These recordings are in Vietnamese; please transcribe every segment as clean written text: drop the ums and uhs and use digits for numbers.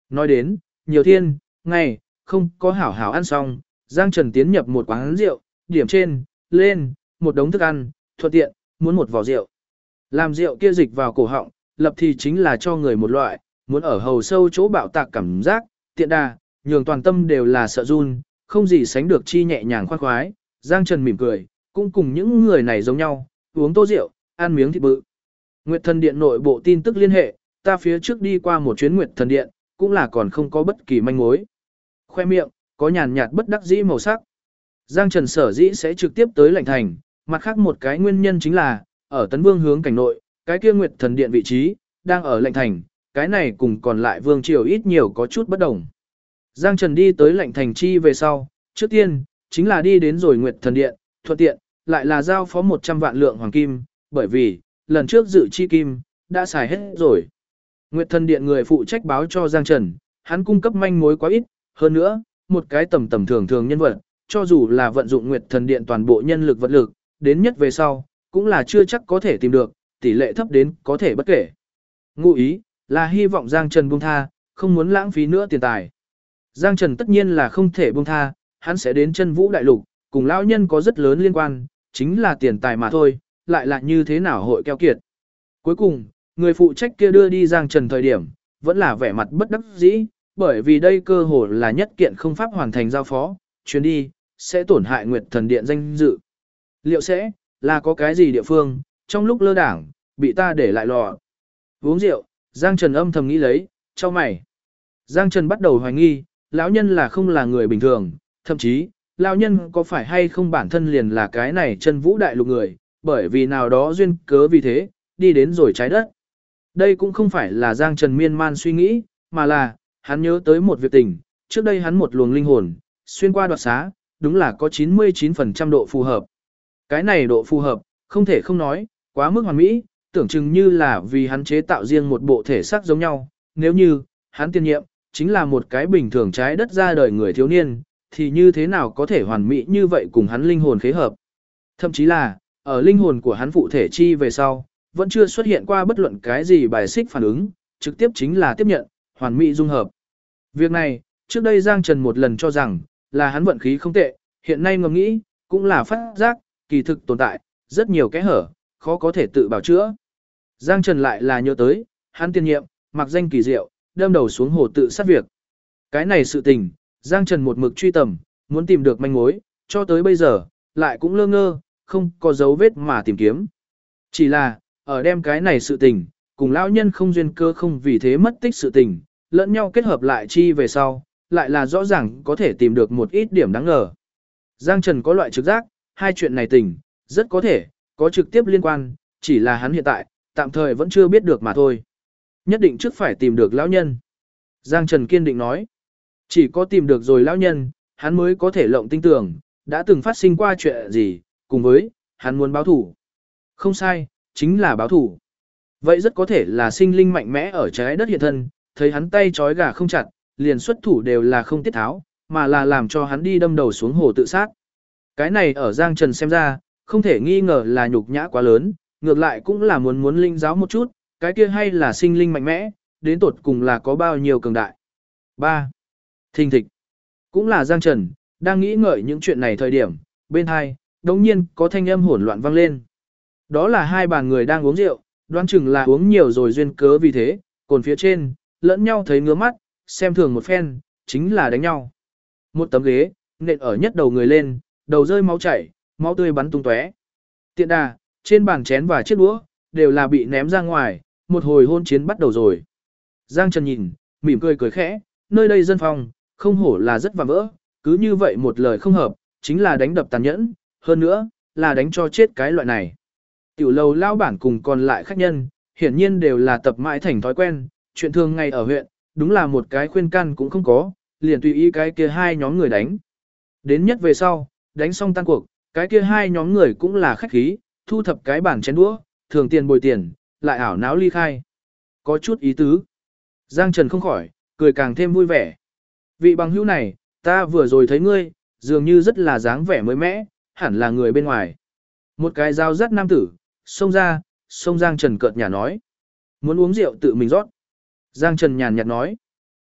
Nói đến, nhiều thiên, ngày, không có hảo hảo ăn xong, Giang Trần tiến nhập một quán rượu, điểm trên, lên, một đống thức ăn, thuận tiện, muốn một vò rượu. Làm rượu kia dịch vào cổ họng, lập thì chính là cho người một loại, muốn ở hầu sâu chỗ bạo tạc cảm giác, tiện đà, nhường toàn tâm đều là sợ run, không gì sánh được chi nhẹ nhàng khoan khoái. Giang Trần mỉm cười, cũng cùng những người này giống nhau, uống tô rượu, ăn miếng thịt bự. Nguyệt Thần Điện nội bộ tin tức liên hệ, ta phía trước đi qua một chuyến Nguyệt Thần Điện, cũng là còn không có bất kỳ manh mối. Khoe miệng, có nhàn nhạt bất đắc dĩ màu sắc. Giang Trần sở dĩ sẽ trực tiếp tới Lệnh Thành, mặt khác một cái nguyên nhân chính là, ở Tấn Vương hướng cảnh nội, cái kia Nguyệt Thần Điện vị trí, đang ở Lệnh Thành, cái này cùng còn lại Vương Triều ít nhiều có chút bất đồng. Giang Trần đi tới Lệnh Thành chi về sau, trước tiên, chính là đi đến rồi Nguyệt Thần Điện, thuận tiện, lại là giao phó 100 vạn lượng hoàng kim, bởi vì, lần trước dự chi kim, đã xài hết rồi. Nguyệt Thần Điện người phụ trách báo cho Giang Trần, hắn cung cấp manh mối quá ít, hơn nữa, một cái tầm thường nhân vật, cho dù là vận dụng Nguyệt Thần Điện toàn bộ nhân lực vật lực, đến nhất về sau, cũng là chưa chắc có thể tìm được, tỷ lệ thấp đến có thể bất kể. Ngụ ý, là hy vọng Giang Trần buông tha, không muốn lãng phí nữa tiền tài. Giang Trần tất nhiên là không thể buông tha, hắn sẽ đến Chân Vũ Đại Lục, cùng lão nhân có rất lớn liên quan, chính là tiền tài mà thôi, lại là như thế nào hội keo kiệt. Cuối cùng, người phụ trách kia đưa đi Giang Trần thời điểm, vẫn là vẻ mặt bất đắc dĩ, bởi vì đây cơ hội là nhất kiện không pháp hoàn thành giao phó, chuyến đi, sẽ tổn hại Nguyệt Thần Điện danh dự. Liệu sẽ, là có cái gì địa phương, trong lúc lơ đảng, bị ta để lại lò. Uống rượu, Giang Trần âm thầm nghĩ lấy, cho mày. Giang Trần bắt đầu hoài nghi, lão nhân là không là người bình thường, thậm chí, lão nhân có phải hay không bản thân liền là cái này Chân Vũ Đại Lục người, bởi vì nào đó duyên cớ vì thế, đi đến rồi trái đất. Đây cũng không phải là Giang Trần miên man suy nghĩ, mà là, hắn nhớ tới một việc tình, trước đây hắn một luồng linh hồn, xuyên qua đoạt xá, đúng là có 99% độ phù hợp. Cái này độ phù hợp, không thể không nói, quá mức hoàn mỹ, tưởng chừng như là vì hắn chế tạo riêng một bộ thể xác giống nhau, nếu như, hắn tiên nhiệm, chính là một cái bình thường trái đất ra đời người thiếu niên, thì như thế nào có thể hoàn mỹ như vậy cùng hắn linh hồn khế hợp. Thậm chí là, ở linh hồn của hắn phụ thể chi về sau, vẫn chưa xuất hiện qua bất luận cái gì bài xích phản ứng, trực tiếp chính là tiếp nhận, hoàn mỹ dung hợp. Việc này, trước đây Giang Trần một lần cho rằng, là hắn vận khí không tệ, hiện nay ngầm nghĩ, cũng là phát giác, kỳ thực tồn tại, rất nhiều kẽ hở, khó có thể tự bảo chữa. Giang Trần lại là nhớ tới, hắn tiên nhiệm, mặc danh kỳ diệu, đâm đầu xuống hồ tự sát việc. Cái này sự tình, Giang Trần một mực truy tầm, muốn tìm được manh mối, cho tới bây giờ, lại cũng lơ ngơ, không có dấu vết mà tìm kiếm. Chỉ là, ở đem cái này sự tình, cùng lão nhân không duyên cơ không vì thế mất tích sự tình, lẫn nhau kết hợp lại chi về sau, lại là rõ ràng có thể tìm được một ít điểm đáng ngờ. Giang Trần có loại trực giác, hai chuyện này tình, rất có thể, có trực tiếp liên quan, chỉ là hắn hiện tại, tạm thời vẫn chưa biết được mà thôi. Nhất định trước phải tìm được lão nhân. Giang Trần kiên định nói, chỉ có tìm được rồi lão nhân, hắn mới có thể lộng tinh tưởng, đã từng phát sinh qua chuyện gì, cùng với, hắn muốn báo thủ. Không sai, chính là báo thủ. Vậy rất có thể là sinh linh mạnh mẽ ở trái đất hiện thân, thấy hắn tay trói gà không chặt, liền xuất thủ đều là không tiết tháo, mà là làm cho hắn đi đâm đầu xuống hồ tự sát. Cái này ở Giang Trần xem ra, không thể nghi ngờ là nhục nhã quá lớn, ngược lại cũng là muốn linh giáo một chút, cái kia hay là sinh linh mạnh mẽ, đến tột cùng là có bao nhiêu cường đại. 3. Thình thịch. Cũng là Giang Trần, đang nghĩ ngợi những chuyện này thời điểm, bên hai, đống nhiên có thanh âm hỗn loạn vang lên. Đó là hai bàn người đang uống rượu, đoán chừng là uống nhiều rồi duyên cớ vì thế, còn phía trên, lẫn nhau thấy ngứa mắt, xem thường một phen, chính là đánh nhau. Một tấm ghế, nện ở nhất đầu người lên, đầu rơi máu chảy, máu tươi bắn tung tóe. Tiện đà, trên bàn chén và chiếc đũa, đều là bị ném ra ngoài, một hồi hôn chiến bắt đầu rồi. Giang Trần nhìn, mỉm cười cười khẽ, nơi đây dân phòng, không hổ là rất vạm vỡ, cứ như vậy một lời không hợp, chính là đánh đập tàn nhẫn, hơn nữa, là đánh cho chết cái loại này. Tiểu lầu lao bản cùng còn lại khách nhân, hiển nhiên đều là tập mãi thành thói quen, chuyện thường ngày ở huyện, đúng là một cái khuyên can cũng không có, liền tùy ý cái kia hai nhóm người đánh. Đến nhất về sau, đánh xong tan cuộc, cái kia hai nhóm người cũng là khách khí, thu thập cái bản chén đũa, thường tiền bồi tiền, lại ảo náo ly khai. Có chút ý tứ. Giang Trần không khỏi, cười càng thêm vui vẻ. Vị bằng hữu này, ta vừa rồi thấy ngươi, dường như rất là dáng vẻ mới mẻ, hẳn là người bên ngoài. Một cái dao dắt nam tử, xông ra, xông Giang Trần cợt nhả nói. Muốn uống rượu tự mình rót. Giang Trần nhàn nhạt nói.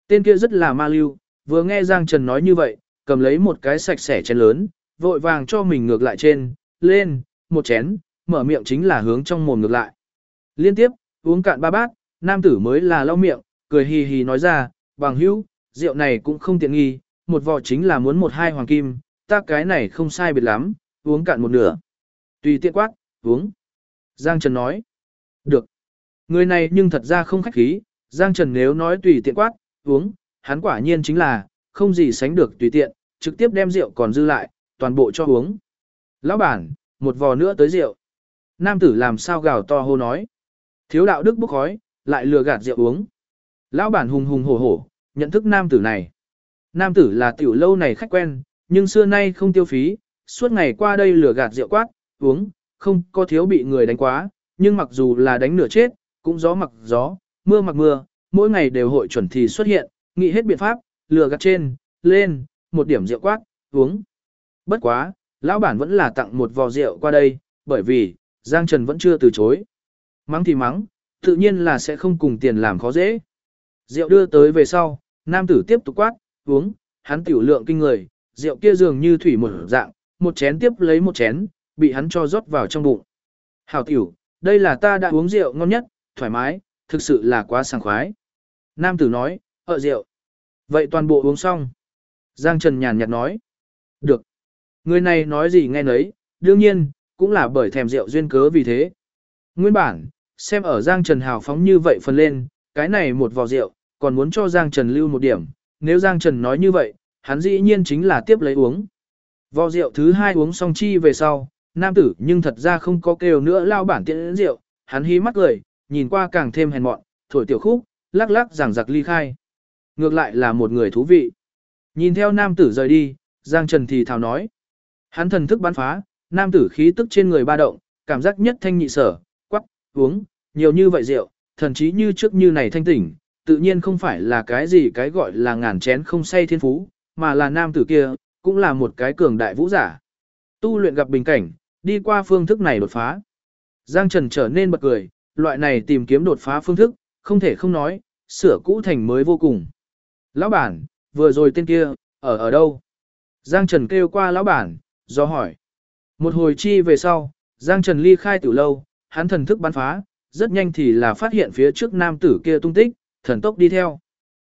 Tên kia rất là ma lưu, vừa nghe Giang Trần nói như vậy, cầm lấy một cái sạch sẽ chén lớn, vội vàng cho mình ngược lại trên, lên, một chén, mở miệng chính là hướng trong mồm ngược lại. Liên tiếp, uống cạn 3 bát, nam tử mới là lau miệng, cười hì hì nói ra, bằng hữu, rượu này cũng không tiện nghi, một vò chính là muốn 1-2 hoàng kim, ta cái này không sai biệt lắm, uống cạn một nửa. Tùy tiện quát, uống. Giang Trần nói, được. Người này nhưng thật ra không khách khí, Giang Trần nếu nói tùy tiện quát, uống, hắn quả nhiên chính là, không gì sánh được tùy tiện, trực tiếp đem rượu còn dư lại, toàn bộ cho uống. Lão bản, một vò nữa tới rượu. Nam tử làm sao gào to hô nói. Thiếu đạo đức bốc khói, lại lừa gạt rượu uống. Lão bản hùng hùng hổ hổ, nhận thức nam tử này. Nam tử là tiểu lâu này khách quen, nhưng xưa nay không tiêu phí, suốt ngày qua đây lừa gạt rượu quát, uống, không có thiếu bị người đánh quá, nhưng mặc dù là đánh nửa chết, cũng gió mặc gió, mưa mặc mưa, mỗi ngày đều hội chuẩn thì xuất hiện, nghĩ hết biện pháp, lừa gạt trên, lên, một điểm rượu quát, uống. Bất quá, lão bản vẫn là tặng một vò rượu qua đây, bởi vì, Giang Trần vẫn chưa từ chối. Mắng thì mắng, tự nhiên là sẽ không cùng tiền làm khó dễ. Rượu đưa tới về sau, nam tử tiếp tục quát, uống, hắn tiểu lượng kinh người, rượu kia dường như thủy một dạng, một chén tiếp lấy một chén, bị hắn cho rót vào trong bụng. Hảo tiểu, đây là ta đã uống rượu ngon nhất, thoải mái, thực sự là quá sảng khoái. Nam tử nói, rượu. Vậy toàn bộ uống xong. Giang Trần nhàn nhạt nói, được. Người này nói gì nghe nấy, đương nhiên, cũng là bởi thèm rượu duyên cớ vì thế. Nguyên bản, xem ở Giang Trần hào phóng như vậy phần lên, cái này một vò rượu, còn muốn cho Giang Trần lưu một điểm, nếu Giang Trần nói như vậy, hắn dĩ nhiên chính là tiếp lấy uống. Vò rượu thứ 2 uống xong chi về sau, nam tử nhưng thật ra không có kêu nữa lao bản tiện rượu, hắn hí mắt cười, nhìn qua càng thêm hèn mọn, thổi tiểu khúc, lắc lắc giảng giặc ly khai. Ngược lại là một người thú vị. Nhìn theo nam tử rời đi, Giang Trần thì thào nói. Hắn thần thức bắn phá, nam tử khí tức trên người ba động, cảm giác nhất thanh nhị sở, quắc, uống, nhiều như vậy rượu, thần chí như trước như này thanh tỉnh, tự nhiên không phải là cái gì cái gọi là ngàn chén không say thiên phú, mà là nam tử kia, cũng là một cái cường đại vũ giả. Tu luyện gặp bình cảnh, đi qua phương thức này đột phá. Giang Trần trở nên bật cười, loại này tìm kiếm đột phá phương thức, không thể không nói, sửa cũ thành mới vô cùng. Lão bản, vừa rồi tên kia, ở đâu? Giang Trần kêu qua lão bản, do hỏi. Một hồi chi về sau, Giang Trần ly khai tiểu lâu, hắn thần thức bắn phá, rất nhanh thì là phát hiện phía trước nam tử kia tung tích, thần tốc đi theo.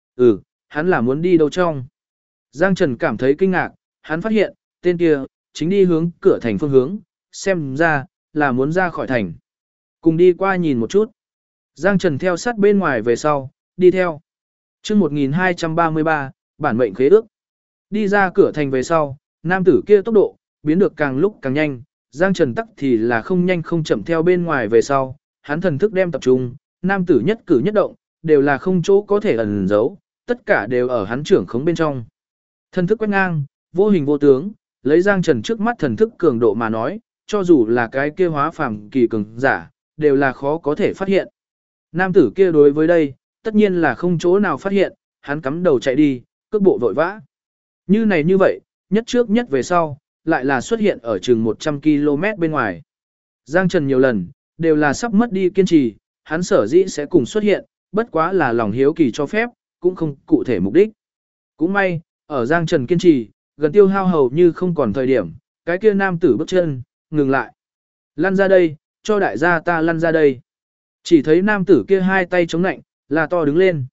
Hắn là muốn đi đâu trong? Giang Trần cảm thấy kinh ngạc, hắn phát hiện, tên kia, chính đi hướng cửa thành phương hướng, xem ra, là muốn ra khỏi thành. Cùng đi qua nhìn một chút. Giang Trần theo sát bên ngoài về sau, đi theo. Trước 1233, bản mệnh khế ước. Đi ra cửa thành về sau, nam tử kia tốc độ, biến được càng lúc càng nhanh. Giang Trần tắc thì là không nhanh không chậm theo bên ngoài về sau, hắn thần thức đem tập trung, nam tử nhất cử nhất động, đều là không chỗ có thể ẩn giấu, tất cả đều ở hắn trưởng khống bên trong. Thần thức quét ngang, vô hình vô tướng, lấy Giang Trần trước mắt thần thức cường độ mà nói, cho dù là cái kia hóa phàm kỳ cường giả, đều là khó có thể phát hiện. Nam tử kia đối với đây, tất nhiên là không chỗ nào phát hiện, hắn cắm đầu chạy đi, cước bộ vội vã. Như này như vậy, nhất trước nhất về sau, lại là xuất hiện ở chừng 100 km bên ngoài. Giang Trần nhiều lần, đều là sắp mất đi kiên trì, hắn sở dĩ sẽ cùng xuất hiện, bất quá là lòng hiếu kỳ cho phép, cũng không cụ thể mục đích. Cũng may, ở Giang Trần kiên trì, gần tiêu hao hầu như không còn thời điểm, cái kia nam tử bước chân, ngừng lại. Lăn ra đây, cho đại gia ta lăn ra đây. Chỉ thấy nam tử kia hai tay chống nạnh, là to đứng lên.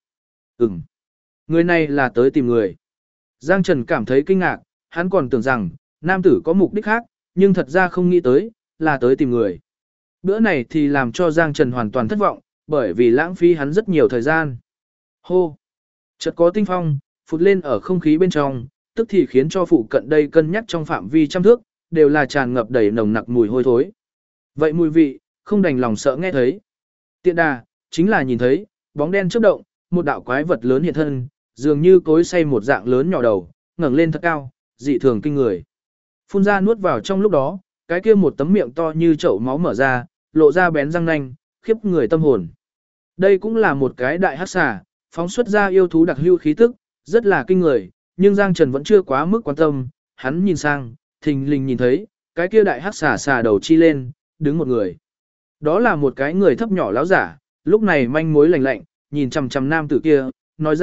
Người này là tới tìm người. Giang Trần cảm thấy kinh ngạc, hắn còn tưởng rằng, nam tử có mục đích khác, nhưng thật ra không nghĩ tới, là tới tìm người. Bữa này thì làm cho Giang Trần hoàn toàn thất vọng, bởi vì lãng phí hắn rất nhiều thời gian. Hô! Chợt có tinh phong, phụt lên ở không khí bên trong, tức thì khiến cho phụ cận đây cân nhắc trong phạm vi trăm thước, đều là tràn ngập đầy nồng nặc mùi hôi thối. Vậy mùi vị, không đành lòng sợ nghe thấy. Tiện đà, chính là nhìn thấy, bóng đen chớp động, một đạo quái vật lớn hiện thân, dường như cối xay một dạng lớn nhỏ đầu, ngẩng lên thật cao, dị thường kinh người. Phun ra nuốt vào trong lúc đó, cái kia một tấm miệng to như chậu máu mở ra, lộ ra bén răng nanh, khiếp người tâm hồn. Đây cũng là một cái đại hắc xà, phóng xuất ra yêu thú đặc hữu khí tức, rất là kinh người, nhưng Giang Trần vẫn chưa quá mức quan tâm, hắn nhìn sang, thình lình nhìn thấy, cái kia đại hắc xà xà đầu chi lên, đứng một người. Đó là một cái người thấp nhỏ láo giả, lúc này manh mối lạnh lạnh, nhìn chằm chằm nam tử kia, nói ra,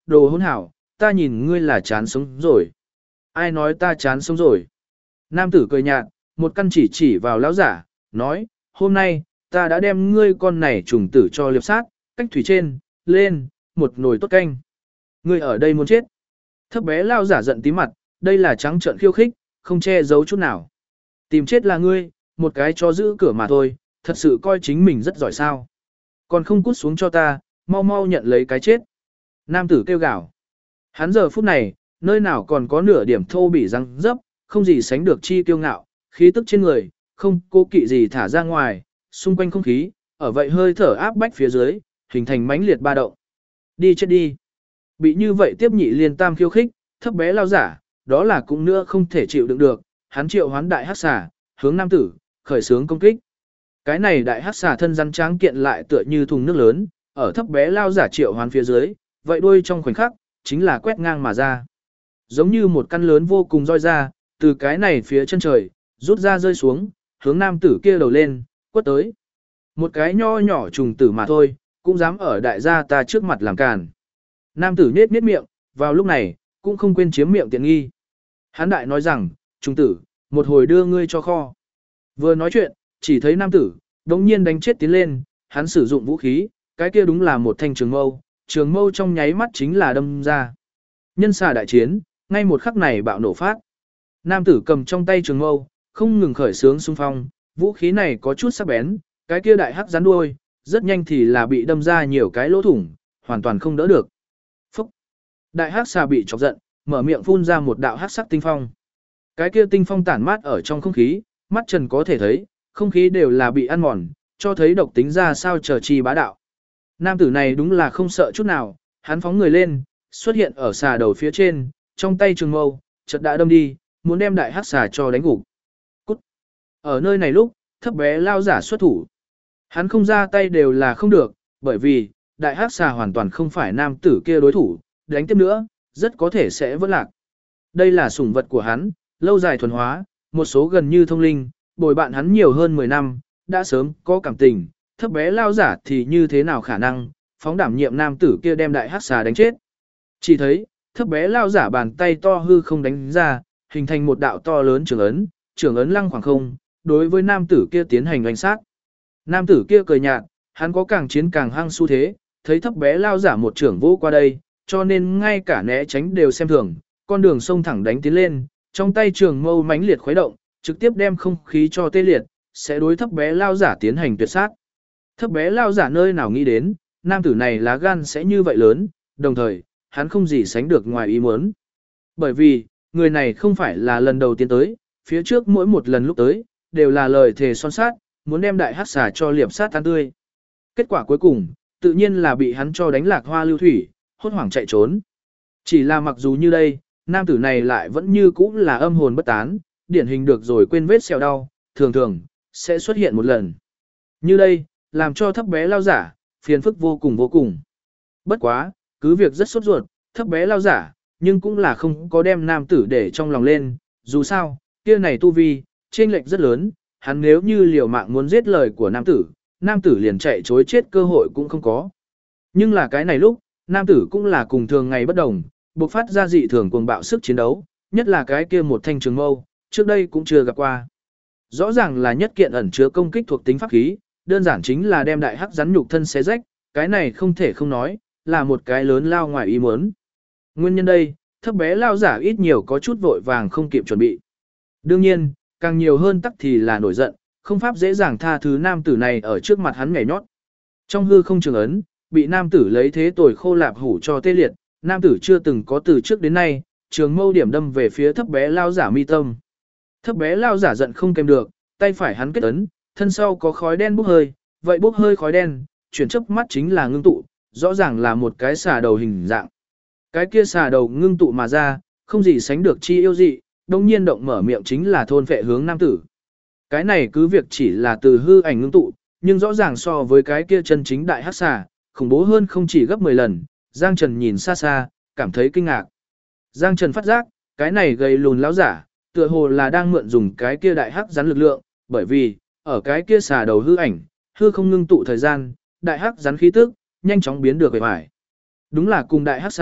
đồ hỗn hảo, ta nhìn ngươi là chán sống rồi. Ai nói ta chán sống rồi? Nam tử cười nhạt, một căn chỉ chỉ vào lão giả, nói, hôm nay, ta đã đem ngươi con này trùng tử cho liệp sát, cách thủy trên, lên, một nồi tốt canh. Ngươi ở đây muốn chết. Thấp bé lão giả giận tí mặt, đây là trắng trợn khiêu khích, không che giấu chút nào. Tìm chết là ngươi, một cái cho giữ cửa mà thôi, thật sự coi chính mình rất giỏi sao. Còn không cút xuống cho ta, mau mau nhận lấy cái chết. Nam tử kêu gào. Hắn giờ phút này, nơi nào còn có nửa điểm thô bỉ răng dấp, không gì sánh được chi kiêu ngạo, khí tức trên người, không cố kỵ gì thả ra ngoài, xung quanh không khí, ở vậy hơi thở áp bách phía dưới, hình thành mãnh liệt ba động. Đi chết đi. Bị như vậy tiếp nhị liên tam khiêu khích, thấp bé lao giả, đó là cũng nữa không thể chịu đựng được, hắn triệu hoán đại hắc xà, hướng nam tử, khởi xướng công kích. Cái này đại hắc xà thân rắn tráng kiện lại tựa như thùng nước lớn, ở thấp bé lao giả triệu hoán phía dưới, vậy đuôi trong khoảnh khắc, chính là quét ngang mà ra. Giống như một căn lớn vô cùng roi ra, từ cái này phía chân trời, rút ra rơi xuống, hướng nam tử kia đầu lên, quất tới. Một cái nho nhỏ trùng tử mà thôi, cũng dám ở đại gia ta trước mặt làm càn. Nam tử nết nết miệng, vào lúc này, cũng không quên chiếm miệng tiện nghi. Hán đại nói rằng, trùng tử, một hồi đưa ngươi cho kho. Vừa nói chuyện, chỉ thấy nam tử, đống nhiên đánh chết tiến lên, hắn sử dụng vũ khí, cái kia đúng là một thanh trường mâu trong nháy mắt chính là đâm ra. Nhân xà đại chiến, ngay một khắc này bạo nổ phát. Nam tử cầm trong tay trường mâu, không ngừng khởi sướng xung phong, vũ khí này có chút sắc bén, cái kia đại hắc rắn đuôi, rất nhanh thì là bị đâm ra nhiều cái lỗ thủng, hoàn toàn không đỡ được. Phúc! Đại hắc xà bị chọc giận, mở miệng phun ra một đạo hắc sắc tinh phong. Cái kia tinh phong tản mát ở trong không khí, mắt trần có thể thấy, không khí đều là bị ăn mòn, cho thấy độc tính ra sao chờ chi bá đạo. Nam tử này đúng là không sợ chút nào, hắn phóng người lên, xuất hiện ở xà đầu phía trên, trong tay trường mâu, chợt đã đâm đi, muốn đem đại hắc xà cho đánh gục. Cút. Ở nơi này lúc, thấp bé lao giả xuất thủ. Hắn không ra tay đều là không được, bởi vì, đại hắc xà hoàn toàn không phải nam tử kia đối thủ, đánh tiếp nữa, rất có thể sẽ vỡ lạc. Đây là sủng vật của hắn, lâu dài thuần hóa, một số gần như thông linh, bồi bạn hắn nhiều hơn 10 năm, đã sớm có cảm tình, thấp bé lao giả thì như thế nào khả năng, phóng đảm nhiệm nam tử kia đem đại hắc xà đánh chết. Chỉ thấy, thấp bé lao giả bàn tay to hư không đánh ra, hình thành một đạo to lớn trường ấn lăng khoảng không, đối với nam tử kia tiến hành đánh sát. Nam tử kia cười nhạt, hắn có càng chiến càng hăng xu thế, thấy thấp bé lao giả một trưởng vô qua đây, cho nên ngay cả né tránh đều xem thường, con đường sông thẳng đánh tiến lên, trong tay trường mâu mãnh liệt khuấy động, trực tiếp đem không khí cho tê liệt, sẽ đối thấp bé lao giả tiến hành tuyệt sát. Thấp bé lao giả nơi nào nghĩ đến, nam tử này lá gan sẽ như vậy lớn, đồng thời, hắn không gì sánh được ngoài ý muốn. Bởi vì, người này không phải là lần đầu tiên tới, phía trước mỗi một lần lúc tới, đều là lời thề son sát, muốn đem đại hắc xà cho liệp sát tan tươi. Kết quả cuối cùng, tự nhiên là bị hắn cho đánh lạc hoa lưu thủy, hốt hoảng chạy trốn. Chỉ là mặc dù như đây, nam tử này lại vẫn như cũ là âm hồn bất tán, điển hình được rồi quên vết sẹo đau, thường thường, sẽ xuất hiện một lần. Như đây, làm cho thấp bé lao giả, phiền phức vô cùng vô cùng. Bất quá, cứ việc rất sốt ruột, thấp bé lao giả, nhưng cũng là không có đem nam tử để trong lòng lên, dù sao, kia này tu vi, chênh lệch rất lớn, hắn nếu như liều mạng muốn giết lời của nam tử liền chạy chối chết cơ hội cũng không có. Nhưng là cái này lúc, nam tử cũng là cùng thường ngày bất đồng, bộc phát ra dị thường cuồng bạo sức chiến đấu, nhất là cái kia một thanh trường mâu, trước đây cũng chưa gặp qua. Rõ ràng là nhất kiện ẩn chứa công kích thuộc tính pháp khí, đơn giản chính là đem đại hắc rắn nhục thân xé rách, cái này không thể không nói, là một cái lớn lao ngoài ý muốn. Nguyên nhân đây, thấp bé lao giả ít nhiều có chút vội vàng không kịp chuẩn bị. Đương nhiên, càng nhiều hơn tắc thì là nổi giận, không pháp dễ dàng tha thứ nam tử này ở trước mặt hắn nhảy nhót. Trong hư không trường ấn, bị nam tử lấy thế tồi khô lạp hủ cho tê liệt, nam tử chưa từng có từ trước đến nay, trường mâu điểm đâm về phía thấp bé lao giả mi tâm. Thấp bé lao giả giận không kèm được, tay phải hắn kết ấn, thân sau có khói đen bốc hơi, vậy bốc hơi khói đen, chuyển chớp mắt chính là ngưng tụ, rõ ràng là một cái xà đầu hình dạng. Cái kia xà đầu ngưng tụ mà ra, không gì sánh được chi yêu dị, đông nhiên động mở miệng chính là thôn phệ hướng nam tử. Cái này cứ việc chỉ là từ hư ảnh ngưng tụ, nhưng rõ ràng so với cái kia chân chính đại hắc xà, khủng bố hơn không chỉ gấp 10 lần, Giang Trần nhìn xa xa, cảm thấy kinh ngạc. Giang Trần phát giác, cái này gầy lùn lão giả, tựa hồ là đang mượn dùng cái kia đại hắc rắn lực lượng, bởi vì, ở cái kia xà đầu hư ảnh, hư không ngưng tụ thời gian, đại hắc rắn khí tức, nhanh chóng biến được vẻ vải. Đúng là cùng đại hắc xà,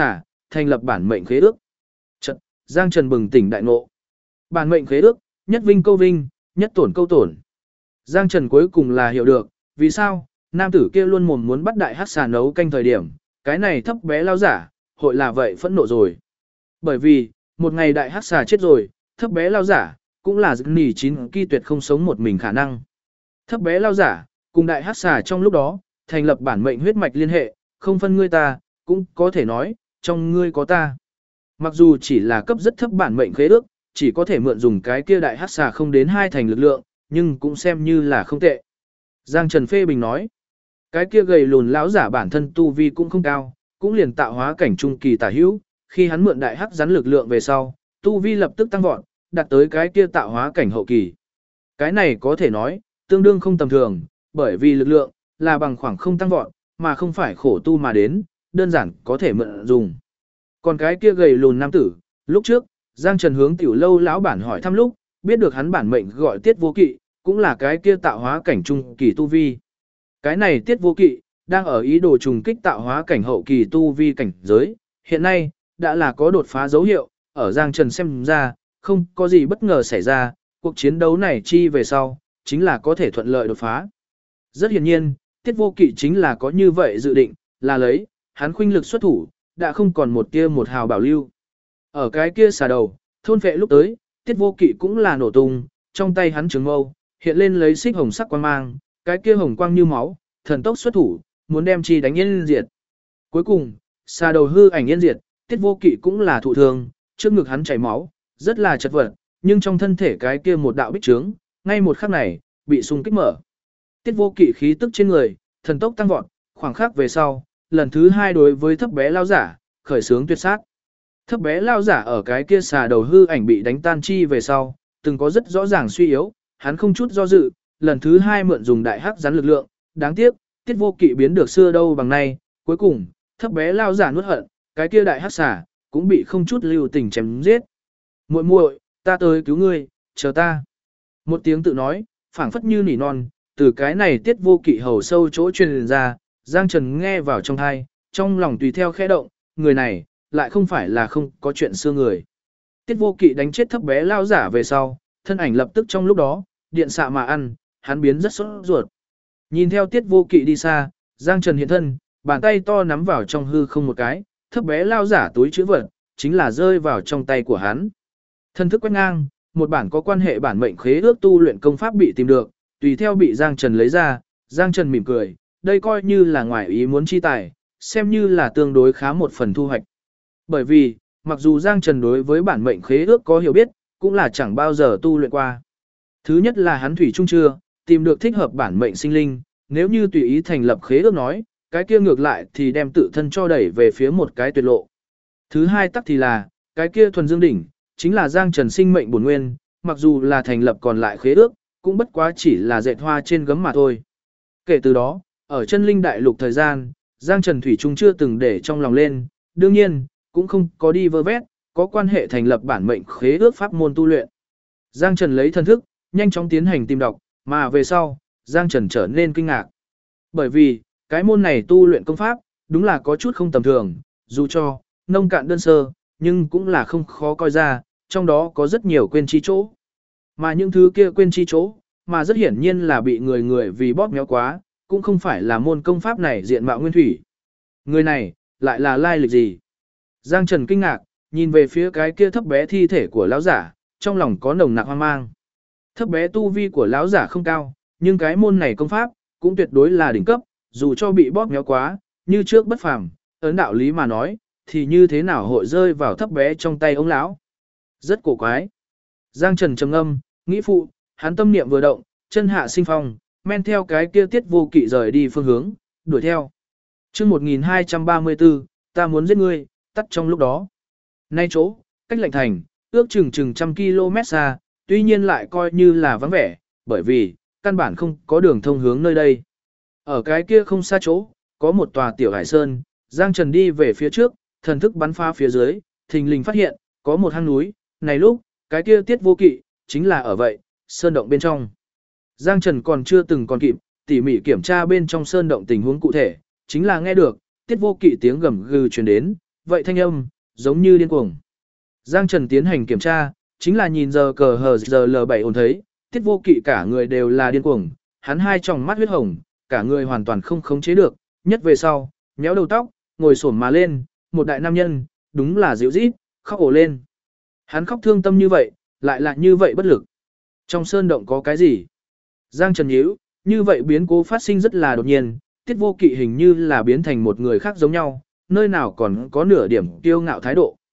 thành lập bản mệnh khế ước. Chợt, Giang Trần bừng tỉnh đại ngộ. Bản mệnh khế ước, nhất vinh câu vinh, nhất tổn câu tổn. Giang Trần cuối cùng là hiểu được, vì sao, nam tử kia luôn mồm muốn bắt đại hắc xà nấu canh thời điểm, cái này thấp bé lao giả, hội là vậy phẫn nộ rồi. Bởi vì, một ngày đại hắc xà chết rồi, thấp bé lao giả, cũng là nỉ chín kỳ tuyệt không sống một mình khả năng. Thấp bé lao giả, cùng đại hắc xà trong lúc đó, thành lập bản mệnh huyết mạch liên hệ, không phân ngươi ta, cũng có thể nói, trong ngươi có ta. Mặc dù chỉ là cấp rất thấp bản mệnh khế ước, chỉ có thể mượn dùng cái kia đại hắc xà không đến 2 thành lực lượng, nhưng cũng xem như là không tệ. Giang Trần phê bình nói, cái kia gầy lùn lão giả bản thân tu vi cũng không cao, cũng liền tạo hóa cảnh trung kỳ tả hữu, khi hắn mượn đại hắc rắn lực lượng về sau, tu vi lập tức tăng vọt, đạt tới cái kia tạo hóa cảnh hậu kỳ. Cái này có thể nói, tương đương không tầm thường, bởi vì lực lượng là bằng khoảng không tăng vọt, mà không phải khổ tu mà đến, đơn giản có thể mượn dùng. Còn cái kia gầy lùn nam tử, lúc trước, Giang Trần hướng tiểu lâu lão bản hỏi thăm lúc, biết được hắn bản mệnh gọi Tiết Vô Kỵ, cũng là cái kia tạo hóa cảnh trung kỳ tu vi. Cái này Tiết Vô Kỵ, đang ở ý đồ trùng kích tạo hóa cảnh hậu kỳ tu vi cảnh giới, hiện nay, đã là có đột phá dấu hiệu, ở Giang Trần xem ra, không có gì bất ngờ xảy ra, cuộc chiến đấu này chi về sau, chính là có thể thuận lợi đột phá. Rất hiển nhiên, Tiết Vô Kỵ chính là có như vậy dự định, là lấy, hắn khuynh lực xuất thủ, đã không còn một tia một hào bảo lưu. Ở cái kia xà đầu, thôn vệ lúc tới, Tiết Vô Kỵ cũng là nổ tung, trong tay hắn trường mâu, hiện lên lấy xích hồng sắc quang mang, cái kia hồng quang như máu, thần tốc xuất thủ, muốn đem chi đánh yên diệt. Cuối cùng, xà đầu hư ảnh yên diệt, Tiết Vô Kỵ cũng là thụ thương, trước ngực hắn chảy máu, rất là chật vật, nhưng trong thân thể cái kia một đạo bích trướng, ngay một khắc này, bị xung kích mở. Tiết Vô Kỵ khí tức trên người, thần tốc tăng vọt, khoảng khắc về sau, lần thứ 2 đối với thấp bé lao giả, khởi xướng tuyệt sát. Thấp bé lao giả ở cái kia xà đầu hư ảnh bị đánh tan chi về sau, từng có rất rõ ràng suy yếu, hắn không chút do dự, lần thứ 2 mượn dùng đại hắc rắn lực lượng, đáng tiếc, Tiết Vô Kỵ biến được xưa đâu bằng nay, cuối cùng, thấp bé lao giả nuốt hận, cái kia đại hắc xà cũng bị không chút lưu tình chém giết. Muội muội, ta tới cứu ngươi, chờ ta. Một tiếng tự nói, phảng phất như nỉ non, từ cái này Tiết Vô Kỵ hầu sâu chỗ truyền ra, Giang Trần nghe vào trong tai, trong lòng tùy theo khẽ động, người này lại không phải là không có chuyện xưa người. Tiết Vô Kỵ đánh chết thấp bé lao giả về sau, thân ảnh lập tức trong lúc đó, điện xạ mà ăn, hắn biến rất sốt ruột. Nhìn theo Tiết Vô Kỵ đi xa, Giang Trần hiện thân, bàn tay to nắm vào trong hư không một cái, thấp bé lao giả túi chữ vật, chính là rơi vào trong tay của hắn. Thân thức quét ngang, một bản có quan hệ bản mệnh khế ước tu luyện công pháp bị tìm được, tùy theo bị Giang Trần lấy ra, Giang Trần mỉm cười, đây coi như là ngoài ý muốn chi tài, xem như là tương đối khá một phần thu hoạch. Bởi vì, mặc dù Giang Trần đối với bản mệnh khế ước có hiểu biết, cũng là chẳng bao giờ tu luyện qua. Thứ nhất là hắn thủy chung chưa tìm được thích hợp bản mệnh sinh linh, nếu như tùy ý thành lập khế ước nói, cái kia ngược lại thì đem tự thân cho đẩy về phía một cái tuyệt lộ. Thứ hai tắc thì là, cái kia thuần dương đỉnh, chính là Giang Trần sinh mệnh bổn nguyên, mặc dù là thành lập còn lại khế ước, cũng bất quá chỉ là dệt hoa trên gấm mà thôi. Kể từ đó, ở chân linh đại lục thời gian, Giang Trần thủy chung chưa từng để trong lòng lên, đương nhiên, cũng không có đi vơ vét, có quan hệ thành lập bản mệnh khế ước pháp môn tu luyện. Giang Trần lấy thần thức, nhanh chóng tiến hành tìm đọc, mà về sau, Giang Trần trở nên kinh ngạc. Bởi vì, cái môn này tu luyện công pháp, đúng là có chút không tầm thường, dù cho, nông cạn đơn sơ, nhưng cũng là không khó coi ra, trong đó có rất nhiều quên chi chỗ. Mà những thứ kia quên chi chỗ, mà rất hiển nhiên là bị người người vì bóp méo quá, cũng không phải là môn công pháp này diện mạo nguyên thủy. Người này, lại là lai lịch gì? Giang Trần kinh ngạc, nhìn về phía cái kia thấp bé thi thể của lão giả, trong lòng có nồng nặc hoang mang. Thấp bé tu vi của lão giả không cao, nhưng cái môn này công pháp, cũng tuyệt đối là đỉnh cấp, dù cho bị bóp méo quá, như trước bất phàm, ấn đạo lý mà nói, thì như thế nào hội rơi vào thấp bé trong tay ông lão? Rất cổ quái. Giang Trần trầm ngâm, nghĩ phụ, hắn tâm niệm vừa động, chân hạ sinh phong, men theo cái kia Tiết Vô Kỵ rời đi phương hướng, đuổi theo. Chương 1234, ta muốn giết ngươi, tắt trong lúc đó. Nay chỗ, cách lệnh thành, ước chừng trăm km xa, tuy nhiên lại coi như là vắng vẻ, bởi vì, căn bản không có đường thông hướng nơi đây. Ở cái kia không xa chỗ, có một tòa tiểu hải sơn, Giang Trần đi về phía trước, thần thức bắn phá phía dưới, thình lình phát hiện, có một hang núi, này lúc, cái kia Tiết Vô Kỵ, chính là ở vậy, sơn động bên trong. Giang Trần còn chưa từng còn kịp, tỉ mỉ kiểm tra bên trong sơn động tình huống cụ thể, chính là nghe được, Tiết Vô Kỵ tiếng gầm gừ truyền đến, vậy thanh âm, giống như điên cuồng. Giang Trần tiến hành kiểm tra, chính là nhìn giờ cờ hờ giờ L7 ổn thấy, Tiết Vô Kỵ cả người đều là điên cuồng, hắn hai tròng mắt huyết hồng, cả người hoàn toàn không khống chế được, nhất về sau, nhéo đầu tóc, ngồi xổm mà lên, một đại nam nhân, đúng là dịu rít, khóc ổ lên. Hắn khóc thương tâm như vậy, lại là như vậy bất lực. Trong sơn động có cái gì? Giang Trần nhíu, như vậy biến cố phát sinh rất là đột nhiên, Tiết Vô Kỵ hình như là biến thành một người khác giống nhau, nơi nào còn có nửa điểm kiêu ngạo thái độ.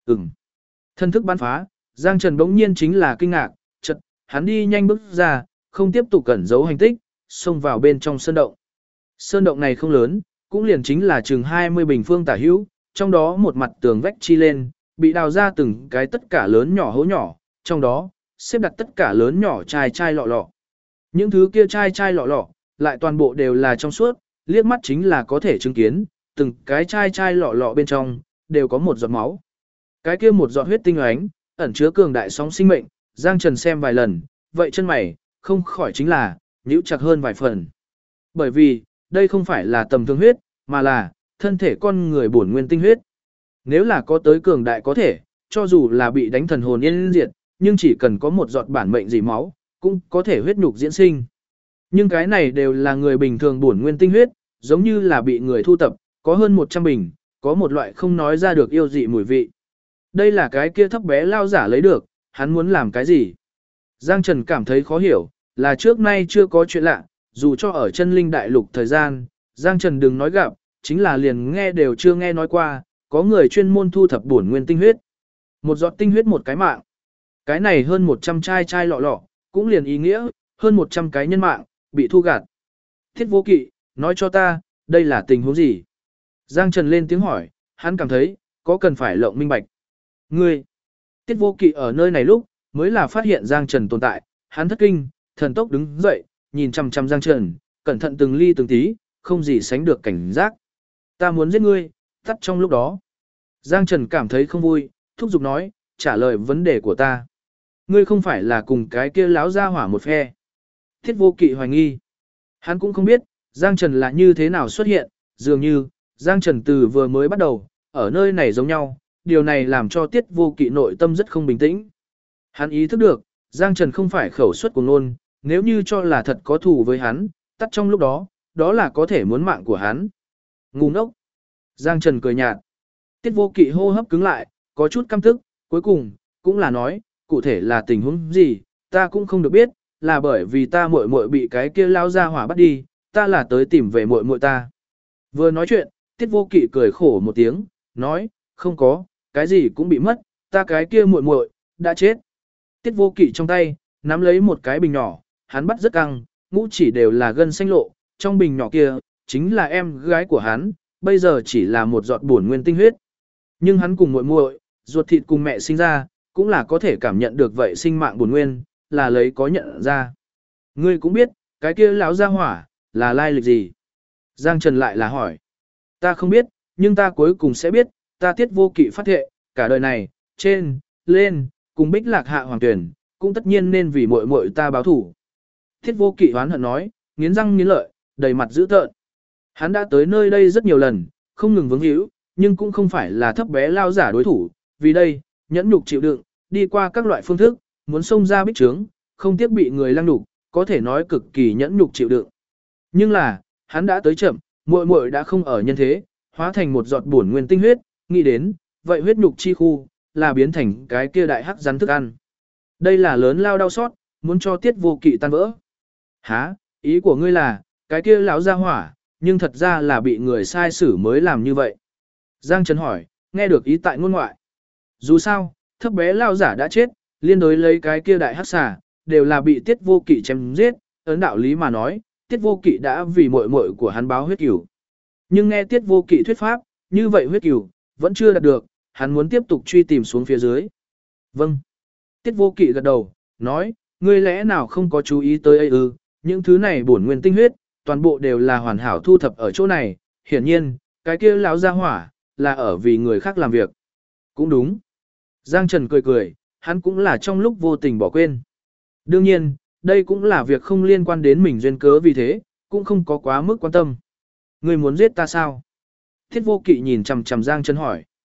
Thân thức bắn phá, Giang Trần bỗng nhiên chính là kinh ngạc, chợt hắn đi nhanh bước ra, không tiếp tục cẩn giấu hành tích, xông vào bên trong sơn động. Sơn động này không lớn, cũng liền chính là chừng 20 bình phương tả hữu, trong đó một mặt tường vách chi lên, bị đào ra từng cái tất cả lớn nhỏ hố nhỏ, trong đó xếp đặt tất cả lớn nhỏ chai chai lọ lọ. Những thứ kia chai chai lọ lọ, lại toàn bộ đều là trong suốt, liếc mắt chính là có thể chứng kiến, từng cái chai chai lọ lọ bên trong, đều có một giọt máu. Cái kia một giọt huyết tinh ánh, ẩn chứa cường đại sóng sinh mệnh, Giang Trần xem vài lần, vậy chân mày, không khỏi chính là, nhíu chặt hơn vài phần. Bởi vì, đây không phải là tầm thường huyết, mà là, thân thể con người bổn nguyên tinh huyết. Nếu là có tới cường đại có thể, cho dù là bị đánh thần hồn yên diệt, nhưng chỉ cần có một giọt bản mệnh gì máu, cũng có thể huyết nhục diễn sinh. Nhưng cái này đều là người bình thường bổn nguyên tinh huyết, giống như là bị người thu tập, có hơn 100 bình, có một loại không nói ra được yêu dị mùi vị. Đây là cái kia thấp bé lao giả lấy được, hắn muốn làm cái gì? Giang Trần cảm thấy khó hiểu, là trước nay chưa có chuyện lạ, dù cho ở chân linh đại lục thời gian, Giang Trần đừng nói gặp, chính là liền nghe đều chưa nghe nói qua, có người chuyên môn thu thập bổn nguyên tinh huyết. Một giọt tinh huyết một cái mạng. Cái này hơn 100 chai chai lọ lọ, cũng liền ý nghĩa, hơn 100 cái nhân mạng, bị thu gạt. Thiết Vô Kỵ, nói cho ta, đây là tình huống gì? Giang Trần lên tiếng hỏi, hắn cảm thấy, có cần phải lộng minh bạch. Ngươi, Tiết Vô Kỵ ở nơi này lúc, mới là phát hiện Giang Trần tồn tại, hắn thất kinh, thần tốc đứng dậy, nhìn chằm chằm Giang Trần, cẩn thận từng ly từng tí, không gì sánh được cảnh giác. Ta muốn giết ngươi, tắt trong lúc đó. Giang Trần cảm thấy không vui, thúc giục nói, trả lời vấn đề của ta. Ngươi không phải là cùng cái kia láo ra hỏa một phe. Thiết Vô Kỵ hoài nghi. Hắn cũng không biết, Giang Trần là như thế nào xuất hiện, dường như, Giang Trần từ vừa mới bắt đầu, ở nơi này giống nhau, điều này làm cho Tiết Vô Kỵ nội tâm rất không bình tĩnh. Hắn ý thức được, Giang Trần không phải khẩu suất của ngôn, nếu như cho là thật có thù với hắn, tắt trong lúc đó, đó là có thể muốn mạng của hắn. Ngu ngốc. Giang Trần cười nhạt. Tiết Vô Kỵ hô hấp cứng lại, có chút căm tức, cuối cùng, cũng là nói, cụ thể là tình huống gì, ta cũng không được biết, là bởi vì ta muội muội bị cái kia lao ra hỏa bắt đi, ta là tới tìm về muội muội ta. Vừa nói chuyện, Tiết Vô Kỵ cười khổ một tiếng, nói, không có, cái gì cũng bị mất, ta cái kia muội muội đã chết. Tiết Vô Kỵ trong tay, nắm lấy một cái bình nhỏ, hắn bắt rất căng, ngũ chỉ đều là gân xanh lộ, trong bình nhỏ kia, chính là em gái của hắn, bây giờ chỉ là một giọt bổn nguyên tinh huyết. Nhưng hắn cùng muội muội, ruột thịt cùng mẹ sinh ra, cũng là có thể cảm nhận được vậy sinh mạng bổn nguyên, là lấy có nhận ra. Ngươi cũng biết, cái kia lão gia hỏa, là lai lịch gì? Giang Trần lại là hỏi. Ta không biết, nhưng ta cuối cùng sẽ biết, ta Tiết Vô Kỵ phát thệ, cả đời này, trên, lên, cùng Bích Lạc Hạ Hoàng Tuyển, cũng tất nhiên nên vì muội muội ta báo thủ. Thiết Vô Kỵ hoán hận nói, nghiến răng nghiến lợi, đầy mặt dữ tợn. Hắn đã tới nơi đây rất nhiều lần, không ngừng vướng hữu, nhưng cũng không phải là thấp bé lao giả đối thủ, vì đây, nhẫn nhục chịu đựng, đi qua các loại phương thức, muốn xông ra bích trướng, không tiếc bị người lăng nhục, có thể nói cực kỳ nhẫn nhục chịu đựng. Nhưng là, hắn đã tới chậm, muội muội đã không ở nhân thế, hóa thành một giọt bổn nguyên tinh huyết, nghĩ đến, vậy huyết nhục chi khu, là biến thành cái kia đại hắc rắn thức ăn. Đây là lớn lao đau xót, muốn cho Tiết Vô Kỵ tan vỡ. Hả, ý của ngươi là, cái kia lão ra hỏa, nhưng thật ra là bị người sai xử mới làm như vậy. Giang Trần hỏi, nghe được ý tại ngôn ngoại. Dù sao, thấp bé lao giả đã chết, liên đối lấy cái kia đại hắc xà, đều là bị Tiết Vô Kỵ chém giết, ấn đạo lý mà nói, Tiết Vô Kỵ đã vì muội muội của hắn báo huyết cửu. Nhưng nghe Tiết Vô Kỵ thuyết pháp, như vậy huyết cửu vẫn chưa đạt được, hắn muốn tiếp tục truy tìm xuống phía dưới. Vâng. Tiết Vô Kỵ gật đầu, nói, ngươi lẽ nào không có chú ý tới ấy ư, những thứ này bổn nguyên tinh huyết, toàn bộ đều là hoàn hảo thu thập ở chỗ này, hiển nhiên, cái kia lão gia hỏa, là ở vì người khác làm việc. Cũng đúng. Giang Trần cười cười, hắn cũng là trong lúc vô tình bỏ quên. Đương nhiên, đây cũng là việc không liên quan đến mình duyên cớ vì thế, cũng không có quá mức quan tâm. Ngươi muốn giết ta sao? Thiết Vô Kỵ nhìn chằm chằm Giang Trần hỏi.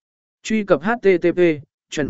Truy cập HTTP, chuẩn.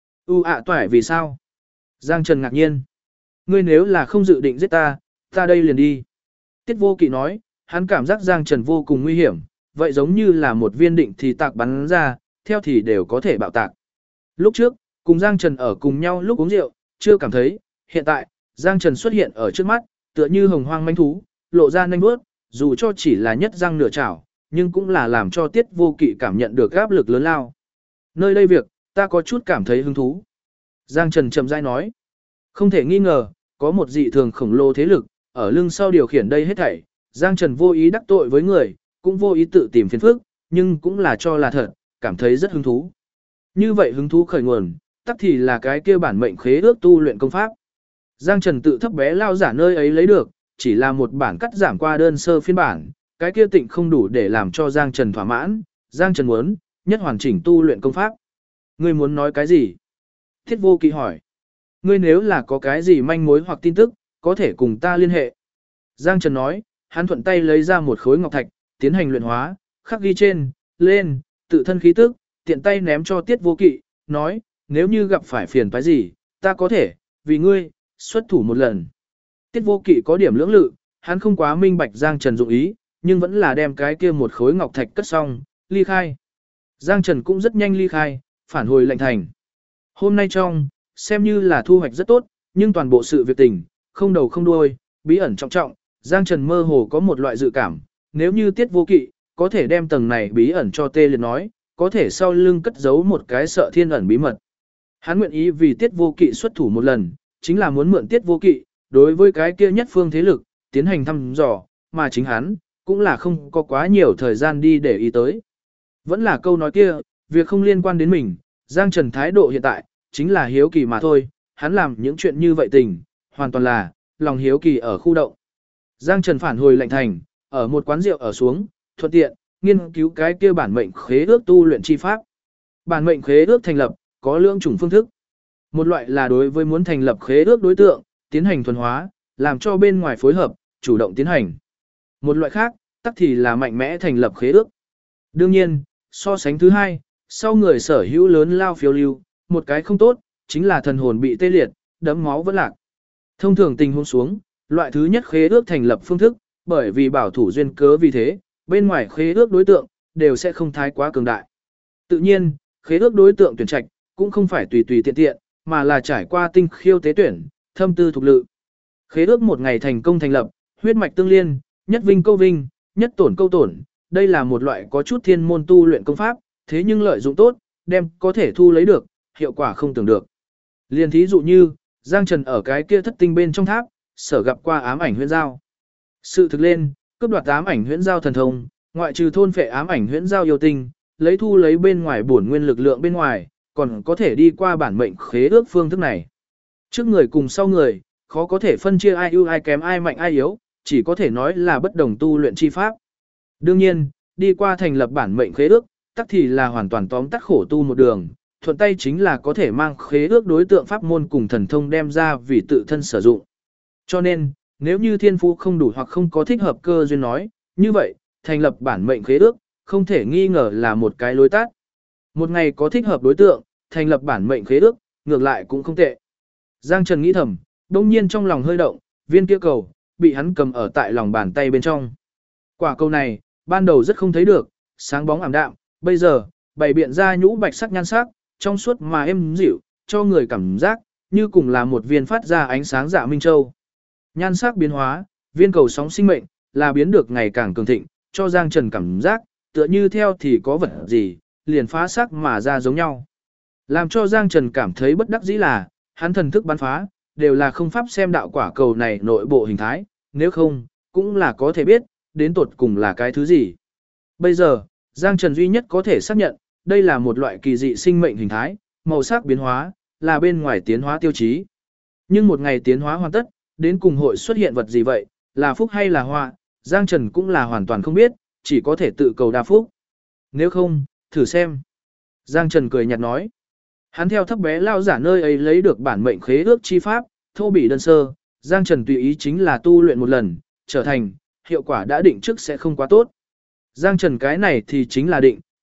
Toại vì sao? Giang Trần ngạc nhiên. Ngươi nếu là không dự định giết ta, ta đây liền đi. Tiết Vô Kỵ nói, hắn cảm giác Giang Trần vô cùng nguy hiểm, vậy giống như là một viên định thì tạc bắn ra, theo thì đều có thể bạo tạc. Lúc trước, cùng Giang Trần ở cùng nhau lúc uống rượu, chưa cảm thấy, hiện tại, Giang Trần xuất hiện ở trước mắt, tựa như hồng hoang manh thú, lộ ra nanh bước, dù cho chỉ là nhất răng nửa chảo, nhưng cũng là làm cho Tiết Vô Kỵ cảm nhận được áp lực lớn lao. Nơi đây việc, ta có chút cảm thấy hứng thú. Giang Trần chậm rãi nói, không thể nghi ngờ, có một dị thường khổng lồ thế lực, ở lưng sau điều khiển đây hết thảy. Giang Trần vô ý đắc tội với người, cũng vô ý tự tìm phiền phức, nhưng cũng là cho là thật, cảm thấy rất hứng thú. Như vậy hứng thú khởi nguồn, tắc thì là cái kia bản mệnh khế ước tu luyện công pháp. Giang Trần tự thấp bé lao giả nơi ấy lấy được, chỉ là một bản cắt giảm qua đơn sơ phiên bản, cái kia tịnh không đủ để làm cho Giang Trần thỏa mãn. Giang Trần muốn nhất hoàn chỉnh tu luyện công pháp. Ngươi muốn nói cái gì? Thiết Vô Kỵ hỏi. Ngươi nếu là có cái gì manh mối hoặc tin tức, có thể cùng ta liên hệ. Giang Trần nói, hắn thuận tay lấy ra một khối ngọc thạch, tiến hành luyện hóa, khắc ghi trên, lên, tự thân khí tức, tiện tay ném cho Tiết Vô Kỵ, nói, nếu như gặp phải phiền toái gì, ta có thể, vì ngươi, xuất thủ một lần. Tiết Vô Kỵ có điểm lưỡng lự, hắn không quá minh bạch Giang Trần dụng ý, nhưng vẫn là đem cái kia một khối ngọc thạch cất xong, ly khai. Giang Trần cũng rất nhanh ly khai, phản hồi lệnh thành. Hôm nay trong, xem như là thu hoạch rất tốt, nhưng toàn bộ sự việc tình, không đầu không đuôi, bí ẩn trọng trọng, Giang Trần mơ hồ có một loại dự cảm, nếu như Tiết Vô Kỵ có thể đem tầng này bí ẩn cho tê liệt nói, có thể sau lưng cất giấu một cái sợ thiên ẩn bí mật. Hắn nguyện ý vì Tiết Vô Kỵ xuất thủ một lần, chính là muốn mượn Tiết Vô Kỵ, đối với cái kia nhất phương thế lực, tiến hành thăm dò, mà chính hắn, cũng là không có quá nhiều thời gian đi để ý tới. Vẫn là câu nói kia, việc không liên quan đến mình, Giang Trần thái độ hiện tại, chính là hiếu kỳ mà thôi, hắn làm những chuyện như vậy tình, hoàn toàn là, lòng hiếu kỳ ở khu động. Giang Trần phản hồi lệnh thành, ở một quán rượu ở xuống, thuận tiện, nghiên cứu cái kia bản mệnh khế ước tu luyện chi pháp. Bản mệnh khế ước thành lập, có lượng chủng phương thức. Một loại là đối với muốn thành lập khế ước đối tượng, tiến hành thuần hóa, làm cho bên ngoài phối hợp, chủ động tiến hành. Một loại khác, tắc thì là mạnh mẽ thành lập khế ước. Đương nhiên, so sánh thứ hai, sau người sở hữu lớn lao phiêu lưu, một cái không tốt, chính là thần hồn bị tê liệt, đẫm máu vẫn lạc. Thông thường tình huống xuống, loại thứ nhất khế ước thành lập phương thức, bởi vì bảo thủ duyên cớ vì thế, bên ngoài khế ước đối tượng, đều sẽ không thái quá cường đại. Tự nhiên, khế ước đối tượng tuyển trạch, cũng không phải tùy tùy tiện tiện, mà là trải qua tinh khiêu tế tuyển, thâm tư thuộc lự. Khế ước một ngày thành công thành lập, huyết mạch tương liên, nhất vinh câu vinh, nhất tổn câu tổn, đây là một loại có chút thiên môn tu luyện công pháp, thế nhưng lợi dụng tốt, đem có thể thu lấy được, hiệu quả không tưởng được. Liên thí dụ như, Giang Trần ở cái kia thất tinh bên trong tháp, sở gặp qua ám ảnh huyễn giao. Sự thực lên, cướp đoạt ám ảnh huyễn giao thần thông, ngoại trừ thôn phệ ám ảnh huyễn giao yêu tinh, lấy thu lấy bên ngoài bổn nguyên lực lượng bên ngoài, còn có thể đi qua bản mệnh khế ước phương thức này. Trước người cùng sau người, khó có thể phân chia ai ưu ai kém ai mạnh ai yếu, chỉ có thể nói là bất đồng tu luyện chi pháp. Đương nhiên, đi qua thành lập bản mệnh khế ước, tắc thì là hoàn toàn tóm tắt khổ tu một đường, thuận tay chính là có thể mang khế ước đối tượng pháp môn cùng thần thông đem ra vì tự thân sử dụng. Cho nên, nếu như thiên phú không đủ hoặc không có thích hợp cơ duyên nói, như vậy, thành lập bản mệnh khế ước, không thể nghi ngờ là một cái lối tắt. Một ngày có thích hợp đối tượng, thành lập bản mệnh khế ước, ngược lại cũng không tệ. Giang Trần nghĩ thầm, đông nhiên trong lòng hơi động, viên kia cầu, bị hắn cầm ở tại lòng bàn tay bên trong. Quả cầu này, ban đầu rất không thấy được, sáng bóng ảm đạm, bây giờ, bày biện ra nhũ bạch sắc nhan sắc, trong suốt mà êm dịu, cho người cảm giác, như cùng là một viên phát ra ánh sáng dạ minh châu. Nhan sắc biến hóa, viên cầu sóng sinh mệnh, là biến được ngày càng cường thịnh, cho Giang Trần cảm giác, tựa như theo thì có vật gì, liền phá sắc mà ra giống nhau. Làm cho Giang Trần cảm thấy bất đắc dĩ là, hắn thần thức bắn phá, đều là không pháp xem đạo quả cầu này nội bộ hình thái, nếu không, cũng là có thể biết, đến tột cùng là cái thứ gì. Bây giờ, Giang Trần duy nhất có thể xác nhận, đây là một loại kỳ dị sinh mệnh hình thái, màu sắc biến hóa, là bên ngoài tiến hóa tiêu chí. Nhưng một ngày tiến hóa hoàn tất, đến cùng hội xuất hiện vật gì vậy, là phúc hay là họa, Giang Trần cũng là hoàn toàn không biết, chỉ có thể tự cầu đa phúc. Nếu không, thử xem. Giang Trần cười nhạt nói. Hắn theo thấp bé lao giả nơi ấy lấy được bản mệnh khế ước chi pháp, thô bỉ đơn sơ, Giang Trần tùy ý chính là tu luyện một lần, trở thành, hiệu quả đã định trước sẽ không quá tốt. Giang Trần cái này thì chính là định,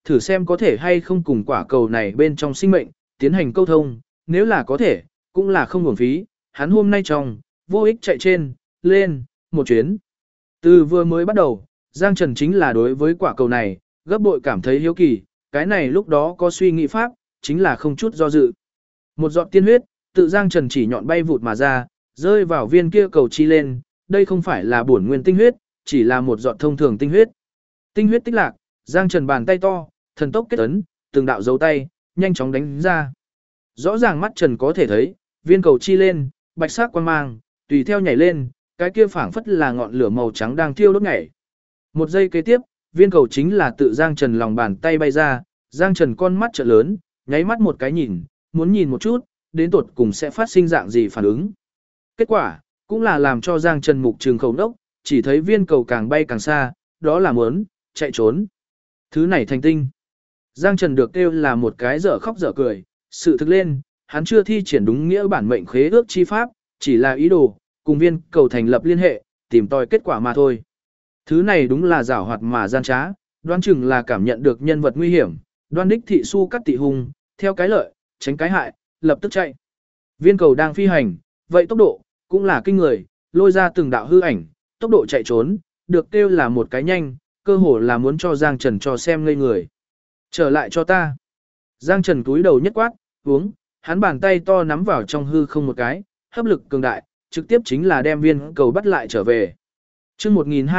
thử xem có thể hay không cùng quả cầu này bên trong sinh mệnh, tiến hành câu thông, nếu là có thể, cũng là không uổng phí, hắn hôm nay trong, vô ích chạy trên, lên, một chuyến. Từ vừa mới bắt đầu, Giang Trần chính là đối với quả cầu này, gấp bội cảm thấy hiếu kỳ, cái này lúc đó có suy nghĩ pháp, chính là không chút do dự. Một giọt tiên huyết, tự Giang Trần chỉ nhọn bay vụt mà ra, rơi vào viên kia cầu chi lên, đây không phải là bổn nguyên tinh huyết, chỉ là một giọt thông thường tinh huyết. Tinh huyết tích lạc, Giang Trần bàn tay to, thần tốc kết ấn, từng đạo dấu tay, nhanh chóng đánh ra. Rõ ràng mắt Trần có thể thấy, viên cầu chi lên, bạch sắc quang mang, tùy theo nhảy lên, cái kia phảng phất là ngọn lửa màu trắng đang thiêu đốt nhảy. Một giây kế tiếp, viên cầu chính là tự Giang Trần lòng bàn tay bay ra, Giang Trần con mắt trợn lớn, nháy mắt một cái nhìn, muốn nhìn một chút, đến tột cùng sẽ phát sinh dạng gì phản ứng. Kết quả, cũng là làm cho Giang Trần mục trường khẩu đốc, chỉ thấy viên cầu càng bay càng xa, đó là muốn chạy trốn. Thứ này thành tinh. Giang Trần được kêu là một cái dở khóc dở cười, sự thực lên, hắn chưa thi triển đúng nghĩa bản mệnh khế ước chi pháp, chỉ là ý đồ, cùng viên cầu thành lập liên hệ, tìm tòi kết quả mà thôi. Thứ này đúng là giảo hoạt mà gian trá, đoán chừng là cảm nhận được nhân vật nguy hiểm, đoan đích thị su cắt tị hung, theo cái lợi, tránh cái hại, lập tức chạy. Viên cầu đang phi hành, vậy tốc độ, cũng là kinh người, lôi ra từng đạo hư ảnh, tốc độ chạy trốn, được kêu là một cái nhanh, cơ hồ là muốn cho Giang Trần cho xem ngây người. Trở lại cho ta. Giang Trần cúi đầu nhất quát, uống, hắn bàn tay to nắm vào trong hư không một cái, hấp lực cường đại, trực tiếp chính là đem viên cầu bắt lại trở về. Chương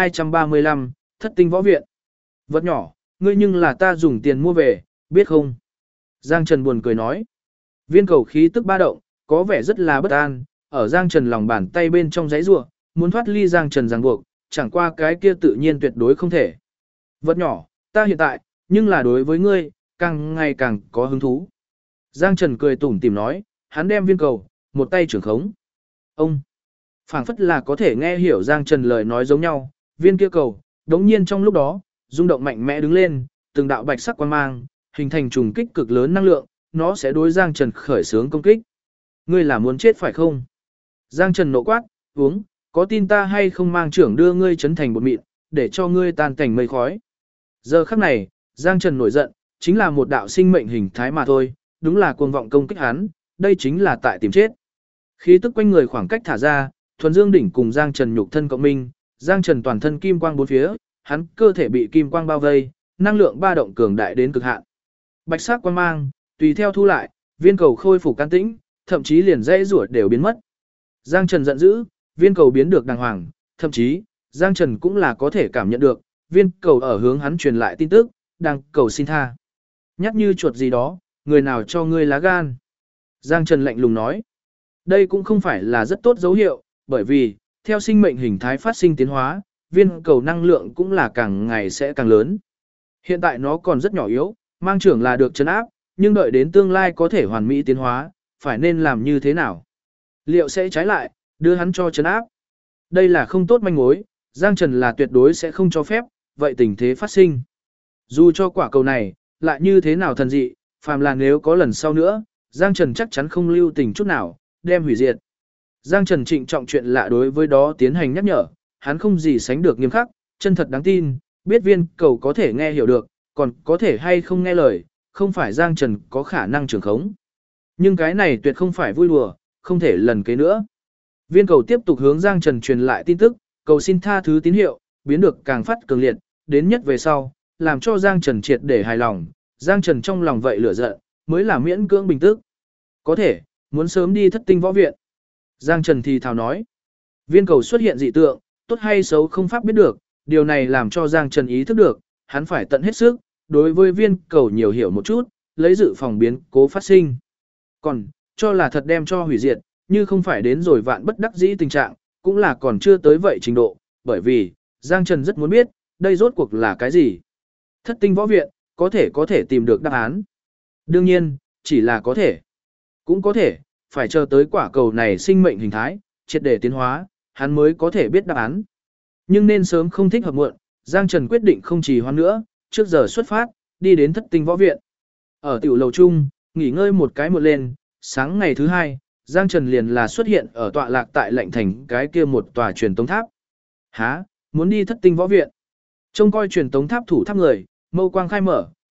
1235, Thất Tinh Võ Viện. Vật nhỏ, ngươi nhưng là ta dùng tiền mua về, biết không? Giang Trần buồn cười nói. Viên cầu khí tức ba động, có vẻ rất là bất an, ở Giang Trần lòng bàn tay bên trong giấy rùa, muốn thoát ly Giang Trần ràng buộc, chẳng qua cái kia tự nhiên tuyệt đối không thể. Vật nhỏ, ta hiện tại, nhưng là đối với ngươi, càng ngày càng có hứng thú. Giang Trần cười tủm tỉm nói, hắn đem viên cầu, một tay trưởng khống. Ông, phảng phất là có thể nghe hiểu Giang Trần lời nói giống nhau, viên kia cầu, đống nhiên trong lúc đó, rung động mạnh mẽ đứng lên, từng đạo bạch sắc quang mang, hình thành trùng kích cực lớn năng lượng, nó sẽ đối Giang Trần khởi xướng công kích. Ngươi là muốn chết phải không? Giang Trần nộ quát, uống, có tin ta hay không mang trưởng đưa ngươi chấn thành bột mịn, để cho ngươi tan thành mây khói. Giờ khắc này, Giang Trần nổi giận, chính là một đạo sinh mệnh hình thái mà thôi, đúng là cuồng vọng công kích hắn, đây chính là tại tìm chết. Khí tức quanh người khoảng cách thả ra, thuần dương đỉnh cùng Giang Trần nhục thân cộng minh, Giang Trần toàn thân kim quang bốn phía, hắn cơ thể bị kim quang bao vây, năng lượng ba động cường đại đến cực hạn. Bạch sắc quang mang, tùy theo thu lại, viên cầu khôi phục can tĩnh, thậm chí liền dãy rủa đều biến mất. Giang Trần giận dữ, viên cầu biến được đàng hoàng, thậm chí, Giang Trần cũng là có thể cảm nhận được, viên cầu ở hướng hắn truyền lại tin tức, đang cầu xin tha. Nhắc như chuột gì đó, người nào cho ngươi lá gan. Giang Trần lạnh lùng nói, đây cũng không phải là rất tốt dấu hiệu, bởi vì, theo sinh mệnh hình thái phát sinh tiến hóa, viên cầu năng lượng cũng là càng ngày sẽ càng lớn. Hiện tại nó còn rất nhỏ yếu, mang trưởng là được trấn áp, nhưng đợi đến tương lai có thể hoàn mỹ tiến hóa, phải nên làm như thế nào? Liệu sẽ trái lại, đưa hắn cho trấn áp? Đây là không tốt manh mối, Giang Trần là tuyệt đối sẽ không cho phép, vậy tình thế phát sinh. Dù cho quả cầu này, lại như thế nào thần dị, phàm là nếu có lần sau nữa, Giang Trần chắc chắn không lưu tình chút nào, đem hủy diệt. Giang Trần trịnh trọng chuyện lạ đối với đó tiến hành nhắc nhở, hắn không gì sánh được nghiêm khắc, chân thật đáng tin, biết viên cầu có thể nghe hiểu được, còn có thể hay không nghe lời, không phải Giang Trần có khả năng trưởng khống. Nhưng cái này tuyệt không phải vui đùa, không thể lần kế nữa. Viên cầu tiếp tục hướng Giang Trần truyền lại tin tức, cầu xin tha thứ tín hiệu, biến được càng phát cường liệt, đến nhất về sau, làm cho Giang Trần triệt để hài lòng, Giang Trần trong lòng vậy lửa giận, mới là miễn cưỡng bình tức. Có thể, muốn sớm đi Thất Tinh Võ Viện. Giang Trần thì thào nói, viên cầu xuất hiện dị tượng, tốt hay xấu không pháp biết được, điều này làm cho Giang Trần ý thức được, hắn phải tận hết sức, đối với viên cầu nhiều hiểu một chút, lấy dự phòng biến cố phát sinh. Còn, cho là thật đem cho hủy diệt, như không phải đến rồi vạn bất đắc dĩ tình trạng, cũng là còn chưa tới vậy trình độ, bởi vì, Giang Trần rất muốn biết, đây rốt cuộc là cái gì. Thất Tinh Võ Viện, có thể tìm được đáp án. Đương nhiên, chỉ là có thể. Cũng có thể, phải chờ tới quả cầu này sinh mệnh hình thái, triệt để tiến hóa, hắn mới có thể biết đáp án. Nhưng nên sớm không thích hợp muộn, Giang Trần quyết định không trì hoãn nữa, trước giờ xuất phát, đi đến Thất Tinh Võ Viện. Ở tiểu lầu chung, nghỉ ngơi một cái một lên, sáng ngày thứ hai, Giang Trần liền là xuất hiện ở tọa lạc tại lệnh thành cái kia một tòa truyền tống tháp. Hả, muốn đi Thất Tinh Võ Viện? Trông coi truyền tống tháp thủ tháp người, mâu quang khai mở,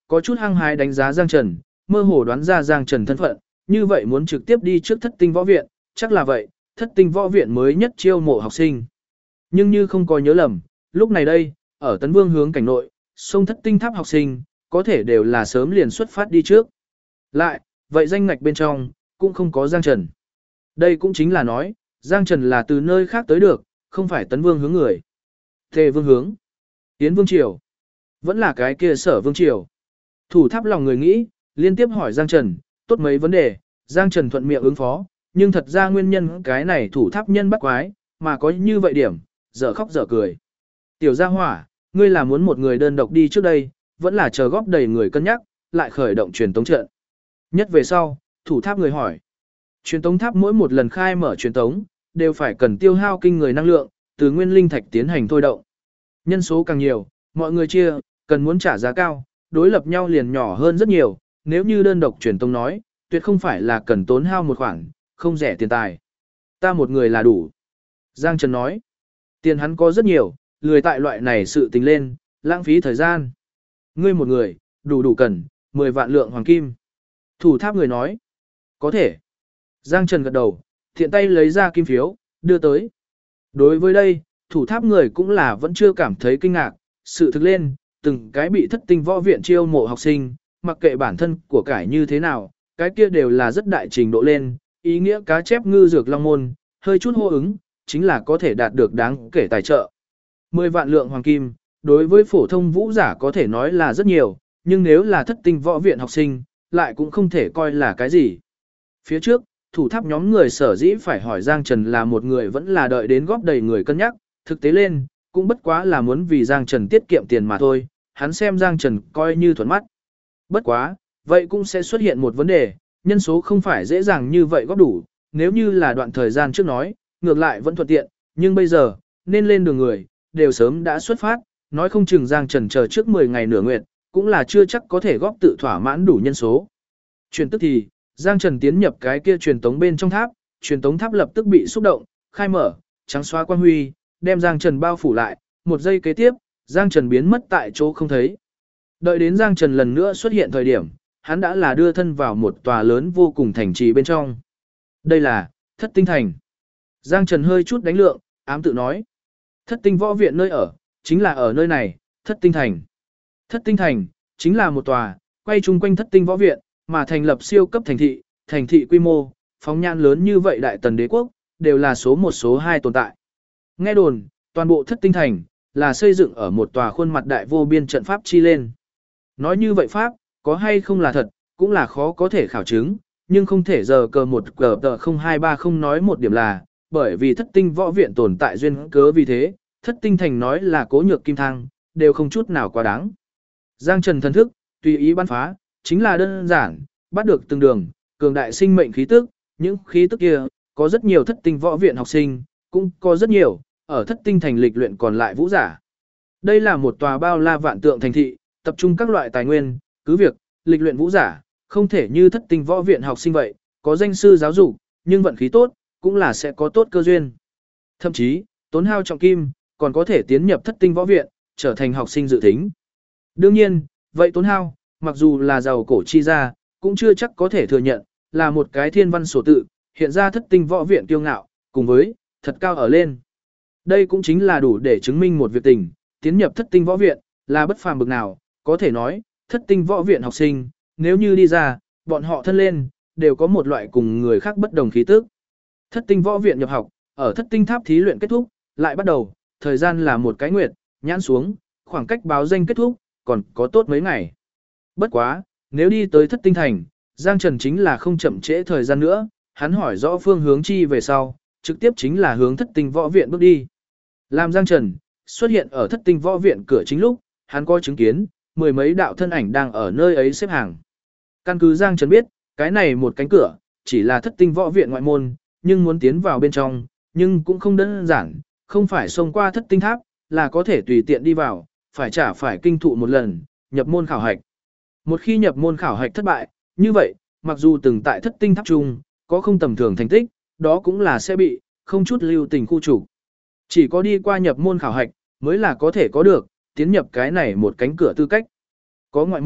có chút hăng hái đánh giá Giang Trần, mơ hồ đoán ra Giang Trần thân phận, như vậy muốn trực tiếp đi trước thất tinh võ viện, chắc là vậy, thất tinh võ viện mới nhất chiêu mộ học sinh. Nhưng như không có nhớ lầm, lúc này đây, ở Tấn Vương hướng cảnh nội, sông thất tinh tháp học sinh, có thể đều là sớm liền xuất phát đi trước. Lại, vậy danh ngạch bên trong, cũng không có Giang Trần. Đây cũng chính là nói, Giang Trần là từ nơi khác tới được, không phải Tấn Vương hướng người. Tề Vương hướng, Yến Vương Triều, vẫn là cái kia Sở Vương Triều. Thủ tháp lòng người nghĩ, liên tiếp hỏi Giang Trần, tốt mấy vấn đề, Giang Trần thuận miệng ứng phó, nhưng thật ra nguyên nhân cái này thủ tháp nhân bắt quái, mà có như vậy điểm, dở khóc dở cười. Tiểu gia hỏa, ngươi là muốn một người đơn độc đi trước đây, vẫn là chờ góp đầy người cân nhắc, lại khởi động truyền tống trận. Nhất về sau, thủ tháp người hỏi. Truyền tống tháp mỗi một lần khai mở truyền tống, đều phải cần tiêu hao kinh người năng lượng, từ nguyên linh thạch tiến hành thôi động. Nhân số càng nhiều, mọi người chia, cần muốn trả giá cao, đối lập nhau liền nhỏ hơn rất nhiều, nếu như đơn độc truyền tống nói, tuyệt không phải là cần tốn hao một khoản, không rẻ tiền tài. Ta một người là đủ. Giang Trần nói, tiền hắn có rất nhiều, lười tại loại này sự tình lên, lãng phí thời gian. Ngươi một người, đủ cần, 10 vạn lượng hoàng kim. Thủ tháp người nói, có thể. Giang Trần gật đầu, thiện tay lấy ra kim phiếu, đưa tới. Đối với đây, thủ tháp người cũng là vẫn chưa cảm thấy kinh ngạc, sự thực lên, từng cái bị thất tinh võ viện chiêu mộ học sinh, mặc kệ bản thân của cải như thế nào, cái kia đều là rất đại trình độ lên, ý nghĩa cá chép ngư dược long môn, hơi chút hô ứng, chính là có thể đạt được đáng kể tài trợ. 10 vạn lượng hoàng kim, đối với phổ thông vũ giả có thể nói là rất nhiều, nhưng nếu là thất tinh võ viện học sinh, lại cũng không thể coi là cái gì. Phía trước, thủ tháp nhóm người sở dĩ phải hỏi Giang Trần là một người vẫn là đợi đến góp đầy người cân nhắc, thực tế lên, cũng bất quá là muốn vì Giang Trần tiết kiệm tiền mà thôi, hắn xem Giang Trần coi như thuận mắt. Bất quá, vậy cũng sẽ xuất hiện một vấn đề, nhân số không phải dễ dàng như vậy góp đủ, nếu như là đoạn thời gian trước nói, ngược lại vẫn thuận tiện, nhưng bây giờ, nên lên đường người, đều sớm đã xuất phát, nói không chừng Giang Trần chờ trước 10 ngày nửa nguyệt, cũng là chưa chắc có thể góp tự thỏa mãn đủ nhân số. Truyền tức thì, Giang Trần tiến nhập cái kia truyền tống bên trong tháp, truyền tống tháp lập tức bị xúc động, khai mở, trắng xóa quang huy, đem Giang Trần bao phủ lại, một giây kế tiếp, Giang Trần biến mất tại chỗ không thấy. Đợi đến Giang Trần lần nữa xuất hiện thời điểm, hắn đã là đưa thân vào một tòa lớn vô cùng thành trì bên trong. Đây là Thất Tinh Thành. Giang Trần hơi chút đánh lượng, ám tự nói. Thất Tinh võ viện nơi ở, chính là ở nơi này, Thất Tinh Thành. Thất Tinh Thành, chính là một tòa, quay chung quanh Thất Tinh võ viện, mà thành lập siêu cấp thành thị quy mô, phóng nhan lớn như vậy đại tần đế quốc, đều là số 1 số 2 tồn tại. Nghe đồn, toàn bộ Thất Tinh Thành, là xây dựng ở một tòa khuôn mặt đại vô biên trận pháp chi lên. Nói như vậy pháp, có hay không là thật, cũng là khó có thể khảo chứng, nhưng không thể giờ cờ một cờ tờ 0230 nói một điểm là, bởi vì Thất Tinh võ viện tồn tại duyên cớ vì thế, Thất Tinh Thành nói là cố nhược kim thang, đều không chút nào quá đáng. Giang Trần thần thức, tùy ý bắn phá, chính là đơn giản, bắt được từng đường, cường đại sinh mệnh khí tức, những khí tức kia, có rất nhiều Thất Tinh võ viện học sinh, cũng có rất nhiều, ở Thất Tinh Thành lịch luyện còn lại vũ giả. Đây là một tòa bao la vạn tượng thành thị, tập trung các loại tài nguyên, cứ việc, lịch luyện vũ giả, không thể như Thất Tinh võ viện học sinh vậy, có danh sư giáo dục, nhưng vận khí tốt, cũng là sẽ có tốt cơ duyên. Thậm chí, tốn hao trọng kim, còn có thể tiến nhập Thất Tinh võ viện, trở thành học sinh dự thính. Đương nhiên, vậy tốn hao, mặc dù là giàu cổ chi gia, cũng chưa chắc có thể thừa nhận, là một cái thiên văn sổ tự, hiện ra Thất Tinh võ viện kiêu ngạo, cùng với, thật cao ở lên. Đây cũng chính là đủ để chứng minh một việc tình, tiến nhập Thất Tinh võ viện, là bất phàm bực nào, có thể nói, Thất Tinh võ viện học sinh, nếu như đi ra, bọn họ thân lên, đều có một loại cùng người khác bất đồng khí tức. Thất Tinh võ viện nhập học, ở Thất Tinh tháp thí luyện kết thúc, lại bắt đầu, thời gian là một cái nguyệt, nhãn xuống, khoảng cách báo danh kết thúc, còn có tốt mấy ngày. Bất quá, nếu đi tới Thất Tinh thành, Giang Trần chính là không chậm trễ thời gian nữa, hắn hỏi rõ phương hướng chi về sau, trực tiếp chính là hướng Thất Tinh võ viện bước đi. Làm Giang Trần xuất hiện ở Thất Tinh võ viện cửa chính lúc, hắn có chứng kiến, mười mấy đạo thân ảnh đang ở nơi ấy xếp hàng. Căn cứ Giang Trần biết, cái này một cánh cửa, chỉ là Thất Tinh võ viện ngoại môn, nhưng muốn tiến vào bên trong, nhưng cũng không đơn giản, không phải xông qua Thất Tinh tháp, là có thể tùy tiện đi vào, phải kinh thụ một lần, nhập môn khảo hạch. Một khi nhập môn khảo hạch thất bại, như vậy, mặc dù từng tại Thất Tinh tháp chung, có không tầm thường thành tích, đó cũng là sẽ bị, không chút lưu tình khu trục. Chỉ có đi qua nhập môn khảo hạch, mới là có thể có được, tiến nhập cái này một cánh cửa tư cách. Có ngoại môn,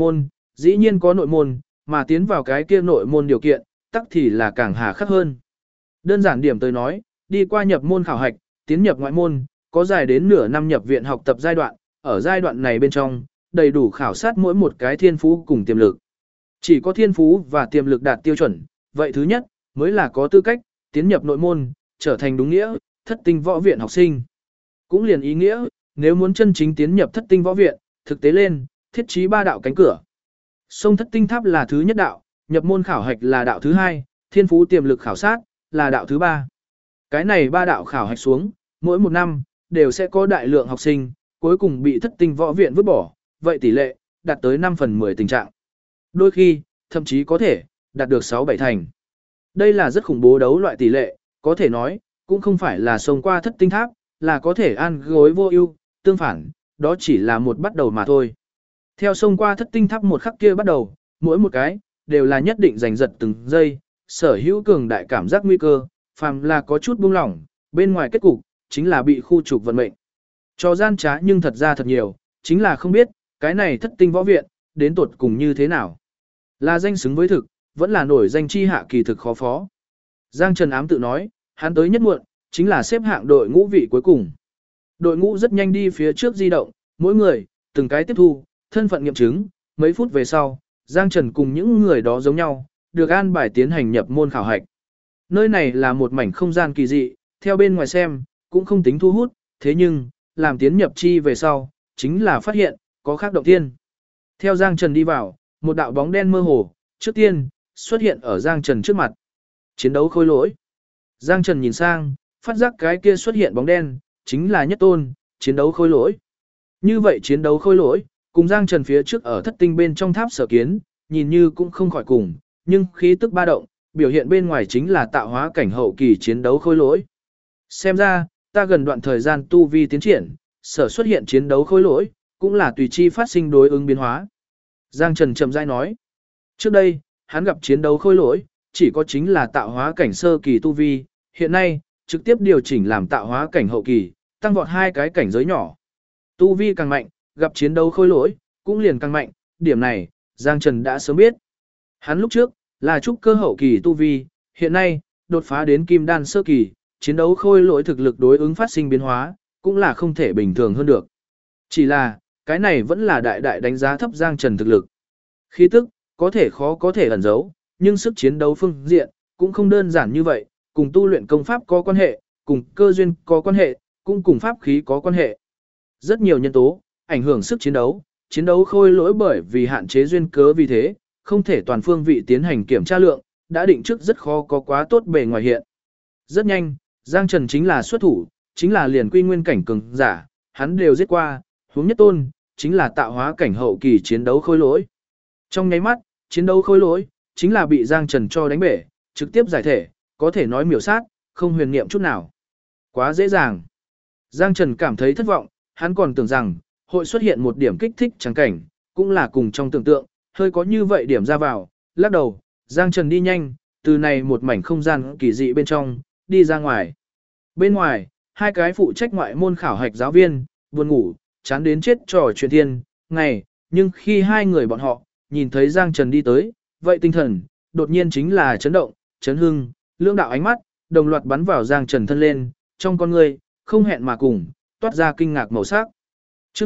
dĩ nhiên có nội môn, mà tiến vào cái kia nội môn điều kiện, tắc thì là càng hà khắc hơn. Đơn giản điểm tới nói, đi qua nhập môn khảo hạch, tiến nhập ngoại môn, có dài đến nửa năm nhập viện học tập giai đoạn, ở giai đoạn này bên trong, đầy đủ khảo sát mỗi một cái thiên phú cùng tiềm lực. Chỉ có thiên phú và tiềm lực đạt tiêu chuẩn, vậy thứ nhất, mới là có tư cách, tiến nhập nội môn, trở thành đúng nghĩa, thất tinh võ viện học sinh. Cũng liền ý nghĩa, nếu muốn chân chính tiến nhập thất tinh võ viện, thực tế lên, thiết trí 3 đạo cánh cửa. Sông thất tinh tháp là thứ nhất đạo, nhập môn khảo hạch là đạo thứ hai, thiên phú tiềm lực khảo sát, là đạo thứ ba. Cái này 3 đạo khảo hạch xuống, mỗi một năm, đều sẽ có đại lượng học sinh, cuối cùng bị thất tinh võ viện vứt bỏ, vậy tỷ lệ, đạt tới 5 phần 10 tình trạng. Đôi khi, thậm chí có thể, đạt được 6-7 thành. Đây là rất khủng bố đấu loại tỷ lệ, có thể nói, cũng không phải là xông qua thất tinh tháp, là có thể an gối vô ưu, tương phản, đó chỉ là một bắt đầu mà thôi. Theo xông qua thất tinh tháp một khắc kia bắt đầu, mỗi một cái, đều là nhất định giành giật từng giây, sở hữu cường đại cảm giác nguy cơ, phàm là có chút buông lỏng, bên ngoài kết cục, chính là bị khu trục vận mệnh. Cho gian trá nhưng thật ra thật nhiều, chính là không biết, cái này thất tinh võ viện, đến tột cùng như thế nào. Là danh xứng với thực, vẫn là nổi danh chi hạ kỳ thực khó phó. Giang Trần ám tự nói, hắn tới nhất muộn, chính là xếp hạng đội ngũ vị cuối cùng. Đội ngũ rất nhanh đi phía trước di động, mỗi người, từng cái tiếp thu, thân phận nghiệm chứng, mấy phút về sau, Giang Trần cùng những người đó giống nhau, được an bài tiến hành nhập môn khảo hạch. Nơi này là một mảnh không gian kỳ dị, theo bên ngoài xem, cũng không tính thu hút, thế nhưng, làm tiến nhập chi về sau, chính là phát hiện, có khác động thiên. Theo Giang Trần đi vào, một đạo bóng đen mơ hồ, trước tiên, xuất hiện ở Giang Trần trước mặt. Chiến đấu khôi lỗi. Giang Trần nhìn sang, phát giác cái kia xuất hiện bóng đen, chính là nhất tôn, chiến đấu khôi lỗi. Như vậy chiến đấu khôi lỗi, cùng Giang Trần phía trước ở thất tinh bên trong tháp sở kiến, nhìn như cũng không khỏi cùng, nhưng khí tức ba động, biểu hiện bên ngoài chính là tạo hóa cảnh hậu kỳ chiến đấu khôi lỗi. Xem ra, ta gần đoạn thời gian tu vi tiến triển, sở xuất hiện chiến đấu khôi lỗi, cũng là tùy chi phát sinh đối ứng biến hóa. Giang Trần chậm rãi nói, trước đây, hắn gặp chiến đấu khôi lỗi, chỉ có chính là tạo hóa cảnh sơ kỳ tu vi, hiện nay, trực tiếp điều chỉnh làm tạo hóa cảnh hậu kỳ, tăng vọt 2 cái cảnh giới nhỏ. Tu vi càng mạnh, gặp chiến đấu khôi lỗi, cũng liền càng mạnh, điểm này, Giang Trần đã sớm biết. Hắn lúc trước, là trúc cơ hậu kỳ tu vi, hiện nay, đột phá đến kim đan sơ kỳ, chiến đấu khôi lỗi thực lực đối ứng phát sinh biến hóa, cũng là không thể bình thường hơn được. Chỉ là, cái này vẫn là đại đại đánh giá thấp Giang Trần thực lực. Khí tức, có thể khó có thể ẩn giấu, nhưng sức chiến đấu phương diện, cũng không đơn giản như vậy, cùng tu luyện công pháp có quan hệ, cùng cơ duyên có quan hệ, cũng cùng pháp khí có quan hệ. Rất nhiều nhân tố, ảnh hưởng sức chiến đấu khôi lỗi bởi vì hạn chế duyên cớ vì thế, không thể toàn phương vị tiến hành kiểm tra lượng, đã định trước rất khó có quá tốt bề ngoài hiện. Rất nhanh, Giang Trần chính là xuất thủ, chính là liền quy nguyên cảnh cường giả, hắn đều giết qua, huống nhất tôn, chính là tạo hóa cảnh hậu kỳ chiến đấu khôi lỗi. Trong nháy mắt, chiến đấu khôi lỗi, chính là bị Giang Trần cho đánh bể, trực tiếp giải thể, có thể nói miểu sát, không huyền niệm chút nào. Quá dễ dàng. Giang Trần cảm thấy thất vọng, hắn còn tưởng rằng, hội xuất hiện một điểm kích thích chẳng cảnh, cũng là cùng trong tưởng tượng, hơi có như vậy điểm ra vào, lắc đầu, Giang Trần đi nhanh, từ này một mảnh không gian kỳ dị bên trong, đi ra ngoài. Bên ngoài, 2 cái phụ trách ngoại môn khảo hạch giáo viên, buồn ngủ, chán đến chết trò chuyện thiên, ngày, nhưng khi 2 người bọn họ, nhìn thấy Giang Trần đi tới, vậy tinh thần, đột nhiên chính là chấn động, chấn hưng, lưỡng đạo ánh mắt, đồng loạt bắn vào Giang Trần thân lên, trong con người, không hẹn mà cùng, toát ra kinh ngạc màu sắc. Chương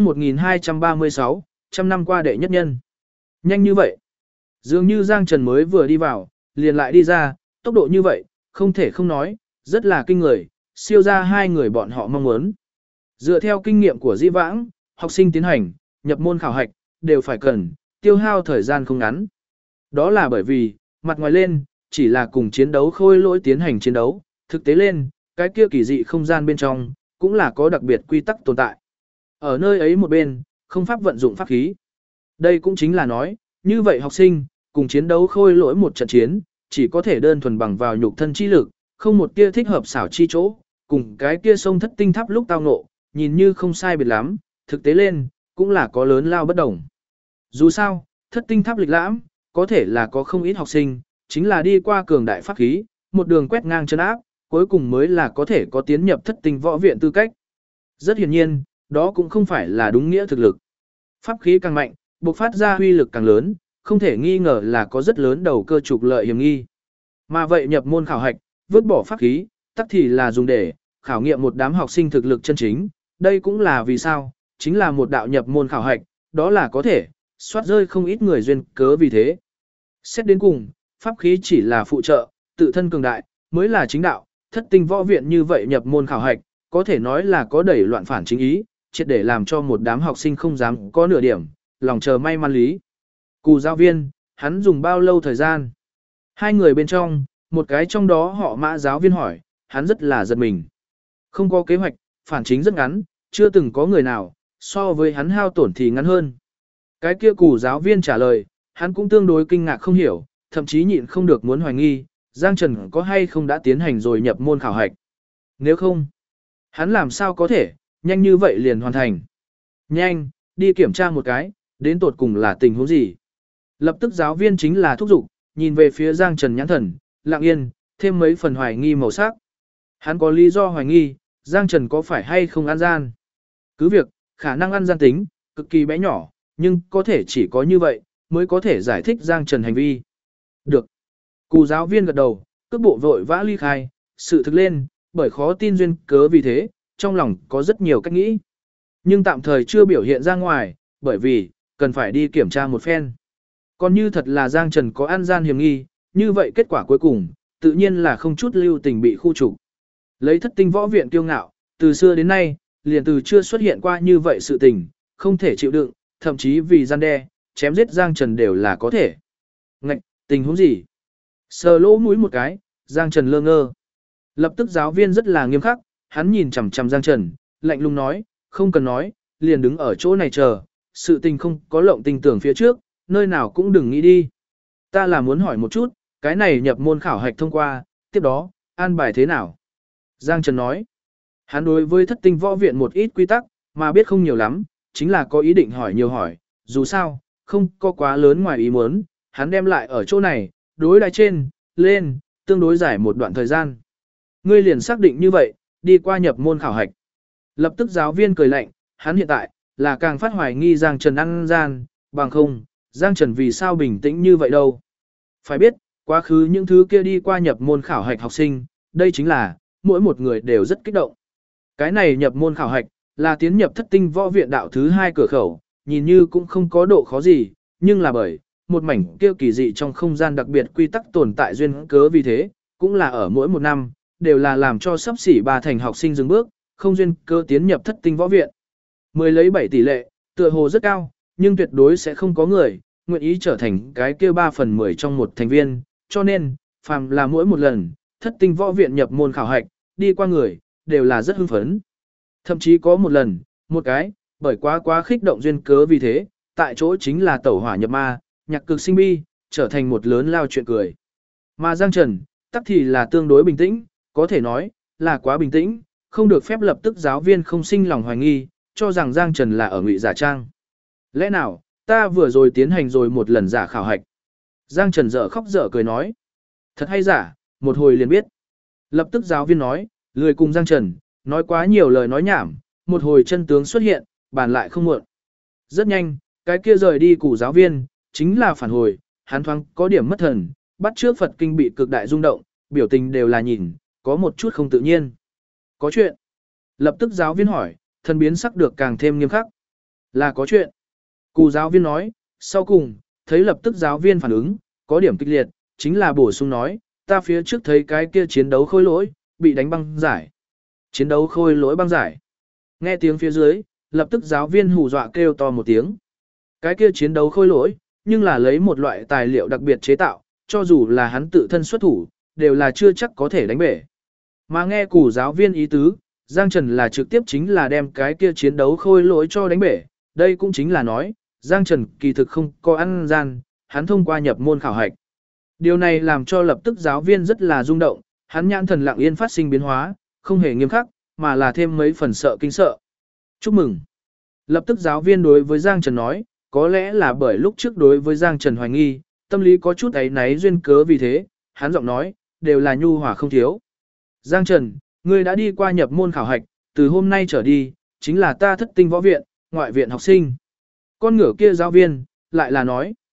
1236, trăm năm qua đệ nhất nhân. Nhanh như vậy. Dường như Giang Trần mới vừa đi vào, liền lại đi ra, tốc độ như vậy, không thể không nói, rất là kinh người, siêu ra 2 người bọn họ mong muốn. Dựa theo kinh nghiệm của Di Vãng, học sinh tiến hành, nhập môn khảo hạch, đều phải cần, tiêu hao thời gian không ngắn. Đó là bởi vì, mặt ngoài lên, chỉ là cùng chiến đấu khôi lỗi tiến hành chiến đấu, thực tế lên, cái kia kỳ dị không gian bên trong, cũng là có đặc biệt quy tắc tồn tại. Ở nơi ấy một bên, không pháp vận dụng pháp khí. Đây cũng chính là nói, như vậy học sinh, cùng chiến đấu khôi lỗi một trận chiến, chỉ có thể đơn thuần bằng vào nhục thân chi lực, không một kia thích hợp xảo chi chỗ, cùng cái kia sông thất tinh tháp lúc tao ngộ, nhìn như không sai biệt lắm, thực tế lên, cũng là có lớn lao bất đồng. Dù sao, thất tinh tháp lịch lãm, có thể là có không ít học sinh, chính là đi qua cường đại pháp khí, một đường quét ngang chân áp, cuối cùng mới là có thể có tiến nhập thất tinh võ viện tư cách. Rất hiển nhiên, đó cũng không phải là đúng nghĩa thực lực. Pháp khí càng mạnh, bộc phát ra huy lực càng lớn, không thể nghi ngờ là có rất lớn đầu cơ trục lợi hiểm nghi. Mà vậy nhập môn khảo hạch, vứt bỏ pháp khí, tắc thì là dùng để khảo nghiệm một đám học sinh thực lực chân chính, đây cũng là vì sao, chính là một đạo nhập môn khảo hạch, đó là có thể soát rơi không ít người duyên cớ vì thế. Xét đến cùng, pháp khí chỉ là phụ trợ, tự thân cường đại, mới là chính đạo, thất tinh võ viện như vậy nhập môn khảo hạch, có thể nói là có đẩy loạn phản chính ý, triệt để làm cho một đám học sinh không dám có nửa điểm, lòng chờ may mắn lý. Cù giáo viên, hắn dùng bao lâu thời gian? Hai người bên trong, một cái trong đó họ Mã giáo viên hỏi, hắn rất là giật mình. Không có kế hoạch, phản chính rất ngắn, chưa từng có người nào, so với hắn hao tổn thì ngắn hơn. Cái kia cù giáo viên trả lời, hắn cũng tương đối kinh ngạc không hiểu, thậm chí nhịn không được muốn hoài nghi, Giang Trần có hay không đã tiến hành rồi nhập môn khảo hạch. Nếu không, hắn làm sao có thể, nhanh như vậy liền hoàn thành. Nhanh, đi kiểm tra một cái, đến tột cùng là tình huống gì. Lập tức giáo viên chính là thúc giục, nhìn về phía Giang Trần nhãn thần, lặng yên, thêm mấy phần hoài nghi màu sắc. Hắn có lý do hoài nghi, Giang Trần có phải hay không ăn gian. Cứ việc, khả năng ăn gian tính, cực kỳ bé nhỏ, nhưng có thể chỉ có như vậy, mới có thể giải thích Giang Trần hành vi. Được. Cù giáo viên gật đầu, cước bộ vội vã ly khai, sự thực lên, bởi khó tin duyên cớ vì thế, trong lòng có rất nhiều cách nghĩ. Nhưng tạm thời chưa biểu hiện ra ngoài, bởi vì, cần phải đi kiểm tra một phen. Còn như thật là Giang Trần có ăn gian hiểm nghi, như vậy kết quả cuối cùng, tự nhiên là không chút lưu tình bị khu trục. Lấy thất tinh võ viện kiêu ngạo, từ xưa đến nay, liền từ chưa xuất hiện qua như vậy sự tình, không thể chịu đựng, thậm chí vì gian đe, chém giết Giang Trần đều là có thể. Ngạch, tình huống gì? Sờ lỗ mũi một cái, Giang Trần lơ ngơ. Lập tức giáo viên rất là nghiêm khắc, hắn nhìn chằm chằm Giang Trần, lạnh lùng nói, không cần nói, liền đứng ở chỗ này chờ, sự tình không có lộng tình tưởng phía trước, nơi nào cũng đừng nghĩ đi. Ta là muốn hỏi một chút, cái này nhập môn khảo hạch thông qua, tiếp đó, an bài thế nào? Giang Trần nói, hắn đối với thất tinh võ viện một ít quy tắc, mà biết không nhiều lắm, chính là có ý định hỏi nhiều hỏi, dù sao, không có quá lớn ngoài ý muốn, hắn đem lại ở chỗ này, đối đai trên, lên, tương đối dài một đoạn thời gian. Ngươi liền xác định như vậy, đi qua nhập môn khảo hạch. Lập tức giáo viên cười lạnh, hắn hiện tại, là càng phát hoài nghi Giang Trần ăn gian, bằng không, Giang Trần vì sao bình tĩnh như vậy đâu. Phải biết, quá khứ những thứ kia đi qua nhập môn khảo hạch học sinh, đây chính là, mỗi một người đều rất kích động. Cái này nhập môn khảo hạch, là tiến nhập thất tinh võ viện đạo thứ 2 cửa khẩu, nhìn như cũng không có độ khó gì, nhưng là bởi, một mảnh kia kỳ dị trong không gian đặc biệt quy tắc tồn tại duyên cớ vì thế, cũng là ở mỗi một năm, đều là làm cho sắp xỉ 3 thành học sinh dừng bước, không duyên cơ tiến nhập thất tinh võ viện. 10 lấy 7 tỷ lệ, tựa hồ rất cao, nhưng tuyệt đối sẽ không có người, nguyện ý trở thành cái kia 3/10 trong một thành viên, cho nên, phàm là mỗi một lần, thất tinh võ viện nhập môn khảo hạch, đi qua người, đều là rất hưng phấn. Thậm chí có một lần, một cái, bởi quá khích động duyên cớ vì thế, tại chỗ chính là tẩu hỏa nhập ma, nhạc cực sinh bi, trở thành một lớn lao chuyện cười. Mà Giang Trần, tắc thì là tương đối bình tĩnh, có thể nói, là quá bình tĩnh, không được phép lập tức giáo viên không sinh lòng hoài nghi, cho rằng Giang Trần là ở ngụy giả trang. Lẽ nào, ta vừa rồi tiến hành rồi một lần giả khảo hạch. Giang Trần dở khóc dở cười nói. Thật hay giả, một hồi liền biết. Lập tức giáo viên nói, lười cùng Giang Trần, nói quá nhiều lời nói nhảm, một hồi chân tướng xuất hiện, bàn lại không muộn. Rất nhanh, cái kia rời đi củ giáo viên, chính là phản hồi, hắn thoáng có điểm mất thần, bắt trước Phật kinh bị cực đại rung động, biểu tình đều là nhìn, có một chút không tự nhiên. Có chuyện. Lập tức giáo viên hỏi, thần biến sắc được càng thêm nghiêm khắc. Là có chuyện. Cù giáo viên nói, sau cùng, thấy lập tức giáo viên phản ứng, có điểm kịch liệt, chính là bổ sung nói, ta phía trước thấy cái kia chiến đấu khôi lỗi, bị đánh băng giải. Chiến đấu khôi lỗi băng giải. Nghe tiếng phía dưới, lập tức giáo viên hù dọa kêu to một tiếng. Cái kia chiến đấu khôi lỗi, nhưng là lấy một loại tài liệu đặc biệt chế tạo, cho dù là hắn tự thân xuất thủ, đều là chưa chắc có thể đánh bể. Mà nghe củ giáo viên ý tứ, Giang Trần là trực tiếp chính là đem cái kia chiến đấu khôi lỗi cho đánh bể, đây cũng chính là nói, Giang Trần kỳ thực không có ăn gian, hắn thông qua nhập môn khảo hạch. Điều này làm cho lập tức giáo viên rất là rung động, hắn nhãn thần lặng yên phát sinh biến hóa, không hề nghiêm khắc, mà là thêm mấy phần sợ kinh sợ. Chúc mừng. Lập tức giáo viên đối với Giang Trần nói, có lẽ là bởi lúc trước đối với Giang Trần hoài nghi, tâm lý có chút ấy náy duyên cớ vì thế, hắn giọng nói, đều là nhu hòa không thiếu. Giang Trần, ngươi đã đi qua nhập môn khảo hạch, từ hôm nay trở đi, chính là ta thất tinh võ viện, ngoại viện học sinh. Con ngựa kia giáo viên, lại là nói.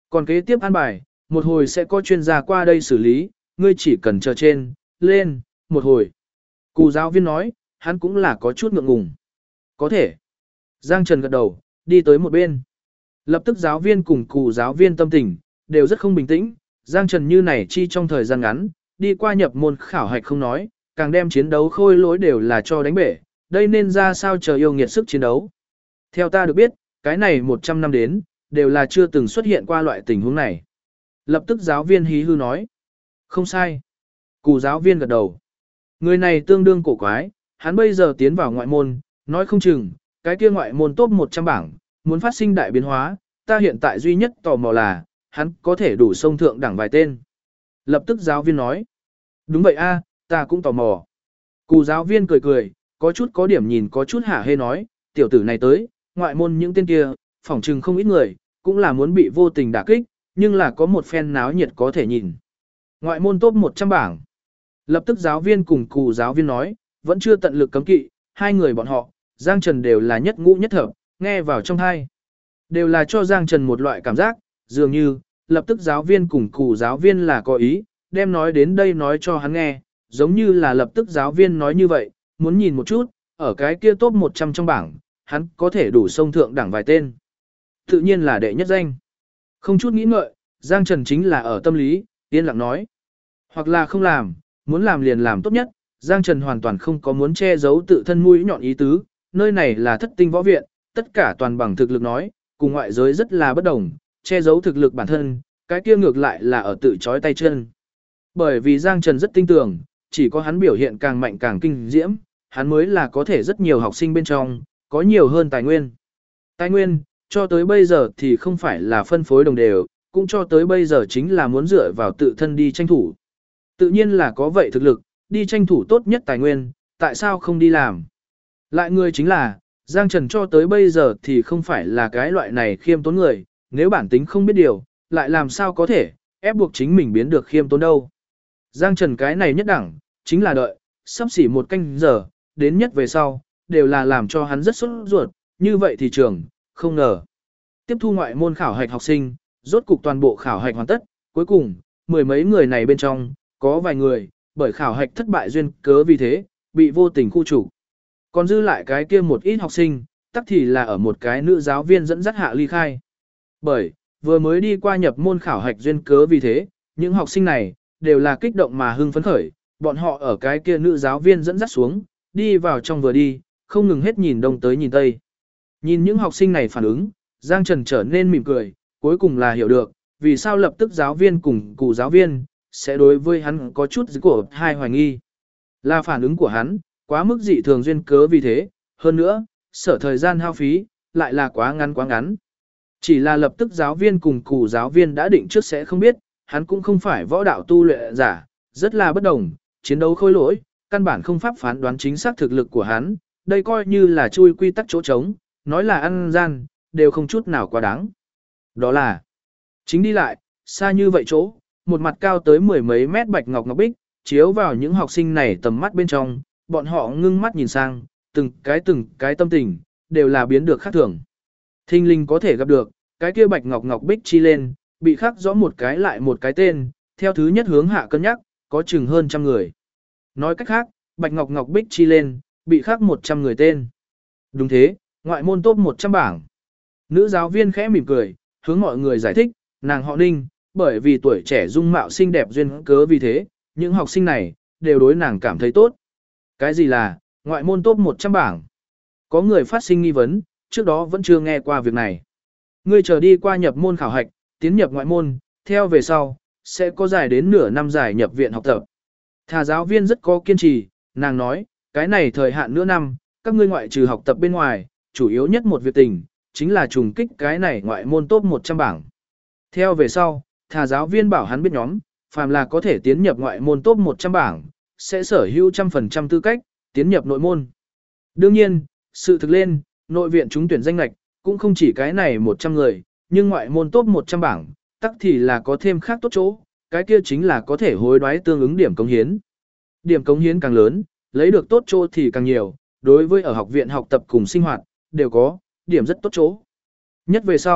Còn kế tiếp an bài, một hồi sẽ có chuyên gia qua đây xử lý, ngươi chỉ cần chờ trên, lên, một hồi. Cù giáo viên nói, hắn cũng là có chút ngượng ngùng. Có thể. Giang Trần gật đầu, đi tới một bên. Lập tức giáo viên cùng cù giáo viên tâm tình, đều rất không bình tĩnh. Giang Trần như này chi trong thời gian ngắn, đi qua nhập môn khảo hạch không nói, càng đem chiến đấu khôi lỗi đều là cho đánh bể. Đây nên ra sao chờ yêu nghiệt sức chiến đấu. Theo ta được biết, cái này 100 năm đến, đều là chưa từng xuất hiện qua loại tình huống này. Lập tức giáo viên hí hư nói. Không sai. Cù giáo viên gật đầu. Người này tương đương cổ quái, hắn bây giờ tiến vào ngoại môn, nói không chừng, cái kia ngoại môn top 100 bảng, muốn phát sinh đại biến hóa, ta hiện tại duy nhất tò mò là, hắn có thể đủ sông thượng đẳng vài tên. Lập tức giáo viên nói. Đúng vậy a, ta cũng tò mò. Cù giáo viên cười cười, có chút có điểm nhìn có chút hả hê nói, tiểu tử này tới, ngoại môn những tên kia, phỏng chừng không ít người, cũng là muốn bị vô tình đả kích, nhưng là có một phen náo nhiệt có thể nhìn. Ngoại môn top 100 bảng. Lập tức giáo viên cùng cù giáo viên nói, vẫn chưa tận lực cấm kỵ, hai người bọn họ, Giang Trần đều là nhất ngũ nhất thập, nghe vào trong tai. Đều là cho Giang Trần một loại cảm giác, dường như, lập tức giáo viên cùng cù giáo viên là có ý, đem nói đến đây nói cho hắn nghe, giống như là lập tức giáo viên nói như vậy, muốn nhìn một chút, ở cái kia top 100 trong bảng, hắn có thể đủ sông thượng đẳng vài tên. Tự nhiên là đệ nhất danh. Không chút nghĩ ngợi, Giang Trần chính là ở tâm lý, yên lặng nói. Hoặc là không làm, muốn làm liền làm tốt nhất, Giang Trần hoàn toàn không có muốn che giấu tự thân mũi nhọn ý tứ, nơi này là thất tinh võ viện, tất cả toàn bằng thực lực nói, cùng ngoại giới rất là bất đồng, che giấu thực lực bản thân, cái kia ngược lại là ở tự chói tay chân. Bởi vì Giang Trần rất tinh tường, chỉ có hắn biểu hiện càng mạnh càng kinh diễm, hắn mới là có thể rất nhiều học sinh bên trong, có nhiều hơn tài nguyên. Tài nguyên, cho tới bây giờ thì không phải là phân phối đồng đều, cũng cho tới bây giờ chính là muốn dựa vào tự thân đi tranh thủ. Tự nhiên là có vậy thực lực, đi tranh thủ tốt nhất tài nguyên, tại sao không đi làm? Lại người chính là, Giang Trần cho tới bây giờ thì không phải là cái loại này khiêm tốn người, nếu bản tính không biết điều, lại làm sao có thể, ép buộc chính mình biến được khiêm tốn đâu. Giang Trần cái này nhất đẳng, chính là đợi, sắp xỉ một canh giờ, đến nhất về sau, đều là làm cho hắn rất sốt ruột, như vậy thì trường, không ngờ. Tiếp thu ngoại môn khảo hạch học sinh, rốt cục toàn bộ khảo hạch hoàn tất, cuối cùng, mười mấy người này bên trong, có vài người, bởi khảo hạch thất bại duyên cớ vì thế, bị vô tình khu trục. Còn dư lại cái kia một ít học sinh, tắc thì là ở một cái nữ giáo viên dẫn dắt hạ ly khai. Bởi, vừa mới đi qua nhập môn khảo hạch duyên cớ vì thế, những học sinh này, đều là kích động mà hưng phấn khởi, bọn họ ở cái kia nữ giáo viên dẫn dắt xuống, đi vào trong vừa đi, không ngừng hết nhìn đông tới nhìn tây. Nhìn những học sinh này phản ứng, Giang Trần trở nên mỉm cười, cuối cùng là hiểu được, vì sao lập tức giáo viên cùng cụ giáo viên, sẽ đối với hắn có chút dữ của hai hoài nghi. Là phản ứng của hắn, quá mức dị thường duyên cớ vì thế, hơn nữa, sở thời gian hao phí, lại là quá ngắn quá ngắn. Chỉ là lập tức giáo viên cùng cụ giáo viên đã định trước sẽ không biết, hắn cũng không phải võ đạo tu luyện giả, rất là bất đồng, chiến đấu khôi lỗi, căn bản không pháp phán đoán chính xác thực lực của hắn, đây coi như là chui quy tắc chỗ trống, nói là ăn gian, đều không chút nào quá đáng. Đó là, chính đi lại, xa như vậy chỗ, một mặt cao tới mười mấy mét bạch ngọc ngọc bích, chiếu vào những học sinh này tầm mắt bên trong, bọn họ ngưng mắt nhìn sang, từng cái tâm tình, đều là biến được khác thường. Thinh linh có thể gặp được, cái kia bạch ngọc ngọc bích chi lên, bị khắc rõ một cái lại một cái tên, theo thứ nhất hướng hạ cân nhắc, có chừng hơn trăm người. Nói cách khác, bạch ngọc ngọc bích chi lên, bị khắc 100 người tên. Đúng thế, ngoại môn top 100 bảng. Nữ giáo viên khẽ mỉm cười, hướng mọi người giải thích, nàng họ Ninh, bởi vì tuổi trẻ dung mạo xinh đẹp duyên cớ vì thế, những học sinh này, đều đối nàng cảm thấy tốt. Cái gì là, ngoại môn top 100 bảng? Có người phát sinh nghi vấn, trước đó vẫn chưa nghe qua việc này. Ngươi chờ đi qua nhập môn khảo hạch, tiến nhập ngoại môn, theo về sau, sẽ có dài đến nửa năm giải nhập viện học tập. Thà giáo viên rất có kiên trì, nàng nói, cái này thời hạn nửa năm, các ngươi ngoại trừ học tập bên ngoài, chủ yếu nhất một việc tình, chính là trùng kích cái này ngoại môn top 100 bảng. Theo về sau, thà giáo viên bảo hắn biết nhóm, phàm là có thể tiến nhập ngoại môn top 100 bảng, sẽ sở hữu 100% tư cách, tiến nhập nội môn. Đương nhiên, sự thực lên, nội viện trúng tuyển danh lệch, cũng không chỉ cái này 100 người, nhưng ngoại môn top 100 bảng, tắc thì là có thêm khác tốt chỗ, cái kia chính là có thể hối đoái tương ứng điểm cống hiến. Điểm cống hiến càng lớn, lấy được tốt chỗ thì càng nhiều, đối với ở học viện học tập cùng sinh hoạt, đều có, điểm rất tốt chỗ. Nhất về sau,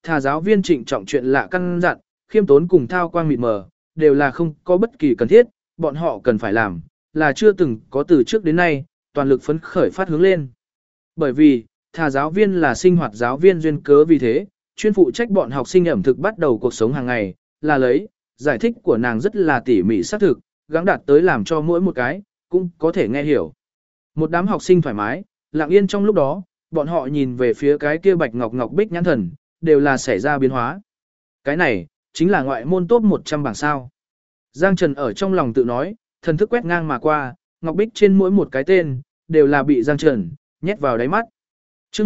thà giáo viên trịnh trọng chuyện lạ căn dặn, khiêm tốn cùng thao quang mịt mờ, đều là không có bất kỳ cần thiết, bọn họ cần phải làm, là chưa từng có từ trước đến nay, toàn lực phấn khởi phát hướng lên. Bởi vì, thà giáo viên là sinh hoạt giáo viên duyên cớ vì thế, chuyên phụ trách bọn học sinh ẩm thực bắt đầu cuộc sống hàng ngày, là lấy, giải thích của nàng rất là tỉ mỉ xác thực, gắng đạt tới làm cho mỗi một cái, cũng có thể nghe hiểu. Một đám học sinh thoải mái, lặng yên trong lúc đó, bọn họ nhìn về phía cái kia bạch ngọc ngọc bích nhãn thần, đều là xảy ra biến hóa. Cái này, chính là ngoại môn top 100 bảng sao. Giang Trần ở trong lòng tự nói, thần thức quét ngang mà qua, ngọc bích trên mỗi một cái tên, đều là bị Giang Trần nhét vào đáy mắt. Chương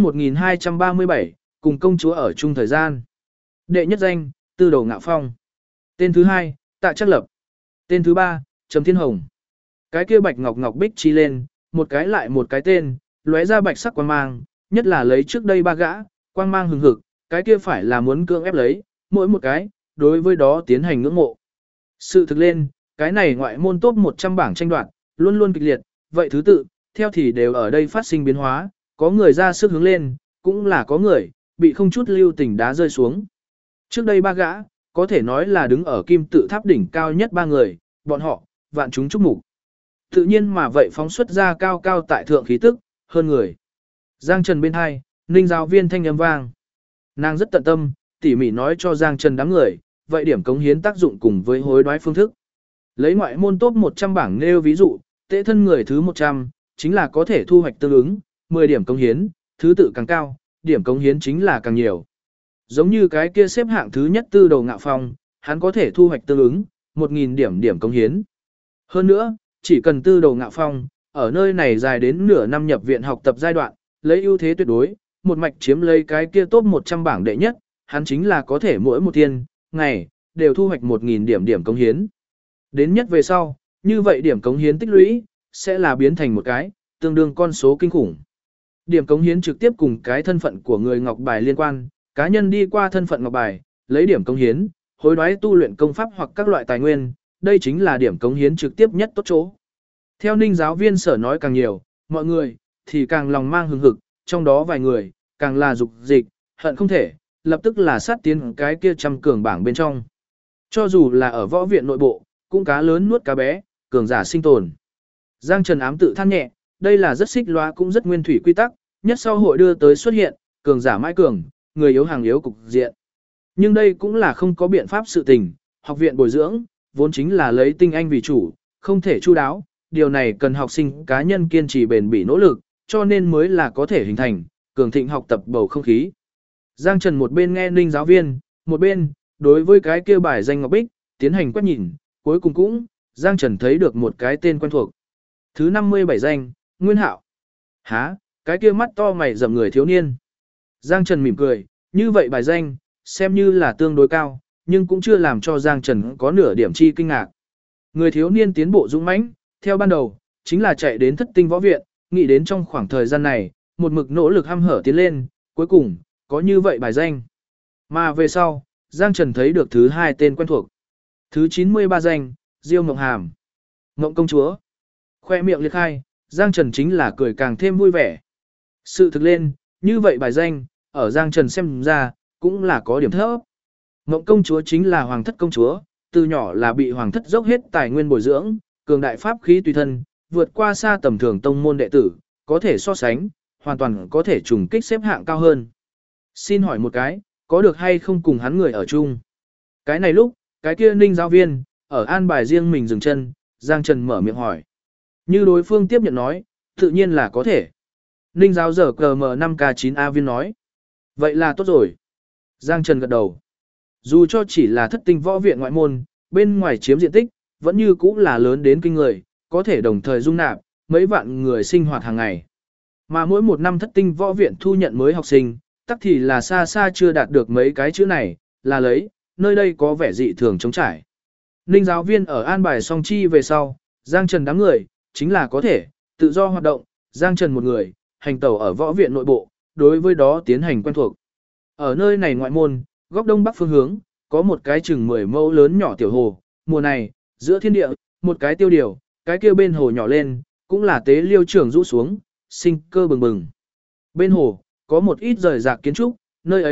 1237, cùng công chúa ở chung thời gian. Đệ nhất danh, Tư Đồ Ngạo Phong. Tên thứ hai, Tạ Trắc Lập. Tên thứ ba, Trầm Thiên Hồng. Cái kia bạch ngọc ngọc bích chi lên, một cái lại một cái tên, lóe ra bạch sắc quang mang, nhất là lấy trước đây ba gã, quang mang hừng hực, cái kia phải là muốn cưỡng ép lấy, mỗi một cái, đối với đó tiến hành ngưỡng mộ. Sự thực lên, cái này ngoại môn top 100 bảng tranh đoạt, luôn luôn kịch liệt, vậy thứ tự, theo thì đều ở đây phát sinh biến hóa, có người ra sức hướng lên, cũng là có người, bị không chút lưu tình đá rơi xuống. Trước đây ba gã, có thể nói là đứng ở kim tự tháp đỉnh cao nhất ba người, bọn họ, vạn chúng chúc mục. Tự nhiên mà vậy phóng xuất ra cao cao tại thượng khí tức, hơn người. Giang Trần bên hai, Ninh giáo viên thanh âm vang. Nàng rất tận tâm, tỉ mỉ nói cho Giang Trần đám người, vậy điểm cống hiến tác dụng cùng với hối đoái phương thức. Lấy ngoại môn top 100 bảng nêu ví dụ, tế thân người thứ 100, chính là có thể thu hoạch tương ứng, 10 điểm cống hiến, thứ tự càng cao, điểm cống hiến chính là càng nhiều. Giống như cái kia xếp hạng thứ nhất Tư Đồ Ngạo Phong, hắn có thể thu hoạch tương ứng, 1.000 điểm cống hiến. Hơn nữa, chỉ cần Tư Đồ Ngạo Phong, ở nơi này dài đến nửa năm nhập viện học tập giai đoạn, lấy ưu thế tuyệt đối, một mạch chiếm lấy cái kia top 100 bảng đệ nhất, hắn chính là có thể mỗi một thiên, ngày, đều thu hoạch 1.000 điểm cống hiến. Đến nhất về sau, như vậy điểm cống hiến tích lũy, sẽ là biến thành một cái, tương đương con số kinh khủng. Điểm cống hiến trực tiếp cùng cái thân phận của người ngọc bài liên quan, cá nhân đi qua thân phận ngọc bài, lấy điểm cống hiến, hối đoái tu luyện công pháp hoặc các loại tài nguyên, đây chính là điểm cống hiến trực tiếp nhất tốt chỗ. Theo Ninh giáo viên sở nói càng nhiều, mọi người thì càng lòng mang hừng hực, trong đó vài người càng là dục dịch, hận không thể, lập tức là sát tiến cái kia trăm cường bảng bên trong. Cho dù là ở võ viện nội bộ, cũng cá lớn nuốt cá bé, cường giả sinh tồn. Giang Trần ám tự than nhẹ, đây là rất xích loa cũng rất nguyên thủy quy tắc, nhất sau hội đưa tới xuất hiện, cường giả mãi cường, người yếu hàng yếu cục diện. Nhưng đây cũng là không có biện pháp sự tình, học viện bồi dưỡng, vốn chính là lấy tinh anh vì chủ, không thể chu đáo, điều này cần học sinh cá nhân kiên trì bền bỉ nỗ lực, cho nên mới là có thể hình thành, cường thịnh học tập bầu không khí. Giang Trần một bên nghe Ninh giáo viên, một bên, đối với cái kia bài danh ngọc bích, tiến hành quét nhìn, cuối cùng cũng, Giang Trần thấy được một cái tên quen thuộc. Thứ 57 danh, Nguyên Hạo. Hả, cái kia mắt to mày rậm người thiếu niên. Giang Trần mỉm cười, như vậy bài danh, xem như là tương đối cao, nhưng cũng chưa làm cho Giang Trần có nửa điểm chi kinh ngạc. Người thiếu niên tiến bộ dũng mãnh, theo ban đầu, chính là chạy đến thất tinh võ viện, nghĩ đến trong khoảng thời gian này, một mực nỗ lực hăm hở tiến lên, cuối cùng, có như vậy bài danh. Mà về sau, Giang Trần thấy được thứ hai tên quen thuộc. Thứ 93 danh, Diêu Mộng Hàm. Mộng công chúa. Khoe miệng liệt khai, Giang Trần chính là cười càng thêm vui vẻ. Sự thực lên, như vậy bài danh, ở Giang Trần xem ra, cũng là có điểm thấp. Mộng công chúa chính là hoàng thất công chúa, từ nhỏ là bị hoàng thất dốc hết tài nguyên bồi dưỡng, cường đại pháp khí tùy thân, vượt qua xa tầm thường tông môn đệ tử, có thể so sánh, hoàn toàn có thể trùng kích xếp hạng cao hơn. Xin hỏi một cái, có được hay không cùng hắn người ở chung? Cái này lúc, cái kia Ninh giáo viên, ở an bài riêng mình dừng chân, Giang Trần mở miệng hỏi. Như đối phương tiếp nhận nói, tự nhiên là có thể. Ninh giáo giờ CM5K9A viên nói. Vậy là tốt rồi. Giang Trần gật đầu. Dù cho chỉ là thất tinh võ viện ngoại môn, bên ngoài chiếm diện tích, vẫn như cũ là lớn đến kinh người, có thể đồng thời dung nạp, mấy vạn người sinh hoạt hàng ngày. Mà mỗi một năm thất tinh võ viện thu nhận mới học sinh, tắc thì là xa xa chưa đạt được mấy cái chữ này, là lấy, nơi đây có vẻ dị thường trống trải. Ninh giáo viên ở an bài song chi về sau, Giang Trần đám người, chính là có thể, tự do hoạt động, Giang Trần một người, hành tẩu ở võ viện nội bộ, đối với đó tiến hành quen thuộc. Ở nơi này ngoại môn, góc đông bắc phương hướng, có một cái chừng 10 mẫu lớn nhỏ tiểu hồ, mùa này, giữa thiên địa, một cái tiêu điều, cái kia bên hồ nhỏ lên, cũng là tế liêu trưởng rũ xuống, sinh cơ bừng bừng. Bên hồ, có một ít rời rạc kiến trúc, nơi ấy,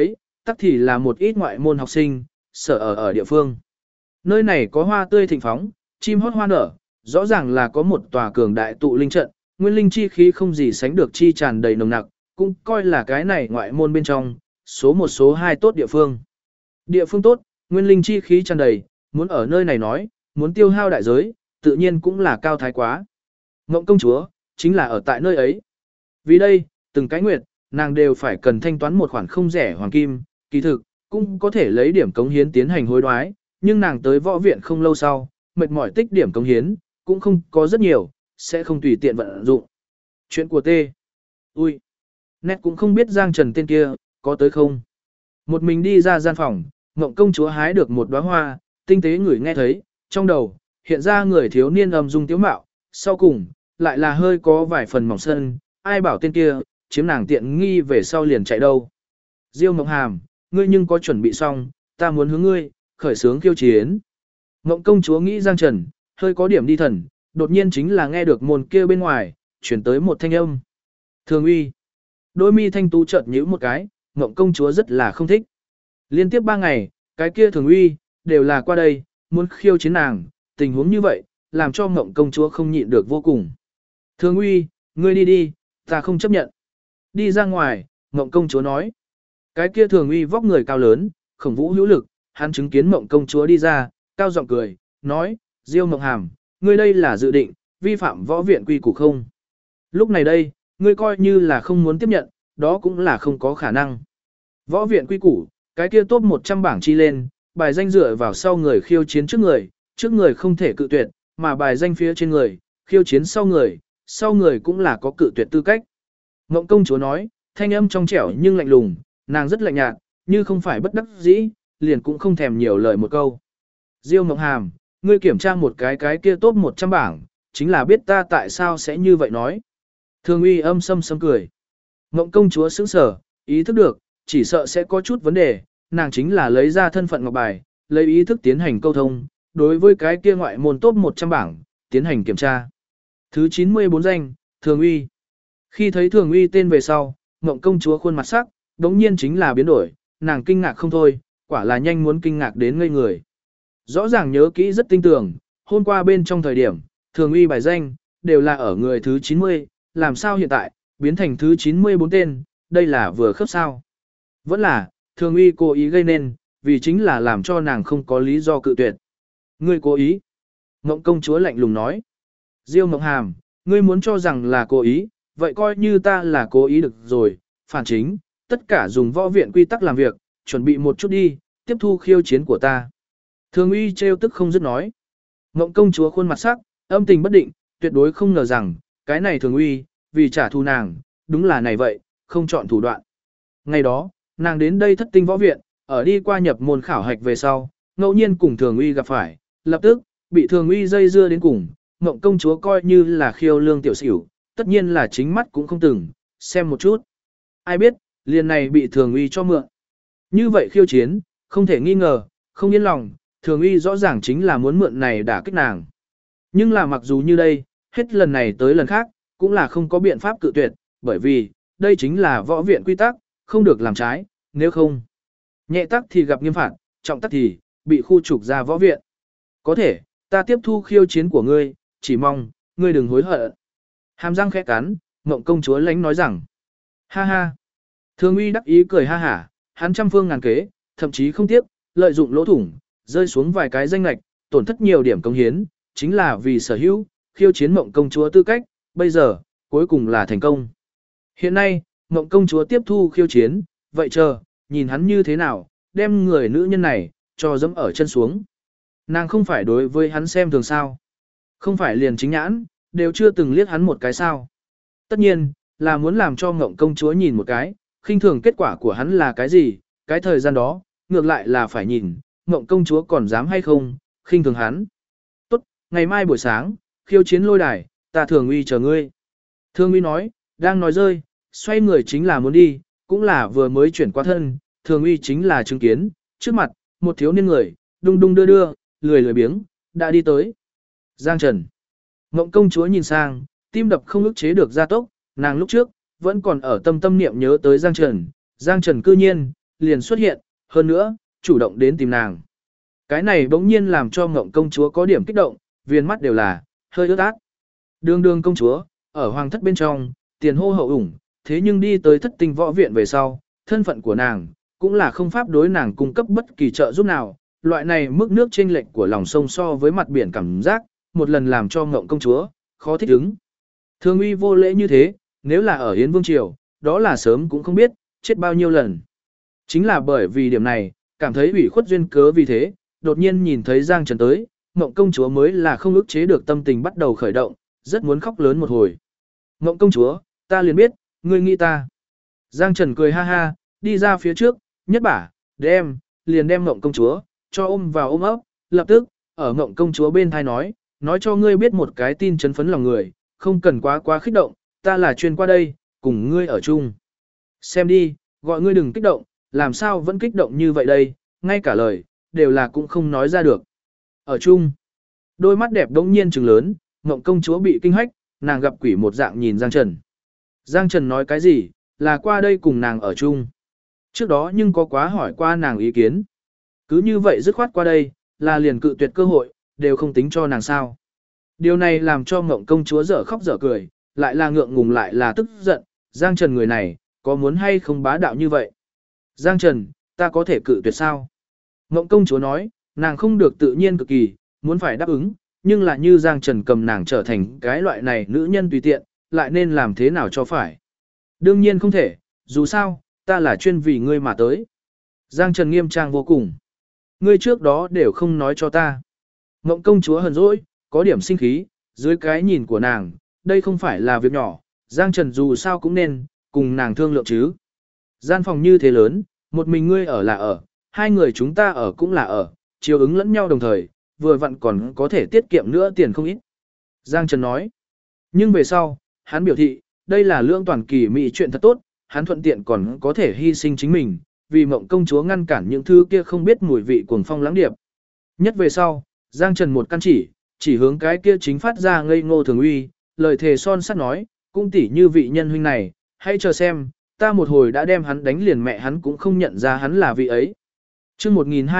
tắc thì là một ít ngoại môn học sinh, sở ở địa phương. Nơi này có hoa tươi thịnh phóng, chim hót hoa nở, rõ ràng là có một tòa cường đại tụ linh trận, nguyên linh chi khí không gì sánh được chi tràn đầy nồng nặc, cũng coi là cái này ngoại môn bên trong, số 2 tốt địa phương. Địa phương tốt, nguyên linh chi khí tràn đầy, muốn ở nơi này nói, muốn tiêu hao đại giới, tự nhiên cũng là cao thái quá. Ngộng công chúa, chính là ở tại nơi ấy. Vì đây, từng cái nguyệt, nàng đều phải cần thanh toán một khoản không rẻ hoàng kim, kỳ thực, cũng có thể lấy điểm cống hiến tiến hành hối đoái, nhưng nàng tới võ viện không lâu sau, mệt mỏi tích điểm cống hiến, cũng không có rất nhiều, sẽ không tùy tiện vận dụng. Chuyện của T. Ui, nét cũng không biết Giang Trần tên kia, có tới không. Một mình đi ra gian phòng, Ngộng công chúa hái được một đóa hoa, tinh tế ngửi nghe thấy, trong đầu, hiện ra người thiếu niên âm dung tiếu mạo, sau cùng, lại là hơi có vài phần mỏng sân, ai bảo tên kia, chiếm nàng tiện nghi về sau liền chạy đâu. Diêu Mộng Hàm, ngươi nhưng có chuẩn bị xong, ta muốn hướng ngươi, khởi sướng khiêu chiến. Ngộng công chúa nghĩ Giang Trần, hơi có điểm đi thần, đột nhiên chính là nghe được môn kia bên ngoài, chuyển tới một thanh âm. Thường uy. Đôi mi thanh tú chợt nhíu một cái, Ngộng công chúa rất là không thích. Liên tiếp 3 ngày, cái kia thường uy, đều là qua đây, muốn khiêu chiến nàng, tình huống như vậy, làm cho Ngộng công chúa không nhịn được vô cùng. Thường uy, ngươi đi đi, ta không chấp nhận. Đi ra ngoài, Ngộng công chúa nói. Cái kia thường uy vóc người cao lớn, khổng vũ hữu lực, hắn chứng kiến Ngộng công chúa đi ra, cao giọng cười, nói, Diêu Mộng Hàm, ngươi đây là dự định, vi phạm võ viện quy củ không? Lúc này đây, ngươi coi như là không muốn tiếp nhận, đó cũng là không có khả năng. Võ viện quy củ, cái kia top 100 bảng chi lên, bài danh dựa vào sau người khiêu chiến trước người không thể cự tuyệt, mà bài danh phía trên người, khiêu chiến sau người cũng là có cự tuyệt tư cách. Ngộng công chúa nói, thanh âm trong trẻo nhưng lạnh lùng, nàng rất lạnh nhạt, như không phải bất đắc dĩ, liền cũng không thèm nhiều lời một câu. Diêu Mộng Hàm, ngươi kiểm tra một cái kia top 100 bảng, chính là biết ta tại sao sẽ như vậy nói. Thường uy âm sâm cười. Ngộng công chúa sững sờ, ý thức được, chỉ sợ sẽ có chút vấn đề, nàng chính là lấy ra thân phận ngọc bài, lấy ý thức tiến hành câu thông, đối với cái kia ngoại môn top 100 bảng, tiến hành kiểm tra. Thứ 94 danh, Thường uy. Khi thấy Thường uy tên về sau, Ngộng công chúa khuôn mặt sắc, đống nhiên chính là biến đổi, nàng kinh ngạc không thôi, quả là nhanh muốn kinh ngạc đến ngây người. Rõ ràng nhớ kỹ rất tinh tường, hôm qua bên trong thời điểm, Thường uy bài danh, đều là ở người thứ 90, làm sao hiện tại, biến thành thứ 94 tên, đây là vừa khớp sao. Vẫn là, Thường uy cố ý gây nên, vì chính là làm cho nàng không có lý do cự tuyệt. Ngươi cố ý. Ngộng công chúa lạnh lùng nói. Diêu Mộng Hàm, ngươi muốn cho rằng là cố ý, vậy coi như ta là cố ý được rồi, phản chính, tất cả dùng võ viện quy tắc làm việc, chuẩn bị một chút đi, tiếp thu khiêu chiến của ta. Thường uy trêu tức không dứt nói. Ngộng công chúa khuôn mặt sắc, âm tình bất định, tuyệt đối không ngờ rằng, cái này Thường uy, vì trả thù nàng, đúng là này vậy, không chọn thủ đoạn. Ngày đó, nàng đến đây thất tinh võ viện, ở đi qua nhập môn khảo hạch về sau, ngẫu nhiên cùng Thường uy gặp phải, lập tức, bị Thường uy dây dưa đến cùng, Ngộng công chúa coi như là khiêu lương tiểu xỉu, tất nhiên là chính mắt cũng không từng, xem một chút. Ai biết, liền này bị Thường uy cho mượn. Như vậy khiêu chiến, không thể nghi ngờ, không yên lòng, Thường uy rõ ràng chính là muốn mượn này đả kích nàng. Nhưng là mặc dù như đây, hết lần này tới lần khác, cũng là không có biện pháp cự tuyệt, bởi vì, đây chính là võ viện quy tắc, không được làm trái, nếu không. Nhẹ tắc thì gặp nghiêm phạt, trọng tắc thì, bị khu trục ra võ viện. Có thể, ta tiếp thu khiêu chiến của ngươi, chỉ mong, ngươi đừng hối hận. Hàm răng khẽ cắn, Ngộng công chúa lánh nói rằng. Ha ha. Thường uy đắc ý cười ha hả, hắn trăm phương ngàn kế, thậm chí không tiếc, lợi dụng lỗ thủng, rơi xuống vài cái danh lạch, tổn thất nhiều điểm công hiến, chính là vì sở hữu, khiêu chiến Ngộng công chúa tư cách, bây giờ, cuối cùng là thành công. Hiện nay, Ngộng công chúa tiếp thu khiêu chiến, vậy chờ, nhìn hắn như thế nào, đem người nữ nhân này, cho dẫm ở chân xuống. Nàng không phải đối với hắn xem thường sao. Không phải liền chính nhãn, đều chưa từng liếc hắn một cái sao. Tất nhiên, là muốn làm cho Ngộng công chúa nhìn một cái, khinh thường kết quả của hắn là cái gì, cái thời gian đó, ngược lại là phải nhìn, Ngộng công chúa còn dám hay không, khinh thường hắn. Tốt, ngày mai buổi sáng, khiêu chiến lôi đài, ta Thường uy chờ ngươi. Thường uy nói, đang nói rơi, xoay người chính là muốn đi, cũng là vừa mới chuyển qua thân, Thường uy chính là chứng kiến, trước mặt, một thiếu niên người, đung đung đưa đưa, lười biếng, đã đi tới. Giang Trần. Ngộng công chúa nhìn sang, tim đập không ức chế được gia tốc, nàng lúc trước, vẫn còn ở tâm tâm niệm nhớ tới Giang Trần cư nhiên, liền xuất hiện, hơn nữa, chủ động đến tìm nàng. Cái này bỗng nhiên làm cho Ngộng công chúa có điểm kích động, viên mắt đều là hơi ướt át. Đường đường công chúa, ở hoàng thất bên trong, tiền hô hậu ủng, thế nhưng đi tới thất tinh võ viện về sau, thân phận của nàng, cũng là không pháp đối nàng cung cấp bất kỳ trợ giúp nào. Loại này mức nước chênh lệch của lòng sông so với mặt biển cảm giác, một lần làm cho Ngộng công chúa, khó thích ứng. Thường uy vô lễ như thế, nếu là ở Yến Vương Triều, đó là sớm cũng không biết, chết bao nhiêu lần. Chính là bởi vì điểm này, cảm thấy ủy khuất duyên cớ vì thế, đột nhiên nhìn thấy Giang Trần tới, Ngộng công chúa mới là không ức chế được tâm tình bắt đầu khởi động, rất muốn khóc lớn một hồi. Ngộng công chúa, ta liền biết, ngươi nghĩ ta. Giang Trần cười ha ha, đi ra phía trước, nhất bả, liền đem Ngộng công chúa, cho ôm vào ôm ấp, lập tức, ở Ngộng công chúa bên thai nói cho ngươi biết một cái tin chấn phấn lòng người, không cần quá kích động, ta là chuyên qua đây, cùng ngươi ở chung. Xem đi, gọi ngươi đừng kích động, làm sao vẫn kích động như vậy đây, ngay cả lời, đều là cũng không nói ra được. Ở chung, đôi mắt đẹp đống nhiên trừng lớn, Ngộng công chúa bị kinh hách, nàng gặp quỷ một dạng nhìn Giang Trần. Giang Trần nói cái gì, là qua đây cùng nàng ở chung. Trước đó nhưng có quá hỏi qua nàng ý kiến. Cứ như vậy dứt khoát qua đây, là liền cự tuyệt cơ hội, đều không tính cho nàng sao. Điều này làm cho Ngộng công chúa dở khóc dở cười, lại là ngượng ngùng lại là tức giận, Giang Trần người này, có muốn hay không bá đạo như vậy? Giang Trần, ta có thể cự tuyệt sao? Ngộng công chúa nói, nàng không được tự nhiên cực kỳ, muốn phải đáp ứng, nhưng là như Giang Trần cầm nàng trở thành cái loại này nữ nhân tùy tiện, lại nên làm thế nào cho phải? Đương nhiên không thể, dù sao, ta là chuyên vì ngươi mà tới. Giang Trần nghiêm trang vô cùng. Ngươi trước đó đều không nói cho ta. Ngộng công chúa hờn dỗi, có điểm sinh khí, dưới cái nhìn của nàng, đây không phải là việc nhỏ, Giang Trần dù sao cũng nên, cùng nàng thương lượng chứ. Gian phòng như thế lớn, một mình ngươi ở là ở, hai người chúng ta ở cũng là ở, chiều ứng lẫn nhau đồng thời, vừa vặn còn có thể tiết kiệm nữa tiền không ít. Giang Trần nói, nhưng về sau, hắn biểu thị, đây là lương toàn kỳ mỹ chuyện thật tốt, hắn thuận tiện còn có thể hy sinh chính mình, vì Mộng công chúa ngăn cản những thứ kia không biết mùi vị cuồng phong lãng điệp. Nhất về sau, Giang Trần một căn chỉ hướng cái kia chính phát ra ngây ngô thường uy, lời thề son sắt nói, cũng tỉ như vị nhân huynh này, hãy chờ xem, ta một hồi đã đem hắn đánh liền mẹ hắn cũng không nhận ra hắn là vị ấy. Chương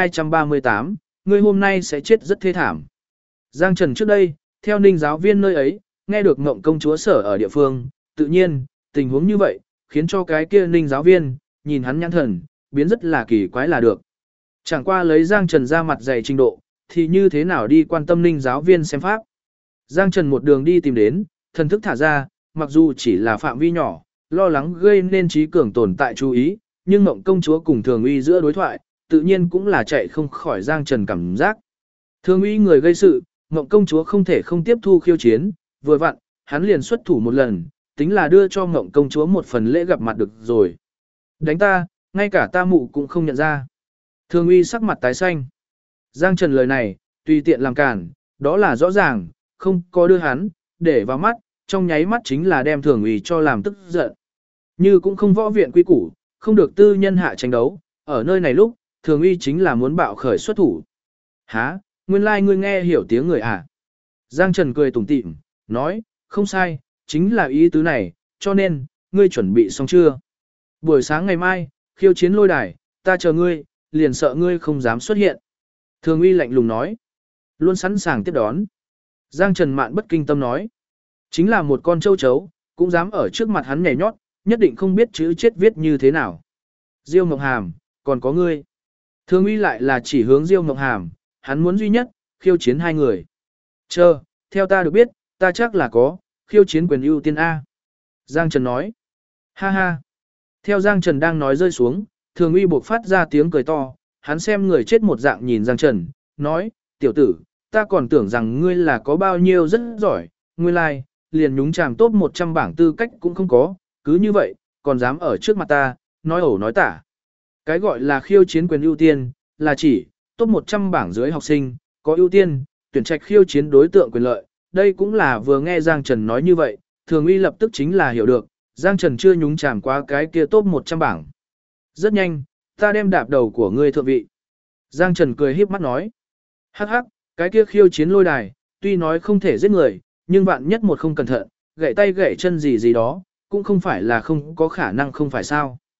1238, ngươi hôm nay sẽ chết rất thê thảm. Giang Trần trước đây, theo Ninh giáo viên nơi ấy, nghe được Ngộng công chúa sở ở địa phương, tự nhiên, tình huống như vậy, khiến cho cái kia Ninh giáo viên, nhìn hắn nhãn thần, biến rất là kỳ quái là được. Chẳng qua lấy Giang Trần ra mặt dày trình độ, thì như thế nào đi quan tâm Ninh giáo viên xem pháp. Giang Trần một đường đi tìm đến, thần thức thả ra, mặc dù chỉ là phạm vi nhỏ, lo lắng gây nên trí cường tồn tại chú ý, nhưng Ngộng công chúa cùng Thường Uy giữa đối thoại, tự nhiên cũng là chạy không khỏi Giang Trần cảm giác. Thường Uy người gây sự, Ngộng công chúa không thể không tiếp thu khiêu chiến, vừa vặn, hắn liền xuất thủ một lần, tính là đưa cho Ngộng công chúa một phần lễ gặp mặt được rồi. Đánh ta, ngay cả ta mụ cũng không nhận ra. Thường Uy sắc mặt tái xanh. Giang Trần lời này, tùy tiện làm cản, đó là rõ ràng, không có đưa hắn, để vào mắt, trong nháy mắt chính là đem Thường Uy cho làm tức giận. Như cũng không võ viện quy củ, không được tư nhân hạ tranh đấu, ở nơi này lúc, Thường Uy chính là muốn bạo khởi xuất thủ. Hả, nguyên lai ngươi nghe hiểu tiếng người à? Giang Trần cười tủm tỉm, nói, không sai, chính là ý tứ này, cho nên, ngươi chuẩn bị xong chưa? Buổi sáng ngày mai, khiêu chiến lôi đài, ta chờ ngươi, liền sợ ngươi không dám xuất hiện. Thường Uy lạnh lùng nói, luôn sẵn sàng tiếp đón. Giang Trần mạn bất kinh tâm nói, chính là một con châu chấu, cũng dám ở trước mặt hắn nhảy nhót, nhất định không biết chữ chết viết như thế nào. Diêu Mộng Hàm, còn có ngươi. Thường Uy lại là chỉ hướng Diêu Mộng Hàm, hắn muốn duy nhất, khiêu chiến hai người. Chờ, theo ta được biết, ta chắc là có, khiêu chiến quyền ưu tiên A. Giang Trần nói, ha ha. Theo Giang Trần đang nói rơi xuống, Thường Uy buộc phát ra tiếng cười to, hắn xem người chết một dạng nhìn Giang Trần, nói, tiểu tử, ta còn tưởng rằng ngươi là có bao nhiêu rất giỏi, nguyên lai, like, liền nhúng chàm top 100 bảng tư cách cũng không có, cứ như vậy, còn dám ở trước mặt ta, nói ẩu nói tả. Cái gọi là khiêu chiến quyền ưu tiên, là chỉ, top 100 bảng dưới học sinh, có ưu tiên, tuyển trạch khiêu chiến đối tượng quyền lợi, đây cũng là vừa nghe Giang Trần nói như vậy, Thường Uy lập tức chính là hiểu được, Giang Trần chưa nhúng chàm qua cái kia top 100 bảng. Rất nhanh, ta đem đạp đầu của ngươi thượng vị. Giang Trần cười híp mắt nói, hắc hắc, cái kia khiêu chiến lôi đài, tuy nói không thể giết người, nhưng vạn nhất một không cẩn thận, gãy tay gãy chân gì gì đó, cũng không phải là không có khả năng không phải sao.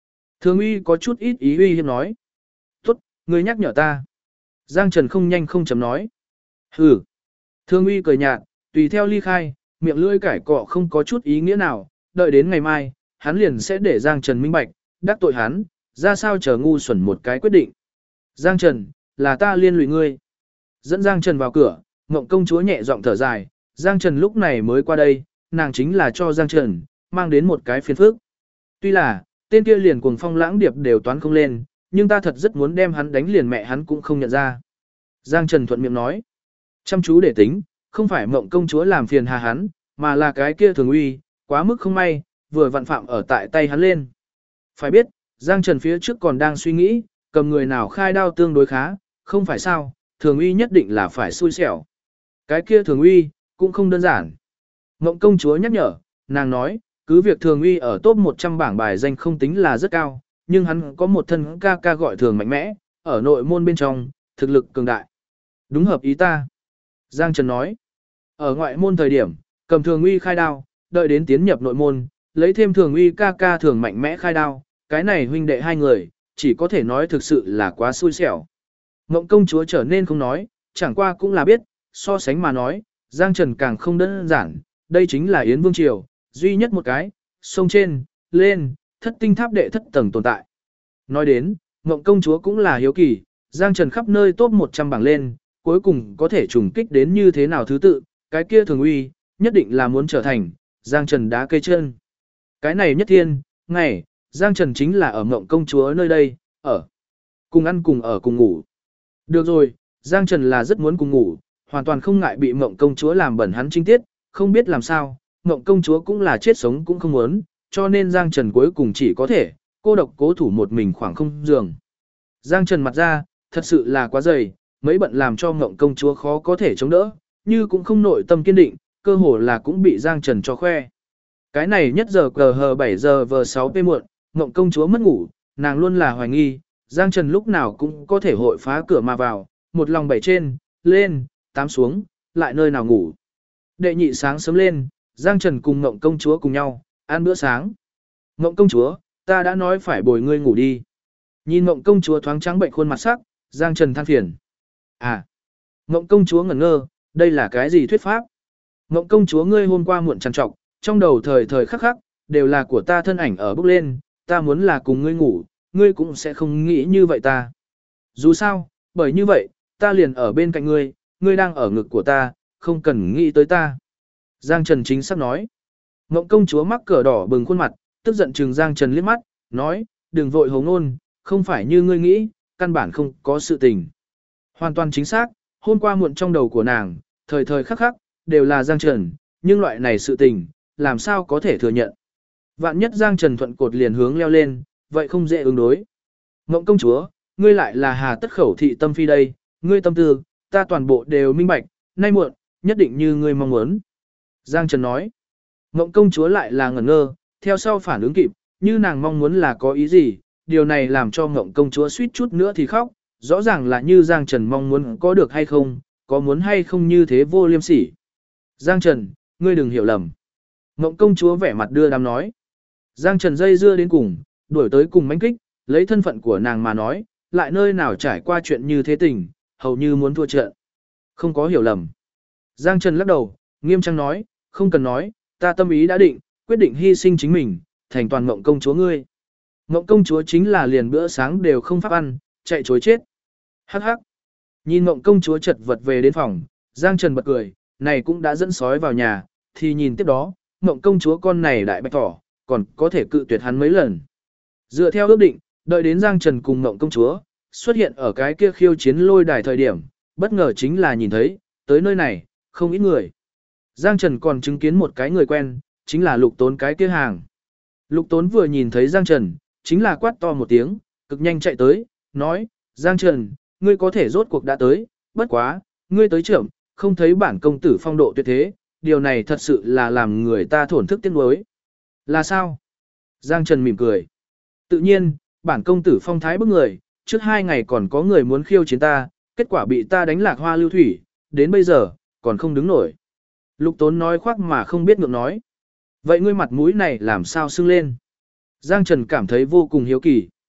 Thường uy có chút ít ý uy hiếp nói. Tốt, ngươi nhắc nhở ta. Giang Trần không nhanh không chậm nói. Hừ. Thường uy cười nhạt, tùy theo ly khai, miệng lưỡi cải cọ không có chút ý nghĩa nào, đợi đến ngày mai, hắn liền sẽ để Giang Trần minh bạch, đắc tội hắn, ra sao chờ ngu xuẩn một cái quyết định. Giang Trần, là ta liên lụy ngươi. Dẫn Giang Trần vào cửa, Ngộng công chúa nhẹ giọng thở dài, Giang Trần lúc này mới qua đây, nàng chính là cho Giang Trần, mang đến một cái phiền phức. Tuy là, tên kia liền cuồng phong lãng điệp đều toán không lên, nhưng ta thật rất muốn đem hắn đánh liền mẹ hắn cũng không nhận ra. Giang Trần thuận miệng nói, chăm chú để tính, không phải Ngộng công chúa làm phiền hà hắn, mà là cái kia Thường uy, quá mức không may, vừa vặn phạm ở tại tay hắn lên. Phải biết, Giang Trần phía trước còn đang suy nghĩ, cầm người nào khai đao tương đối khá, không phải sao, Thường uy nhất định là phải xui xẻo. Cái kia Thường uy, cũng không đơn giản. Ngộng công chúa nhắc nhở, nàng nói, cứ việc Thường uy ở top 100 bảng bài danh không tính là rất cao, nhưng hắn có một thân ca ca gọi Thường mạnh mẽ, ở nội môn bên trong, thực lực cường đại. Đúng hợp ý ta. Giang Trần nói, ở ngoại môn thời điểm, cầm Thường uy khai đao, đợi đến tiến nhập nội môn, lấy thêm Thường uy ca ca Thường mạnh mẽ khai đao, cái này huynh đệ hai người, chỉ có thể nói thực sự là quá xui xẻo. Ngộng công chúa trở nên không nói, chẳng qua cũng là biết, so sánh mà nói, Giang Trần càng không đơn giản, đây chính là Yến Vương Triều, duy nhất một cái, sông trên, lên, thất tinh tháp đệ thất tầng tồn tại. Nói đến, Ngộng công chúa cũng là hiếu kỳ, Giang Trần khắp nơi top 100 bảng lên, cuối cùng có thể trùng kích đến như thế nào thứ tự, cái kia Thường uy, nhất định là muốn trở thành, Giang Trần đá cây chân. Cái này nhất thiên, ngày, Giang Trần chính là ở Ngộng công chúa nơi đây, ở, cùng ăn cùng ở cùng ngủ. Được rồi, Giang Trần là rất muốn cùng ngủ, hoàn toàn không ngại bị Ngộng công chúa làm bẩn hắn trinh tiết, không biết làm sao, Ngộng công chúa cũng là chết sống cũng không muốn, cho nên Giang Trần cuối cùng chỉ có thể, cô độc cố thủ một mình khoảng không giường. Giang Trần mặt ra, thật sự là quá dày, mấy bận làm cho Ngộng công chúa khó có thể chống đỡ, như cũng không nội tâm kiên định, cơ hồ là cũng bị Giang Trần cho khoe. Cái này nhất giờ cờ hờ 7 giờ vờ 6 p muộn, Ngộng công chúa mất ngủ, nàng luôn là hoài nghi, Giang Trần lúc nào cũng có thể hội phá cửa mà vào, một lòng 7 trên, lên, 8 xuống, lại nơi nào ngủ. Đệ nhị sáng sớm lên, Giang Trần cùng Ngộng công chúa cùng nhau, ăn bữa sáng. Ngộng công chúa, ta đã nói phải bồi ngươi ngủ đi. Nhìn Ngộng công chúa thoáng trắng bệnh khuôn mặt sắc, Giang Trần than phiền. À, Ngộng công chúa ngẩn ngơ, đây là cái gì thuyết pháp? Ngộng công chúa ngươi hôm qua muộn trằn trọc, trong đầu thời thời khắc khắc, đều là của ta thân ảnh ở bước lên, ta muốn là cùng ngươi ngủ, ngươi cũng sẽ không nghĩ như vậy ta. Dù sao, bởi như vậy, ta liền ở bên cạnh ngươi, ngươi đang ở ngực của ta, không cần nghĩ tới ta. Giang Trần chính xác nói. Ngộng công chúa mắc cỡ đỏ bừng khuôn mặt, tức giận trừng Giang Trần liếc mắt, nói, đừng vội hống ngôn, không phải như ngươi nghĩ, căn bản không có sự tình. Hoàn toàn chính xác, hôm qua muộn trong đầu của nàng, thời thời khắc khắc, đều là Giang Trần, nhưng loại này sự tình, làm sao có thể thừa nhận. Vạn nhất Giang Trần thuận cột liền hướng leo lên, vậy không dễ ứng đối. Ngộng công chúa, ngươi lại là hà tất khẩu thị tâm phi đây, ngươi tâm tư, ta toàn bộ đều minh bạch, nay muộn, nhất định như ngươi mong muốn. Giang Trần nói, Ngộng công chúa lại là ngẩn ngơ, theo sau phản ứng kịp, như nàng mong muốn là có ý gì, điều này làm cho Ngộng công chúa suýt chút nữa thì khóc, rõ ràng là như Giang Trần mong muốn có được hay không, có muốn hay không như thế vô liêm sỉ. Giang Trần, ngươi đừng hiểu lầm. Ngộng công chúa vẻ mặt đưa đám nói. Giang Trần dây dưa đến cùng, đuổi tới cùng mãnh kích, lấy thân phận của nàng mà nói, lại nơi nào trải qua chuyện như thế tình, hầu như muốn thua trận. Không có hiểu lầm. Giang Trần lắc đầu, nghiêm trang nói, không cần nói, ta tâm ý đã định, quyết định hy sinh chính mình, thành toàn Ngộng công chúa ngươi. Ngộng công chúa chính là liền bữa sáng đều không pháp ăn, chạy chối chết. Hắc hắc. Nhìn Ngộng công chúa chật vật về đến phòng, Giang Trần bật cười, này cũng đã dẫn sói vào nhà, thì nhìn tiếp đó, Ngộng công chúa con này đại bạch thỏ, còn có thể cự tuyệt hắn mấy lần. Dựa theo ước định, đợi đến Giang Trần cùng Ngộng công chúa, xuất hiện ở cái kia khiêu chiến lôi đài thời điểm, bất ngờ chính là nhìn thấy, tới nơi này, không ít người. Giang Trần còn chứng kiến một cái người quen, chính là Lục Tốn cái kia hàng. Lục Tốn vừa nhìn thấy Giang Trần, chính là quát to một tiếng, cực nhanh chạy tới, nói, Giang Trần, ngươi có thể rốt cuộc đã tới, bất quá, ngươi tới trưởng, không thấy bản công tử phong độ tuyệt thế, điều này thật sự là làm người ta thổn thức tiếc nuối. Là sao? Giang Trần mỉm cười. Tự nhiên, bản công tử phong thái bức người, trước 2 ngày còn có người muốn khiêu chiến ta, kết quả bị ta đánh lạc hoa lưu thủy, đến bây giờ, còn không đứng nổi. Lục Tốn nói khoác mà không biết ngượng nói. Vậy ngươi mặt mũi này làm sao sưng lên? Giang Trần cảm thấy vô cùng hiếu kỳ.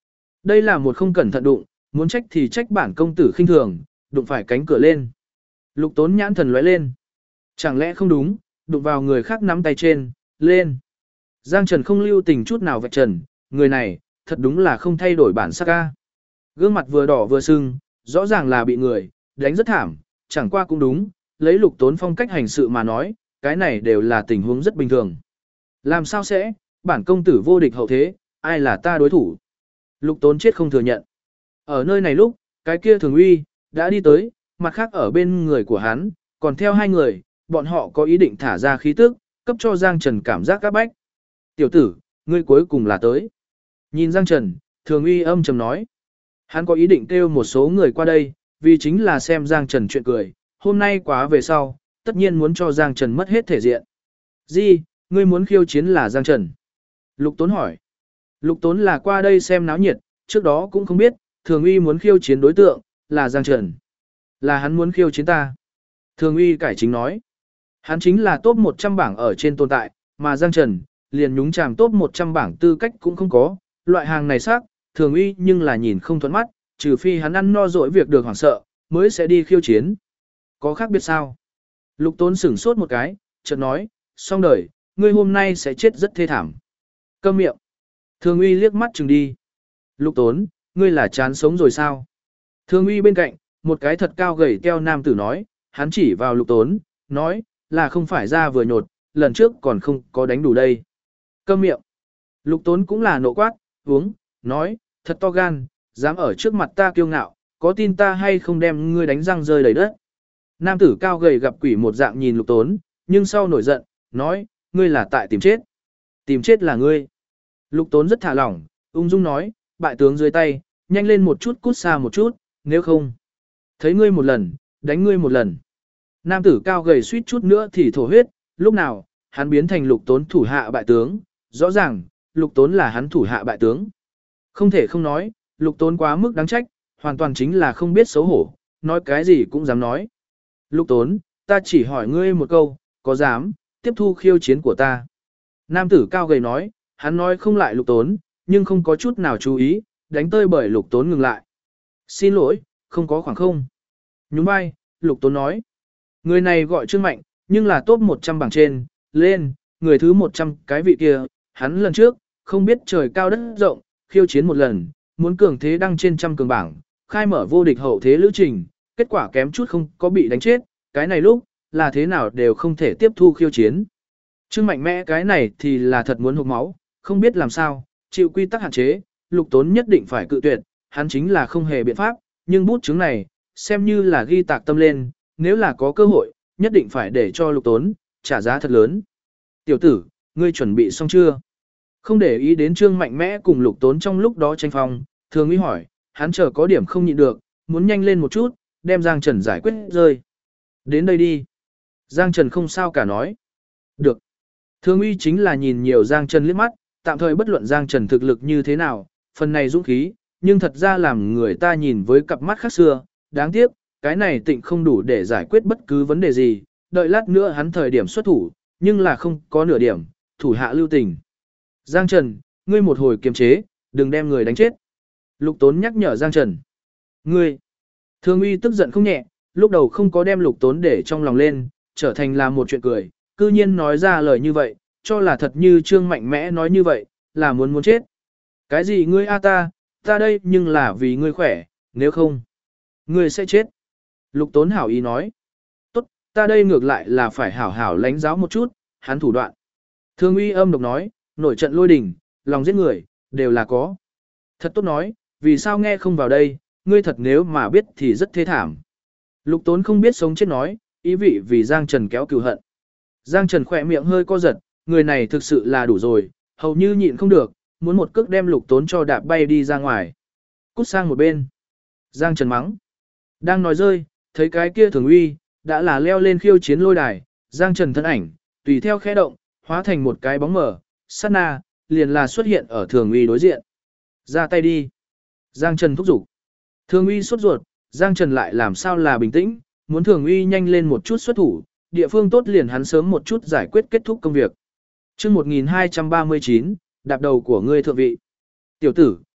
Đây là một không cẩn thận đụng, muốn trách thì trách bản công tử khinh thường, đụng phải cánh cửa lên. Lục Tốn nhãn thần lóe lên. Chẳng lẽ không đúng, đụng vào người khác nắm tay trên, lên. Giang Trần không lưu tình chút nào vạch trần, người này, thật đúng là không thay đổi bản sắc ca. Gương mặt vừa đỏ vừa sưng, rõ ràng là bị người, đánh rất thảm, chẳng qua cũng đúng, lấy Lục Tốn phong cách hành sự mà nói, cái này đều là tình huống rất bình thường. Làm sao sẽ, bản công tử vô địch hậu thế, ai là ta đối thủ? Lục Tốn chết không thừa nhận. Ở nơi này lúc, cái kia Thường Uy, đã đi tới, mặt khác ở bên người của hắn, còn theo hai người, bọn họ có ý định thả ra khí tức, cấp cho Giang Trần cảm giác các bách. Tiểu tử, ngươi cuối cùng là tới. Nhìn Giang Trần, Thường Uy âm trầm nói. Hắn có ý định kêu một số người qua đây, vì chính là xem Giang Trần chuyện cười, hôm nay quá về sau, tất nhiên muốn cho Giang Trần mất hết thể diện. Gì, ngươi muốn khiêu chiến là Giang Trần? Lục Tốn hỏi. Lục Tốn là qua đây xem náo nhiệt, trước đó cũng không biết, Thường Uy muốn khiêu chiến đối tượng, là Giang Trần. Là hắn muốn khiêu chiến ta. Thường Uy cải chính nói. Hắn chính là top 100 bảng ở trên tồn tại, mà Giang Trần, liền nhúng chàm top 100 bảng tư cách cũng không có, loại hàng này xác, Thường Uy nhưng là nhìn không thuận mắt, trừ phi hắn ăn no dỗi việc được hoảng sợ, mới sẽ đi khiêu chiến. Có khác biệt sao? Lục Tốn sửng sốt một cái, chợt nói, xong đời, ngươi hôm nay sẽ chết rất thê thảm. Câm miệng. Thường Uy liếc mắt chừng đi. Lục Tốn, ngươi là chán sống rồi sao? Thường Uy bên cạnh, một cái thật cao gầy teo nam tử nói, hắn chỉ vào Lục Tốn, nói, là không phải ra vừa nhột, lần trước còn không có đánh đủ đây. Câm miệng. Lục Tốn cũng là nộ quát, uống, nói, thật to gan, dám ở trước mặt ta kiêu ngạo, có tin ta hay không đem ngươi đánh răng rơi đầy đất. Nam tử cao gầy gặp quỷ một dạng nhìn Lục Tốn, nhưng sau nổi giận, nói, ngươi là tại tìm chết. Tìm chết là ngươi. Lục Tốn rất thả lỏng, ung dung nói, bại tướng dưới tay, nhanh lên một chút cút xa một chút, nếu không. Thấy ngươi một lần, đánh ngươi một lần. Nam tử cao gầy suýt chút nữa thì thổ huyết, lúc nào, hắn biến thành Lục Tốn thủ hạ bại tướng, rõ ràng, Lục Tốn là hắn thủ hạ bại tướng. Không thể không nói, Lục Tốn quá mức đáng trách, hoàn toàn chính là không biết xấu hổ, nói cái gì cũng dám nói. Lục Tốn, ta chỉ hỏi ngươi một câu, có dám tiếp thu khiêu chiến của ta? Nam tử cao gầy nói, hắn nói không lại Lục Tốn, nhưng không có chút nào chú ý, đánh tơi bởi Lục Tốn ngừng lại. Xin lỗi, không có khoảng không. Nhún vai, Lục Tốn nói. Người này gọi Trương Mạnh, nhưng là top 100 bảng trên, lên, người thứ 100 cái vị kia, hắn lần trước, không biết trời cao đất rộng, khiêu chiến một lần, muốn cường thế đăng trên trăm cường bảng, khai mở vô địch hậu thế lữ trình, kết quả kém chút không có bị đánh chết, cái này lúc, là thế nào đều không thể tiếp thu khiêu chiến. Trương Mạnh mẽ cái này thì là thật muốn hụt máu, không biết làm sao, chịu quy tắc hạn chế, Lục Tốn nhất định phải cự tuyệt, hắn chính là không hề biện pháp, nhưng bút chứng này, xem như là ghi tạc tâm lên, nếu là có cơ hội, nhất định phải để cho Lục Tốn, trả giá thật lớn. Tiểu tử, ngươi chuẩn bị xong chưa? Không để ý đến Trương Mạnh mẽ cùng Lục Tốn trong lúc đó tranh phong, Thường Uy hỏi, hắn chờ có điểm không nhịn được, muốn nhanh lên một chút, đem Giang Trần giải quyết rơi. Đến đây đi. Giang Trần không sao cả nói. Được. Thường Uy chính là nhìn nhiều Giang Trần liếc mắt, tạm thời bất luận Giang Trần thực lực như thế nào, phần này dũng khí, nhưng thật ra làm người ta nhìn với cặp mắt khác xưa, đáng tiếc, cái này tịnh không đủ để giải quyết bất cứ vấn đề gì, đợi lát nữa hắn thời điểm xuất thủ, nhưng là không có nửa điểm, thủ hạ lưu tình. Giang Trần, ngươi một hồi kiềm chế, đừng đem người đánh chết. Lục Tốn nhắc nhở Giang Trần. Ngươi, Thường Uy tức giận không nhẹ, lúc đầu không có đem Lục Tốn để trong lòng lên, trở thành là một chuyện cười, cư nhiên nói ra lời như vậy, cho là thật như Trương Mạnh mẽ nói như vậy, là muốn chết. Cái gì ngươi a ta đây nhưng là vì ngươi khỏe, nếu không, ngươi sẽ chết. Lục Tốn hảo ý nói. Tốt, ta đây ngược lại là phải hảo hảo lánh giáo một chút, hắn thủ đoạn. Thường Uy âm độc nói, nổi trận lôi đình, lòng giết người, đều là có. Thật tốt nói, vì sao nghe không vào đây, ngươi thật nếu mà biết thì rất thê thảm. Lục Tốn không biết sống chết nói, ý vị vì Giang Trần kéo cừu hận. Giang Trần khỏe miệng hơi co giật, người này thực sự là đủ rồi, hầu như nhịn không được, muốn một cước đem Lục Tốn cho đạp bay đi ra ngoài. Cút sang một bên. Giang Trần mắng. Đang nói rơi, thấy cái kia Thường Uy, đã là leo lên khiêu chiến lôi đài, Giang Trần thân ảnh, tùy theo khẽ động, hóa thành một cái bóng mờ, sát na, liền là xuất hiện ở Thường Uy đối diện. Ra tay đi. Giang Trần thúc giục. Thường Uy sốt ruột, Giang Trần lại làm sao là bình tĩnh, muốn Thường Uy nhanh lên một chút xuất thủ, địa phương tốt liền hắn sớm một chút giải quyết kết thúc công việc. Chương 1239, đạp đầu của ngươi thượng vị. Tiểu tử,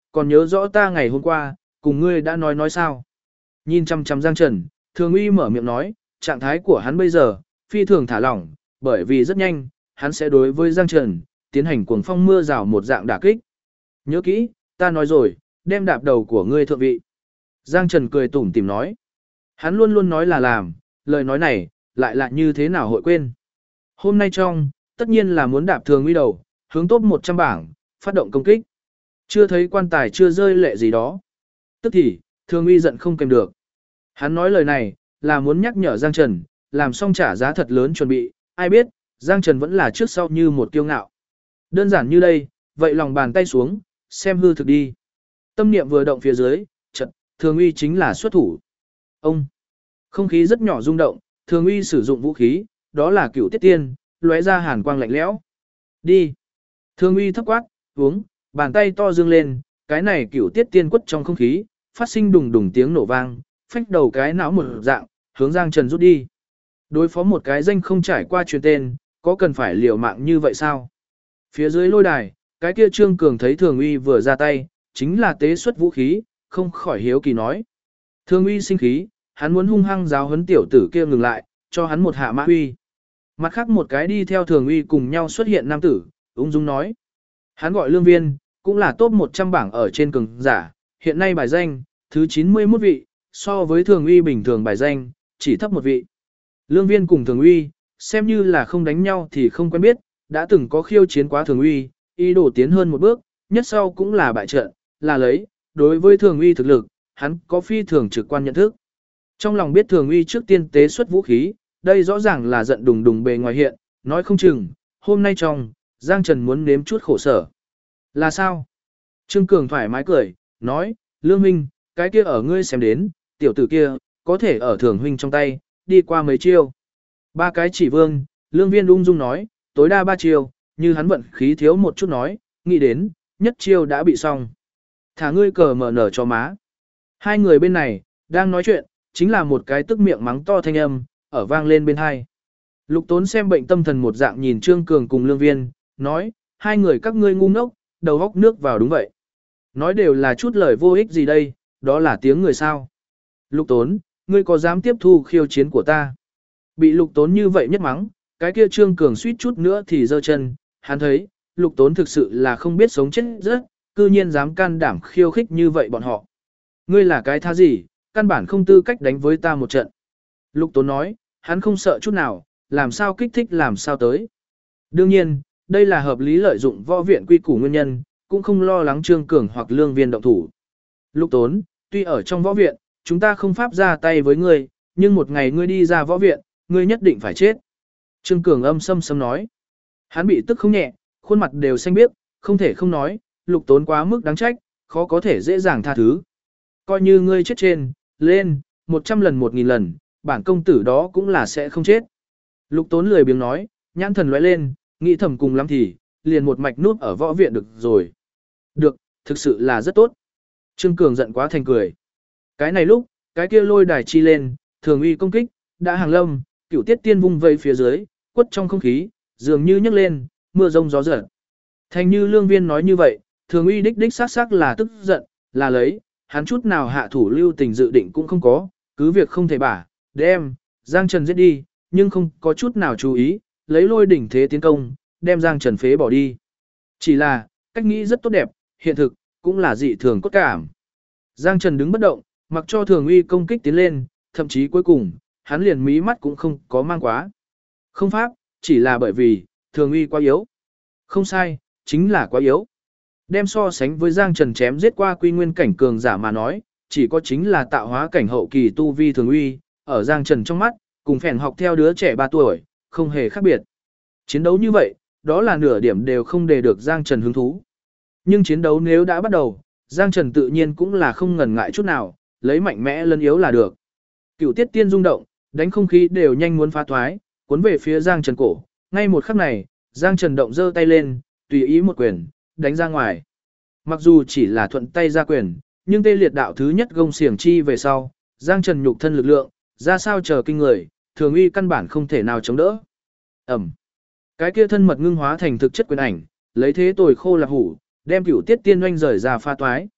còn nhớ rõ ta ngày hôm qua, cùng ngươi đã nói sao. Nhìn chăm chăm Giang Trần, Thường Uy mở miệng nói, trạng thái của hắn bây giờ, phi thường thả lỏng, bởi vì rất nhanh, hắn sẽ đối với Giang Trần, tiến hành cuồng phong mưa rào một dạng đả kích. Nhớ kỹ, ta nói rồi, đem đạp đầu của ngươi thượng vị. Giang Trần cười tủm tỉm nói. Hắn luôn luôn nói là làm, lời nói này, lại là như thế nào hội quên. Hôm nay trong, tất nhiên là muốn đạp Thường Uy đầu, hướng top 100 bảng, phát động công kích. Chưa thấy quan tài chưa rơi lệ gì đó. Tức thì, Thường Uy giận không kèm được. Hắn nói lời này, là muốn nhắc nhở Giang Trần, làm xong trả giá thật lớn chuẩn bị, ai biết, Giang Trần vẫn là trước sau như một kiêu ngạo. Đơn giản như đây, vậy lòng bàn tay xuống, xem hư thực đi. Tâm niệm vừa động phía dưới, chợt, Thường Uy chính là xuất thủ. Ông, không khí rất nhỏ rung động, Thường Uy sử dụng vũ khí, đó là Cửu Tiết Tiên, lóe ra hàn quang lạnh lẽo. Đi. Thường Uy thấp quát, uống, bàn tay to dương lên, cái này Cửu Tiết Tiên quất trong không khí, phát sinh đùng đùng tiếng nổ vang, phách đầu cái não một dạng, hướng Giang Trần rút đi. Đối phó một cái danh không trải qua truyền tên, có cần phải liều mạng như vậy sao? Phía dưới lôi đài, cái kia Trương Cường thấy Thường Uy vừa ra tay, chính là tế xuất vũ khí, không khỏi hiếu kỳ nói. Thường Uy sinh khí, hắn muốn hung hăng giáo huấn tiểu tử kia ngừng lại, cho hắn một hạ mã uy. Mặt khác một cái đi theo Thường Uy cùng nhau xuất hiện nam tử, ung dung nói. Hắn gọi Lương Viên, cũng là top 100 bảng ở trên cường giả, hiện nay bài danh, thứ 91 vị, so với Thường Uy bình thường bài danh, chỉ thấp một vị. Lương Viên cùng Thường Uy, xem như là không đánh nhau thì không quen biết, đã từng có khiêu chiến quá Thường Uy, ý đồ tiến hơn một bước, nhất sau cũng là bại trận, là lấy, đối với Thường Uy thực lực, hắn có phi thường trực quan nhận thức. Trong lòng biết Thường Uy trước tiên tế xuất vũ khí, đây rõ ràng là giận đùng đùng bề ngoài hiện, nói không chừng, hôm nay trong, Giang Trần muốn nếm chút khổ sở. Là sao? Trương Cường thoải mái cười, nói, Lương Huynh, cái kia ở ngươi xem đến, tiểu tử kia, có thể ở Thường Huynh trong tay, đi qua mấy chiêu. Ba cái chỉ vương, Lương Viên ung dung nói, tối đa 3 chiêu, như hắn vận khí thiếu một chút nói, nghĩ đến, nhất chiêu đã bị xong. Thả ngươi cờ mở nở cho má. Hai người bên này, đang nói chuyện, chính là một cái tức miệng mắng to thanh âm, ở vang lên bên hai. Lục Tốn xem bệnh tâm thần một dạng nhìn Trương Cường cùng Lương Viên, nói, hai người các ngươi ngu ngốc, đầu góc nước vào đúng vậy. Nói đều là chút lời vô ích gì đây, đó là tiếng người sao. Lục Tốn, ngươi có dám tiếp thu khiêu chiến của ta? Bị Lục Tốn như vậy nhất mắng, cái kia Trương Cường suýt chút nữa thì giơ chân, hắn thấy, Lục Tốn thực sự là không biết sống chết rất, cư nhiên dám can đảm khiêu khích như vậy bọn họ. Ngươi là cái tha gì, căn bản không tư cách đánh với ta một trận. Lục Tốn nói, hắn không sợ chút nào, làm sao kích thích làm sao tới. Đương nhiên, đây là hợp lý lợi dụng võ viện quy củ nguyên nhân, cũng không lo lắng Trương Cường hoặc Lương Viên động thủ. Lục Tốn, tuy ở trong võ viện, chúng ta không pháp ra tay với ngươi, nhưng một ngày ngươi đi ra võ viện, ngươi nhất định phải chết. Trương Cường âm sâm sâm nói. Hắn bị tức không nhẹ, khuôn mặt đều xanh biếc, không thể không nói, Lục Tốn quá mức đáng trách, khó có thể dễ dàng tha thứ. Coi như ngươi chết trên, lên, 100 lần 1000 lần, bản công tử đó cũng là sẽ không chết. Lục Tốn lười biếng nói, nhãn thần lóe lên, nghĩ thầm cùng lắm thì, liền một mạch nút ở võ viện được rồi. Được, thực sự là rất tốt. Trương Cường giận quá thành cười. Cái này lúc, cái kia lôi đài chi lên, Thường Uy công kích, đã hàng lâm, Cửu Tiết Tiên vung vây phía dưới, quất trong không khí, dường như nhấc lên, mưa rông gió giật. Thành như Lương Viên nói như vậy, Thường Uy đích xác là tức giận, là lấy, hắn chút nào hạ thủ lưu tình dự định cũng không có, cứ việc không thể bả, đem, Giang Trần giết đi, nhưng không có chút nào chú ý, lấy lôi đỉnh thế tiến công, đem Giang Trần phế bỏ đi. Chỉ là, cách nghĩ rất tốt đẹp, hiện thực, cũng là dị thường cốt cảm. Giang Trần đứng bất động, mặc cho Thường Uy công kích tiến lên, thậm chí cuối cùng, hắn liền mí mắt cũng không có mang quá. Không pháp, chỉ là bởi vì, Thường Uy quá yếu. Không sai, chính là quá yếu. Đem so sánh với Giang Trần chém giết qua quy nguyên cảnh cường giả mà nói, chỉ có chính là tạo hóa cảnh hậu kỳ tu vi Thường Uy, ở Giang Trần trong mắt, cùng phèn học theo đứa trẻ 3 tuổi, không hề khác biệt. Chiến đấu như vậy, đó là nửa điểm đều không để được Giang Trần hứng thú. Nhưng chiến đấu nếu đã bắt đầu, Giang Trần tự nhiên cũng là không ngần ngại chút nào, lấy mạnh mẽ lấn yếu là được. Cửu Tiết Tiên rung động, đánh không khí đều nhanh muốn phá thoái, cuốn về phía Giang Trần cổ. Ngay một khắc này, Giang Trần động giơ tay lên, tùy ý một quyền, đánh ra ngoài. Mặc dù chỉ là thuận tay ra quyền, nhưng tê liệt đạo thứ nhất gông xiềng chi về sau, Giang Trần nhục thân lực lượng, ra sao chờ kinh người, Thường Uy căn bản không thể nào chống đỡ. Ẩm. Cái kia thân mật ngưng hóa thành thực chất quyền ảnh, lấy thế tồi khô là hủ, đem Cửu Tiết Tiên oanh rời ra pha toái.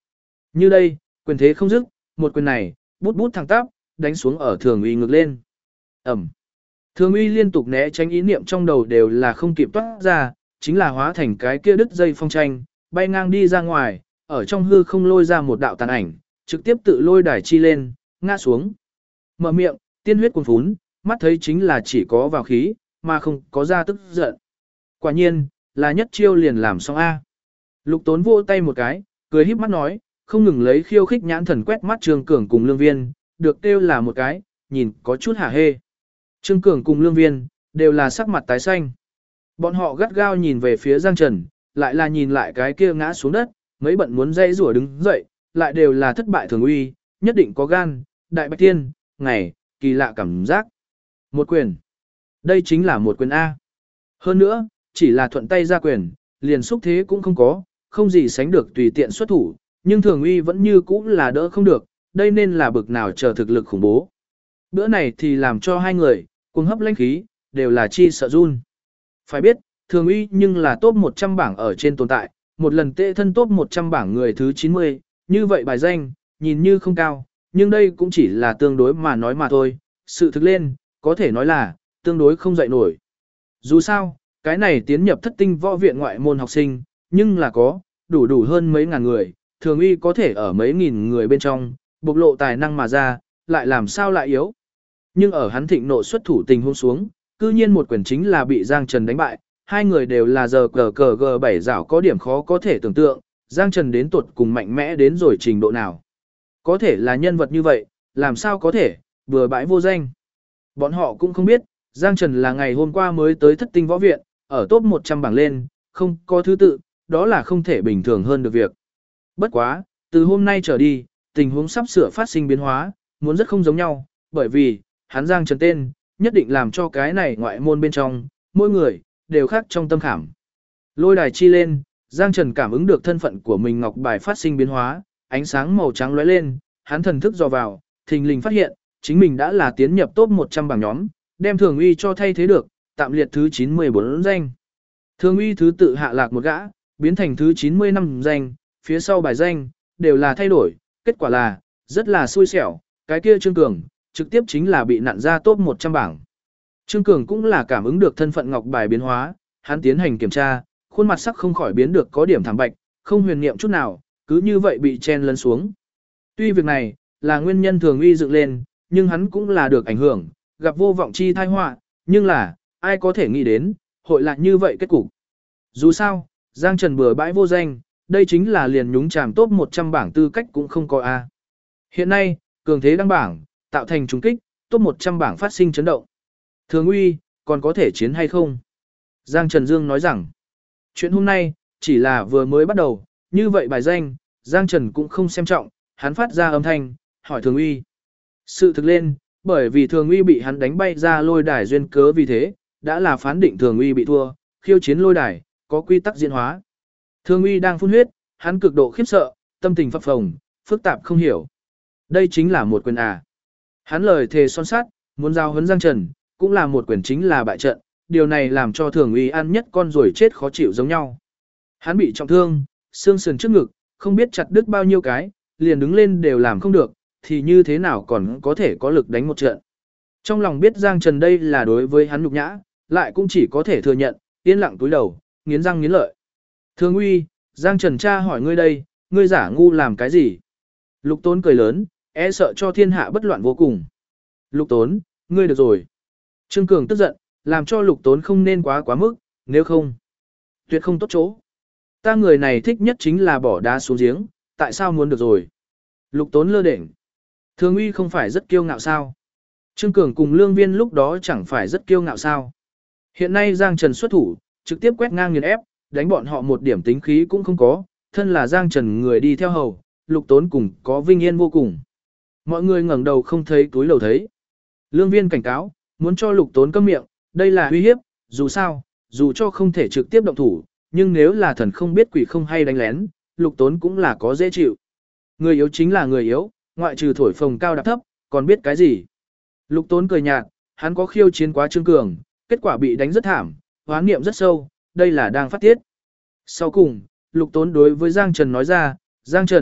Như đây, quyền thế không dứt, một quyền này, bút bút thẳng tắp, đánh xuống ở Thường Uy ngược lên. Ẩm. Thường Uy liên tục né tránh ý niệm trong đầu đều là không kịp toát ra, chính là hóa thành cái kia đứt dây phong tranh, bay ngang đi ra ngoài, ở trong hư không lôi ra một đạo tàn ảnh, trực tiếp tự lôi đài chi lên, ngã xuống. Mở miệng, tiên huyết cuồn phún, mắt thấy chính là chỉ có vào khí, mà không có ra tức giận. Quả nhiên, là nhất chiêu liền làm xong A. Lục Tốn vỗ tay một cái, cười híp mắt nói, không ngừng lấy khiêu khích nhãn thần quét mắt Trương Cường cùng Lương Viên, được kêu là một cái, nhìn có chút hả hê. Trương Cường cùng Lương Viên, đều là sắc mặt tái xanh. Bọn họ gắt gao nhìn về phía Giang Trần, lại là nhìn lại cái kia ngã xuống đất, mấy bận muốn dây rủa đứng dậy, lại đều là thất bại Thường Uy, nhất định có gan, đại bạch tiên, ngày, kỳ lạ cảm giác. Một quyền. Đây chính là một quyền A. Hơn nữa, chỉ là thuận tay ra quyền, liền xúc thế cũng không có, không gì sánh được tùy tiện xuất thủ, nhưng Thường Uy vẫn như cũ là đỡ không được, đây nên là bực nào chờ thực lực khủng bố. Bữa này thì làm cho hai người, cùng hấp lãnh khí, đều là chi sợ run. Phải biết, Thường Uy nhưng là top 100 bảng ở trên tồn tại, một lần tệ thân top 100 bảng người thứ 90, như vậy bài danh, nhìn như không cao, nhưng đây cũng chỉ là tương đối mà nói mà thôi, sự thực lên, có thể nói là, tương đối không dậy nổi. Dù sao, cái này tiến nhập thất tinh võ viện ngoại môn học sinh, nhưng là có, đủ hơn mấy ngàn người, Thường Uy có thể ở mấy nghìn người bên trong, bộc lộ tài năng mà ra, lại làm sao lại yếu. Nhưng ở hắn thịnh nộ xuất thủ tình huống xuống, cư nhiên một quyền chính là bị Giang Trần đánh bại, hai người đều là giờ cờ G7 rảo có điểm khó có thể tưởng tượng, Giang Trần đến tuột cùng mạnh mẽ đến rồi trình độ nào. Có thể là nhân vật như vậy, làm sao có thể, bừa bãi vô danh. Bọn họ cũng không biết, Giang Trần là ngày hôm qua mới tới thất tinh võ viện, ở top 100 bảng lên, không có thứ tự, đó là không thể bình thường hơn được việc. Bất quá, từ hôm nay trở đi, tình huống sắp sửa phát sinh biến hóa, muốn rất không giống nhau, bởi vì, hắn Giang Trần tên, nhất định làm cho cái này ngoại môn bên trong, mỗi người, đều khác trong tâm khảm. Lôi đài chi lên, Giang Trần cảm ứng được thân phận của mình ngọc bài phát sinh biến hóa, ánh sáng màu trắng lóe lên, hắn thần thức dò vào, thình lình phát hiện, chính mình đã là tiến nhập top 100 bảng nhóm, đem Thường Uy cho thay thế được, tạm liệt thứ 94 danh. Thường Uy thứ tự hạ lạc một gã, biến thành thứ 95 danh, phía sau bài danh, đều là thay đổi, kết quả là, rất là xui xẻo, cái kia Trương Cường, trực tiếp chính là bị nặn ra top 100 bảng. Trương Cường cũng là cảm ứng được thân phận ngọc bài biến hóa, hắn tiến hành kiểm tra, khuôn mặt sắc không khỏi biến được có điểm thảm bạch, không huyền niệm chút nào, cứ như vậy bị chen lấn xuống. Tuy việc này là nguyên nhân Thường Uy dựng lên, nhưng hắn cũng là được ảnh hưởng, gặp vô vọng chi tai họa, nhưng là, ai có thể nghĩ đến, hội lại như vậy kết cục. Dù sao, Giang Trần bừa bãi vô danh, đây chính là liền nhúng chàm top 100 bảng tư cách cũng không có a. Hiện nay, cường thế đăng bảng, tạo thành trùng kích, top 100 bảng phát sinh chấn động. Thường Uy, còn có thể chiến hay không? Giang Trần Dương nói rằng, chuyện hôm nay, chỉ là vừa mới bắt đầu, như vậy bài danh, Giang Trần cũng không xem trọng, hắn phát ra âm thanh, hỏi Thường Uy. Sự thực lên, bởi vì Thường Uy bị hắn đánh bay ra lôi đài duyên cớ vì thế, đã là phán định Thường Uy bị thua, khiêu chiến lôi đài, có quy tắc diễn hóa. Thường Uy đang phun huyết, hắn cực độ khiếp sợ, tâm tình phập phồng, phức tạp không hiểu. Đây chính là một quyền à. Hắn lời thề son sắt, muốn giao huấn Giang Trần, cũng là một quyền chính là bại trận, điều này làm cho Thường Uy ăn nhất con rồi chết khó chịu giống nhau. Hắn bị trọng thương, xương sườn trước ngực, không biết chặt đứt bao nhiêu cái, liền đứng lên đều làm không được, thì như thế nào còn có thể có lực đánh một trận. Trong lòng biết Giang Trần đây là đối với hắn nhục nhã, lại cũng chỉ có thể thừa nhận, yên lặng túi đầu, nghiến răng nghiến lợi. Thường Uy, Giang Trần cha hỏi ngươi đây, ngươi giả ngu làm cái gì? Lục Tốn cười lớn, e sợ cho thiên hạ bất loạn vô cùng. Lục Tốn, ngươi được rồi. Trương Cường tức giận, làm cho Lục Tốn không nên quá mức, nếu không, tuyệt không tốt chỗ. Ta người này thích nhất chính là bỏ đá xuống giếng, tại sao muốn được rồi? Lục Tốn lơ đễnh. Thường Uy không phải rất kiêu ngạo sao? Trương Cường cùng Lương Viên lúc đó chẳng phải rất kiêu ngạo sao? Hiện nay Giang Trần xuất thủ, trực tiếp quét ngang nghiền ép, đánh bọn họ một điểm tính khí cũng không có, thân là Giang Trần người đi theo hầu, Lục Tốn cùng có vinh yên vô cùng. Mọi người ngẩng đầu không thấy túi lầu thấy. Lương Viên cảnh cáo, muốn cho Lục Tốn câm miệng, đây là uy hiếp, dù sao, dù cho không thể trực tiếp động thủ, nhưng nếu là thần không biết quỷ không hay đánh lén, Lục Tốn cũng là có dễ chịu. Người yếu chính là người yếu, ngoại trừ thổi phồng cao đạp thấp, còn biết cái gì. Lục Tốn cười nhạt, hắn có khiêu chiến quá Trương Cường, kết quả bị đánh rất thảm, hoán niệm rất sâu, đây là đang phát tiết. Sau cùng, Lục Tốn đối với Giang Trần nói ra, Giang Trần,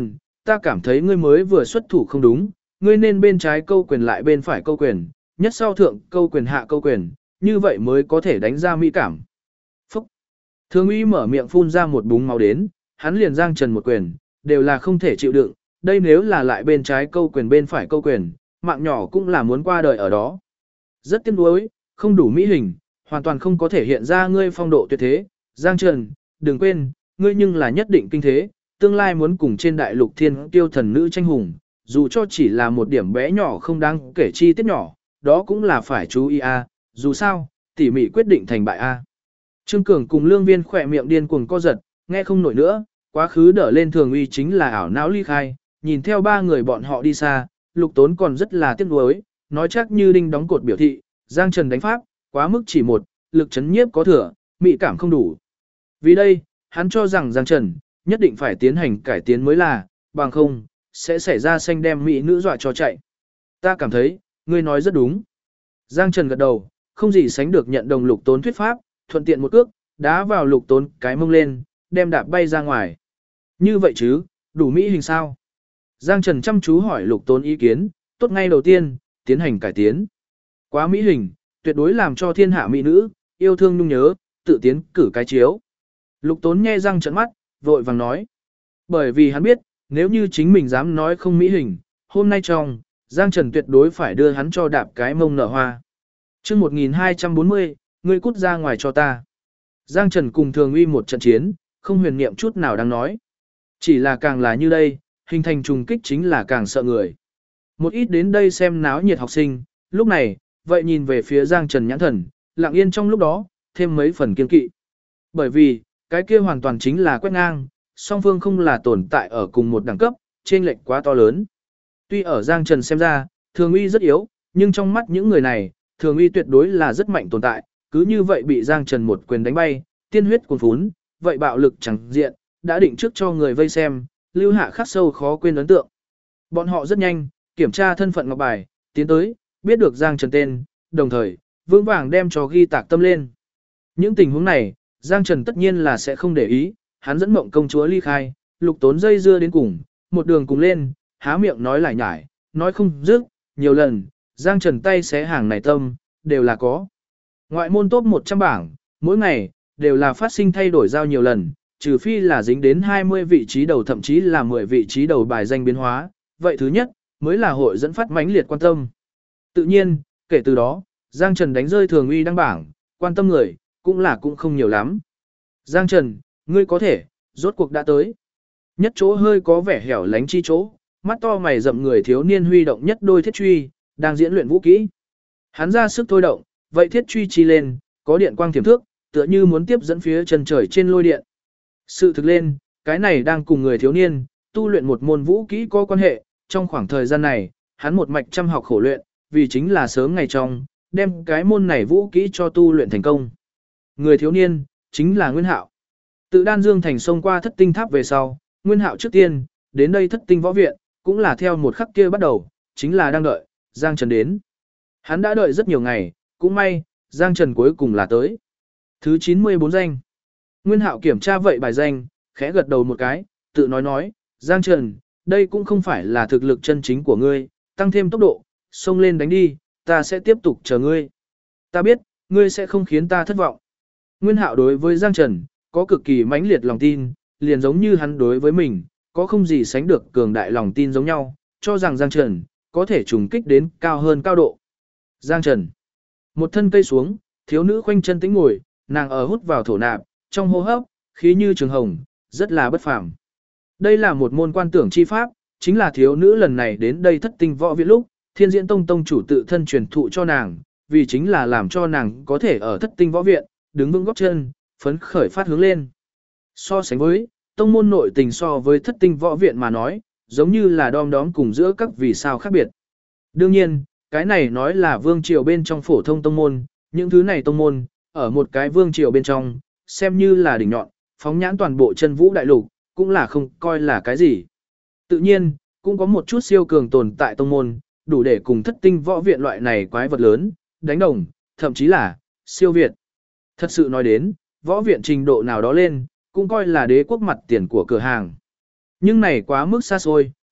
ta cảm thấy ngươi mới vừa xuất thủ không đúng, ngươi nên bên trái câu quyền lại bên phải câu quyền, nhất sau thượng câu quyền hạ câu quyền, như vậy mới có thể đánh ra mỹ cảm. Phúc! Thường uy mở miệng phun ra một búng máu đến, hắn liền Giang Trần một quyền, đều là không thể chịu đựng, đây nếu là lại bên trái câu quyền bên phải câu quyền, mạng nhỏ cũng là muốn qua đời ở đó. Rất tiếc nuối, không đủ mỹ hình, hoàn toàn không có thể hiện ra ngươi phong độ tuyệt thế. Giang Trần, đừng quên, ngươi nhưng là nhất định kinh thế, tương lai muốn cùng trên đại lục thiên tiêu thần nữ tranh hùng, dù cho chỉ là một điểm bé nhỏ không đáng kể chi tiết nhỏ, đó cũng là phải chú ý a. Dù sao, tỉ mỉ quyết định thành bại a. Trương Cường cùng Lương Viên khỏe miệng điên cuồng co giật, nghe không nổi nữa, quá khứ đỡ lên Thường Uy chính là ảo não ly khai, nhìn theo ba người bọn họ đi xa, Lục Tốn còn rất là tiếc nuối, nói chắc như đinh đóng cột biểu thị, Giang Trần đánh pháp, quá mức chỉ một, lực chấn nhiếp có thừa, mỹ cảm không đủ. Vì đây, hắn cho rằng Giang Trần nhất định phải tiến hành cải tiến mới là, bằng không, sẽ xảy ra xanh đem mỹ nữ dọa cho chạy. Ta cảm thấy, ngươi nói rất đúng. Giang Trần gật đầu, không gì sánh được nhận đồng Lục Tốn thuyết pháp, thuận tiện một cước, đá vào Lục Tốn cái mông lên, đem đạp bay ra ngoài. Như vậy chứ, đủ mỹ hình sao? Giang Trần chăm chú hỏi Lục Tốn ý kiến, tốt ngay đầu tiên, tiến hành cải tiến. Quá mỹ hình, tuyệt đối làm cho thiên hạ mỹ nữ, yêu thương nhung nhớ, tự tiến cử cái chiếu. Lục Tốn nhe răng trợn mắt, vội vàng nói. Bởi vì hắn biết, nếu như chính mình dám nói không mỹ hình, hôm nay trong, Giang Trần tuyệt đối phải đưa hắn cho đạp cái mông nở hoa. chương 1240, ngươi cút ra ngoài cho ta. Giang Trần cùng Thường Uy một trận chiến, không huyền niệm chút nào đang nói. Chỉ là càng là như đây, hình thành trùng kích chính là càng sợ người. Một ít đến đây xem náo nhiệt học sinh, lúc này, vậy nhìn về phía Giang Trần nhãn thần, lặng yên trong lúc đó, thêm mấy phần kiên kỵ. Bởi vì, cái kia hoàn toàn chính là quét ngang, song phương không là tồn tại ở cùng một đẳng cấp, chênh lệch quá to lớn. Tuy ở Giang Trần xem ra, Thường Uy rất yếu, nhưng trong mắt những người này, Thường Uy tuyệt đối là rất mạnh tồn tại, cứ như vậy bị Giang Trần một quyền đánh bay, tiên huyết cuồn phún, vậy bạo lực chẳng diện, đã định trước cho người vây xem, lưu hạ khắc sâu khó quên ấn tượng. Bọn họ rất nhanh, kiểm tra thân phận ngọc bài, tiến tới, biết được Giang Trần tên, đồng thời, vững vàng đem cho ghi tạc tâm lên. Những tình huống này, Giang Trần tất nhiên là sẽ không để ý, hắn dẫn Mộng công chúa ly khai, Lục Tốn dây dưa đến cùng, một đường cùng lên, há miệng nói lải nhải, nói không dứt, nhiều lần, Giang Trần tay xé hàng này tâm, đều là có. Ngoại môn top 100 bảng, mỗi ngày, đều là phát sinh thay đổi giao nhiều lần, trừ phi là dính đến 20 vị trí đầu thậm chí là 10 vị trí đầu bài danh biến hóa, vậy thứ nhất, mới là hội dẫn phát mãnh liệt quan tâm. Tự nhiên, kể từ đó, Giang Trần đánh rơi Thường Uy đăng bảng, quan tâm người, cũng không nhiều lắm. Giang Trần, ngươi có thể, rốt cuộc đã tới. Nhất chỗ hơi có vẻ hẻo lánh chi chỗ, mắt to mày rậm người thiếu niên huy động nhất đôi thiết truy, đang diễn luyện vũ kỹ. Hắn ra sức thôi động, vậy thiết truy chi lên, có điện quang thiểm thước, tựa như muốn tiếp dẫn phía chân trời trên lôi điện. Sự thực lên, cái này đang cùng người thiếu niên, tu luyện một môn vũ kỹ có quan hệ, trong khoảng thời gian này, hắn một mạch chăm học khổ luyện, vì chính là sớm ngày trong, đem cái môn này vũ kỹ cho tu luyện thành công. Người thiếu niên, chính là Nguyên Hạo. Tự Đan Dương thành sông qua thất tinh tháp về sau, Nguyên Hạo trước tiên, đến đây thất tinh võ viện, cũng là theo một khắc kia bắt đầu, chính là đang đợi, Giang Trần đến. Hắn đã đợi rất nhiều ngày, cũng may, Giang Trần cuối cùng là tới. Thứ 94 danh. Nguyên Hạo kiểm tra vậy bài danh, khẽ gật đầu một cái, tự nói, Giang Trần, đây cũng không phải là thực lực chân chính của ngươi, tăng thêm tốc độ, xông lên đánh đi, ta sẽ tiếp tục chờ ngươi. Ta biết, ngươi sẽ không khiến ta thất vọng. Nguyên Hạo đối với Giang Trần, có cực kỳ mãnh liệt lòng tin, liền giống như hắn đối với mình, có không gì sánh được cường đại lòng tin giống nhau, cho rằng Giang Trần, có thể trùng kích đến cao hơn cao độ. Giang Trần, một thân cây xuống, thiếu nữ khoanh chân tĩnh ngồi, nàng ở hút vào thổ nạp, trong hô hấp, khí như trường hồng, rất là bất phàm. Đây là một môn quan tưởng chi pháp, chính là thiếu nữ lần này đến đây thất tinh võ viện lúc, Thiên Diễn Tông tông chủ tự thân truyền thụ cho nàng, vì chính là làm cho nàng có thể ở thất tinh võ viện, đứng vững gót chân, phấn khởi phát hướng lên. So sánh với, tông môn nội tình so với thất tinh võ viện mà nói, giống như là đom đóm cùng giữa các vì sao khác biệt. Đương nhiên, cái này nói là vương triều bên trong phổ thông tông môn, những thứ này tông môn, ở một cái vương triều bên trong, xem như là đỉnh nhọn, phóng nhãn toàn bộ chân vũ đại lục, cũng là không coi là cái gì. Tự nhiên, cũng có một chút siêu cường tồn tại tông môn, đủ để cùng thất tinh võ viện loại này quái vật lớn, đánh đồng, thậm chí là siêu việt. Thật sự nói đến, võ viện trình độ nào đó lên, cũng coi là đế quốc mặt tiền của cửa hàng. Nhưng này quá mức xa xôi,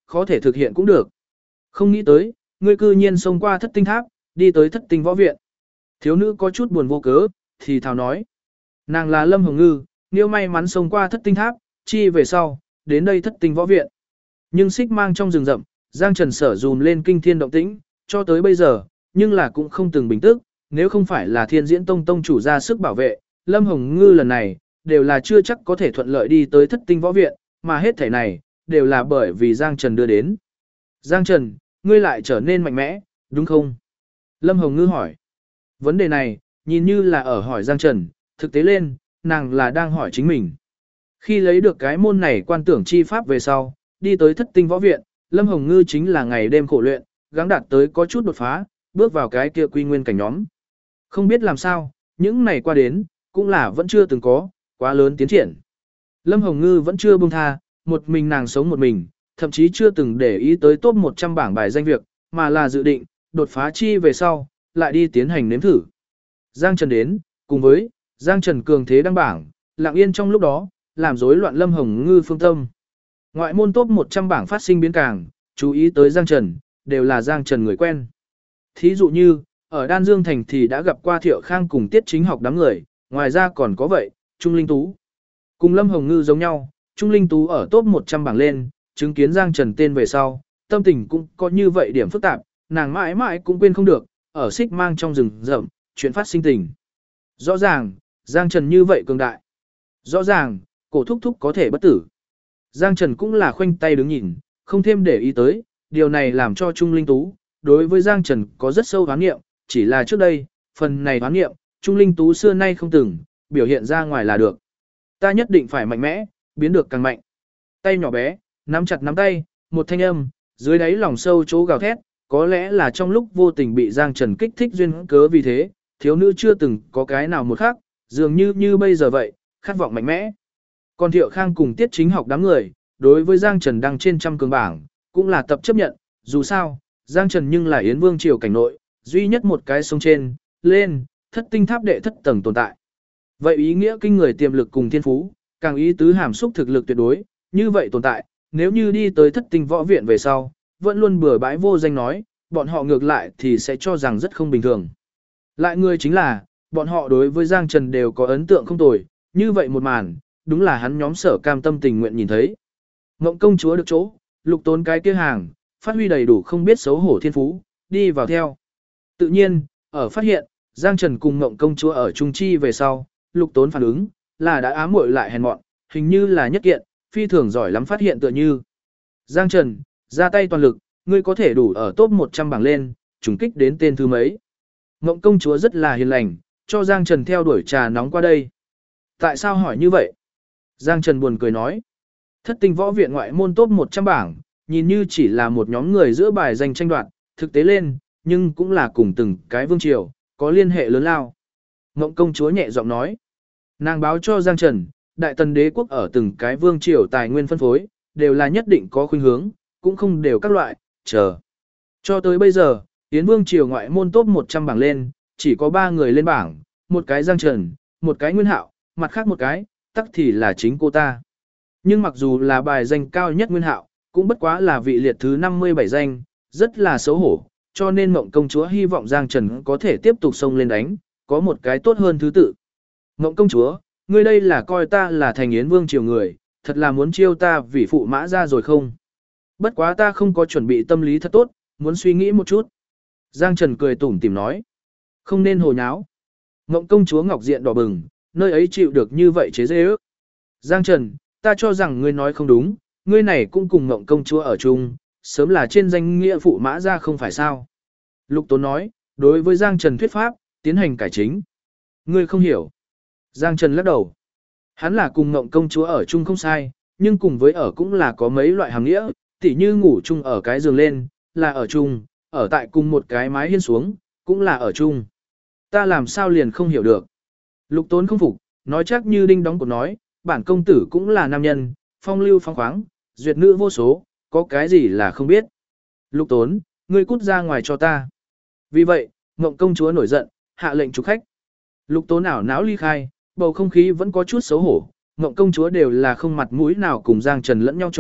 khó thể thực hiện cũng được. Không nghĩ tới, ngươi cư nhiên xông qua thất tinh tháp, đi tới thất tinh võ viện. Thiếu nữ có chút buồn vô cớ, thì thào nói. Nàng là Lâm Hồng Ngư, nếu may mắn xông qua thất tinh tháp, chi về sau, đến đây thất tinh võ viện. Nhưng xích mang trong rừng rậm, Giang Trần sở dùm lên kinh thiên động tĩnh, cho tới bây giờ, nhưng là cũng không từng bình tức, nếu không phải là Thiên Diễn Tông tông chủ ra sức bảo vệ, Lâm Hồng Ngư lần này, đều là chưa chắc có thể thuận lợi đi tới thất tinh võ viện, mà hết thể này, đều là bởi vì Giang Trần đưa đến. Giang Trần, ngươi lại trở nên mạnh mẽ, đúng không? Lâm Hồng Ngư hỏi. Vấn đề này, nhìn như là ở hỏi Giang Trần, thực tế lên, nàng là đang hỏi chính mình. Khi lấy được cái môn này quan tưởng chi pháp về sau, đi tới thất tinh võ viện, Lâm Hồng Ngư chính là ngày đêm khổ luyện, gắng đạt tới có chút đột phá, bước vào cái kia quy nguyên cảnh nhóm. Không biết làm sao, những ngày qua đến, cũng là vẫn chưa từng có, quá lớn tiến triển. Lâm Hồng Ngư vẫn chưa buông tha, một mình nàng sống một mình, thậm chí chưa từng để ý tới top 100 bảng bài danh việc, mà là dự định, đột phá chi về sau, lại đi tiến hành nếm thử. Giang Trần đến, cùng với Giang Trần cường thế đăng bảng, lặng yên trong lúc đó, làm rối loạn Lâm Hồng Ngư phương tâm. Ngoại môn top 100 bảng phát sinh biến càng, chú ý tới Giang Trần, đều là Giang Trần người quen. Thí dụ như, ở Đan Dương Thành thì đã gặp qua Thiệu Khang cùng Tiết Chính Học đám người, ngoài ra còn có vậy, Trung Linh Tú. Cùng Lâm Hồng Ngư giống nhau, Trung Linh Tú ở top 100 bảng lên, chứng kiến Giang Trần tên về sau, tâm tình cũng có như vậy điểm phức tạp, nàng mãi mãi cũng quên không được, ở xích mang trong rừng rậm, chuyện phát sinh tình. Rõ ràng, Giang Trần như vậy cường đại. Rõ ràng, cổ thúc thúc có thể bất tử. Giang Trần cũng là khoanh tay đứng nhìn, không thêm để ý tới, điều này làm cho Trung Linh Tú, đối với Giang Trần có rất sâu hoán nghiệm, chỉ là trước đây, phần này hoán nghiệm, Trung Linh Tú xưa nay không từng, biểu hiện ra ngoài là được. Ta nhất định phải mạnh mẽ, biến được càng mạnh. Tay nhỏ bé, nắm chặt nắm tay, một thanh âm, dưới đáy lòng sâu chỗ gào thét, có lẽ là trong lúc vô tình bị Giang Trần kích thích duyên cớ vì thế, thiếu nữ chưa từng có cái nào một khác, dường như bây giờ vậy, khát vọng mạnh mẽ. Còn Thiệu Khang cùng Tiết Chính Học đám người, đối với Giang Trần đăng trên trăm cường bảng, cũng là tập chấp nhận, dù sao, Giang Trần nhưng là Yến Vương triều cảnh nội, duy nhất một cái sông trên, lên, thất tinh tháp đệ thất tầng tồn tại. Vậy ý nghĩa kinh người tiềm lực cùng thiên phú, càng ý tứ hàm xúc thực lực tuyệt đối, như vậy tồn tại, nếu như đi tới thất tinh võ viện về sau, vẫn luôn bừa bãi vô danh nói, bọn họ ngược lại thì sẽ cho rằng rất không bình thường. Lại người chính là, bọn họ đối với Giang Trần đều có ấn tượng không tồi, như vậy một màn, đúng là hắn nhóm Sở cam tâm tình nguyện nhìn thấy. Ngộng công chúa được chỗ, Lục Tốn cái kia hàng, phát huy đầy đủ không biết xấu hổ thiên phú, đi vào theo. Tự nhiên, ở phát hiện, Giang Trần cùng Ngộng công chúa ở Trung Chi về sau, Lục Tốn phản ứng, là đã ám muội lại hèn mọn, hình như là nhất kiện, phi thường giỏi lắm phát hiện tựa như. Giang Trần, ra tay toàn lực, ngươi có thể đủ ở top 100 bảng lên, trùng kích đến tên thứ mấy. Ngộng công chúa rất là hiền lành, cho Giang Trần theo đuổi trà nóng qua đây. Tại sao hỏi như vậy? Giang Trần buồn cười nói. Thất tinh võ viện ngoại môn top 100 bảng, nhìn như chỉ là một nhóm người giữa bài danh tranh đoạt, thực tế lên, nhưng cũng là cùng từng cái vương triều, có liên hệ lớn lao. Ngộng công chúa nhẹ giọng nói. Nàng báo cho Giang Trần, Đại Tần đế quốc ở từng cái vương triều tài nguyên phân phối, đều là nhất định có khuynh hướng, cũng không đều các loại, chờ. Cho tới bây giờ, Yến Vương triều ngoại môn top 100 bảng lên, chỉ có 3 người lên bảng, một cái Giang Trần, một cái Nguyên Hạo, mặt khác một cái, tắc thì là chính cô ta. Nhưng mặc dù là bài danh cao nhất Nguyên Hạo, cũng bất quá là vị liệt thứ 57 danh, rất là xấu hổ, cho nên Mộng công chúa hy vọng Giang Trần có thể tiếp tục xông lên đánh, có một cái tốt hơn thứ tự. Mộng công chúa, ngươi đây là coi ta là thành Yến Vương triều người, thật là muốn chiêu ta vì phụ mã ra rồi không? Bất quá ta không có chuẩn bị tâm lý thật tốt, muốn suy nghĩ một chút. Giang Trần cười tủm tỉm nói. Không nên hồ nháo. Ngộng công chúa ngọc diện đỏ bừng, nơi ấy chịu được như vậy chế dễ ước. Giang Trần, ta cho rằng ngươi nói không đúng, ngươi này cũng cùng Ngộng công chúa ở chung, sớm là trên danh nghĩa phụ mã ra không phải sao. Lục Tốn nói, đối với Giang Trần thuyết pháp, tiến hành cải chính. Ngươi không hiểu. Giang Trần lắc đầu. Hắn là cùng Ngộng công chúa ở chung không sai, nhưng cùng với ở cũng là có mấy loại hàng nghĩa, tỉ như ngủ chung ở cái giường lên, là ở chung, ở tại cùng một cái mái hiên xuống, cũng là ở chung. Ta làm sao liền không hiểu được. Lục Tốn không phục, nói chắc như đinh đóng cột nói, bản công tử cũng là nam nhân, phong lưu phong khoáng, duyệt nữ vô số, có cái gì là không biết. Lục Tốn, ngươi cút ra ngoài cho ta. Vì vậy, Ngộng công chúa nổi giận, hạ lệnh trục khách. Lục Tốn ảo não ly khai, bầu không khí vẫn có chút xấu hổ, Ngộng công chúa đều là không mặt mũi nào cùng Giang Trần lẫn nhau chỗ,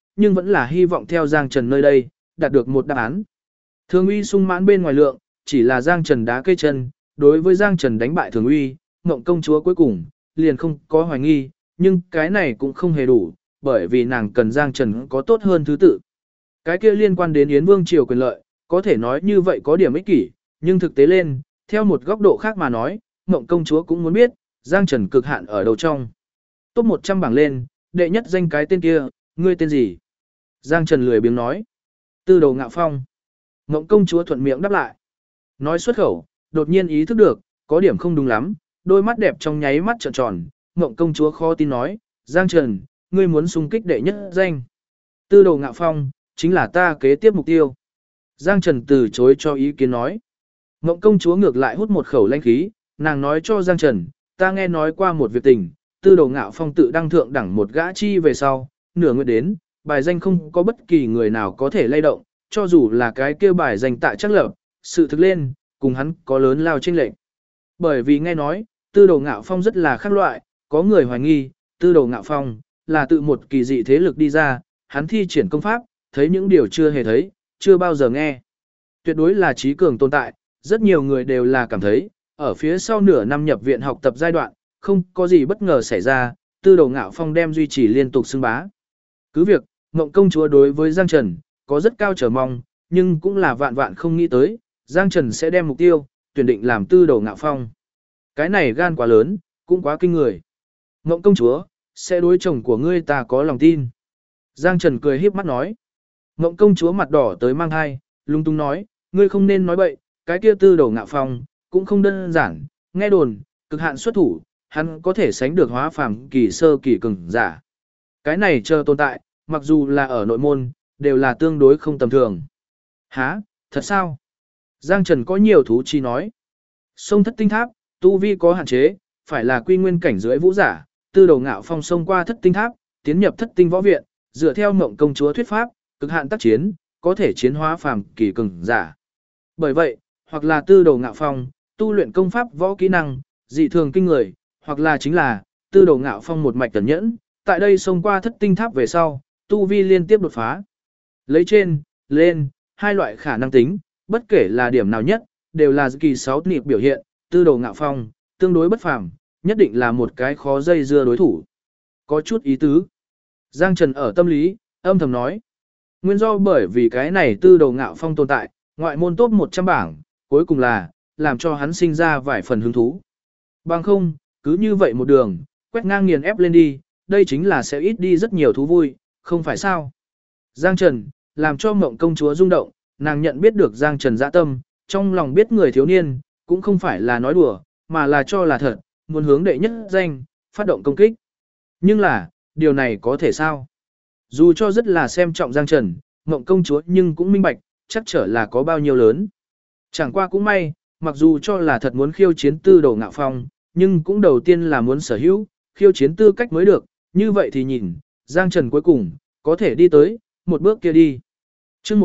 nhưng vẫn là hy vọng theo Giang Trần nơi đây, đạt được một đáp án. Thường Uy sung mãn bên ngoài lượng, chỉ là Giang Trần đá cây chân, đối với Giang Trần đánh bại Thường Uy, Ngộng công chúa cuối cùng, liền không có hoài nghi, nhưng cái này cũng không hề đủ, bởi vì nàng cần Giang Trần có tốt hơn thứ tự. Cái kia liên quan đến Yến Vương triều quyền lợi, có thể nói như vậy có điểm ích kỷ, nhưng thực tế lên, theo một góc độ khác mà nói, Ngộng công chúa cũng muốn biết, Giang Trần cực hạn ở đầu trong. Top 100 bảng lên, đệ nhất danh cái tên kia, ngươi tên gì? Giang Trần lười biếng nói. Tư Đồ Ngạo Phong. Ngộng công chúa thuận miệng đáp lại. Nói xuất khẩu, đột nhiên ý thức được, có điểm không đúng lắm, đôi mắt đẹp trong nháy mắt trợn tròn, Ngộng công chúa khó tin nói, Giang Trần, ngươi muốn xung kích đệ nhất danh. Tư Đồ Ngạo Phong, chính là ta kế tiếp mục tiêu. Giang Trần từ chối cho ý kiến nói. Ngộng công chúa ngược lại hút một khẩu lanh khí, nàng nói cho Giang Trần, ta nghe nói qua một việc tình, Tư Đồ Ngạo Phong tự đăng thượng đẳng một gã chi về sau, nửa nguyện đến, bài danh không có bất kỳ người nào có thể lay động, cho dù là cái kia bài danh tại chắc lập, sự thực lên, cùng hắn có lớn lao chênh lệch. Bởi vì nghe nói, Tư Đồ Ngạo Phong rất là khác loại, có người hoài nghi, Tư Đồ Ngạo Phong là tự một kỳ dị thế lực đi ra, hắn thi triển công pháp, thấy những điều chưa hề thấy, chưa bao giờ nghe. Tuyệt đối là trí cường tồn tại, rất nhiều người đều là cảm thấy, ở phía sau nửa năm nhập viện học tập giai đoạn, không có gì bất ngờ xảy ra, Tư Đồ Ngạo Phong đem duy trì liên tục xưng bá. Cứ việc, Ngộng công chúa đối với Giang Trần, có rất cao chờ mong, nhưng cũng là vạn vạn không nghĩ tới, Giang Trần sẽ đem mục tiêu, tuyển định làm Tư Đồ Ngạo Phong. Cái này gan quá lớn, cũng quá kinh người. Ngộng công chúa, sẽ đối chồng của ngươi ta có lòng tin. Giang Trần cười híp mắt nói. Ngộng công chúa mặt đỏ tới mang hai, lung tung nói, ngươi không nên nói bậy, cái kia Tư Đồ Ngạo Phong, cũng không đơn giản, nghe đồn, cực hạn xuất thủ, hắn có thể sánh được hóa phàm kỳ sơ kỳ cường giả. Cái này chờ tồn tại, mặc dù là ở nội môn, đều là tương đối không tầm thường. Hả, thật sao? Giang Trần có nhiều thú chi nói. Sông Thất Tinh Tháp, tu vi có hạn chế, phải là quy nguyên cảnh dưới vũ giả, Tư Đồ Ngạo Phong xông qua Thất Tinh Tháp, tiến nhập Thất Tinh Võ Viện, dựa theo Ngộng công chúa thuyết pháp, cực hạn tác chiến, có thể chiến hóa phàm kỳ cường giả. Bởi vậy, hoặc là Tư Đồ Ngạo Phong, tu luyện công pháp võ kỹ năng, dị thường kinh người, hoặc là chính là Tư Đồ Ngạo Phong một mạch tẩn nhẫn, tại đây xông qua Thất Tinh Tháp về sau, tu vi liên tiếp đột phá. Lấy trên, lên, hai loại khả năng tính, bất kể là điểm nào nhất, đều là kỳ 6 nịp biểu hiện, Tư Đồ Ngạo Phong, tương đối bất phàm, nhất định là một cái khó dây dưa đối thủ. Có chút ý tứ. Giang Trần ở tâm lý, âm thầm nói. Nguyên do bởi vì cái này Tư Đồ Ngạo Phong tồn tại, ngoại môn top 100 bảng, cuối cùng là, làm cho hắn sinh ra vài phần hứng thú. Bằng không, cứ như vậy một đường, quét ngang nghiền ép lên đi, đây chính là sẽ ít đi rất nhiều thú vui, không phải sao. Giang Trần, làm cho Ngộng công chúa rung động, nàng nhận biết được Giang Trần dã tâm, trong lòng biết người thiếu niên, cũng không phải là nói đùa, mà là cho là thật, muốn hướng đệ nhất danh, phát động công kích. Nhưng là, điều này có thể sao? Dù cho rất là xem trọng Giang Trần, Ngộng công chúa nhưng cũng minh bạch, chắc trở là có bao nhiêu lớn. Chẳng qua cũng may, mặc dù cho là thật muốn khiêu chiến Tư Đồ Ngạo Phong, nhưng cũng đầu tiên là muốn sở hữu, khiêu chiến tư cách mới được, như vậy thì nhìn, Giang Trần cuối cùng, có thể đi tới, một bước kia đi. chương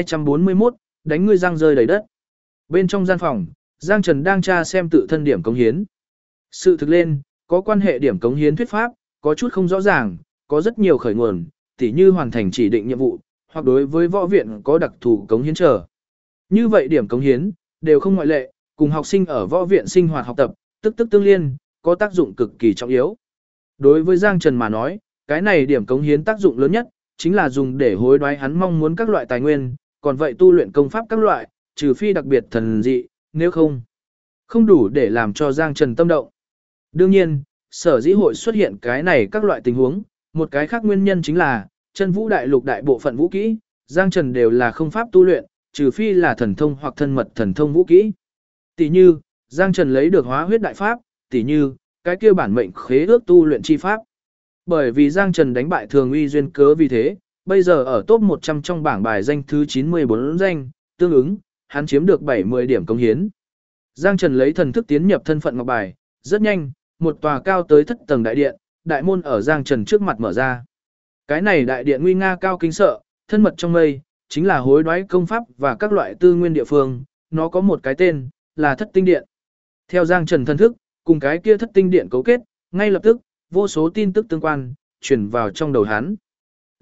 1241, đánh ngươi răng rơi đầy đất. Bên trong gian phòng, Giang Trần đang tra xem tự thân điểm cống hiến. Sự thực lên, có quan hệ điểm cống hiến thuyết pháp, có chút không rõ ràng, có rất nhiều khởi nguồn, tỉ như hoàn thành chỉ định nhiệm vụ, hoặc đối với võ viện có đặc thù cống hiến trở. Như vậy điểm cống hiến, đều không ngoại lệ, cùng học sinh ở võ viện sinh hoạt học tập, tức tương liên, có tác dụng cực kỳ trọng yếu. Đối với Giang Trần mà nói, cái này điểm cống hiến tác dụng lớn nhất, chính là dùng để hối đoái hắn mong muốn các loại tài nguyên, còn vậy tu luyện công pháp các loại, trừ phi đặc biệt thần dị, nếu không đủ để làm cho Giang Trần tâm động. Đương nhiên, sở dĩ hội xuất hiện cái này các loại tình huống, một cái khác nguyên nhân chính là, chân vũ đại lục đại bộ phận vũ kỹ, Giang Trần đều là không pháp tu luyện, trừ phi là thần thông hoặc thân mật thần thông vũ kỹ. Tỷ như, Giang Trần lấy được hóa huyết đại pháp, tỷ như, cái kia bản mệnh khế ước tu luyện chi pháp. Bởi vì Giang Trần đánh bại Thường Uy duyên cớ vì thế, bây giờ ở top 100 trong bảng bài danh thứ 94 danh, tương ứng, hắn chiếm được 70 điểm cống hiến. Giang Trần lấy thần thức tiến nhập thân phận ngọc bài, rất nhanh, một tòa cao tới thất tầng đại điện, đại môn ở Giang Trần trước mặt mở ra. Cái này đại điện nguy nga cao kính sợ, thân mật trong mây, chính là hối đoái công pháp và các loại tư nguyên địa phương, nó có một cái tên, là Thất Tinh Điện. Theo Giang Trần thân thức, cùng cái kia Thất Tinh Điện cấu kết, ngay lập tức, vô số tin tức tương quan, truyền vào trong đầu hắn.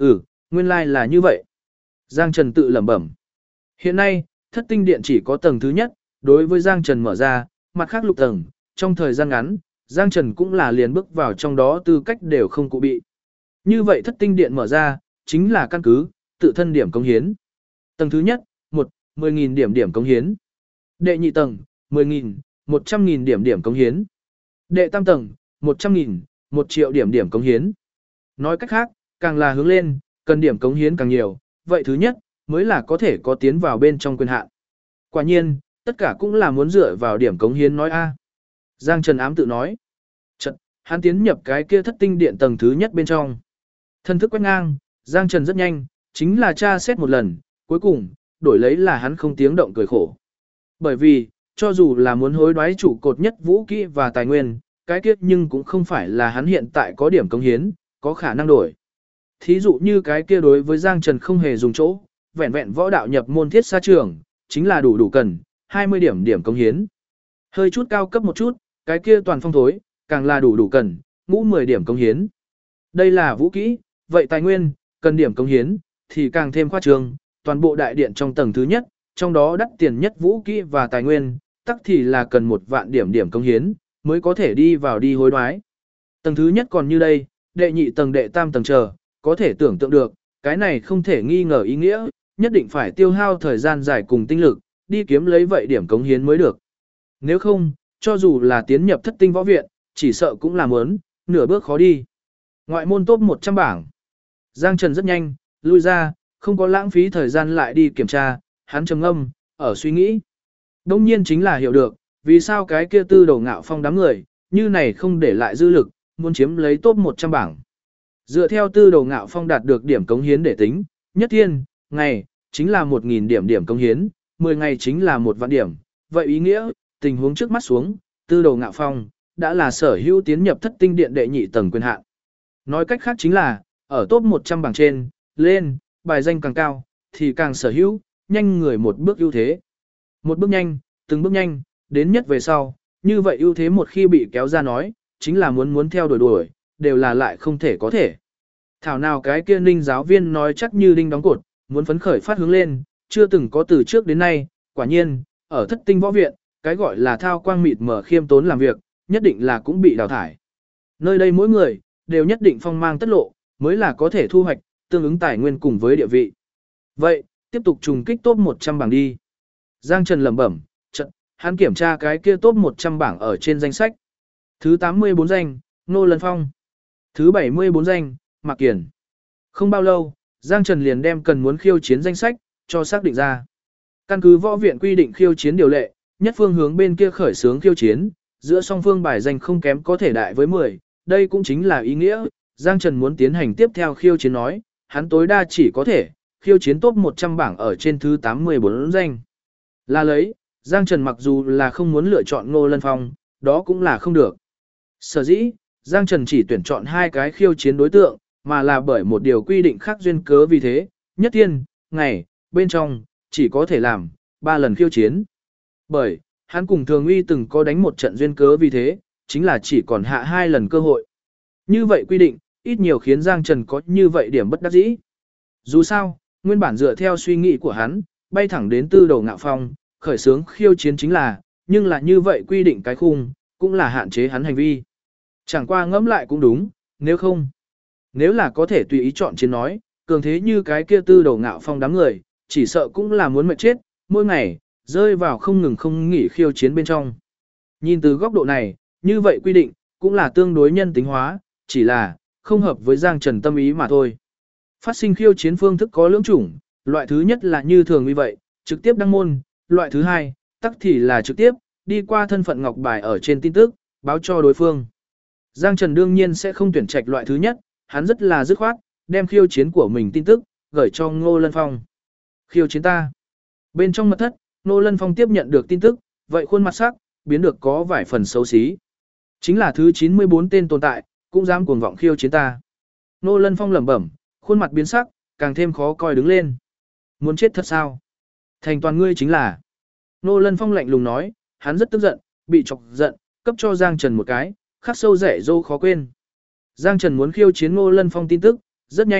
Nguyên lai là như vậy. Giang Trần tự lẩm bẩm. Hiện nay, thất tinh điện chỉ có tầng thứ nhất, đối với Giang Trần mở ra, mặt khác lục tầng, trong thời gian ngắn, Giang Trần cũng là liền bước vào trong đó tư cách đều không cụ bị. Như vậy thất tinh điện mở ra, chính là căn cứ, tự thân điểm cống hiến. Tầng thứ nhất, 10.000 điểm cống hiến. Đệ nhị tầng, 10.000, 100.000 điểm cống hiến. Đệ tam tầng, 100.000, 1 triệu điểm cống hiến. Nói cách khác, càng là hướng lên, cần điểm cống hiến càng nhiều, vậy thứ nhất, mới là có thể có tiến vào bên trong quyền hạn. Quả nhiên, tất cả cũng là muốn dựa vào điểm cống hiến nói a. Giang Trần ám tự nói. Chật, hắn tiến nhập cái kia thất tinh điện tầng thứ nhất bên trong. Thân thức quét ngang, Giang Trần rất nhanh, chính là tra xét một lần, cuối cùng, đổi lấy là hắn không tiếng động cười khổ. Bởi vì, cho dù là muốn hối đoái trụ cột nhất vũ kỹ và tài nguyên, cái kia nhưng cũng không phải là hắn hiện tại có điểm cống hiến, có khả năng đổi. Thí dụ như cái kia đối với Giang Trần không hề dùng chỗ, vẹn vẹn võ đạo nhập môn thiết sa trường, chính là đủ cần, 20 điểm cống hiến. Hơi chút cao cấp một chút, cái kia toàn phong thối, càng là đủ cần, ngũ 10 điểm cống hiến. Đây là vũ kỹ, vậy tài nguyên, cần điểm cống hiến, thì càng thêm khoa trương, toàn bộ đại điện trong tầng thứ nhất, trong đó đắt tiền nhất vũ kỹ và tài nguyên, tắc thì là cần 1 vạn điểm cống hiến, mới có thể đi vào đi hối đoái. Tầng thứ nhất còn như đây, đệ nhị tầng đệ tam tầng chờ, có thể tưởng tượng được, cái này không thể nghi ngờ ý nghĩa, nhất định phải tiêu hao thời gian dài cùng tinh lực, đi kiếm lấy vậy điểm cống hiến mới được. Nếu không, cho dù là tiến nhập thất tinh võ viện, chỉ sợ cũng là muốn, nửa bước khó đi. Ngoại môn top 100 bảng. Giang Trần rất nhanh, lui ra, không có lãng phí thời gian lại đi kiểm tra, hắn trầm ngâm, ở suy nghĩ. Đông nhiên chính là hiểu được, vì sao cái kia Tư Đầu Ngạo Phong đám người, như này không để lại dư lực, muốn chiếm lấy top 100 bảng. Dựa theo Tư Đầu Ngạo Phong đạt được điểm cống hiến để tính, nhất thiên, ngày, chính là 1.000 điểm cống hiến, 10 ngày chính là 1 vạn điểm. Vậy ý nghĩa, tình huống trước mắt xuống, Tư Đầu Ngạo Phong, đã là sở hữu tiến nhập thất tinh điện đệ nhị tầng quyền hạn. Nói cách khác chính là, ở top 100 bảng trên, lên, bài danh càng cao, thì càng sở hữu, nhanh người một bước ưu thế. Một bước nhanh, từng bước nhanh, đến nhất về sau, như vậy ưu thế một khi bị kéo ra nói, chính là muốn theo đuổi, đều là lại không thể có thể. Thảo nào cái kia Ninh giáo viên nói chắc như đinh đóng cột, muốn phấn khởi phát hướng lên, chưa từng có từ trước đến nay, quả nhiên, ở thất tinh võ viện, cái gọi là thao quang mịt mở khiêm tốn làm việc, nhất định là cũng bị đào thải. Nơi đây mỗi người, đều nhất định phong mang tất lộ, mới là có thể thu hoạch, tương ứng tài nguyên cùng với địa vị. Vậy, tiếp tục trùng kích top 100 bảng đi. Giang Trần lẩm bẩm, chợt hắn kiểm tra cái kia top 100 bảng ở trên danh sách. Thứ 84 danh, Nô Lân Phong. Thứ 74 danh, Mạc Kiền. Không bao lâu, Giang Trần liền đem cần muốn khiêu chiến danh sách, cho xác định ra. Căn cứ võ viện quy định khiêu chiến điều lệ, nhất phương hướng bên kia khởi xướng khiêu chiến, giữa song phương bài danh không kém có thể đại với 10, đây cũng chính là ý nghĩa, Giang Trần muốn tiến hành tiếp theo khiêu chiến nói, hắn tối đa chỉ có thể khiêu chiến top 100 bảng ở trên thứ 84 danh. Là lấy, Giang Trần mặc dù là không muốn lựa chọn Ngô Lân Phong, đó cũng là không được. Sở dĩ, Giang Trần chỉ tuyển chọn 2 cái khiêu chiến đối tượng, mà là bởi một điều quy định khác duyên cớ vì thế, nhất thiên, ngày, bên trong, chỉ có thể làm 3 lần khiêu chiến. Bởi, hắn cùng Thường Uy từng có đánh một trận duyên cớ vì thế, chính là chỉ còn hạ 2 lần cơ hội. Như vậy quy định, ít nhiều khiến Giang Trần có như vậy điểm bất đắc dĩ. Dù sao, nguyên bản dựa theo suy nghĩ của hắn, bay thẳng đến Tư Đầu Ngạo Phong, khởi xướng khiêu chiến chính là, nhưng là như vậy quy định cái khung, cũng là hạn chế hắn hành vi. Chẳng qua ngẫm lại cũng đúng, nếu không, nếu là có thể tùy ý chọn chiến nói, cường thế như cái kia Tư Đầu Ngạo Phong đám người, chỉ sợ cũng là muốn mệt chết, mỗi ngày, rơi vào không ngừng không nghỉ khiêu chiến bên trong. Nhìn từ góc độ này, như vậy quy định, cũng là tương đối nhân tính hóa, chỉ là, không hợp với Giang Trần tâm ý mà thôi. Phát sinh khiêu chiến phương thức có lưỡng chủng, loại thứ nhất là như thường như vậy, trực tiếp đăng môn, loại thứ hai, tắc thì là trực tiếp, đi qua thân phận ngọc bài ở trên tin tức, báo cho đối phương. Giang Trần đương nhiên sẽ không tuyển trạch loại thứ nhất, hắn rất là dứt khoát, đem khiêu chiến của mình tin tức, gửi cho Ngô Lân Phong. Khiêu chiến ta. Bên trong mật thất, Ngô Lân Phong tiếp nhận được tin tức, vậy khuôn mặt sắc, biến được có vài phần xấu xí. Chính là thứ 94 tên tồn tại, cũng dám cuồng vọng khiêu chiến ta. Ngô Lân Phong lẩm bẩm, khuôn mặt biến sắc, càng thêm khó coi đứng lên. Muốn chết thật sao? Thành toàn ngươi chính là. Ngô Lân Phong lạnh lùng nói, hắn rất tức giận, bị chọc giận, cấp cho Giang Trần một cái, khắc sâu rẻ dâu khó quên. Giang Trần muốn khiêu chiến Ngô Lân Phong tin tức, rất nhanh,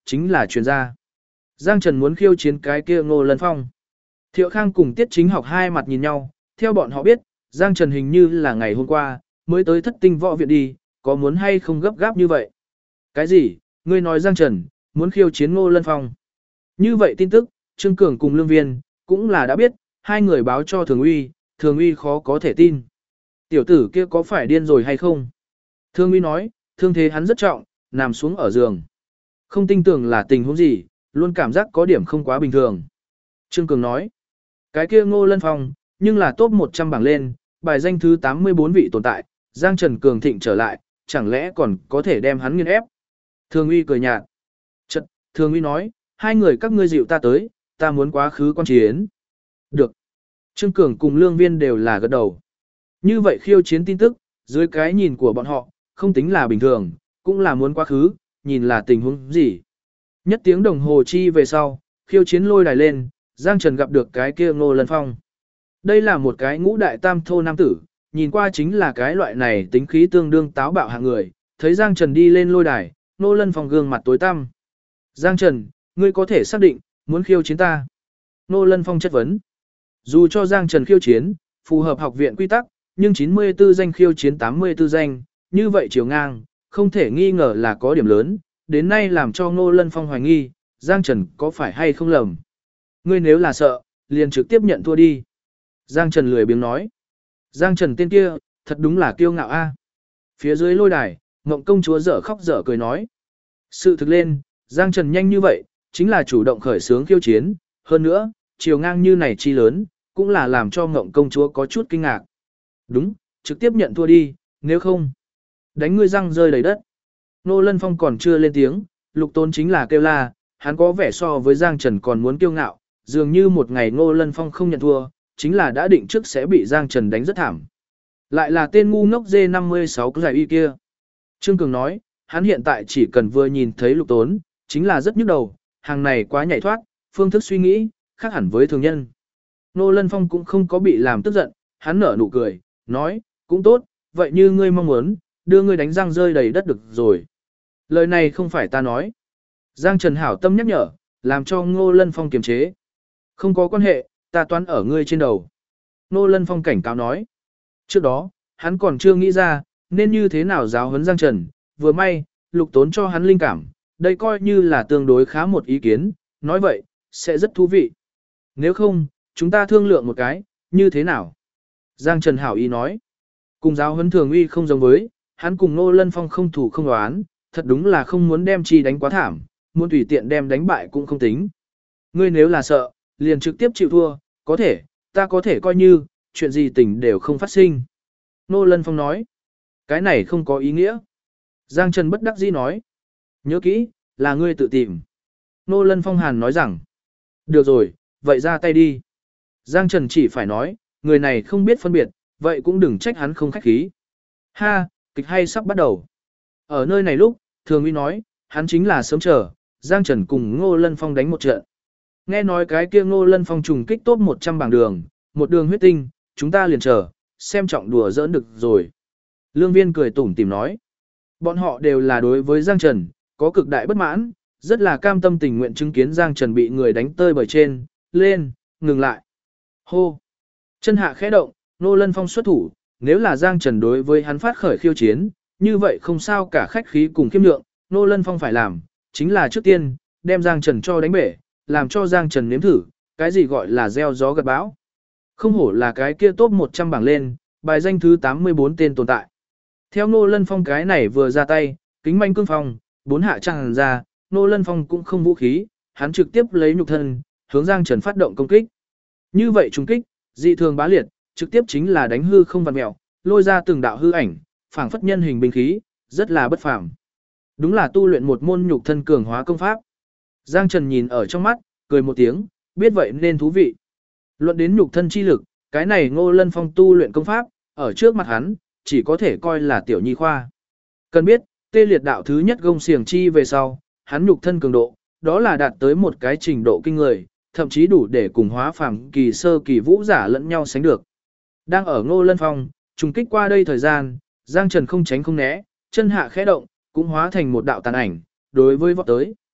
chính là truyền ra. Giang Trần muốn khiêu chiến cái kia Ngô Lân Phong. Thiệu Khang cùng Tiết Chính Học hai mặt nhìn nhau, theo bọn họ biết, Giang Trần hình như là ngày hôm qua, mới tới Thất Tinh Võ Viện đi, có muốn hay không gấp gáp như vậy? Cái gì? Ngươi nói Giang Trần, muốn khiêu chiến Ngô Lân Phong. Như vậy tin tức, Trương Cường cùng Lương Viên, cũng là đã biết, hai người báo cho Thường Uy khó có thể tin. Tiểu tử kia có phải điên rồi hay không? Thường Uy nói, thương thế hắn rất trọng, nằm xuống ở giường. Không tin tưởng là tình huống gì, luôn cảm giác có điểm không quá bình thường. Trương Cường nói, cái kia Ngô Lân Phong, nhưng là top 100 bảng lên, bài danh thứ 84 vị tồn tại, Giang Trần cường thịnh trở lại, chẳng lẽ còn có thể đem hắn nghiền ép. Thường Uy cười nhạt. Chật, Thường Uy nói, hai người các ngươi dịu ta tới, ta muốn quá khứ quan chiến. Được. Trương Cường cùng Lương Viên đều là gật đầu. Như vậy khiêu chiến tin tức, dưới cái nhìn của bọn họ, không tính là bình thường, cũng là muốn quá khứ, nhìn là tình huống gì. Nhất tiếng đồng hồ chi về sau, khiêu chiến lôi đài lên, Giang Trần gặp được cái kia Ngô Lân Phong. Đây là một cái ngũ đại tam thô nam tử, nhìn qua chính là cái loại này tính khí tương đương táo bạo hạng người, thấy Giang Trần đi lên lôi đài, Ngô Lân Phong gương mặt tối tăm. Giang Trần, ngươi có thể xác định, muốn khiêu chiến ta. Ngô Lân Phong chất vấn. Dù cho Giang Trần khiêu chiến, phù hợp học viện quy tắc, nhưng 94 danh khiêu chiến 84 danh, như vậy chiều ngang, không thể nghi ngờ là có điểm lớn, đến nay làm cho Ngô Lân Phong hoài nghi, Giang Trần có phải hay không lầm. Ngươi nếu là sợ, liền trực tiếp nhận thua đi. Giang Trần lười biếng nói. Giang Trần tên kia, thật đúng là kiêu ngạo a. Phía dưới lôi đài, Ngộng công chúa dở khóc dở cười nói. Sự thực lên, Giang Trần nhanh như vậy, chính là chủ động khởi xướng khiêu chiến, hơn nữa, chiều ngang như này chi lớn, cũng là làm cho Ngộng công chúa có chút kinh ngạc. Đúng, trực tiếp nhận thua đi, nếu không, đánh ngươi răng rơi đầy đất. Nô Lân Phong còn chưa lên tiếng, Lục Tôn chính là kêu la, hắn có vẻ so với Giang Trần còn muốn kiêu ngạo, dường như một ngày Nô Lân Phong không nhận thua, chính là đã định trước sẽ bị Giang Trần đánh rất thảm. Lại là tên ngu ngốc D56 cái giải y kia. Trương Cường nói, hắn hiện tại chỉ cần vừa nhìn thấy Lục Tốn, chính là rất nhức đầu, hàng này quá nhảy thoát, phương thức suy nghĩ, khác hẳn với thường nhân. Nô Lân Phong cũng không có bị làm tức giận, hắn nở nụ cười, nói, cũng tốt, vậy như ngươi mong muốn, đưa ngươi đánh răng rơi đầy đất được rồi. Lời này không phải ta nói. Giang Trần hảo tâm nhắc nhở, làm cho Ngô Lân Phong kiềm chế. Không có quan hệ, ta toán ở ngươi trên đầu. Ngô Lân Phong cảnh cáo nói. Trước đó, hắn còn chưa nghĩ ra, nên như thế nào giáo huấn Giang Trần. Vừa may, Lục Tốn cho hắn linh cảm, đây coi như là tương đối khá một ý kiến, nói vậy, sẽ rất thú vị. Nếu không, chúng ta thương lượng một cái, như thế nào? Giang Trần hảo ý nói. Cùng giáo huấn Thường Uy không giống với, hắn cùng Ngô Lân Phong không thủ không đoán, thật đúng là không muốn đem chi đánh quá thảm, muốn tùy tiện đem đánh bại cũng không tính. Ngươi nếu là sợ, liền trực tiếp chịu thua, có thể, ta có thể coi như, chuyện gì tình đều không phát sinh. Ngô Lân Phong nói, cái này không có ý nghĩa. Giang Trần bất đắc dĩ nói, nhớ kỹ, là ngươi tự tìm. Ngô Lân Phong hàn nói rằng, được rồi, vậy ra tay đi. Giang Trần chỉ phải nói, người này không biết phân biệt, vậy cũng đừng trách hắn không khách khí. Ha, kịch hay sắp bắt đầu. Ở nơi này lúc, Thường Uy nói, hắn chính là sớm chờ, Giang Trần cùng Ngô Lân Phong đánh một trận. Nghe nói cái kia Ngô Lân Phong trùng kích top 100 bảng đường, một đường huyết tinh, chúng ta liền chờ, xem trọng đùa giỡn được rồi. Lương Viên cười tủm tỉm nói, bọn họ đều là đối với Giang Trần, có cực đại bất mãn, rất là cam tâm tình nguyện chứng kiến Giang Trần bị người đánh tơi bời trên, lên, ngừng lại. Hô! Chân hạ khẽ động, Ngô Lân Phong xuất thủ, nếu là Giang Trần đối với hắn phát khởi khiêu chiến, như vậy không sao cả khách khí cùng khiêm lượng, Ngô Lân Phong phải làm, chính là trước tiên, đem Giang Trần cho đánh bể, làm cho Giang Trần nếm thử, cái gì gọi là gieo gió gặt bão. Không hổ là cái kia top 100 bảng lên, bài danh thứ 84 tên tồn tại. Theo Ngô Lân Phong cái này vừa ra tay, kính manh cương phong, bốn hạ trăng ra, Ngô Lân Phong cũng không vũ khí, hắn trực tiếp lấy nhục thân, hướng Giang Trần phát động công kích. Như vậy trùng kích, dị thường bá liệt, trực tiếp chính là đánh hư không vặn mèo, lôi ra từng đạo hư ảnh, phảng phất nhân hình binh khí, rất là bất phàm. Đúng là tu luyện một môn nhục thân cường hóa công pháp. Giang Trần nhìn ở trong mắt, cười một tiếng, biết vậy nên thú vị. Luận đến nhục thân chi lực, cái này Ngô Lân Phong tu luyện công pháp, ở trước mặt hắn, chỉ có thể coi là tiểu nhi khoa. Cần biết, tê liệt đạo thứ nhất gông xiềng chi về sau, hắn nhục thân cường độ, đó là đạt tới một cái trình độ kinh người, thậm chí đủ để cùng hóa phàm kỳ sơ kỳ vũ giả lẫn nhau sánh được. Đang ở Ngô Lân Phong, trùng kích qua đây thời gian, Giang Trần không tránh không né, chân hạ khẽ động, cũng hóa thành một đạo tàn ảnh, đối với vọt tới.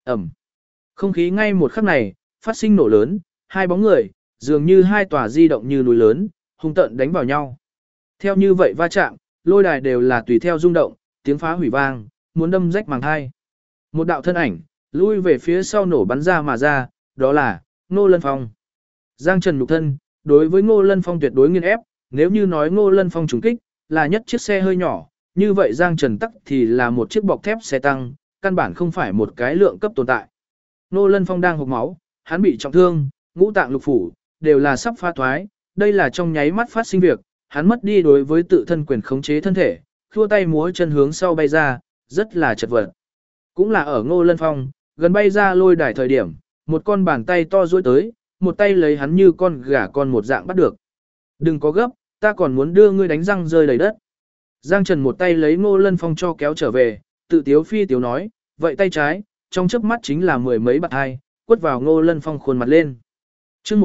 Ẩm. Không khí ngay một khắc này, phát sinh nổ lớn, hai bóng người, dường như hai tòa di động như núi lớn, hung tợn đánh vào nhau. Theo như vậy va chạm, lôi đài đều là tùy theo rung động, tiếng phá hủy vang, muốn đâm rách màng hai. Một đạo thân ảnh, lui về phía sau nổ bắn ra mà ra, đó là Ngô Lân Phong. Giang Trần nhục thân, đối với Ngô Lân Phong tuyệt đối nghiền ép, nếu như nói Ngô Lân Phong trùng kích, là nhất chiếc xe hơi nhỏ, như vậy Giang Trần tắc thì là một chiếc bọc thép xe tăng, căn bản không phải một cái lượng cấp tồn tại. Ngô Lân Phong đang hộc máu, hắn bị trọng thương, ngũ tạng lục phủ, đều là sắp phá thoái, đây là trong nháy mắt phát sinh việc, hắn mất đi đối với tự thân quyền khống chế thân thể, khua tay múa chân hướng sau bay ra, rất là chật vật. Cũng là ở Ngô Lân Phong, gần bay ra lôi đài thời điểm, một con bàn tay to duỗi tới, một tay lấy hắn như con gà con một dạng bắt được. Đừng có gấp, ta còn muốn đưa ngươi đánh răng rơi đầy đất. Giang Trần một tay lấy Ngô Lân Phong cho kéo trở về, tự tiếu phi tiếu nói, vậy tay trái, trong chớp mắt chính là mười mấy bạt hai, quất vào Ngô Lân Phong khuôn mặt lên. Chương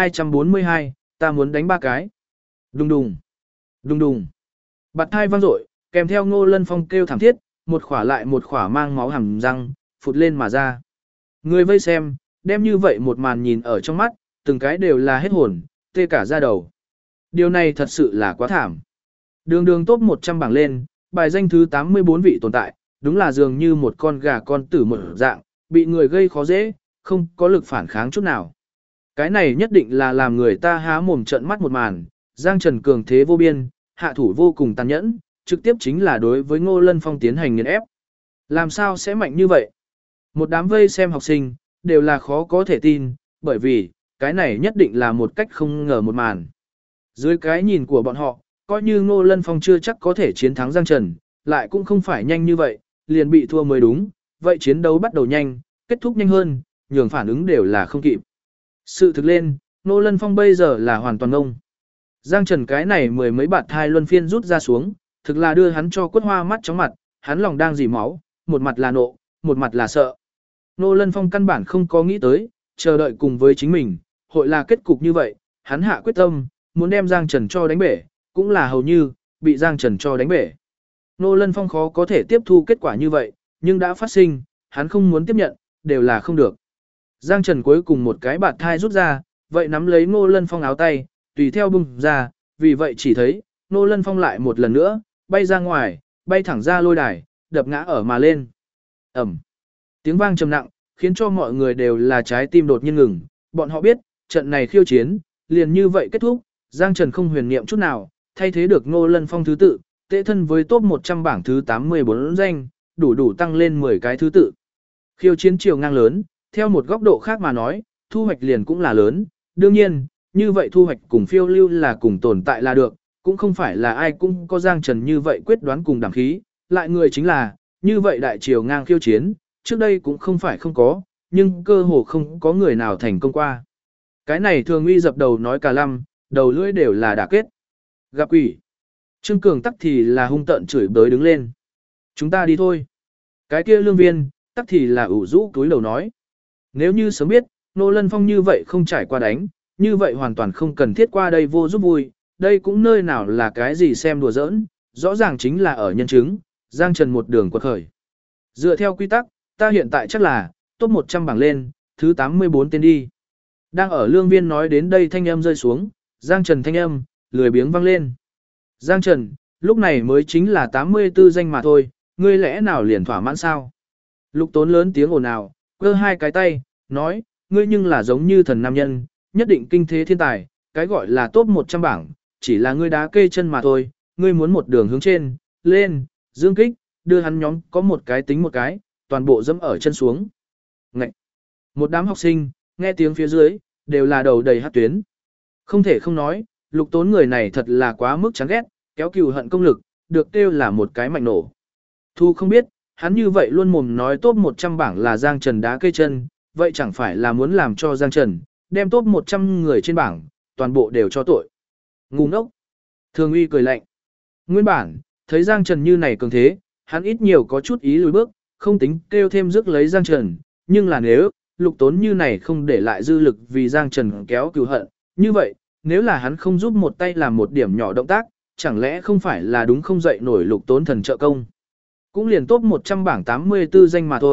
1242, ta muốn đánh ba cái. Đùng đùng, đùng đùng. Bạt hai vang dội, kèm theo Ngô Lân Phong kêu thảm thiết, một khỏa lại một khỏa mang máu hàm răng, phụt lên mà ra. Người vây xem, đem như vậy một màn nhìn ở trong mắt, từng cái đều là hết hồn, tê cả da đầu. Điều này thật sự là quá thảm. Đường đường top 100 bảng lên, bài danh thứ 84 vị tồn tại, đúng là dường như một con gà con tử một dạng, bị người gây khó dễ, không có lực phản kháng chút nào. Cái này nhất định là làm người ta há mồm trợn mắt một màn, Giang Trần cường thế vô biên, hạ thủ vô cùng tàn nhẫn, trực tiếp chính là đối với Ngô Lân Phong tiến hành nghiền ép. Làm sao sẽ mạnh như vậy? Một đám vây xem học sinh, đều là khó có thể tin, bởi vì, cái này nhất định là một cách không ngờ một màn. Dưới cái nhìn của bọn họ, coi như Ngô Lân Phong chưa chắc có thể chiến thắng Giang Trần, lại cũng không phải nhanh như vậy, liền bị thua mới đúng, vậy chiến đấu bắt đầu nhanh, kết thúc nhanh hơn, nhường phản ứng đều là không kịp. Sự thực lên, Ngô Lân Phong bây giờ là hoàn toàn ngông. Giang Trần cái này mười mấy bạt thai luân phiên rút ra xuống, thực là đưa hắn cho quất hoa mắt chóng mặt, hắn lòng đang dì máu, một mặt là nộ, một mặt là sợ. Ngô Lân Phong căn bản không có nghĩ tới, chờ đợi cùng với chính mình, hội là kết cục như vậy, hắn hạ quyết tâm, muốn đem Giang Trần cho đánh bể, cũng là hầu như, bị Giang Trần cho đánh bể. Ngô Lân Phong khó có thể tiếp thu kết quả như vậy, nhưng đã phát sinh, hắn không muốn tiếp nhận, đều là không được. Giang Trần cuối cùng một cái bạt thai rút ra, vậy nắm lấy Ngô Lân Phong áo tay, tùy theo bung ra, vì vậy chỉ thấy, Ngô Lân Phong lại một lần nữa, bay ra ngoài, bay thẳng ra lôi đài, đập ngã ở mà lên. Ẩm. Tiếng vang trầm nặng, khiến cho mọi người đều là trái tim đột nhiên ngừng, bọn họ biết, trận này khiêu chiến, liền như vậy kết thúc, Giang Trần không huyền niệm chút nào, thay thế được Ngô Lân Phong thứ tự, tệ thân với top 100 bảng thứ 84 danh, đủ tăng lên 10 cái thứ tự. Khiêu chiến chiều ngang lớn, theo một góc độ khác mà nói, thu hoạch liền cũng là lớn, đương nhiên, như vậy thu hoạch cùng phiêu lưu là cùng tồn tại là được, cũng không phải là ai cũng có Giang Trần như vậy quyết đoán cùng đảm khí, lại người chính là, như vậy đại chiều ngang khiêu chiến, trước đây cũng không phải không có, nhưng cơ hồ không có người nào thành công qua. Cái này thường uy dập đầu nói cả lăm, đầu lưỡi đều là đả kết. Gặp quỷ. Trương Cường tắc thì là hung tợn chửi bới đứng lên. Chúng ta đi thôi. Cái kia lương viên, tắc thì là ủ rũ túi đầu nói. Nếu như sớm biết, Ngô Lân Phong như vậy không trải qua đánh, như vậy hoàn toàn không cần thiết qua đây vô giúp vui, đây cũng nơi nào là cái gì xem đùa giỡn, rõ ràng chính là ở nhân chứng, Giang Trần một đường quật khởi. Dựa theo quy tắc, ta hiện tại chắc là, top 100 bảng lên, thứ 84 tên đi. Đang ở lương viên nói đến đây thanh âm rơi xuống, Giang Trần thanh âm, lười biếng vang lên. Giang Trần, lúc này mới chính là 84 danh mà thôi, ngươi lẽ nào liền thỏa mãn sao? Lục Tốn lớn tiếng ồn ào, cơ hai cái tay, nói, ngươi nhưng là giống như thần nam nhân, nhất định kinh thế thiên tài, cái gọi là top 100 bảng, chỉ là ngươi đá kê chân mà thôi, ngươi muốn một đường hướng trên, lên, dương kích, đưa hắn nhóm có một cái tính một cái, toàn bộ dẫm ở chân xuống. Ngậy! Một đám học sinh, nghe tiếng phía dưới, đều là đầu đầy hát tuyến. Không thể không nói, Lục Tốn người này thật là quá mức chán ghét, kéo cừu hận công lực, được kêu là một cái mạnh nổ. Thu không biết, hắn như vậy luôn mồm nói top 100 bảng là Giang Trần đá cây chân, vậy chẳng phải là muốn làm cho Giang Trần, đem top 100 người trên bảng, toàn bộ đều cho tội. Ngu ngốc! Thường uy cười lạnh. Nguyên bản, thấy Giang Trần như này cường thế, hắn ít nhiều có chút ý lùi bước, không tính kêu thêm rước lấy Giang Trần, nhưng là nếu, Lục Tốn như này không để lại dư lực vì Giang Trần kéo cừu hận, như vậy, nếu là hắn không giúp một tay làm một điểm nhỏ động tác, chẳng lẽ không phải là đúng không dậy nổi Lục Tốn thần trợ công. Cũng liền top 100 bảng 84 danh mà thôi,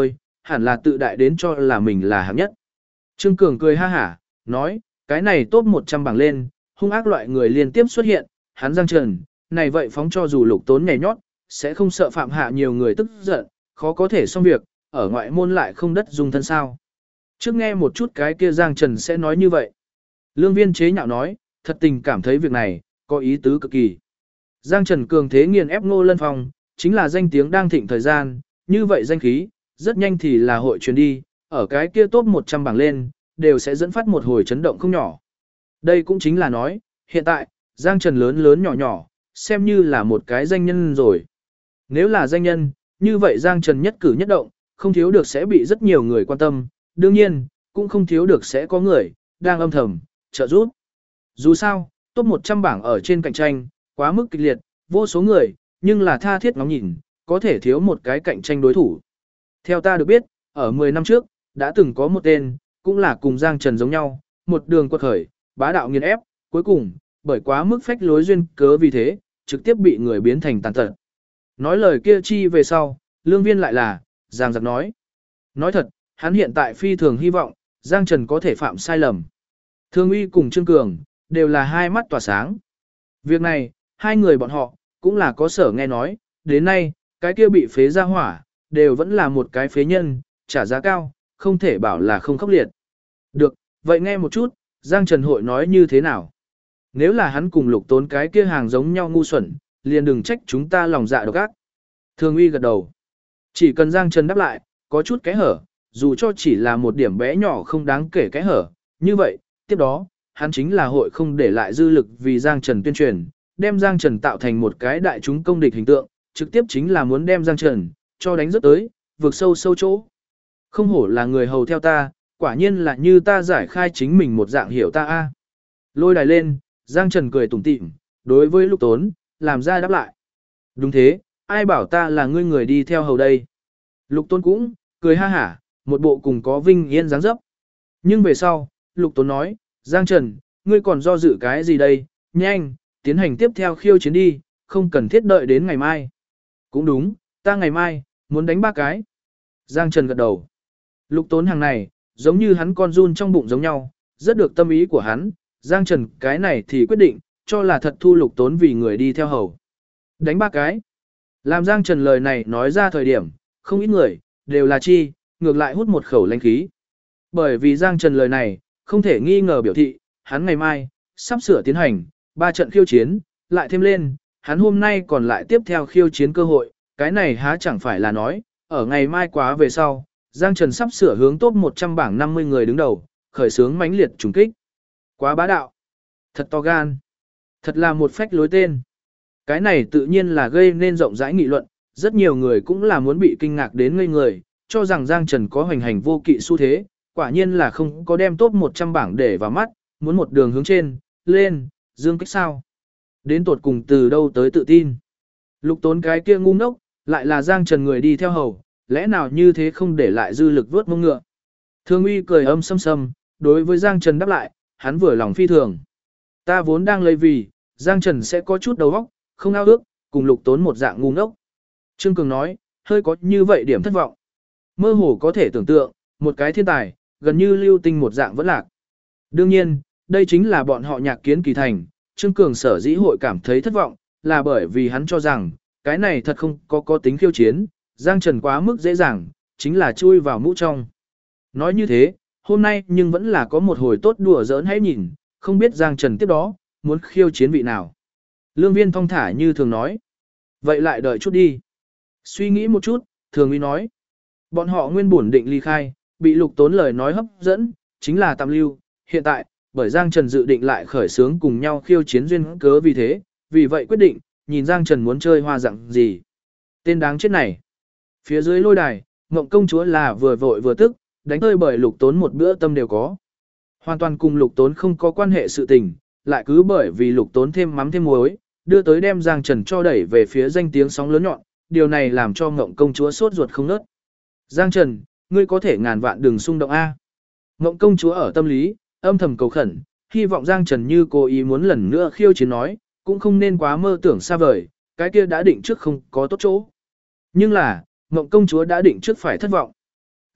hẳn là tự đại đến cho là mình là hạng nhất. Trương Cường cười ha hả, nói, cái này top 100 bảng lên, hung ác loại người liên tiếp xuất hiện, hắn Giang Trần, này vậy phóng cho dù Lục Tốn nhảy nhót, sẽ không sợ phạm hạ nhiều người tức giận, khó có thể xong việc, ở ngoại môn lại không đất dung thân sao. Trước nghe một chút cái kia Giang Trần sẽ nói như vậy. Lương Viên chế nhạo nói, thật tình cảm thấy việc này, có ý tứ cực kỳ. Giang Trần cường thế nghiền ép Ngô Lân Phong, chính là danh tiếng đang thịnh thời gian, như vậy danh khí, rất nhanh thì là hội truyền đi, ở cái kia top 100 bảng lên, đều sẽ dẫn phát một hồi chấn động không nhỏ. Đây cũng chính là nói, hiện tại, Giang Trần lớn lớn nhỏ nhỏ, xem như là một cái danh nhân rồi. Nếu là danh nhân, như vậy Giang Trần nhất cử nhất động, không thiếu được sẽ bị rất nhiều người quan tâm, đương nhiên, cũng không thiếu được sẽ có người, đang âm thầm, trợ giúp. Dù sao, top 100 bảng ở trên cạnh tranh, quá mức kịch liệt, vô số người, nhưng là tha thiết ngóng nhìn, có thể thiếu một cái cạnh tranh đối thủ. Theo ta được biết, ở 10 năm trước, đã từng có một tên, cũng là cùng Giang Trần giống nhau, một đường quật khởi, bá đạo nghiền ép, cuối cùng, bởi quá mức phách lối duyên cớ vì thế, trực tiếp bị người biến thành tàn tật. Nói lời kia chi về sau, Lương Viên lại là, Giang giặc nói. Nói thật, hắn hiện tại phi thường hy vọng, Giang Trần có thể phạm sai lầm. Thương Uy cùng Trương Cường, đều là hai mắt tỏa sáng. Việc này, hai người bọn họ, cũng là có sở nghe nói, đến nay, cái kia bị phế ra hỏa, đều vẫn là một cái phế nhân, trả giá cao, không thể bảo là không khốc liệt. Được, vậy nghe một chút, Giang Trần hội nói như thế nào? Nếu là hắn cùng Lục Tốn cái kia hàng giống nhau ngu xuẩn, liền đừng trách chúng ta lòng dạ độc ác. Thường Uy gật đầu. Chỉ cần Giang Trần đáp lại, có chút cái hở, dù cho chỉ là một điểm bé nhỏ không đáng kể cái hở, như vậy, tiếp đó, hắn chính là hội không để lại dư lực vì Giang Trần tuyên truyền, đem Giang Trần tạo thành một cái đại chúng công địch hình tượng, trực tiếp chính là muốn đem Giang Trần cho đánh rất tới, vượt sâu sâu chỗ. Không hổ là người hầu theo ta, quả nhiên là như ta giải khai chính mình một dạng hiểu ta a. Lôi đài lên, Giang Trần cười tủm tỉm, đối với Lục Tốn, làm ra đáp lại. Đúng thế, ai bảo ta là ngươi người đi theo hầu đây. Lục Tốn cũng, cười ha hả, một bộ cùng có vinh yên dáng dấp. Nhưng về sau, Lục Tốn nói, Giang Trần, ngươi còn do dự cái gì đây, nhanh, tiến hành tiếp theo khiêu chiến đi, không cần thiết đợi đến ngày mai. Cũng đúng, ta ngày mai, muốn đánh 3 cái. Giang Trần gật đầu. Lục Tốn hàng này, giống như hắn con run trong bụng giống nhau, rất được tâm ý của hắn, Giang Trần cái này thì quyết định, cho là thật thu Lục Tốn vì người đi theo hầu. Đánh 3 cái. Làm Giang Trần lời này nói ra thời điểm, không ít người, đều là chi, ngược lại hút một khẩu lãnh khí. Bởi vì Giang Trần lời này, không thể nghi ngờ biểu thị, hắn ngày mai, sắp sửa tiến hành, 3 trận khiêu chiến, lại thêm lên, hắn hôm nay còn lại tiếp theo khiêu chiến cơ hội, cái này há chẳng phải là nói, ở ngày mai quá về sau, Giang Trần sắp sửa hướng top 100 bảng 50 người đứng đầu, khởi xướng mãnh liệt trùng kích. Quá bá đạo, thật to gan, thật là một phách lối tên. Cái này tự nhiên là gây nên rộng rãi nghị luận, rất nhiều người cũng là muốn bị kinh ngạc đến ngây người, cho rằng Giang Trần có hoành hành vô kỵ xu thế, quả nhiên là không có đem top 100 bảng để vào mắt, muốn một đường hướng trên, lên, dương kích sao. Đến tột cùng từ đâu tới tự tin. Lục Tốn cái kia ngu ngốc, lại là Giang Trần người đi theo hầu, lẽ nào như thế không để lại dư lực vớt mông ngựa. Thương Uy cười âm sâm sâm, đối với Giang Trần đáp lại, hắn vừa lòng phi thường. Ta vốn đang lấy vì, Giang Trần sẽ có chút đầu óc, không ao ước, cùng Lục Tốn một dạng ngu ngốc. Trương Cường nói, hơi có như vậy điểm thất vọng. Mơ hồ có thể tưởng tượng, một cái thiên tài, gần như lưu tinh một dạng vẫn lạc. Đương nhiên, đây chính là bọn họ Nhạc Kiến Kỳ thành, Trương Cường sở dĩ hội cảm thấy thất vọng, là bởi vì hắn cho rằng, cái này thật không có tính khiêu chiến, Giang Trần quá mức dễ dàng, chính là chui vào mũ trong. Nói như thế, hôm nay nhưng vẫn là có một hồi tốt đùa giỡn hãy nhìn, không biết Giang Trần tiếp đó, muốn khiêu chiến vị nào. Lương Viên thong thả như thường nói. Vậy lại đợi chút đi. Suy nghĩ một chút, Thường Uy nói. Bọn họ nguyên bổn định ly khai, bị Lục Tốn lời nói hấp dẫn, chính là tạm lưu. Hiện tại, bởi Giang Trần dự định lại khởi xướng cùng nhau khiêu chiến duyên cớ vì thế, vì vậy quyết định, nhìn Giang Trần muốn chơi hoa dạng gì. Tên đáng chết này. Phía dưới lôi đài, Ngộng công chúa là vừa vội vừa tức, đánh tơi bởi Lục Tốn một bữa tâm đều có. Hoàn toàn cùng Lục Tốn không có quan hệ sự tình, lại cứ bởi vì Lục Tốn thêm mắm thêm muối, đưa tới đem Giang Trần cho đẩy về phía danh tiếng sóng lớn nhọn, điều này làm cho Ngộng công chúa sốt ruột không nớt. Giang Trần, ngươi có thể ngàn vạn đừng xung động a. Ngộng công chúa ở tâm lý, âm thầm cầu khẩn, hy vọng Giang Trần như cố ý muốn lần nữa khiêu chiến nói, cũng không nên quá mơ tưởng xa vời, cái kia đã định trước không có tốt chỗ. Nhưng là, Ngộng công chúa đã định trước phải thất vọng.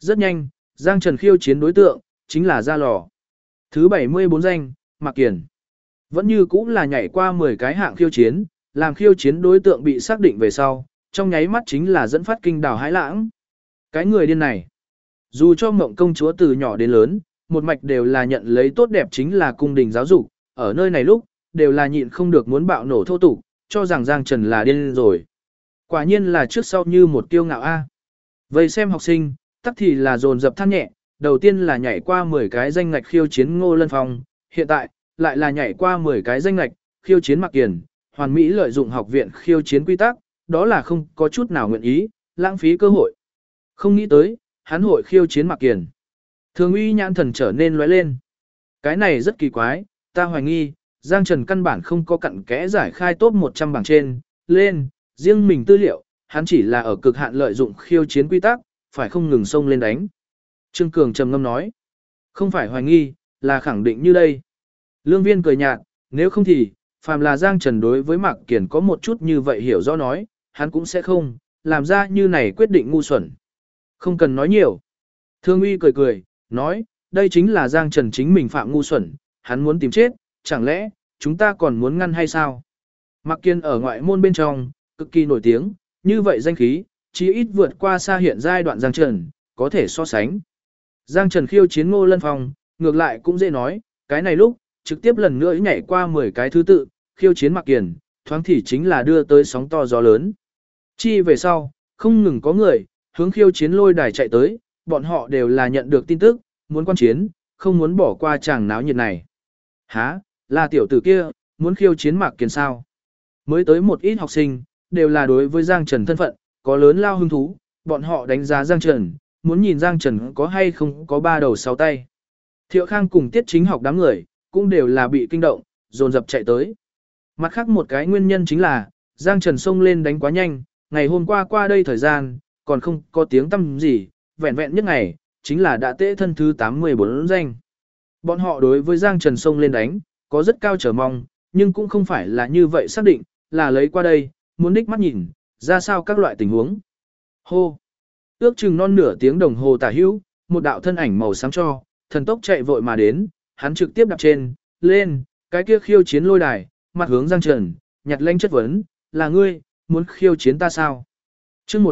Rất nhanh, Giang Trần khiêu chiến đối tượng, chính là Gia Lò. Thứ 74 danh, Mạc Kiền. Vẫn như cũng là nhảy qua 10 cái hạng khiêu chiến, làm khiêu chiến đối tượng bị xác định về sau, trong nháy mắt chính là dẫn phát kinh đảo hãi lãng. Cái người điên này, dù cho Mộng công chúa từ nhỏ đến lớn, một mạch đều là nhận lấy tốt đẹp chính là cung đình giáo dục, ở nơi này lúc, đều là nhịn không được muốn bạo nổ thô tục, cho rằng Giang Trần là điên rồi. Quả nhiên là trước sau như một kiêu ngạo a. Vậy xem học sinh, tắc thì là dồn dập than nhẹ, đầu tiên là nhảy qua 10 cái danh ngạch khiêu chiến Ngô Lân Phong, hiện tại, lại là nhảy qua 10 cái danh ngạch, khiêu chiến Mạc Kiền, hoàn mỹ lợi dụng học viện khiêu chiến quy tắc, đó là không có chút nào nguyện ý, lãng phí cơ hội. Không nghĩ tới, hắn hội khiêu chiến Mạc Kiền. Thường uy nhãn thần trở nên lóe lên. Cái này rất kỳ quái, ta hoài nghi, Giang Trần căn bản không có cặn kẽ giải khai top 100 bảng trên, lên, riêng mình tư liệu, hắn chỉ là ở cực hạn lợi dụng khiêu chiến quy tắc, phải không ngừng xông lên đánh. Trương Cường trầm ngâm nói, không phải hoài nghi, là khẳng định như đây. Lương Viên cười nhạt, nếu không thì, phàm là Giang Trần đối với Mạc Kiền có một chút như vậy hiểu rõ nói, hắn cũng sẽ không, làm ra như này quyết định ngu xuẩn. Không cần nói nhiều. Thương Uy cười cười, nói, đây chính là Giang Trần chính mình phạm ngu xuẩn, hắn muốn tìm chết, chẳng lẽ, chúng ta còn muốn ngăn hay sao? Mạc Kiền ở ngoại môn bên trong, cực kỳ nổi tiếng, như vậy danh khí, chí ít vượt qua xa hiện giai đoạn Giang Trần, có thể so sánh. Giang Trần khiêu chiến Ngô Lân Phong, ngược lại cũng dễ nói, cái này lúc, trực tiếp lần nữa nhảy qua 10 cái thứ tự, khiêu chiến Mạc Kiền, thoáng thì chính là đưa tới sóng to gió lớn. Chi về sau, không ngừng có người, hướng khiêu chiến lôi đài chạy tới, bọn họ đều là nhận được tin tức, muốn quan chiến, không muốn bỏ qua chàng náo nhiệt này. Hả, là tiểu tử kia, muốn khiêu chiến Mạc Kiền sao? Mới tới một ít học sinh, đều là đối với Giang Trần thân phận, có lớn lao hứng thú, bọn họ đánh giá Giang Trần, muốn nhìn Giang Trần có hay không có ba đầu sáu tay. Thiệu Khang cùng Tiết Chính học đám người, cũng đều là bị kinh động, dồn dập chạy tới. Mặt khác một cái nguyên nhân chính là, Giang Trần xông lên đánh quá nhanh, ngày hôm qua đây thời gian, còn không có tiếng tăm gì, vẹn vẹn nhất ngày, chính là đã tễ thân thứ 84 danh. Bọn họ đối với Giang Trần xông lên đánh, có rất cao trở mong, nhưng cũng không phải là như vậy xác định, là lấy qua đây, muốn đích mắt nhìn, ra sao các loại tình huống. Hô! Ước chừng non nửa tiếng đồng hồ tả hữu, một đạo thân ảnh màu sáng cho, thần tốc chạy vội mà đến, hắn trực tiếp đạp trên, lên, cái kia khiêu chiến lôi đài, mặt hướng Giang Trần, nhặt lanh chất vấn, là ngươi, muốn khiêu chiến ta sao? Chương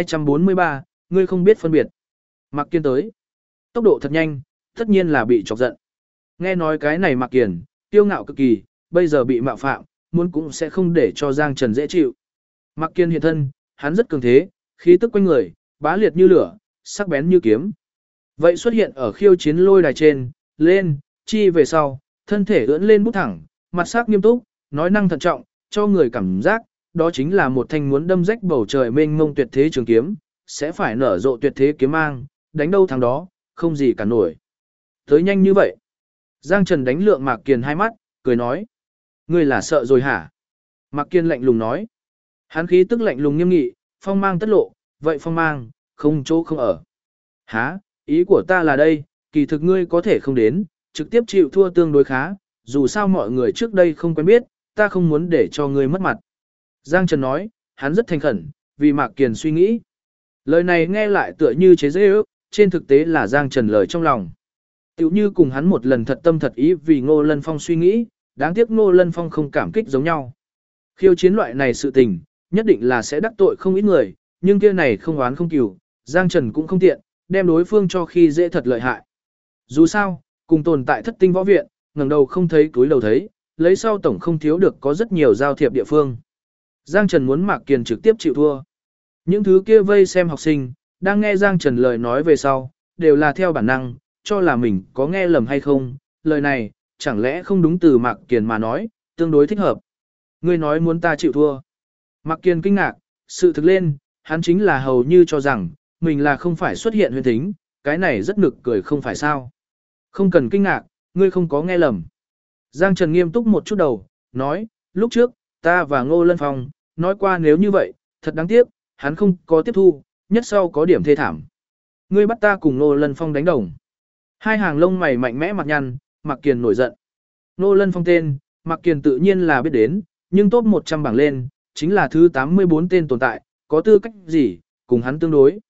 1243, ngươi không biết phân biệt. Mạc Kiền tới. Tốc độ thật nhanh, tất nhiên là bị chọc giận. Nghe nói cái này Mạc Kiền, kiêu ngạo cực kỳ, bây giờ bị mạo phạm, muốn cũng sẽ không để cho Giang Trần dễ chịu. Mạc Kiền hiện thân, hắn rất cường thế, khí tức quanh người, bá liệt như lửa, sắc bén như kiếm. Vậy xuất hiện ở khiêu chiến lôi đài trên, lên, chi về sau, thân thể ưỡn lên bút thẳng, mặt sắc nghiêm túc, nói năng thận trọng, cho người cảm giác, đó chính là một thanh muốn đâm rách bầu trời mênh mông tuyệt thế trường kiếm, sẽ phải nở rộ tuyệt thế kiếm mang, đánh đâu thắng đó, không gì cả nổi. Tới nhanh như vậy. Giang Trần đánh lượng Mạc Kiền hai mắt, cười nói. Ngươi là sợ rồi hả? Mạc Kiền lạnh lùng nói. Hắn khí tức lạnh lùng nghiêm nghị, phong mang tất lộ, vậy phong mang, không chỗ không ở. Hả, ý của ta là đây, kỳ thực ngươi có thể không đến, trực tiếp chịu thua tương đối khá, dù sao mọi người trước đây không quen biết, ta không muốn để cho ngươi mất mặt. Giang Trần nói, hắn rất thành khẩn, vì Mạc Kiền suy nghĩ. Lời này nghe lại tựa như chế giễu ước, trên thực tế là Giang Trần lời trong lòng. Tiểu như cùng hắn một lần thật tâm thật ý vì Ngô Lân Phong suy nghĩ, đáng tiếc Ngô Lân Phong không cảm kích giống nhau. Khiêu chiến loại này sự tình, nhất định là sẽ đắc tội không ít người, nhưng kia này không oán không cừu, Giang Trần cũng không tiện, đem đối phương cho khi dễ thật lợi hại. Dù sao, cùng tồn tại thất tinh võ viện, ngẩng đầu không thấy túi đầu thấy, lấy sau tổng không thiếu được có rất nhiều giao thiệp địa phương. Giang Trần muốn Mạc Kiền trực tiếp chịu thua. Những thứ kia vây xem học sinh, đang nghe Giang Trần lời nói về sau, đều là theo bản năng, cho là mình có nghe lầm hay không, lời này, chẳng lẽ không đúng từ Mạc Kiền mà nói, tương đối thích hợp. Ngươi nói muốn ta chịu thua. Mạc Kiền kinh ngạc, sự thực lên, hắn chính là hầu như cho rằng, mình là không phải xuất hiện huyền thính, cái này rất nực cười không phải sao. Không cần kinh ngạc, ngươi không có nghe lầm. Giang Trần nghiêm túc một chút đầu, nói, lúc trước, ta và Ngô Lân Phong, nói qua nếu như vậy, thật đáng tiếc, hắn không có tiếp thu, nhất sau có điểm thê thảm. Ngươi bắt ta cùng Ngô Lân Phong đánh đồng. Hai hàng lông mày mạnh mẽ mặt nhăn, Mạc Kiền nổi giận. Ngô Lân Phong tên, Mạc Kiền tự nhiên là biết đến, nhưng top 100 bảng lên, chính là thứ 84 tên tồn tại, có tư cách gì, cùng hắn tương đối.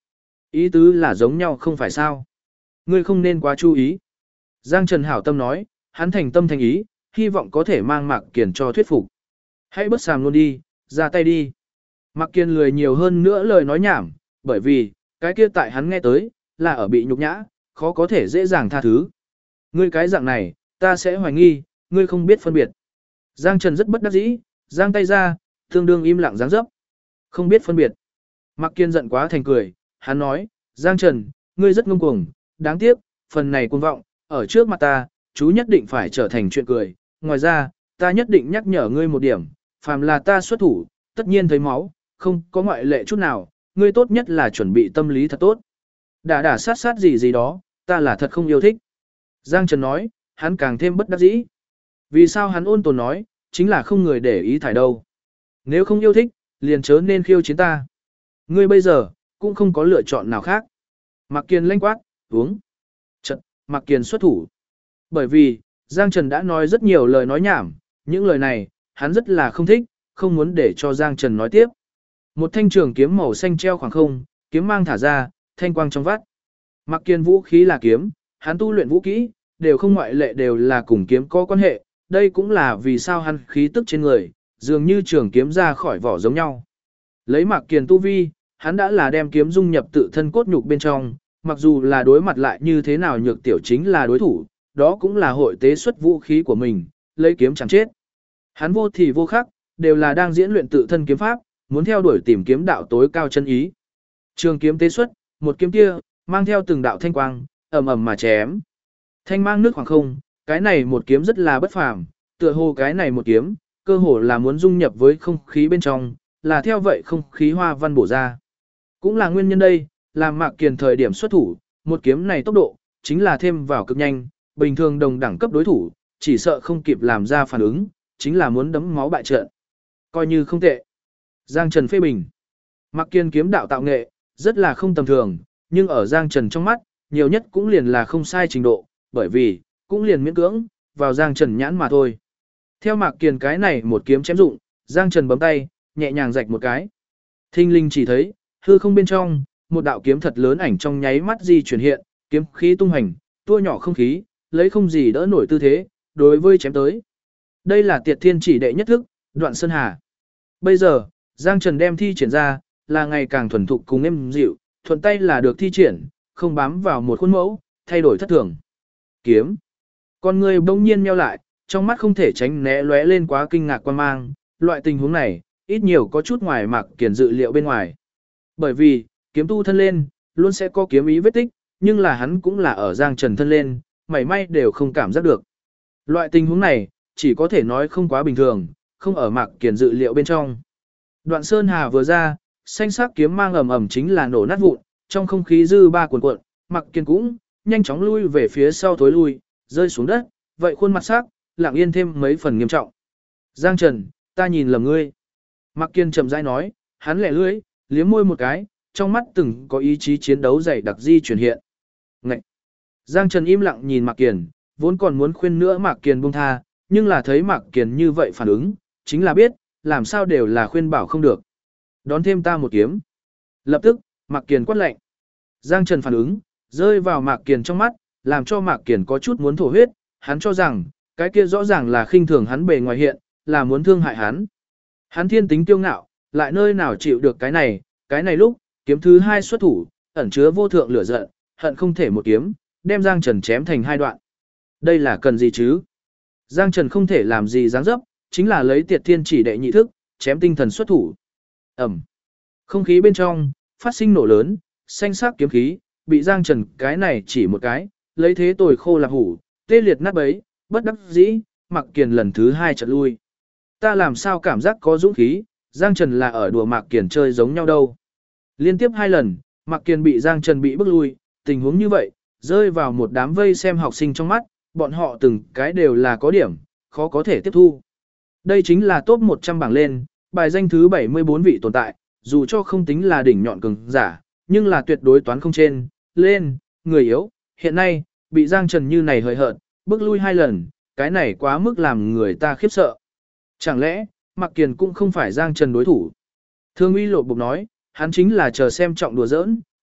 Ý tứ là giống nhau không phải sao. Ngươi không nên quá chú ý. Giang Trần hảo tâm nói, hắn thành tâm thành ý, hy vọng có thể mang Mạc Kiền cho thuyết phục. Hãy bớt sàm luôn đi, ra tay đi. Mạc Kiền lười nhiều hơn nữa lời nói nhảm, bởi vì, cái kia tại hắn nghe tới, là ở bị nhục nhã, khó có thể dễ dàng tha thứ. Ngươi cái dạng này, ta sẽ hoài nghi, ngươi không biết phân biệt. Giang Trần rất bất đắc dĩ, giang tay ra, tương đương im lặng dáng dấp. Không biết phân biệt. Mạc Kiên giận quá thành cười, hắn nói, Giang Trần, ngươi rất ngông cuồng, đáng tiếc, phần này cuồng vọng, ở trước mặt ta, chú nhất định phải trở thành chuyện cười. Ngoài ra, ta nhất định nhắc nhở ngươi một điểm, phàm là ta xuất thủ, tất nhiên thấy máu, không có ngoại lệ chút nào, ngươi tốt nhất là chuẩn bị tâm lý thật tốt. Đả sát sát gì gì đó, ta là thật không yêu thích. Giang Trần nói, hắn càng thêm bất đắc dĩ. Vì sao hắn ôn tồn nói, chính là không người để ý thải đâu. Nếu không yêu thích, liền chớ nên khiêu chiến ta. Ngươi bây giờ, cũng không có lựa chọn nào khác. Mạc Kiền lanh quát, uống. Trận, Mạc Kiền xuất thủ. Bởi vì, Giang Trần đã nói rất nhiều lời nói nhảm, những lời này, hắn rất là không thích, không muốn để cho Giang Trần nói tiếp. Một thanh trường kiếm màu xanh treo khoảng không, kiếm mang thả ra, thanh quang trong vắt. Mạc Kiền vũ khí là kiếm, hắn tu luyện vũ kỹ, đều không ngoại lệ đều là cùng kiếm có quan hệ, đây cũng là vì sao hắn khí tức trên người, dường như trường kiếm ra khỏi vỏ giống nhau. Lấy Mạc Kiền tu vi, hắn đã là đem kiếm dung nhập tự thân cốt nhục bên trong, mặc dù là đối mặt lại như thế nào nhược tiểu chính là đối thủ, đó cũng là hội tế xuất vũ khí của mình, lấy kiếm chẳng chết. Hắn vô thì vô khắc, đều là đang diễn luyện tự thân kiếm pháp, muốn theo đuổi tìm kiếm đạo tối cao chân ý. Trường kiếm tế xuất, một kiếm kia, mang theo từng đạo thanh quang, ầm ầm mà chém. Thanh mang nước khoảng không, cái này một kiếm rất là bất phàm, tựa hồ cái này một kiếm, cơ hồ là muốn dung nhập với không khí bên trong, là theo vậy không khí hoa văn bổ ra. Cũng là nguyên nhân đây, làm Mạc Kiền thời điểm xuất thủ, một kiếm này tốc độ, chính là thêm vào cực nhanh, bình thường đồng đẳng cấp đối thủ, chỉ sợ không kịp làm ra phản ứng, chính là muốn đấm máu bại trận. Coi như không tệ. Giang Trần phê bình. Mạc Kiền kiếm đạo tạo nghệ, rất là không tầm thường, nhưng ở Giang Trần trong mắt, nhiều nhất cũng liền là không sai trình độ, bởi vì, cũng liền miễn cưỡng, vào Giang Trần nhãn mà thôi. Theo Mạc Kiền cái này một kiếm chém dụng, Giang Trần bấm tay, nhẹ nhàng rạch một cái. Thinh linh chỉ thấy, hư không bên trong, một đạo kiếm thật lớn ảnh trong nháy mắt di chuyển hiện, kiếm khí tung hành, tua nhỏ không khí, lấy không gì đỡ nổi tư thế, đối với chém tới. Đây là Tiệt Thiên chỉ đệ nhất thức, Đoạn Sơn Hà. Bây giờ, Giang Trần đem thi triển ra, là ngày càng thuần thục cùng êm dịu, thuận tay là được thi triển, không bám vào một khuôn mẫu, thay đổi thất thường. Kiếm. Con người bỗng nhiên nheo lại, trong mắt không thể tránh né lóe lên quá kinh ngạc quan mang, loại tình huống này, ít nhiều có chút ngoài Mạc Kiền dự liệu bên ngoài. Bởi vì, kiếm tu thân lên, luôn sẽ có kiếm ý vết tích, nhưng là hắn cũng là ở Giang Trần thân lên, mảy may đều không cảm giác được. Loại tình huống này, chỉ có thể nói không quá bình thường, không ở Mạc Kiền dự liệu bên trong. Đoạn Sơn Hà vừa ra, xanh sắc kiếm mang ầm ầm chính là nổ nát vụn, trong không khí dư ba cuồn cuộn, Mạc Kiền cũng nhanh chóng lui về phía sau thối lui, rơi xuống đất, vậy khuôn mặt sắc, lặng yên thêm mấy phần nghiêm trọng. Giang Trần, ta nhìn lầm ngươi. Mạc Kiền chậm rãi nói, hắn lẻ lưỡi, liếm môi một cái, trong mắt từng có ý chí chiến đấu dày đặc di chuyển hiện. Ngậy! Giang Trần im lặng nhìn Mạc Kiền, vốn còn muốn khuyên nữa Mạc Kiền buông tha, nhưng là thấy Mạc Kiền như vậy phản ứng, chính là biết, làm sao đều là khuyên bảo không được. Đón thêm ta một kiếm. Lập tức, Mạc Kiền quát lạnh. Giang Trần phản ứng, rơi vào Mạc Kiền trong mắt, làm cho Mạc Kiền có chút muốn thổ huyết, hắn cho rằng, cái kia rõ ràng là khinh thường hắn bề ngoài hiện, là muốn thương hại hắn. Hắn thiên tính kiêu ngạo, lại nơi nào chịu được cái này lúc, kiếm thứ hai xuất thủ, ẩn chứa vô thượng lửa giận, hận không thể một kiếm, đem Giang Trần chém thành hai đoạn. Đây là cần gì chứ? Giang Trần không thể làm gì dáng dấp, chính là lấy Tiệt Thiên chỉ đệ nhị thức, chém tinh thần xuất thủ. Ẩm. Không khí bên trong, phát sinh nổ lớn, xanh sắc kiếm khí, bị Giang Trần cái này chỉ một cái, lấy thế tồi khô là hủ, tê liệt nát bấy, bất đắc dĩ, Mạc Kiền lần thứ hai chợt lui. Ta làm sao cảm giác có dũng khí, Giang Trần là ở đùa Mạc Kiền chơi giống nhau đâu. Liên tiếp hai lần, Mạc Kiền bị Giang Trần bị bức lui, tình huống như vậy, rơi vào một đám vây xem học sinh trong mắt, bọn họ từng cái đều là có điểm, khó có thể tiếp thu. Đây chính là top 100 bảng lên, bài danh thứ 74 vị tồn tại, dù cho không tính là đỉnh nhọn cường giả, nhưng là tuyệt đối toán không trên, lên, người yếu, hiện nay, bị Giang Trần như này hời hợt, bước lui hai lần, cái này quá mức làm người ta khiếp sợ. Chẳng lẽ, Mạc Kiền cũng không phải Giang Trần đối thủ? Thương uy lộ bục nói, hắn chính là chờ xem trọng đùa giỡn,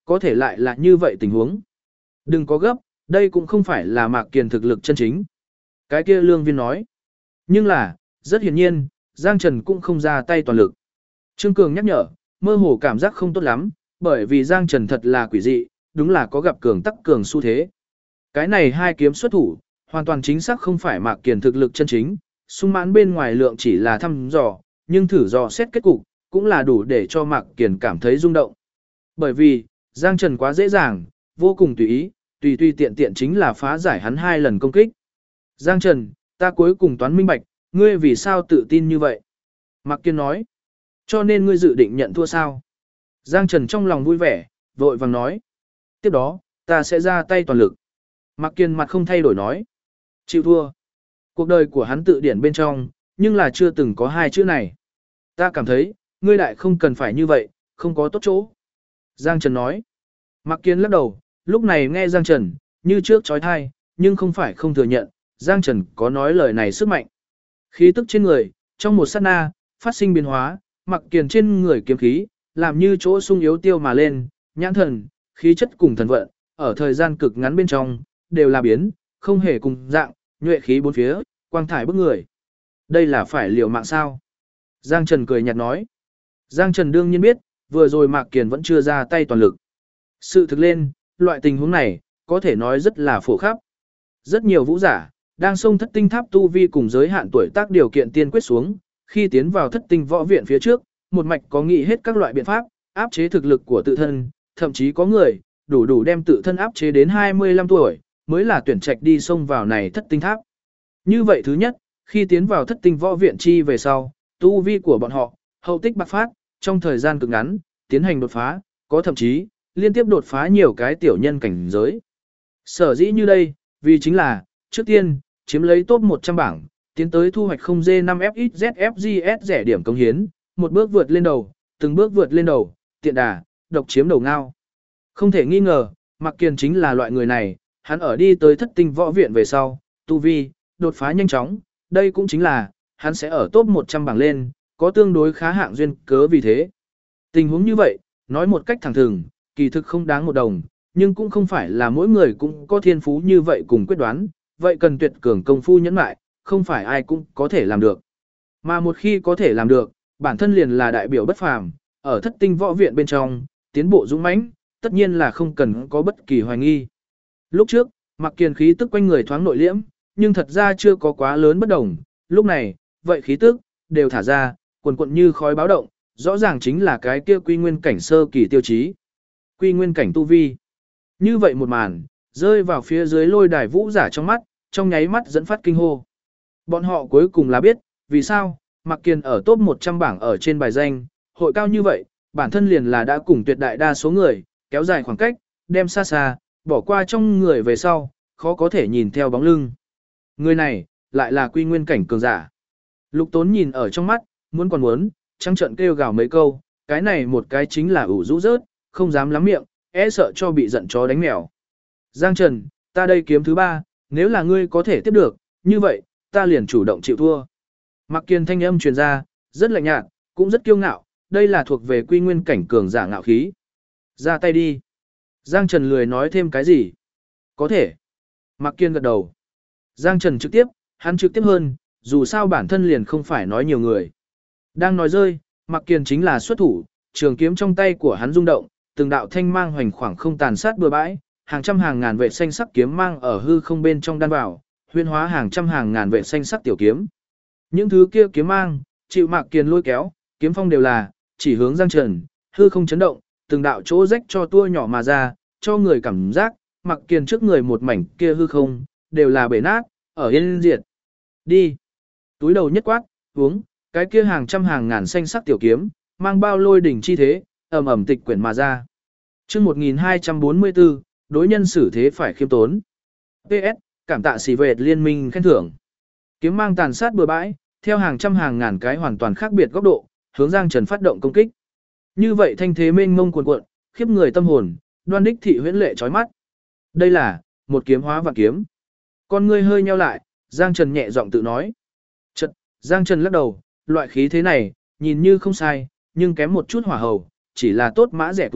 có thể lại là như vậy tình huống. Đừng có gấp, đây cũng không phải là Mạc Kiền thực lực chân chính. Cái kia lương viên nói. Nhưng là, rất hiển nhiên, Giang Trần cũng không ra tay toàn lực. Trương Cường nhắc nhở, mơ hồ cảm giác không tốt lắm, bởi vì Giang Trần thật là quỷ dị, đúng là có gặp cường tắc cường xu thế. Cái này hai kiếm xuất thủ, hoàn toàn chính xác không phải Mạc Kiền thực lực chân chính, sung mãn bên ngoài lượng chỉ là thăm dò, nhưng thử dò xét kết cục, cũng là đủ để cho Mạc Kiền cảm thấy rung động. Bởi vì, Giang Trần quá dễ dàng, vô cùng tùy ý, tùy tùy tiện tiện chính là phá giải hắn 2 lần công kích. Giang Trần, ta cuối cùng toán minh bạch, ngươi vì sao tự tin như vậy? Mạc Kiền nói, cho nên ngươi dự định nhận thua sao? Giang Trần trong lòng vui vẻ, vội vàng nói, tiếp đó, ta sẽ ra tay toàn lực. Mạc Kiền mặt không thay đổi nói, chịu thua. Cuộc đời của hắn tự điển bên trong, nhưng là chưa từng có 2 chữ này. Ta cảm thấy, ngươi đại không cần phải như vậy, không có tốt chỗ. Giang Trần nói, Mạc Kiền lắc đầu, lúc này nghe Giang Trần, như trước trói thai, nhưng không phải không thừa nhận, Giang Trần có nói lời này sức mạnh. Khí tức trên người, trong một sát na, phát sinh biến hóa, Mạc Kiền trên người kiếm khí, làm như chỗ sung yếu tiêu mà lên, nhãn thần, khí chất cùng thần vận, ở thời gian cực ngắn bên trong, đều là biến, không hề cùng dạng, nhuệ khí bốn phía, quang thải bức người. Đây là phải liều mạng sao? Giang Trần cười nhạt nói. Giang Trần đương nhiên biết, vừa rồi Mạc Kiền vẫn chưa ra tay toàn lực. Sự thực lên, loại tình huống này, có thể nói rất là phổ khắp. Rất nhiều vũ giả, đang xông thất tinh tháp tu vi cùng giới hạn tuổi tác điều kiện tiên quyết xuống, khi tiến vào thất tinh võ viện phía trước, một mạch có nghĩ hết các loại biện pháp, áp chế thực lực của tự thân, thậm chí có người, đủ đem tự thân áp chế đến 25 tuổi, mới là tuyển trạch đi xông vào này thất tinh tháp. Như vậy thứ nhất, khi tiến vào thất tinh võ viện chi về sau, tu vi của bọn họ, hậu tích bạc phát, trong thời gian cực ngắn, tiến hành đột phá, có thậm chí, liên tiếp đột phá nhiều cái tiểu nhân cảnh giới. Sở dĩ như đây, vì chính là, trước tiên, chiếm lấy top 100 bảng, tiến tới thu hoạch không D5FXZFGS rẻ điểm công hiến, một bước vượt lên đầu, từng bước vượt lên đầu, tiện đà, độc chiếm đầu ngao. Không thể nghi ngờ, Mạc Kiền chính là loại người này, hắn ở đi tới thất tinh võ viện về sau, tu vi, đột phá nhanh chóng, đây cũng chính là, hắn sẽ ở top 100 bảng lên, có tương đối khá hạng duyên cớ vì thế. Tình huống như vậy, nói một cách thẳng thừng, kỳ thực không đáng một đồng, nhưng cũng không phải là mỗi người cũng có thiên phú như vậy cùng quyết đoán, vậy cần tuyệt cường công phu nhẫn lại, không phải ai cũng có thể làm được. Mà một khi có thể làm được, bản thân liền là đại biểu bất phàm, ở thất tinh võ viện bên trong, tiến bộ dũng mãnh, tất nhiên là không cần có bất kỳ hoài nghi. Lúc trước, Mạc Kiền khí tức quanh người thoáng nội liễm, nhưng thật ra chưa có quá lớn bất đồng, lúc này, vậy khí tức, đều thả ra, quần quận như khói báo động, rõ ràng chính là cái kia quy nguyên cảnh sơ kỳ tiêu chí. Quy nguyên cảnh tu vi. Như vậy một màn, rơi vào phía dưới lôi đài vũ giả trong mắt, trong nháy mắt dẫn phát kinh hô. Bọn họ cuối cùng là biết, vì sao, Mạc Kiền ở top 100 bảng ở trên bài danh, hội cao như vậy, bản thân liền là đã cùng tuyệt đại đa số người, kéo dài khoảng cách, đem xa xa, bỏ qua trong người về sau, khó có thể nhìn theo bóng lưng. Người này, lại là quy nguyên cảnh cường giả. Lục Tốn nhìn ở trong mắt, muốn còn muốn, trắng trợn kêu gào mấy câu, cái này một cái chính là ủ rũ rớt, không dám lắm miệng, e sợ cho bị giận chó đánh mèo. Giang Trần, ta đây kiếm thứ 3, nếu là ngươi có thể tiếp được, như vậy, ta liền chủ động chịu thua. Mạc Kiền thanh âm truyền ra, rất lạnh nhạt, cũng rất kiêu ngạo, đây là thuộc về quy nguyên cảnh cường giả ngạo khí. Ra tay đi. Giang Trần lười nói thêm cái gì. Có thể. Mạc Kiền gật đầu. Giang Trần trực tiếp, hắn trực tiếp hơn, dù sao bản thân liền không phải nói nhiều người. Đang nói rơi, Mạc Kiền chính là xuất thủ, trường kiếm trong tay của hắn rung động, từng đạo thanh mang hoành khoảng không tàn sát bừa bãi, hàng trăm hàng ngàn vệ xanh sắc kiếm mang ở hư không bên trong đan vào, huyễn hóa hàng trăm hàng ngàn vệ xanh sắc tiểu kiếm. Những thứ kia kiếm mang, chịu Mạc Kiền lôi kéo, kiếm phong đều là chỉ hướng Giang Trần, hư không chấn động, từng đạo chỗ rách cho tua nhỏ mà ra, cho người cảm giác, Mạc Kiền trước người một mảnh kia hư không, đều là bể nát, ở yên diệt. Đi. Túi đầu nhất quát, uống, cái kia hàng trăm hàng ngàn xanh sắc tiểu kiếm, mang bao lôi đỉnh chi thế, ầm ầm tịch quyển mà ra. Chương 1244, đối nhân xử thế phải khiêm tốn. PS, cảm tạ xỉ vệt liên minh khen thưởng. Kiếm mang tàn sát bừa bãi, theo hàng trăm hàng ngàn cái hoàn toàn khác biệt góc độ, hướng Giang Trần phát động công kích. Như vậy thanh thế mênh mông cuồn cuộn, khiếp người tâm hồn, đoan đích thị huyễn lệ chói mắt. Đây là một kiếm hóa vạn kiếm. Con ngươi hơi nheo lại, Giang Trần nhẹ giọng tự nói. Chật, Giang Trần lắc đầu, loại khí thế này, nhìn như không sai, nhưng kém một chút hỏa hầu, chỉ là tốt mã rẻ tuổi,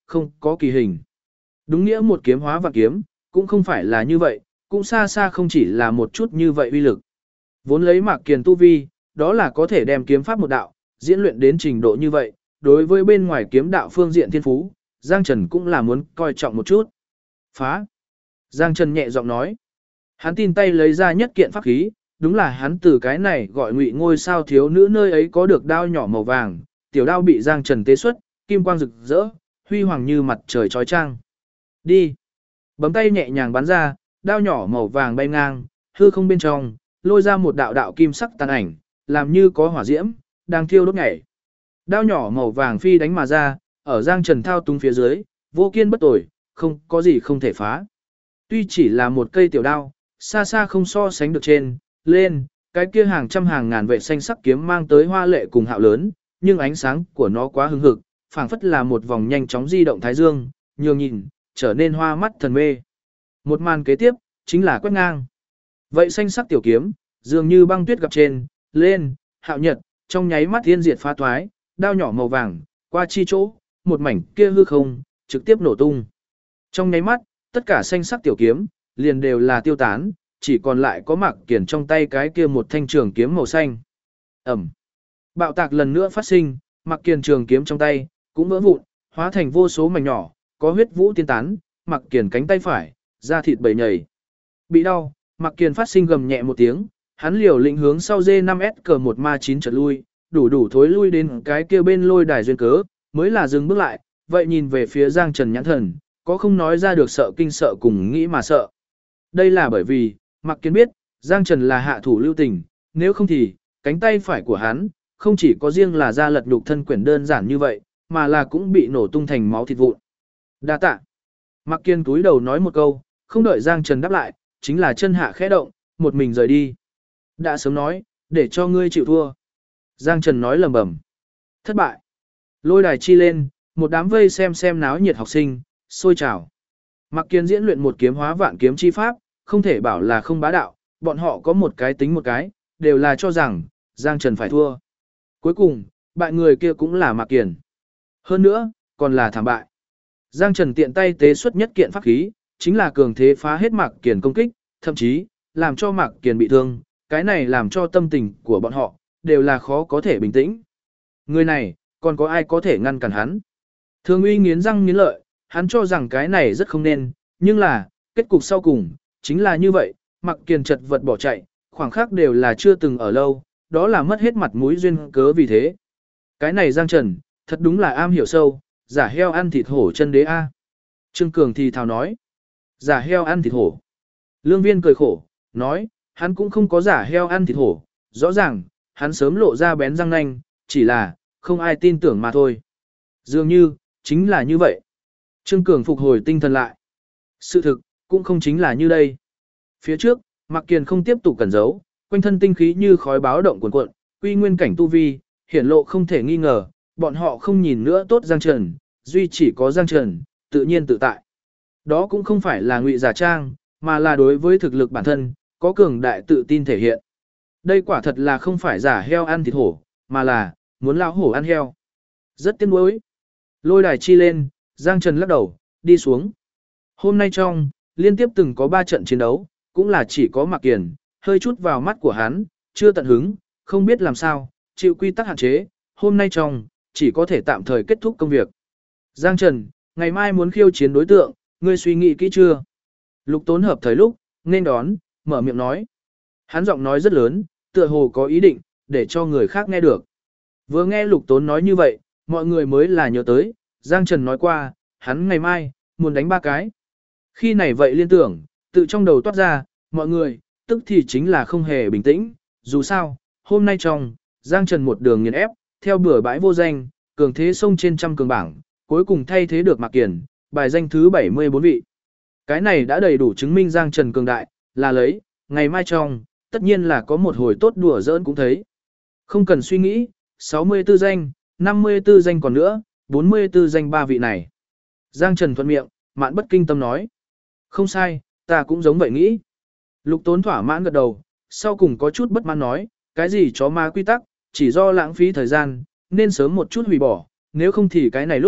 không có kỳ hình. Đúng nghĩa một kiếm hóa vạn kiếm, cũng không phải là như vậy, cũng xa xa không chỉ là một chút như vậy uy lực. Vốn lấy Mạc Kiền tu vi, đó là có thể đem kiếm pháp một đạo, diễn luyện đến trình độ như vậy, đối với bên ngoài kiếm đạo phương diện thiên phú, Giang Trần cũng là muốn coi trọng một chút. Phá! Giang Trần nhẹ giọng nói. Hắn tin tay lấy ra nhất kiện pháp khí, đúng là hắn từ cái này gọi Ngụy Ngôi Sao thiếu nữ nơi ấy có được đao nhỏ màu vàng, tiểu đao bị Giang Trần tế xuất, kim quang rực rỡ, huy hoàng như mặt trời chói chang. Đi! Bấm tay nhẹ nhàng bắn ra, đao nhỏ màu vàng bay ngang, hư không bên trong, lôi ra một đạo đạo kim sắc tàn ảnh, làm như có hỏa diễm, đang thiêu đốt nhảy. Đao nhỏ màu vàng phi đánh mà ra, ở Giang Trần thao túng phía dưới, vô kiên bất tồi, không có gì không thể phá. Tuy chỉ là một cây tiểu đao, xa xa không so sánh được trên, lên, cái kia hàng trăm hàng ngàn vệ xanh sắc kiếm mang tới hoa lệ cùng hạo lớn, nhưng ánh sáng của nó quá hứng hực, phảng phất là một vòng nhanh chóng di động thái dương, nhường nhìn, trở nên hoa mắt thần mê. Một màn kế tiếp, chính là quét ngang. Vậy xanh sắc tiểu kiếm, dường như băng tuyết gặp trên, lên, hạo nhật, trong nháy mắt thiên diệt phá thoái, đao nhỏ màu vàng, qua chi chỗ, một mảnh kia hư không, trực tiếp nổ tung. Trong nháy mắt, tất cả xanh sắc tiểu kiếm, liền đều là tiêu tán, chỉ còn lại có Mạc Kiền trong tay cái kia một thanh trường kiếm màu xanh. Ẩm. Bạo tạc lần nữa phát sinh, Mạc Kiền trường kiếm trong tay, cũng vỡ vụn, hóa thành vô số mảnh nhỏ, có huyết vũ tiên tán, Mạc Kiền cánh tay phải, da thịt bầy nhầy. Bị đau, Mạc Kiền phát sinh gầm nhẹ một tiếng, hắn liều lĩnh hướng sau D5S cờ một ma 9 chợt lui, đủ thối lui đến cái kia bên lôi đài duyên cớ, mới là dừng bước lại, vậy nhìn về phía Giang Trần nhãn thần, có không nói ra được sợ kinh sợ cùng nghĩ mà sợ. Đây là bởi vì, Mạc Kiền biết, Giang Trần là hạ thủ lưu tình, nếu không thì, cánh tay phải của hắn, không chỉ có riêng là da lật nhục thân quyển đơn giản như vậy, mà là cũng bị nổ tung thành máu thịt vụn. Đa tạ. Mạc Kiền túi đầu nói một câu, không đợi Giang Trần đáp lại, chính là chân hạ khẽ động, một mình rời đi. Đã sớm nói, để cho ngươi chịu thua. Giang Trần nói lầm bầm. Thất bại. Lôi đài chi lên, một đám vây xem náo nhiệt học sinh, sôi trào. Mạc Kiền diễn luyện một kiếm hóa vạn kiếm chi pháp, không thể bảo là không bá đạo, bọn họ có một cái tính một cái, đều là cho rằng, Giang Trần phải thua. Cuối cùng, bại người kia cũng là Mạc Kiền. Hơn nữa, còn là thảm bại. Giang Trần tiện tay tế xuất nhất kiện pháp khí, chính là cường thế phá hết Mạc Kiền công kích, thậm chí, làm cho Mạc Kiền bị thương, cái này làm cho tâm tình của bọn họ, đều là khó có thể bình tĩnh. Người này, còn có ai có thể ngăn cản hắn? Thường Uy nghiến răng nghiến lợi, hắn cho rằng cái này rất không nên, nhưng là, kết cục sau cùng, chính là như vậy, Mạc Kiền chật vật bỏ chạy, khoảng khắc đều là chưa từng ở lâu, đó là mất hết mặt mũi duyên cớ vì thế. Cái này Giang Trần, thật đúng là am hiểu sâu, giả heo ăn thịt hổ chân đế A. Trương Cường thì thào nói, giả heo ăn thịt hổ. Lương Viên cười khổ, nói, hắn cũng không có giả heo ăn thịt hổ, rõ ràng, hắn sớm lộ ra bén răng nanh, chỉ là, không ai tin tưởng mà thôi. Dường như, chính là như vậy. Trương Cường phục hồi tinh thần lại. Sự thực, cũng không chính là như đây. Phía trước, Mạc Kiền không tiếp tục cẩn giấu, quanh thân tinh khí như khói báo động cuồn cuộn, quy nguyên cảnh tu vi, hiển lộ không thể nghi ngờ, bọn họ không nhìn nữa tốt Giang Trần, duy chỉ có Giang Trần, tự nhiên tự tại. Đó cũng không phải là ngụy giả trang, mà là đối với thực lực bản thân, có cường đại tự tin thể hiện. Đây quả thật là không phải giả heo ăn thịt hổ, mà là, muốn lão hổ ăn heo. Rất tiếc nuối. Lôi đài chi lên, Giang Trần lắc đầu, đi xuống. Hôm nay trong, liên tiếp từng có 3 trận chiến đấu, cũng là chỉ có Mạc Kiền, hơi chút vào mắt của hắn, chưa tận hứng, không biết làm sao, chịu quy tắc hạn chế, hôm nay trong, chỉ có thể tạm thời kết thúc công việc. Giang Trần, ngày mai muốn khiêu chiến đối tượng, ngươi suy nghĩ kỹ chưa? Lục Tốn hợp thời lúc, nên đón, mở miệng nói. Hắn giọng nói rất lớn, tựa hồ có ý định, để cho người khác nghe được. Vừa nghe Lục Tốn nói như vậy, mọi người mới là nhớ tới, Giang Trần nói qua, hắn ngày mai, muốn đánh 3 cái. Khi này vậy liên tưởng, tự trong đầu toát ra, mọi người, tức thì chính là không hề bình tĩnh, dù sao, hôm nay trong, Giang Trần một đường nghiền ép, theo bừa bãi vô danh, cường thế sông trên trăm cường bảng, cuối cùng thay thế được Mạc Kiền, bài danh thứ 74 vị. Cái này đã đầy đủ chứng minh Giang Trần cường đại, là lấy, ngày mai trong, tất nhiên là có một hồi tốt đùa giỡn cũng thấy. Không cần suy nghĩ, 64 danh, 54 danh còn nữa, 44 danh 3 vị này. Giang Trần thuận miệng, mạn bất kinh tâm nói. Không sai, ta cũng giống vậy nghĩ. Lục Tốn thỏa mãn gật đầu, sau cùng có chút bất mãn nói, cái gì chó ma quy tắc, chỉ do lãng phí thời gian, nên sớm một chút hủy bỏ, nếu không thì cái này lúc,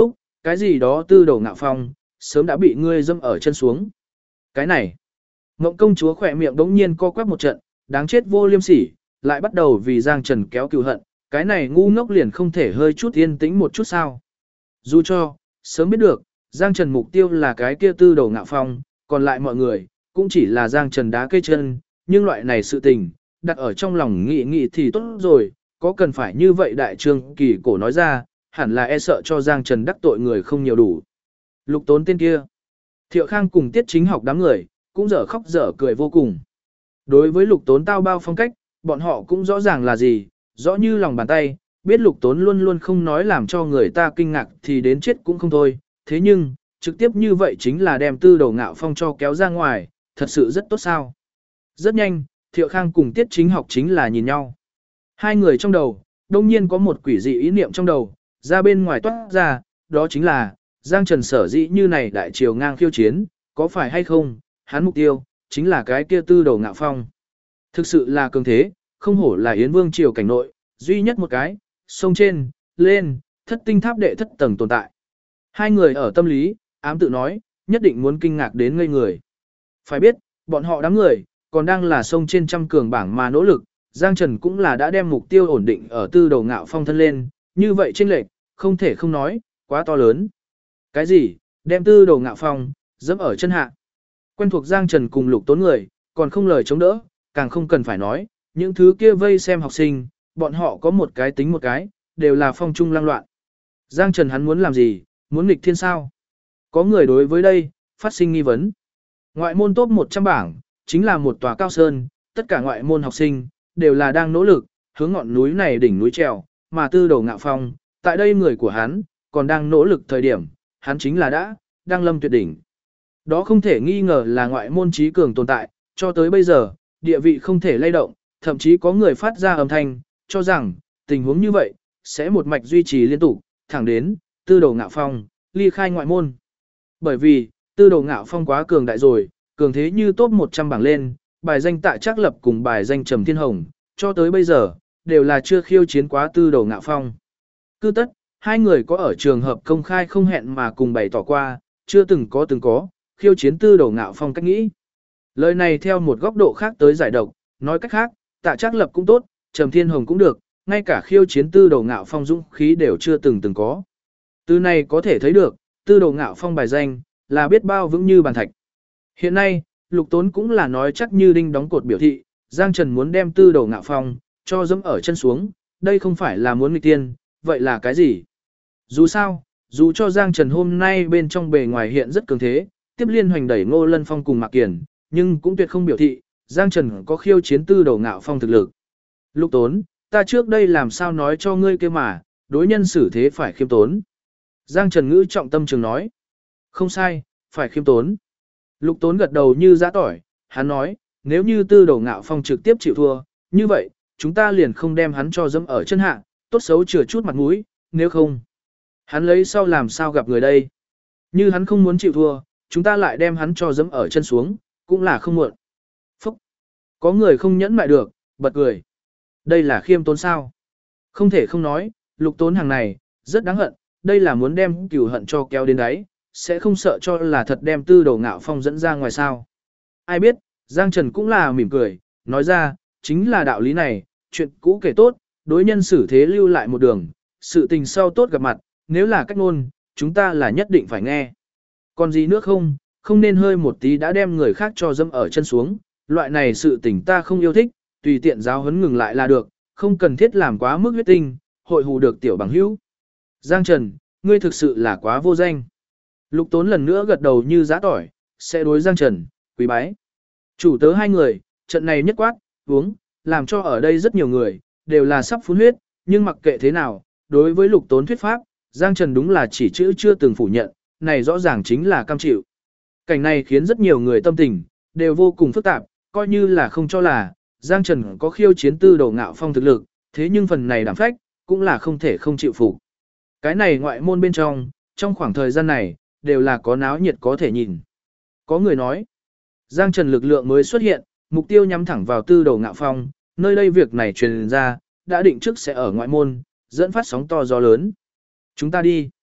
cái gì đó tư đầu ngạo phong, sớm đã bị ngươi dâm ở chân xuống. Cái này, Ngộng công chúa khỏe miệng đống nhiên co quắp một trận, đáng chết vô liêm sỉ, lại bắt đầu vì Giang Trần kéo cừu hận, cái này ngu ngốc liền không thể hơi chút yên tĩnh một chút sao. Dù cho, sớm biết được, Giang Trần mục tiêu là cái kia tư đầu ngạo phong, còn lại mọi người, cũng chỉ là Giang Trần đá cây chân, nhưng loại này sự tình, đặt ở trong lòng nghĩ nghĩ thì tốt rồi, có cần phải như vậy đại trương kỳ cổ nói ra, hẳn là e sợ cho Giang Trần đắc tội người không nhiều đủ. Lục Tốn tên kia, Thiệu Khang cùng Tiết Chính Học đám người, cũng dở khóc dở cười vô cùng. Đối với Lục Tốn tao bao phong cách, bọn họ cũng rõ ràng là gì, rõ như lòng bàn tay, biết Lục Tốn luôn luôn không nói làm cho người ta kinh ngạc thì đến chết cũng không thôi, thế nhưng, trực tiếp như vậy chính là đem tư đầu ngạo phong cho kéo ra ngoài, thật sự rất tốt sao. Rất nhanh, Thiệu Khang cùng Tiết Chính Học chính là nhìn nhau. Hai người trong đầu, đông nhiên có một quỷ dị ý niệm trong đầu, ra bên ngoài toát ra, đó chính là, Giang Trần sở dĩ như này đại triều ngang khiêu chiến, có phải hay không, hắn mục tiêu, chính là cái kia tư đầu ngạo phong. Thực sự là cường thế, không hổ là Yến Vương triều cảnh nội, duy nhất một cái, sông trên, lên, thất tinh tháp đệ thất tầng tồn tại. Hai người ở tâm lý, ám tự nói, nhất định muốn kinh ngạc đến ngây người. Phải biết, bọn họ đám người, còn đang là sông trên trăm cường bảng mà nỗ lực, Giang Trần cũng là đã đem mục tiêu ổn định ở tư đầu ngạo phong thân lên, như vậy chênh lệch, không thể không nói, quá to lớn. Cái gì, đem tư đầu ngạo phong, dẫm ở chân hạ. Quen thuộc Giang Trần cùng Lục Tốn người, còn không lời chống đỡ, càng không cần phải nói, những thứ kia vây xem học sinh, bọn họ có một cái tính một cái, đều là phong trung lang loạn. Giang Trần hắn muốn làm gì, muốn nghịch thiên sao? Có người đối với đây, phát sinh nghi vấn. Ngoại môn top 100 bảng, chính là một tòa cao sơn, tất cả ngoại môn học sinh, đều là đang nỗ lực, hướng ngọn núi này đỉnh núi trèo, mà tư đầu ngạo phong, tại đây người của hắn, còn đang nỗ lực thời điểm, hắn chính là đang lâm tuyệt đỉnh. Đó không thể nghi ngờ là ngoại môn trí cường tồn tại, cho tới bây giờ, địa vị không thể lay động, thậm chí có người phát ra âm thanh, cho rằng, tình huống như vậy, sẽ một mạch duy trì liên tục, thẳng đến, tư đầu ngạo phong, ly khai ngoại môn. Bởi vì, tư đầu ngạo phong quá cường đại rồi, cường thế như top 100 bảng lên, bài danh Tạ Trác Lập cùng bài danh Trầm Thiên Hồng, cho tới bây giờ, đều là chưa khiêu chiến quá tư đầu ngạo phong. Cứ tất, hai người có ở trường hợp công khai không hẹn mà cùng bày tỏ qua, chưa từng có, khiêu chiến tư đầu ngạo phong cách nghĩ. Lời này theo một góc độ khác tới giải độc, nói cách khác, Tạ Trác Lập cũng tốt, Trầm Thiên Hồng cũng được, ngay cả khiêu chiến tư đầu ngạo phong dũng khí đều chưa từng có. Từ này có thể thấy được, tư đầu ngạo phong bài danh, là biết bao vững như bàn thạch. Hiện nay, Lục Tốn cũng là nói chắc như đinh đóng cột biểu thị, Giang Trần muốn đem tư đầu ngạo phong, cho dẫm ở chân xuống, đây không phải là muốn nghịch tiên, vậy là cái gì? Dù sao, dù cho Giang Trần hôm nay bên trong bề ngoài hiện rất cường thế, tiếp liên hoành đẩy Ngô Lân Phong cùng Mạc Kiền, nhưng cũng tuyệt không biểu thị, Giang Trần có khiêu chiến tư đầu ngạo phong thực lực. Lục Tốn, ta trước đây làm sao nói cho ngươi kia mà, đối nhân xử thế phải khiêm tốn. Giang Trần ngữ trọng tâm trường nói. Không sai, phải khiêm tốn. Lục Tốn gật đầu như giã tỏi, hắn nói, nếu như tư đầu ngạo phong trực tiếp chịu thua, như vậy, chúng ta liền không đem hắn cho dẫm ở chân hạ, tốt xấu chừa chút mặt mũi, nếu không. Hắn lấy sau làm sao gặp người đây. Như hắn không muốn chịu thua, chúng ta lại đem hắn cho dẫm ở chân xuống, cũng là không muộn. Phúc! Có người không nhẫn mại được, bật cười. Đây là khiêm tốn sao? Không thể không nói, Lục Tốn hàng này, rất đáng hận, đây là muốn đem cửu hận cho kéo đến đáy, sẽ không sợ cho là thật đem tư đầu ngạo phong dẫn ra ngoài sao. Ai biết, Giang Trần cũng là mỉm cười, nói ra, chính là đạo lý này, chuyện cũ kể tốt, đối nhân xử thế lưu lại một đường, sự tình sau tốt gặp mặt, nếu là cách ngôn, chúng ta là nhất định phải nghe. Còn gì nữa không, không nên hơi một tí đã đem người khác cho dâm ở chân xuống, loại này sự tình ta không yêu thích, tùy tiện giáo huấn ngừng lại là được, không cần thiết làm quá mức huyết tinh, hội hù được tiểu bằng hữu. Giang Trần, ngươi thực sự là quá vô danh. Lục Tốn lần nữa gật đầu như giã tỏi, sẽ đối Giang Trần, quý bái. Chủ tớ hai người, trận này nhất quát, uống, làm cho ở đây rất nhiều người, đều là sắp phun huyết, nhưng mặc kệ thế nào, đối với Lục Tốn thuyết pháp, Giang Trần đúng là chỉ chữ chưa từng phủ nhận, này rõ ràng chính là cam chịu. Cảnh này khiến rất nhiều người tâm tình, đều vô cùng phức tạp, coi như là không cho là, Giang Trần có khiêu chiến tư đầu ngạo phong thực lực, thế nhưng phần này đảm phách, cũng là không thể không chịu phục. Cái này ngoại môn bên trong khoảng thời gian này, đều là có náo nhiệt có thể nhìn. Có người nói, Giang Trần lực lượng mới xuất hiện, mục tiêu nhắm thẳng vào tư đầu ngạo phong, nơi đây việc này truyền ra, đã định trước sẽ ở ngoại môn, dẫn phát sóng to gió lớn. Chúng ta đi.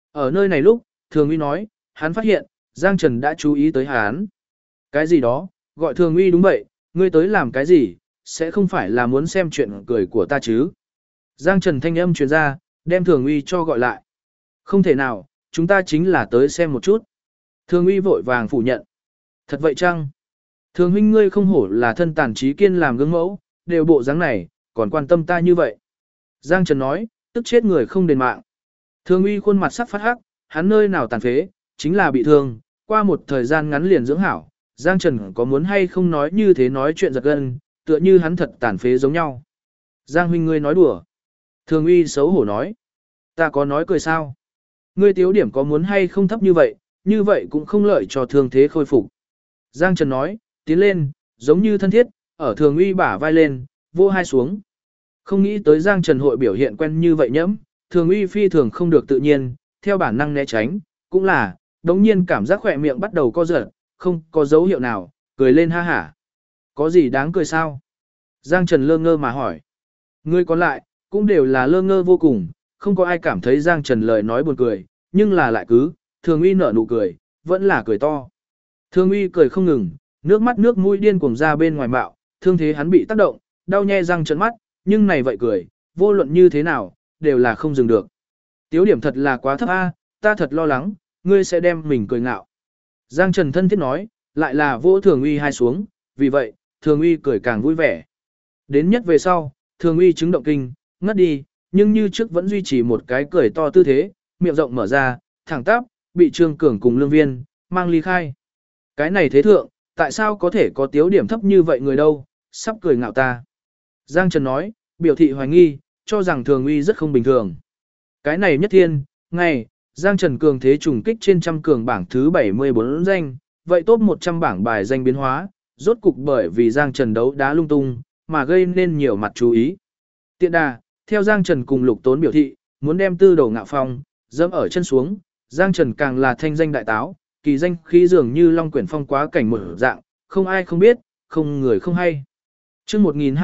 Ở nơi này lúc, Thường Uy nói, hắn phát hiện, Giang Trần đã chú ý tới hắn. Cái gì đó, gọi Thường Uy đúng vậy, ngươi tới làm cái gì, sẽ không phải là muốn xem chuyện cười của ta chứ. Giang Trần thanh âm truyền ra, đem Thường Uy cho gọi lại. Không thể nào, chúng ta chính là tới xem một chút. Thường Uy vội vàng phủ nhận. Thật vậy chăng? Thường huynh ngươi không hổ là thân tàn trí kiên làm gương mẫu, đều bộ dáng này, còn quan tâm ta như vậy. Giang Trần nói, tức chết người không đền mạng. Thường Uy khuôn mặt sắc phát hắc, hắn nơi nào tàn phế, chính là bị thương, qua một thời gian ngắn liền dưỡng hảo. Giang Trần có muốn hay không nói như thế nói chuyện giật gân, tựa như hắn thật tàn phế giống nhau. Giang huynh ngươi nói đùa. Thường Uy xấu hổ nói. Ta có nói cười sao? Ngươi tiếu điểm có muốn hay không thấp như vậy cũng không lợi cho thương thế khôi phục. Giang Trần nói, tiến lên, giống như thân thiết, ở Thường Uy bả vai lên, vô hai xuống. Không nghĩ tới Giang Trần hội biểu hiện quen như vậy nhẫm, Thường Uy phi thường không được tự nhiên, theo bản năng né tránh, cũng là, đống nhiên cảm giác khỏe miệng bắt đầu co giật, không có dấu hiệu nào, cười lên ha hả. Có gì đáng cười sao? Giang Trần lơ ngơ mà hỏi. Người còn lại, cũng đều là lơ ngơ vô cùng, không có ai cảm thấy Giang Trần lời nói buồn cười, nhưng là lại cứ, Thường Uy nở nụ cười, vẫn là cười to. Thường Uy cười không ngừng, nước mắt nước mũi điên cuồng ra bên ngoài bạo, thương thế hắn bị tác động, đau nhe răng trợn mắt, nhưng này vậy cười, vô luận như thế nào, đều là không dừng được. Tiếu điểm thật là quá thấp a, ta thật lo lắng, ngươi sẽ đem mình cười ngạo. Giang Trần thân thiết nói, lại là vỗ Thường Uy hai xuống, vì vậy, Thường Uy cười càng vui vẻ. Đến nhất về sau, Thường Uy chứng động kinh, ngất đi, nhưng như trước vẫn duy trì một cái cười to tư thế, miệng rộng mở ra, thẳng tắp, bị Trương Cường cùng Lương Viên, mang ly khai. Cái này thế thượng, tại sao có thể có tiếu điểm thấp như vậy người đâu, sắp cười ngạo ta. Giang Trần nói, biểu thị hoài nghi, cho rằng Thường Uy rất không bình thường. Cái này nhất thiên, ngày, Giang Trần cường thế trùng kích trên trăm cường bảng thứ 74 danh, vậy top 100 bảng bài danh biến hóa, rốt cục bởi vì Giang Trần đấu đá lung tung, mà gây nên nhiều mặt chú ý. Tiện đà, theo Giang Trần cùng Lục Tốn biểu thị, muốn đem Tư Đầu Ngạo Phong, dẫm ở chân xuống, Giang Trần càng là thanh danh đại táo, kỳ danh khí dường như Long Quyển Phong quá cảnh một dạng, không ai không biết, không người không hay. Chương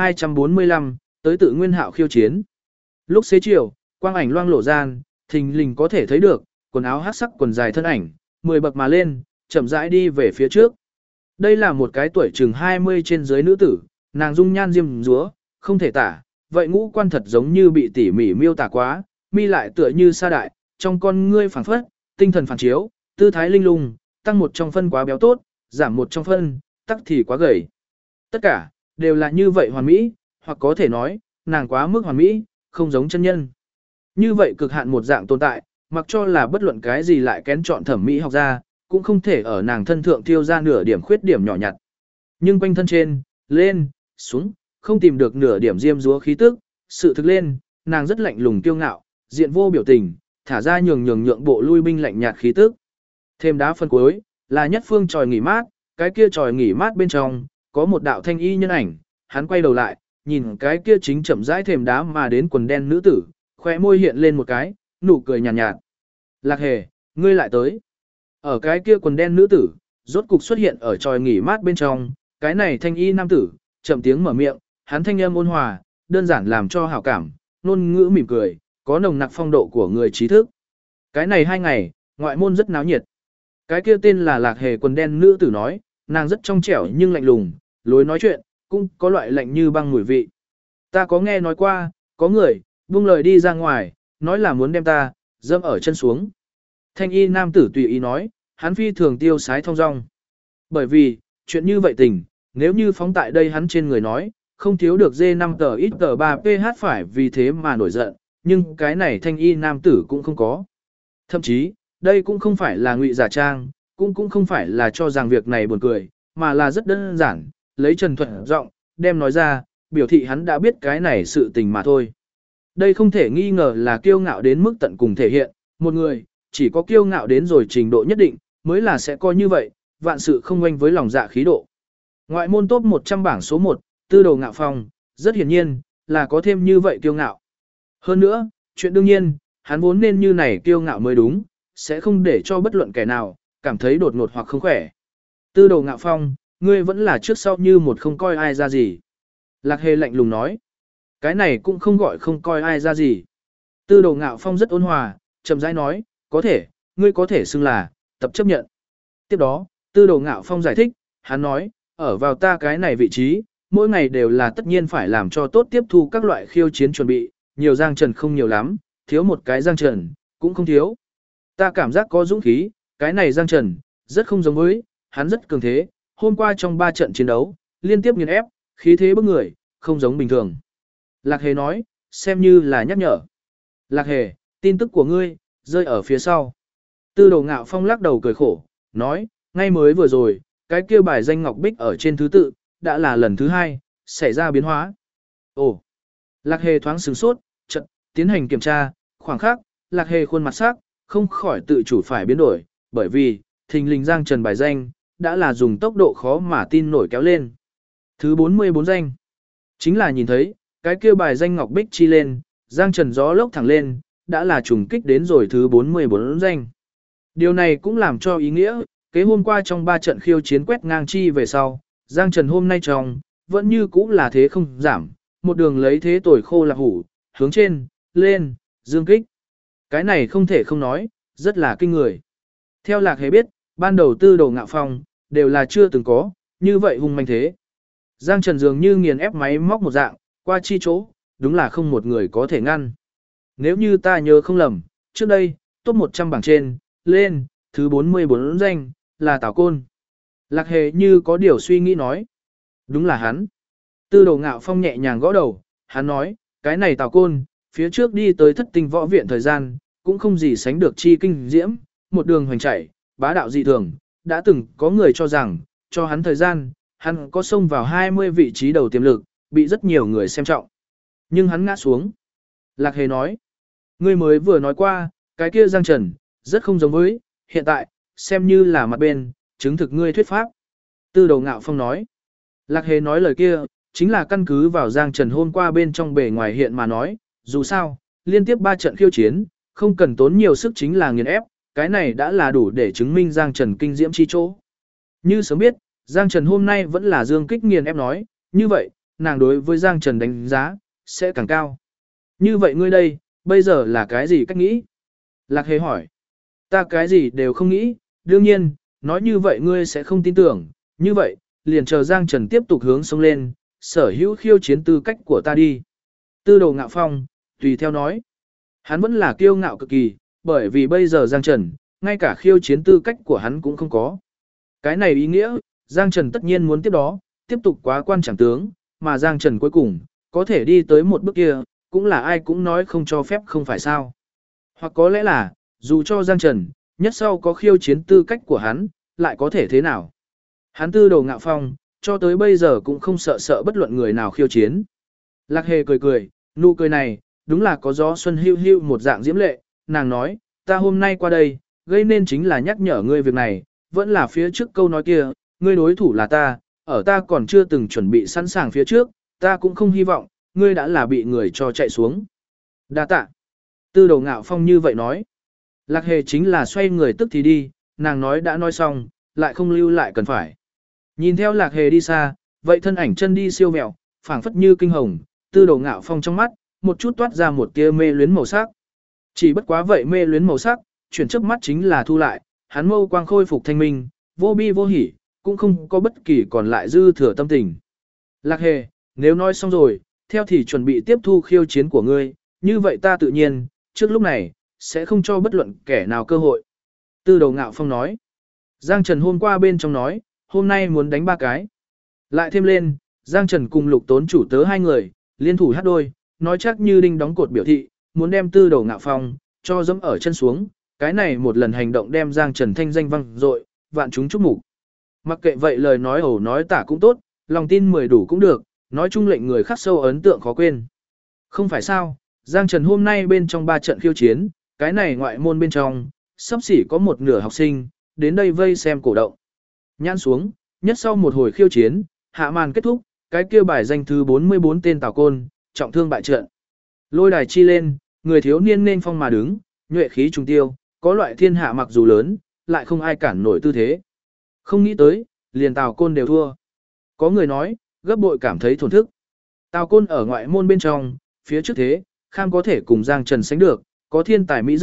1245, tới tự Nguyên Hạo khiêu chiến. Lúc xế chiều, quang ảnh loang lộ gian, thình lình có thể thấy được, quần áo hát sắc quần dài thân ảnh, 10 bậc mà lên, chậm rãi đi về phía trước. Đây là một cái tuổi chừng 20 trên dưới nữ tử, nàng dung nhan diêm dúa, không thể tả, vậy ngũ quan thật giống như bị tỉ mỉ miêu tả quá, mi lại tựa như sa đại, trong con ngươi phảng phất, tinh thần phản chiếu, tư thái linh lung, tăng một trong phân quá béo tốt, giảm một trong phân, tắc thì quá gầy. Tất cả, đều là như vậy hoàn mỹ, hoặc có thể nói, nàng quá mức hoàn mỹ, không giống chân nhân. Như vậy cực hạn một dạng tồn tại, mặc cho là bất luận cái gì lại kén chọn thẩm mỹ học ra, cũng không thể ở nàng thân thượng tiêu ra nửa điểm khuyết điểm nhỏ nhặt. Nhưng quanh thân trên, lên, xuống, không tìm được nửa điểm diêm dúa khí tức, sự thực lên, nàng rất lạnh lùng kiêu ngạo, diện vô biểu tình, thả ra nhường bộ lui binh lạnh nhạt khí tức. Thêm đá phân cuối, là nhất phương tròi nghỉ mát, cái kia tròi nghỉ mát bên trong, có một đạo thanh y nhân ảnh, hắn quay đầu lại, nhìn cái kia chính chậm rãi thềm đá mà đến quần đen nữ tử, khóe môi hiện lên một cái, nụ cười nhàn nhạt. Lạc Hề, ngươi lại tới. Ở cái kia quần đen nữ tử, rốt cục xuất hiện ở tròi nghỉ mát bên trong, cái này thanh y nam tử, chậm tiếng mở miệng, hắn thanh âm ôn hòa, đơn giản làm cho hảo cảm, ngôn ngữ mỉm cười, có nồng nặc phong độ của người trí thức. Cái này 2 ngày, ngoại môn rất náo nhiệt. Cái kia tên là Lạc Hề quần đen nữ tử nói, nàng rất trong trẻo nhưng lạnh lùng, lối nói chuyện, cũng có loại lạnh như băng mùi vị. Ta có nghe nói qua, có người, buông lời đi ra ngoài, nói là muốn đem ta, dâm ở chân xuống. Thanh y nam tử tùy ý nói, hắn phi thường tiêu sái thong dong. Bởi vì, chuyện như vậy tình, nếu như phóng tại đây hắn trên người nói, không thiếu được D5 tờ ít tờ 3 PH phải vì thế mà nổi giận, nhưng cái này thanh y nam tử cũng không có. Thậm chí, đây cũng không phải là ngụy giả trang, cũng không phải là cho rằng việc này buồn cười, mà là rất đơn giản, lấy Trần Thuận giọng đem nói ra, biểu thị hắn đã biết cái này sự tình mà thôi. Đây không thể nghi ngờ là kiêu ngạo đến mức tận cùng thể hiện, một người, chỉ có kiêu ngạo đến rồi trình độ nhất định, mới là sẽ coi như vậy, vạn sự không ngoanh với lòng dạ khí độ. Ngoại môn top 100 bảng số 1, Tư Đầu Ngạo Phong, rất hiển nhiên, là có thêm như vậy kiêu ngạo. Hơn nữa, chuyện đương nhiên, hắn vốn nên như này kiêu ngạo mới đúng, sẽ không để cho bất luận kẻ nào, cảm thấy đột ngột hoặc không khỏe. Tư Đầu Ngạo Phong, ngươi vẫn là trước sau như một không coi ai ra gì. Lạc Hề lạnh lùng nói, cái này cũng không gọi không coi ai ra gì. Tư Đầu Ngạo Phong rất ôn hòa, chậm rãi nói, có thể, ngươi có thể xưng là, tập chấp nhận. Tiếp đó, Tư Đồ Ngạo Phong giải thích, hắn nói, ở vào ta cái này vị trí, mỗi ngày đều là tất nhiên phải làm cho tốt tiếp thu các loại khiêu chiến chuẩn bị, nhiều Giang Trần không nhiều lắm, thiếu một cái Giang Trần, cũng không thiếu. Ta cảm giác có dũng khí, cái này Giang Trần, rất không giống với, hắn rất cường thế, hôm qua trong 3 trận chiến đấu, liên tiếp nghiền ép, khí thế bức người, không giống bình thường. Lạc Hề nói, xem như là nhắc nhở. Lạc Hề, tin tức của ngươi, rơi ở phía sau. Tư Đồ Ngạo Phong lắc đầu cười khổ, nói, ngay mới vừa rồi, cái kia bài danh ngọc bích ở trên thứ tự, đã là lần thứ 2, xảy ra biến hóa. Ồ, Lạc Hề thoáng sửng sốt, chợt tiến hành kiểm tra, khoảng khắc, Lạc Hề khuôn mặt sắc, không khỏi tự chủ phải biến đổi, bởi vì, thình lình Giang Trần bài danh, đã là dùng tốc độ khó mà tin nổi kéo lên. Thứ 44 danh, chính là nhìn thấy, cái kia bài danh ngọc bích chi lên, Giang Trần gió lốc thẳng lên, đã là trùng kích đến rồi thứ 44 danh. Điều này cũng làm cho ý nghĩa, kế hôm qua trong 3 trận khiêu chiến quét ngang chi về sau, Giang Trần hôm nay trong, vẫn như cũ là thế không giảm, một đường lấy thế tồi khô là hủ, hướng trên, lên, dương kích. Cái này không thể không nói, rất là kinh người. Theo Lạc Hề biết, ban đầu Tư Đồ Ngạo Phong, đều là chưa từng có, như vậy hung manh thế. Giang Trần dường như nghiền ép máy móc một dạng, qua chi chỗ, đúng là không một người có thể ngăn. Nếu như ta nhớ không lầm, trước đây, top 100 bảng trên, lên, thứ 44 danh, là Tào Côn. Lạc Hề như có điều suy nghĩ nói. Đúng là hắn. Tư Đồ Ngạo Phong nhẹ nhàng gõ đầu, hắn nói, cái này Tào Côn, phía trước đi tới Thất Tinh Võ Viện thời gian, cũng không gì sánh được chi kinh diễm, một đường hoành chảy, bá đạo dị thường, đã từng có người cho rằng, cho hắn thời gian, hắn có xông vào 20 vị trí đầu tiềm lực, bị rất nhiều người xem trọng. Nhưng hắn ngã xuống. Lạc Hề nói, ngươi mới vừa nói qua, cái kia Giang Trần, rất không giống với, hiện tại, xem như là mặt bên, chứng thực ngươi thuyết pháp. Tư Đồ Ngạo Phong nói, Lạc Hề nói lời kia, chính là căn cứ vào Giang Trần hôm qua bên trong bề ngoài hiện mà nói, dù sao, liên tiếp 3 trận khiêu chiến, không cần tốn nhiều sức chính là nghiền ép, cái này đã là đủ để chứng minh Giang Trần kinh diễm chi chỗ. Như sớm biết, Giang Trần hôm nay vẫn là dương kích nghiền ép nói, như vậy, nàng đối với Giang Trần đánh giá, sẽ càng cao. Như vậy ngươi đây, bây giờ là cái gì cách nghĩ? Lạc Hề hỏi, ta cái gì đều không nghĩ, đương nhiên, nói như vậy ngươi sẽ không tin tưởng, như vậy, liền chờ Giang Trần tiếp tục hướng sông lên, sở hữu khiêu chiến tư cách của ta đi. Tư Đồ Ngạo Phong, tùy theo nói, hắn vẫn là kiêu ngạo cực kỳ, bởi vì bây giờ Giang Trần, ngay cả khiêu chiến tư cách của hắn cũng không có. Cái này ý nghĩa, Giang Trần tất nhiên muốn tiếp đó, tiếp tục quá quan chẳng tướng, mà Giang Trần cuối cùng, có thể đi tới một bước kia, cũng là ai cũng nói không cho phép không phải sao. Hoặc có lẽ là, dù cho Giang Trần, nhất sau có khiêu chiến tư cách của hắn, lại có thể thế nào. Hắn Tư Đồ Ngạo Phong, cho tới bây giờ cũng không sợ bất luận người nào khiêu chiến. Lạc Hề cười cười, nụ cười này, đúng là có gió xuân hưu hưu một dạng diễm lệ, nàng nói, ta hôm nay qua đây, gây nên chính là nhắc nhở ngươi việc này, vẫn là phía trước câu nói kia, ngươi đối thủ là ta, ở ta còn chưa từng chuẩn bị sẵn sàng phía trước, ta cũng không hy vọng, ngươi đã là bị người cho chạy xuống. Đa tạ. Tư Đồ Ngạo Phong như vậy nói. Lạc Hề chính là xoay người tức thì đi, nàng nói đã nói xong, lại không lưu lại cần phải. Nhìn theo Lạc Hề đi xa, vậy thân ảnh chân đi siêu mẹo, phảng phất như kinh hồng, Tư Đồ Ngạo Phong trong mắt, một chút toát ra một tia mê luyến màu sắc. Chỉ bất quá vậy mê luyến màu sắc, chuyển trước mắt chính là thu lại, hắn mâu quang khôi phục thanh minh, vô bi vô hỉ, cũng không có bất kỳ còn lại dư thừa tâm tình. Lạc Hề, nếu nói xong rồi, theo thì chuẩn bị tiếp thu khiêu chiến của ngươi, như vậy ta tự nhiên, trước lúc này, sẽ không cho bất luận kẻ nào cơ hội. Tư Đồ Ngạo Phong nói. Giang Trần hôm qua bên trong nói, hôm nay muốn đánh 3 cái. Lại thêm lên, Giang Trần cùng Lục Tốn chủ tớ 2 người, liên thủ hát đôi, nói chắc như đinh đóng cột biểu thị, muốn đem Tư Đồ Ngạo Phong, cho dẫm ở chân xuống. Cái này một lần hành động đem Giang Trần thanh danh vang dội, vạn chúng chúc mục. Mặc kệ vậy lời nói ẩu nói tả cũng tốt, lòng tin 10 đủ cũng được, nói chung lệnh người khắc sâu ấn tượng khó quên. Không phải sao, Giang Trần hôm nay bên trong 3 trận khiêu chiến, cái này ngoại môn bên trong, sắp xỉ có một nửa học sinh, đến đây vây xem cổ động. Nhãn xuống, nhất sau một hồi khiêu chiến, hạ màn kết thúc, cái kia bài danh thứ 44 tên Tào Côn, trọng thương bại trận. Lôi đài chi lên, người thiếu niên nên phong mà đứng, nhuệ khí trùng tiêu, có loại thiên hạ mặc dù lớn, lại không ai cản nổi tư thế. Không nghĩ tới, liền Tào Côn đều thua. Có người nói, gấp bội cảm thấy thổn thức. Tào Côn ở ngoại môn bên trong, phía trước thế, kham có thể cùng Giang Trần sánh được, có thiên tài mỹ dự,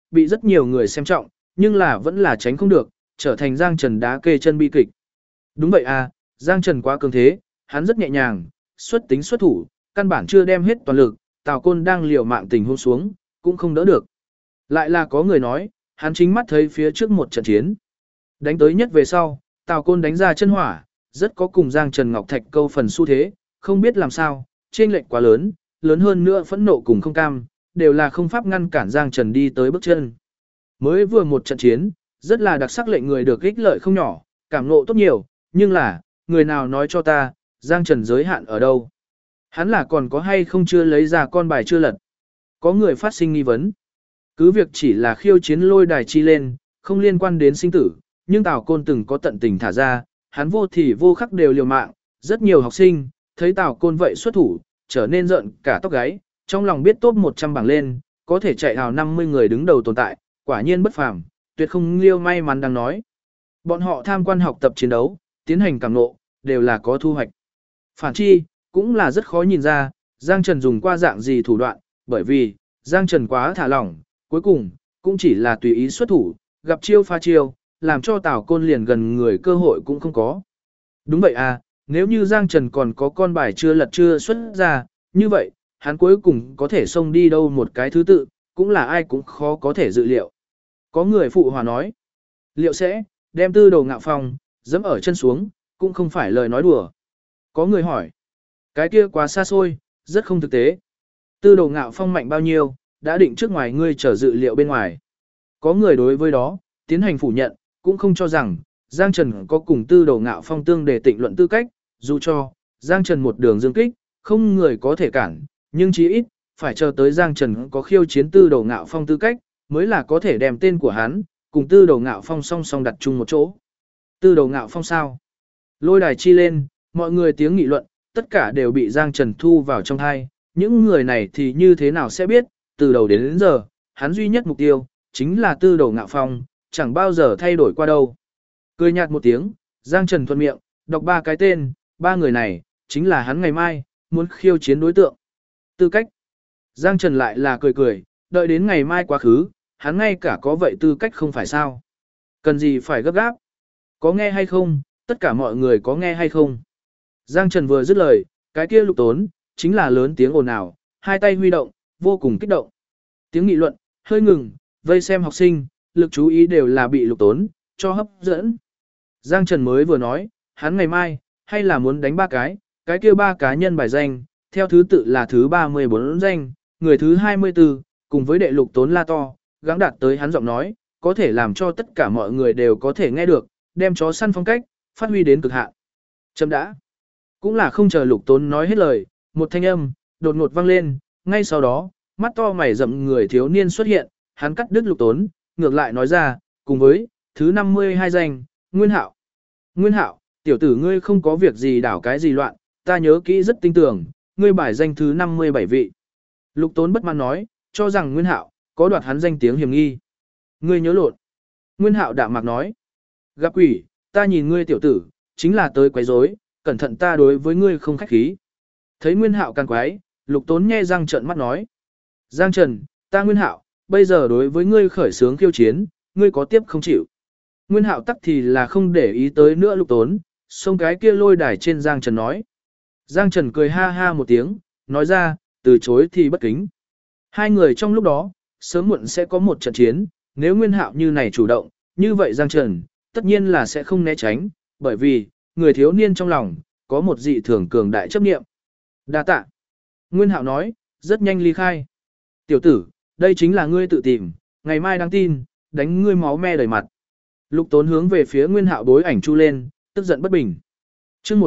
bị rất nhiều người xem trọng, nhưng là vẫn là tránh không được, trở thành Giang Trần đá kê chân bi kịch. Đúng vậy à, Giang Trần quá cường thế, hắn rất nhẹ nhàng, xuất tính xuất thủ, căn bản chưa đem hết toàn lực, Tào Côn đang liều mạng tình huống xuống, cũng không đỡ được. Lại là có người nói, hắn chính mắt thấy phía trước một trận chiến. Đánh tới nhất về sau, Tào Côn đánh ra chân hỏa, rất có cùng Giang Trần Ngọc Thạch câu phần xu thế, không biết làm sao, chênh lệch quá lớn, lớn hơn nữa phẫn nộ cùng không cam, đều là không pháp ngăn cản Giang Trần đi tới bước chân. Mới vừa một trận chiến, rất là đặc sắc lệnh người được ích lợi không nhỏ, cảm ngộ tốt nhiều, nhưng là, người nào nói cho ta, Giang Trần giới hạn ở đâu? Hắn là còn có hay không chưa lấy ra con bài chưa lật? Có người phát sinh nghi vấn. Cứ việc chỉ là khiêu chiến lôi đài chi lên, không liên quan đến sinh tử, nhưng Tào Côn từng có tận tình thả ra, hắn vô thì vô khắc đều liều mạng, rất nhiều học sinh, thấy Tào Côn vậy xuất thủ, trở nên giận cả tóc gáy, trong lòng biết top 100 bảng lên, có thể chạy hào 50 người đứng đầu tồn tại, quả nhiên bất phàm, tuyệt không liêu may mắn đang nói. Bọn họ tham quan học tập chiến đấu, tiến hành cảm ngộ, đều là có thu hoạch. Phản chi, cũng là rất khó nhìn ra, Giang Trần dùng qua dạng gì thủ đoạn, bởi vì, Giang Trần quá thả lỏng, cuối cùng, cũng chỉ là tùy ý xuất thủ, gặp chiêu pha chiêu, làm cho Tào Côn liền gần người cơ hội cũng không có. Đúng vậy à, nếu như Giang Trần còn có con bài chưa lật chưa xuất ra, như vậy, hắn cuối cùng có thể xông đi đâu một cái thứ tự, cũng là ai cũng khó có thể dự liệu. Có người phụ hòa nói, liệu sẽ, đem Tư Đồ Ngạo Phong, dẫm ở chân xuống, cũng không phải lời nói đùa. Có người hỏi, cái kia quá xa xôi, rất không thực tế. Tư Đồ Ngạo Phong mạnh bao nhiêu, đã định trước ngoài ngươi trở dự liệu bên ngoài. Có người đối với đó, tiến hành phủ nhận, cũng không cho rằng, Giang Trần có cùng Tư Đồ Ngạo Phong tương để tịnh luận tư cách, dù cho, Giang Trần một đường dương kích, không người có thể cản, nhưng chí ít, phải chờ tới Giang Trần có khiêu chiến Tư Đồ Ngạo Phong tư cách, mới là có thể đem tên của hắn, cùng Tư Đồ Ngạo Phong song song đặt chung một chỗ. Tư Đồ Ngạo Phong sao? Lôi đài chi lên, mọi người tiếng nghị luận, tất cả đều bị Giang Trần thu vào trong thai, những người này thì như thế nào sẽ biết, từ đầu đến giờ, hắn duy nhất mục tiêu, chính là Tư Đồ Ngạo Phong, chẳng bao giờ thay đổi qua đâu. Cười nhạt một tiếng, Giang Trần thuận miệng, đọc ba cái tên, ba người này, chính là hắn ngày mai, muốn khiêu chiến đối tượng. Tư cách. Giang Trần lại là cười cười, đợi đến ngày mai quá khứ, hắn ngay cả có vậy tư cách không phải sao. Cần gì phải gấp gáp. Có nghe hay không, tất cả mọi người có nghe hay không. Giang Trần vừa dứt lời, cái kia Lục Tốn, chính là lớn tiếng ồn ào, hai tay huy động, vô cùng kích động. Tiếng nghị luận, hơi ngừng, vây xem học sinh, lực chú ý đều là bị Lục Tốn, cho hấp dẫn. Giang Trần mới vừa nói, hắn ngày mai, hay là muốn đánh ba cái kia ba cá nhân bài danh, theo thứ tự là thứ 34 danh, người thứ 24, cùng với đệ Lục Tốn la to, gắng đạt tới hắn giọng nói, có thể làm cho tất cả mọi người đều có thể nghe được, đem chó săn phong cách, phát huy đến cực hạn. Chấm đã. Cũng là không chờ Lục Tốn nói hết lời, một thanh âm, đột ngột vang lên, ngay sau đó, mắt to mày rậm người thiếu niên xuất hiện, hắn cắt đứt Lục Tốn, ngược lại nói ra, cùng với, thứ 52 danh, Nguyên Hạo. Nguyên Hạo, tiểu tử ngươi không có việc gì đảo cái gì loạn, ta nhớ kỹ rất tinh tưởng, ngươi bài danh thứ 57 vị. Lục Tốn bất mãn nói, cho rằng Nguyên Hạo có đoạt hắn danh tiếng hiểm nghi. Ngươi nhớ lộn. Nguyên Hạo đạm mạc nói, gặp quỷ, ta nhìn ngươi tiểu tử, chính là tới quấy rối, cẩn thận ta đối với ngươi không khách khí. Thấy Nguyên Hạo càng quái, Lục Tốn nhe răng trợn mắt nói, Giang Trần, ta Nguyên Hạo, bây giờ đối với ngươi khởi sướng khiêu chiến, ngươi có tiếp không chịu. Nguyên Hạo tắc thì là không để ý tới nữa Lục Tốn, xông cái kia lôi đài trên Giang Trần nói. Giang Trần cười ha ha một tiếng, nói ra, từ chối thì bất kính. Hai người trong lúc đó, sớm muộn sẽ có một trận chiến, nếu Nguyên Hạo như này chủ động, như vậy Giang Trần, tất nhiên là sẽ không né tránh, bởi vì, người thiếu niên trong lòng, có một dị thường cường đại chấp niệm. Đa tạ. Nguyên Hạo nói, rất nhanh ly khai. Tiểu tử, đây chính là ngươi tự tìm, ngày mai đáng tin, đánh ngươi máu me đầy mặt. Lục Tốn hướng về phía Nguyên Hạo đối ảnh chu lên, tức giận bất bình. Chương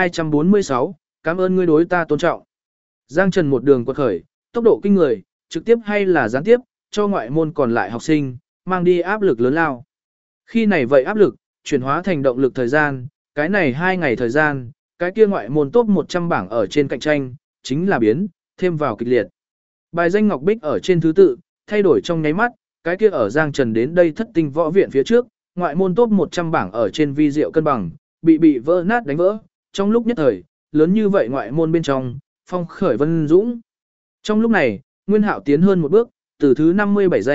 1246, cảm ơn ngươi đối ta tôn trọng. Giang Trần một đường quật khởi, tốc độ kinh người, trực tiếp hay là gián tiếp, cho ngoại môn còn lại học sinh, mang đi áp lực lớn lao. Khi này vậy áp lực, chuyển hóa thành động lực thời gian, cái này 2 ngày thời gian, cái kia ngoại môn top 100 bảng ở trên cạnh tranh, chính là biến, thêm vào kịch liệt. Bài danh Ngọc Bích ở trên thứ tự, thay đổi trong nháy mắt, cái kia ở Giang Trần đến đây thất tinh võ viện phía trước, ngoại môn top 100 bảng ở trên vi diệu cân bằng, bị vỡ nát đánh vỡ. Trong lúc nhất thời, lớn như vậy ngoại môn bên trong, phong khởi vân dũng. Trong lúc này, Nguyên Hạo tiến hơn một bước, từ thứ 57 danh,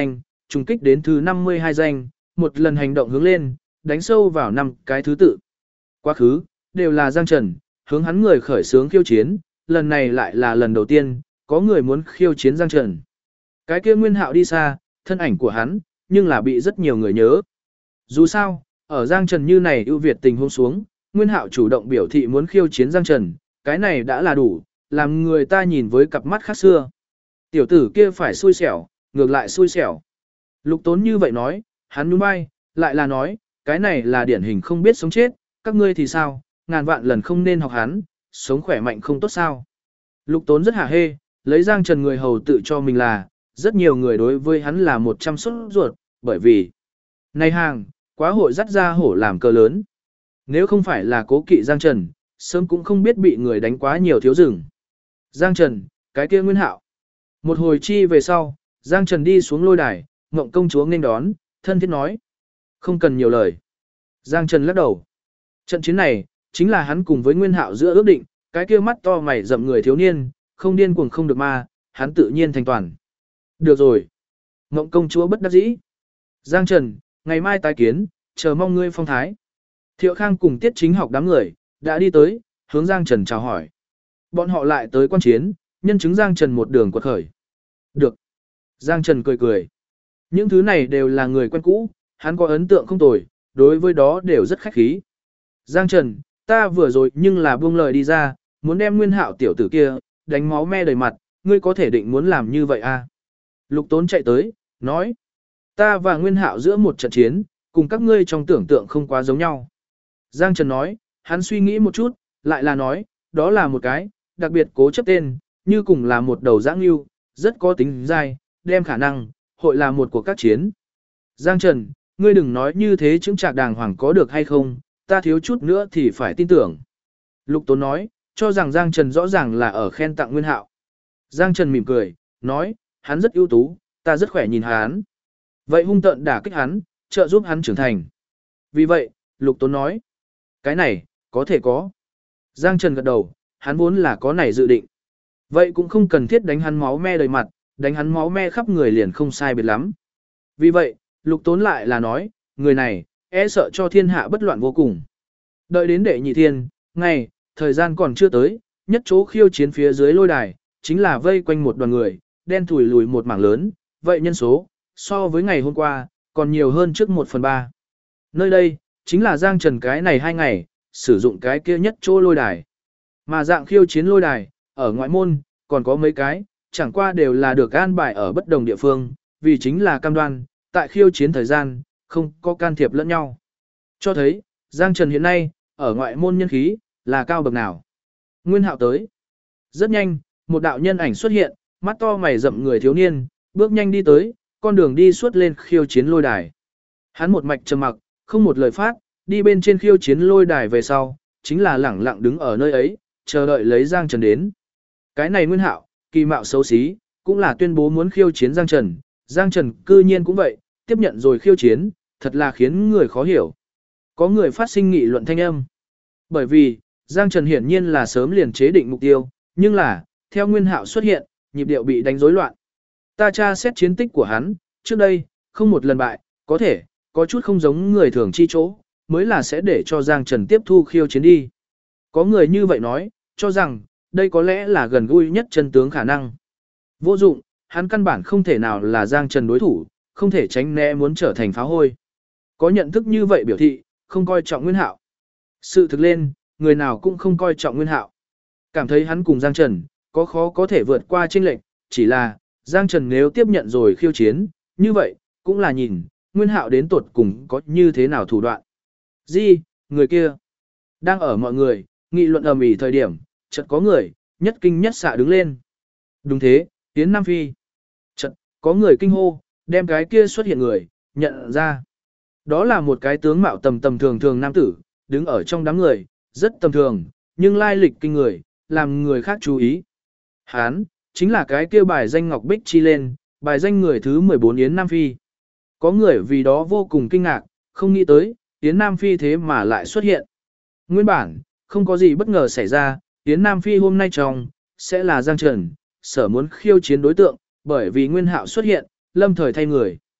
trùng kích đến thứ 52 danh, một lần hành động hướng lên, đánh sâu vào 5 cái thứ tự. Quá khứ, đều là Giang Trần, hướng hắn người khởi xướng khiêu chiến, lần này lại là lần đầu tiên, có người muốn khiêu chiến Giang Trần. Cái kia Nguyên Hạo đi xa, thân ảnh của hắn, nhưng là bị rất nhiều người nhớ. Dù sao, ở Giang Trần như này ưu việt tình huống xuống, Nguyên Hạo chủ động biểu thị muốn khiêu chiến Giang Trần, cái này đã là đủ, làm người ta nhìn với cặp mắt khác xưa. Tiểu tử kia phải xui xẻo, ngược lại xui xẻo. Lục Tốn như vậy nói, hắn nhún vai, lại là nói, cái này là điển hình không biết sống chết, các ngươi thì sao, ngàn vạn lần không nên học hắn, sống khỏe mạnh không tốt sao. Lục Tốn rất hả hê, lấy Giang Trần người hầu tự cho mình là, rất nhiều người đối với hắn là 100 sốt ruột, bởi vì này hàng, quá hội dắt ra hổ làm cờ lớn. Nếu không phải là cố kỵ Giang Trần, sớm cũng không biết bị người đánh quá nhiều thiếu rừng. Giang Trần, cái kia Nguyên Hạo. Một hồi chi về sau, Giang Trần đi xuống lôi đài, Ngộng công chúa nghênh đón, thân thiết nói. Không cần nhiều lời. Giang Trần lắc đầu. Trận chiến này, chính là hắn cùng với Nguyên Hạo giữa ước định, cái kia mắt to mày rậm người thiếu niên, không điên cuồng không được ma, hắn tự nhiên thành toàn. Được rồi. Ngộng công chúa bất đắc dĩ. Giang Trần, ngày mai tái kiến, chờ mong ngươi phong thái. Thiệu Khang cùng Tiết Chính Học đám người, đã đi tới, hướng Giang Trần chào hỏi. Bọn họ lại tới quan chiến, nhân chứng Giang Trần một đường quật khởi. Được. Giang Trần cười cười. Những thứ này đều là người quen cũ, hắn có ấn tượng không tồi, đối với đó đều rất khách khí. Giang Trần, ta vừa rồi nhưng là buông lời đi ra, muốn đem Nguyên Hạo tiểu tử kia, đánh máu me đầy mặt, ngươi có thể định muốn làm như vậy à? Lục Tốn chạy tới, nói. Ta và Nguyên Hạo giữa một trận chiến, cùng các ngươi trong tưởng tượng không quá giống nhau. Giang Trần nói, hắn suy nghĩ một chút, lại là nói, đó là một cái, đặc biệt cố chấp tên, như cùng là một đầu dã ngưu, rất có tính dai, đem khả năng, hội là một cuộc các chiến. Giang Trần, ngươi đừng nói như thế chứng trạc đàng hoàng có được hay không, ta thiếu chút nữa thì phải tin tưởng. Lục Tốn nói, cho rằng Giang Trần rõ ràng là ở khen tặng Nguyên Hạo. Giang Trần mỉm cười, nói, hắn rất ưu tú, ta rất khỏe nhìn hắn. Vậy hung tợn đả kích hắn, trợ giúp hắn trưởng thành. Vì vậy, Lục Tốn nói, cái này, có thể có. Giang Trần gật đầu, hắn vốn là có này dự định. Vậy cũng không cần thiết đánh hắn máu me đầy mặt, đánh hắn máu me khắp người liền không sai biệt lắm. Vì vậy, Lục Tốn lại là nói, người này, e sợ cho thiên hạ bất loạn vô cùng. Đợi đến đệ nhị thiên, ngày, thời gian còn chưa tới, nhất chỗ khiêu chiến phía dưới lôi đài, chính là vây quanh một đoàn người, đen thủi lùi một mảng lớn, vậy nhân số, so với ngày hôm qua, còn nhiều hơn trước 1/3. Nơi đây, chính là Giang Trần cái này 2 ngày, sử dụng cái kia nhất chỗ lôi đài. Mà dạng khiêu chiến lôi đài, ở ngoại môn, còn có mấy cái, chẳng qua đều là được an bài ở bất đồng địa phương, vì chính là cam đoan, tại khiêu chiến thời gian, không có can thiệp lẫn nhau. Cho thấy, Giang Trần hiện nay, ở ngoại môn nhân khí, là cao bậc nào. Nguyên Hạo tới. Rất nhanh, một đạo nhân ảnh xuất hiện, mắt to mày rậm người thiếu niên, bước nhanh đi tới, con đường đi suốt lên khiêu chiến lôi đài. Hắn một mạch trầm mặc, không một lời phát, đi bên trên khiêu chiến lôi đài về sau, chính là lẳng lặng đứng ở nơi ấy, chờ đợi lấy Giang Trần đến. Cái này Nguyên Hạo, kỳ mạo xấu xí, cũng là tuyên bố muốn khiêu chiến Giang Trần. Giang Trần cư nhiên cũng vậy, tiếp nhận rồi khiêu chiến, thật là khiến người khó hiểu. Có người phát sinh nghị luận thanh âm. Bởi vì, Giang Trần hiển nhiên là sớm liền chế định mục tiêu, nhưng là, theo Nguyên Hạo xuất hiện, nhịp điệu bị đánh rối loạn. Ta tra xét chiến tích của hắn, trước đây, không một lần bại, có thể, có chút không giống người thường chi chỗ, mới là sẽ để cho Giang Trần tiếp thu khiêu chiến đi. Có người như vậy nói, cho rằng, đây có lẽ là gần gũi nhất chân tướng khả năng. Vô dụng, hắn căn bản không thể nào là Giang Trần đối thủ, không thể tránh né muốn trở thành pháo hôi. Có nhận thức như vậy biểu thị, không coi trọng Nguyên Hạo. Sự thực lên, người nào cũng không coi trọng Nguyên Hạo. Cảm thấy hắn cùng Giang Trần, có khó có thể vượt qua chênh lệch, chỉ là, Giang Trần nếu tiếp nhận rồi khiêu chiến, như vậy, cũng là nhìn, Nguyên Hạo đến tuột cùng có như thế nào thủ đoạn. Gì, người kia, đang ở mọi người, nghị luận ầm ĩ thời điểm, chợt có người, nhất kinh nhất xạ đứng lên. Đúng thế, Yến Nam Phi. Chợt, có người kinh hô, đem cái kia xuất hiện người, nhận ra. Đó là một cái tướng mạo tầm tầm thường thường nam tử, đứng ở trong đám người, rất tầm thường, nhưng lai lịch kinh người, làm người khác chú ý. Hán, chính là cái kia bài danh Ngọc Bích chi lên, bài danh người thứ 14 Yến Nam Phi. Có người vì đó vô cùng kinh ngạc, không nghĩ tới, Yến Nam Phi thế mà lại xuất hiện. Nguyên bản, không có gì bất ngờ xảy ra, Yến Nam Phi hôm nay trong, sẽ là Giang Trần, sở muốn khiêu chiến đối tượng, bởi vì Nguyên Hạo xuất hiện, lâm thời thay người.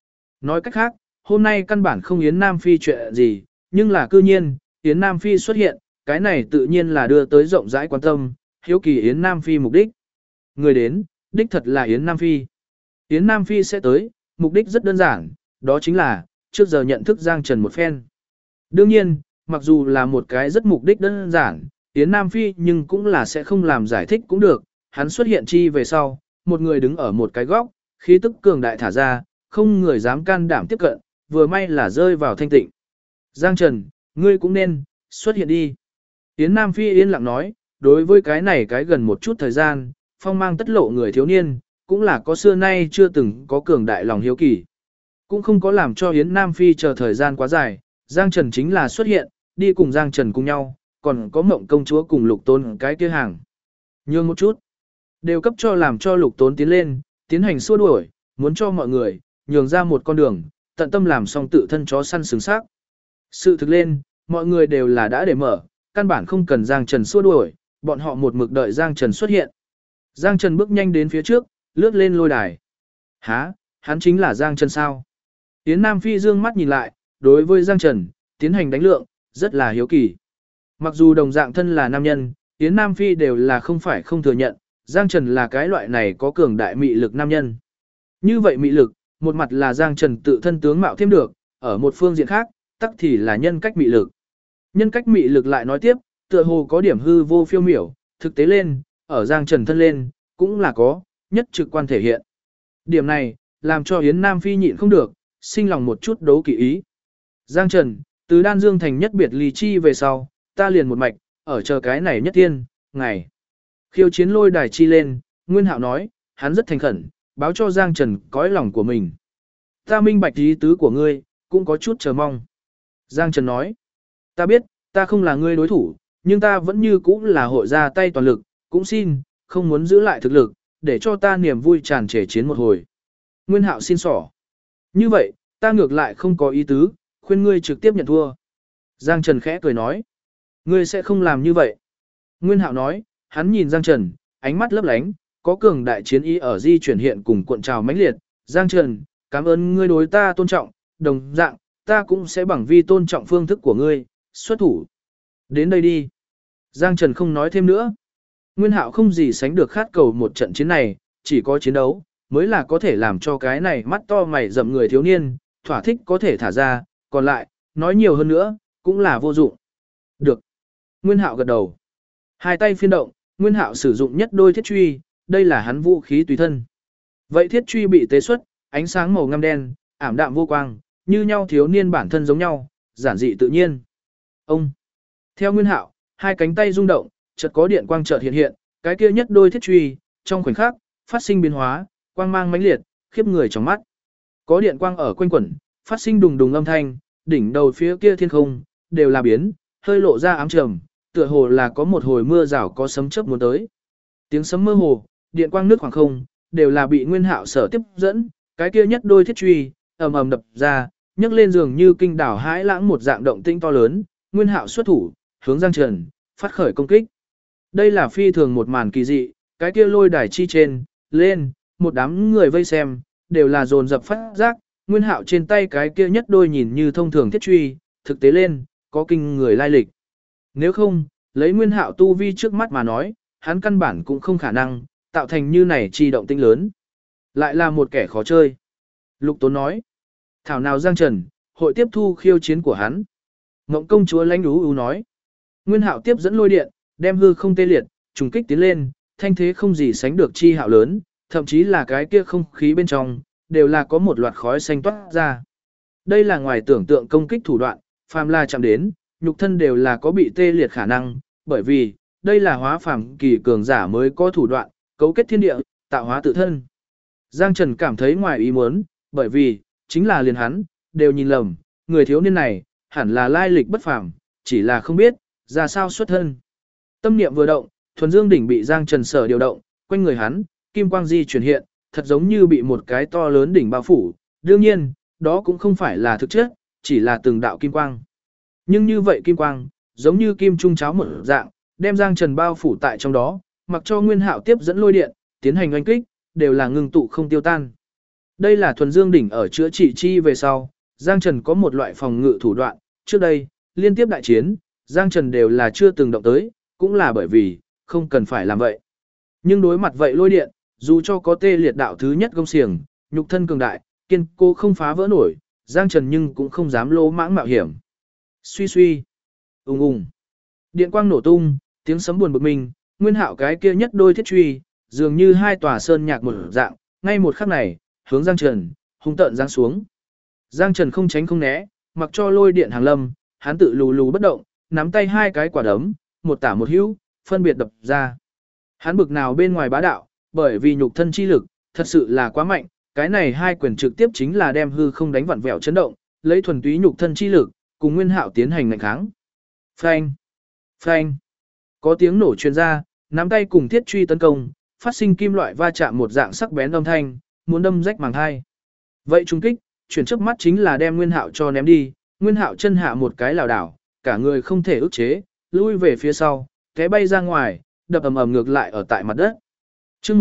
Nói cách khác, hôm nay căn bản không Yến Nam Phi chuyện gì, nhưng là cư nhiên, Yến Nam Phi xuất hiện, cái này tự nhiên là đưa tới rộng rãi quan tâm, hiếu kỳ Yến Nam Phi mục đích. Người đến, đích thật là Yến Nam Phi. Yến Nam Phi sẽ tới, mục đích rất đơn giản, đó chính là, trước giờ nhận thức Giang Trần một phen. Đương nhiên, mặc dù là một cái rất mục đích đơn giản, Yến Nam Phi nhưng cũng là sẽ không làm giải thích cũng được, hắn xuất hiện chi về sau, một người đứng ở một cái góc, khí tức cường đại thả ra, không người dám can đảm tiếp cận, vừa may là rơi vào thanh tịnh. Giang Trần, ngươi cũng nên, xuất hiện đi. Yến Nam Phi yên lặng nói, đối với cái này cái gần một chút thời gian, phong mang tất lộ người thiếu niên, cũng là có xưa nay chưa từng có cường đại lòng hiếu kỳ. Cũng không có làm cho Yến Nam Phi chờ thời gian quá dài, Giang Trần chính là xuất hiện, đi cùng Giang Trần cùng nhau, còn có Mộng công chúa cùng Lục Tôn cái kia hàng. Nhường một chút, đều cấp cho làm cho Lục Tốn tiến lên, tiến hành xua đuổi, muốn cho mọi người, nhường ra một con đường, tận tâm làm xong tự thân chó săn xứng xác. Sự thực lên, mọi người đều là đã để mở, căn bản không cần Giang Trần xua đuổi, bọn họ một mực đợi Giang Trần xuất hiện. Giang Trần bước nhanh đến phía trước, lướt lên lôi đài. Hả, hắn chính là Giang Trần sao? Yến Nam Phi dương mắt nhìn lại, đối với Giang Trần, tiến hành đánh lượng, rất là hiếu kỳ. Mặc dù đồng dạng thân là nam nhân, Yến Nam Phi đều là không phải không thừa nhận, Giang Trần là cái loại này có cường đại mị lực nam nhân. Như vậy mị lực, một mặt là Giang Trần tự thân tướng mạo thêm được, ở một phương diện khác, tắc thì là nhân cách mị lực. Nhân cách mị lực lại nói tiếp, tựa hồ có điểm hư vô phiêu miểu, thực tế lên, ở Giang Trần thân lên, cũng là có, nhất trực quan thể hiện. Điểm này, làm cho Yến Nam Phi nhịn không được, sinh lòng một chút đấu kỵ ý. Giang Trần, từ Đan Dương thành nhất biệt ly chi về sau, ta liền một mạch, ở chờ cái này nhất tiên, ngày. Khiêu chiến lôi đài chi lên, Nguyên Hạo nói, hắn rất thành khẩn, báo cho Giang Trần cõi lòng của mình. Ta minh bạch ý tứ của ngươi, cũng có chút chờ mong. Giang Trần nói, ta biết, ta không là ngươi đối thủ, nhưng ta vẫn như cũ là hội ra tay toàn lực, cũng xin, không muốn giữ lại thực lực, để cho ta niềm vui tràn trề chiến một hồi. Nguyên Hạo xin xỏ. Như vậy, ta ngược lại không có ý tứ, khuyên ngươi trực tiếp nhận thua. Giang Trần khẽ cười nói, ngươi sẽ không làm như vậy. Nguyên Hạo nói, hắn nhìn Giang Trần, ánh mắt lấp lánh, có cường đại chiến ý ở di chuyển hiện cùng cuộn trào mãnh liệt. Giang Trần, cảm ơn ngươi đối ta tôn trọng, đồng dạng, ta cũng sẽ bằng vi tôn trọng phương thức của ngươi, xuất thủ. Đến đây đi. Giang Trần không nói thêm nữa. Nguyên Hạo không gì sánh được khát cầu một trận chiến này, chỉ có chiến đấu, mới là có thể làm cho cái này mắt to mày rậm người thiếu niên, thỏa thích có thể thả ra, còn lại, nói nhiều hơn nữa, cũng là vô dụng. Được. Nguyên Hạo gật đầu. Hai tay phiên động, Nguyên Hạo sử dụng nhất đôi thiết truy, đây là hắn vũ khí tùy thân. Vậy thiết truy bị tế xuất, ánh sáng màu ngăm đen, ảm đạm vô quang, như nhau thiếu niên bản thân giống nhau, giản dị tự nhiên. Ông. Theo Nguyên Hạo, hai cánh tay rung động, chợt có điện quang chợt hiện hiện, cái kia nhất đôi thiết truy, trong khoảnh khắc, phát sinh biến hóa, quang mang mãnh liệt, khiếp người trong mắt. Có điện quang ở quanh quẩn, phát sinh đùng đùng âm thanh, đỉnh đầu phía kia thiên không, đều là biến, hơi lộ ra ám trầm, tựa hồ là có một hồi mưa rào có sấm chớp muốn tới. Tiếng sấm mơ hồ, điện quang nước khoảng không, đều là bị Nguyên Hạo sở tiếp dẫn, cái kia nhất đôi thiết truy, ầm ầm đập ra, nhấc lên giường như kinh đảo hãi lãng một dạng động tĩnh to lớn, Nguyên Hạo xuất thủ, hướng Giang Trần, phát khởi công kích. Đây là phi thường một màn kỳ dị, cái kia lôi đài chi trên, lên, một đám người vây xem, đều là dồn dập phát giác, Nguyên Hạo trên tay cái kia nhất đôi nhìn như thông thường thiết truy, thực tế lên, có kinh người lai lịch. Nếu không, lấy Nguyên Hạo tu vi trước mắt mà nói, hắn căn bản cũng không khả năng, tạo thành như này chi động tĩnh lớn. Lại là một kẻ khó chơi. Lục Tốn nói, thảo nào Giang Trần, hội tiếp thu khiêu chiến của hắn. Ngộng công chúa lãnh đú nói, Nguyên Hạo tiếp dẫn lôi điện, đem hư không tê liệt, trùng kích tiến lên, thanh thế không gì sánh được chi hạo lớn, thậm chí là cái kia không khí bên trong, đều là có một loạt khói xanh toát ra. Đây là ngoài tưởng tượng công kích thủ đoạn, phàm là chạm đến, nhục thân đều là có bị tê liệt khả năng, bởi vì, đây là hóa phàm kỳ cường giả mới có thủ đoạn, cấu kết thiên địa, tạo hóa tự thân. Giang Trần cảm thấy ngoài ý muốn, bởi vì, chính là liền hắn, đều nhìn lầm, người thiếu niên này, hẳn là lai lịch bất phàm, chỉ là không biết, ra sao xuất thân. Tâm niệm vừa động, thuần dương đỉnh bị Giang Trần sở điều động, quanh người hắn, kim quang di chuyển hiện, thật giống như bị một cái to lớn đỉnh bao phủ, đương nhiên, đó cũng không phải là thực chất, chỉ là từng đạo kim quang. Nhưng như vậy kim quang, giống như kim trung cháo một dạng, đem Giang Trần bao phủ tại trong đó, mặc cho Nguyên Hạo tiếp dẫn lôi điện, tiến hành oanh kích, đều là ngưng tụ không tiêu tan. Đây là thuần dương đỉnh ở chữa trị chi về sau, Giang Trần có một loại phòng ngự thủ đoạn, trước đây, liên tiếp đại chiến, Giang Trần đều là chưa từng động tới, cũng là bởi vì, không cần phải làm vậy. Nhưng đối mặt vậy lôi điện, dù cho có tê liệt đạo thứ nhất gông xiềng, nhục thân cường đại, kiên cố không phá vỡ nổi, Giang Trần nhưng cũng không dám lỗ mãng mạo hiểm. Suy suy, ùng ùng, điện quang nổ tung, tiếng sấm buồn bực mình, Nguyên Hạo cái kia nhất đôi thiết truy, dường như hai tòa sơn nhạc một dạng, ngay một khắc này, hướng Giang Trần, hung tợn giáng xuống. Giang Trần không tránh không né, mặc cho lôi điện hàng lâm, hắn tự lù lù bất động, nắm tay hai cái quả đấm, một tả một hữu, phân biệt đập ra. Hắn bực nào bên ngoài bá đạo, bởi vì nhục thân chi lực, thật sự là quá mạnh, cái này hai quyền trực tiếp chính là đem hư không đánh vặn vẹo chấn động, lấy thuần túy nhục thân chi lực, cùng Nguyên Hạo tiến hành ngạnh kháng. Phanh! Phanh! Có tiếng nổ truyền ra, nắm tay cùng thiết truy tấn công, phát sinh kim loại va chạm một dạng sắc bén âm thanh, muốn đâm rách màng hai. Vậy trung kích, chuyển chớp mắt chính là đem Nguyên Hạo cho ném đi, Nguyên Hạo chân hạ một cái lảo đảo, cả người không thể ức chế, lui về phía sau, té bay ra ngoài, đập ầm ầm ngược lại ở tại mặt đất. Chương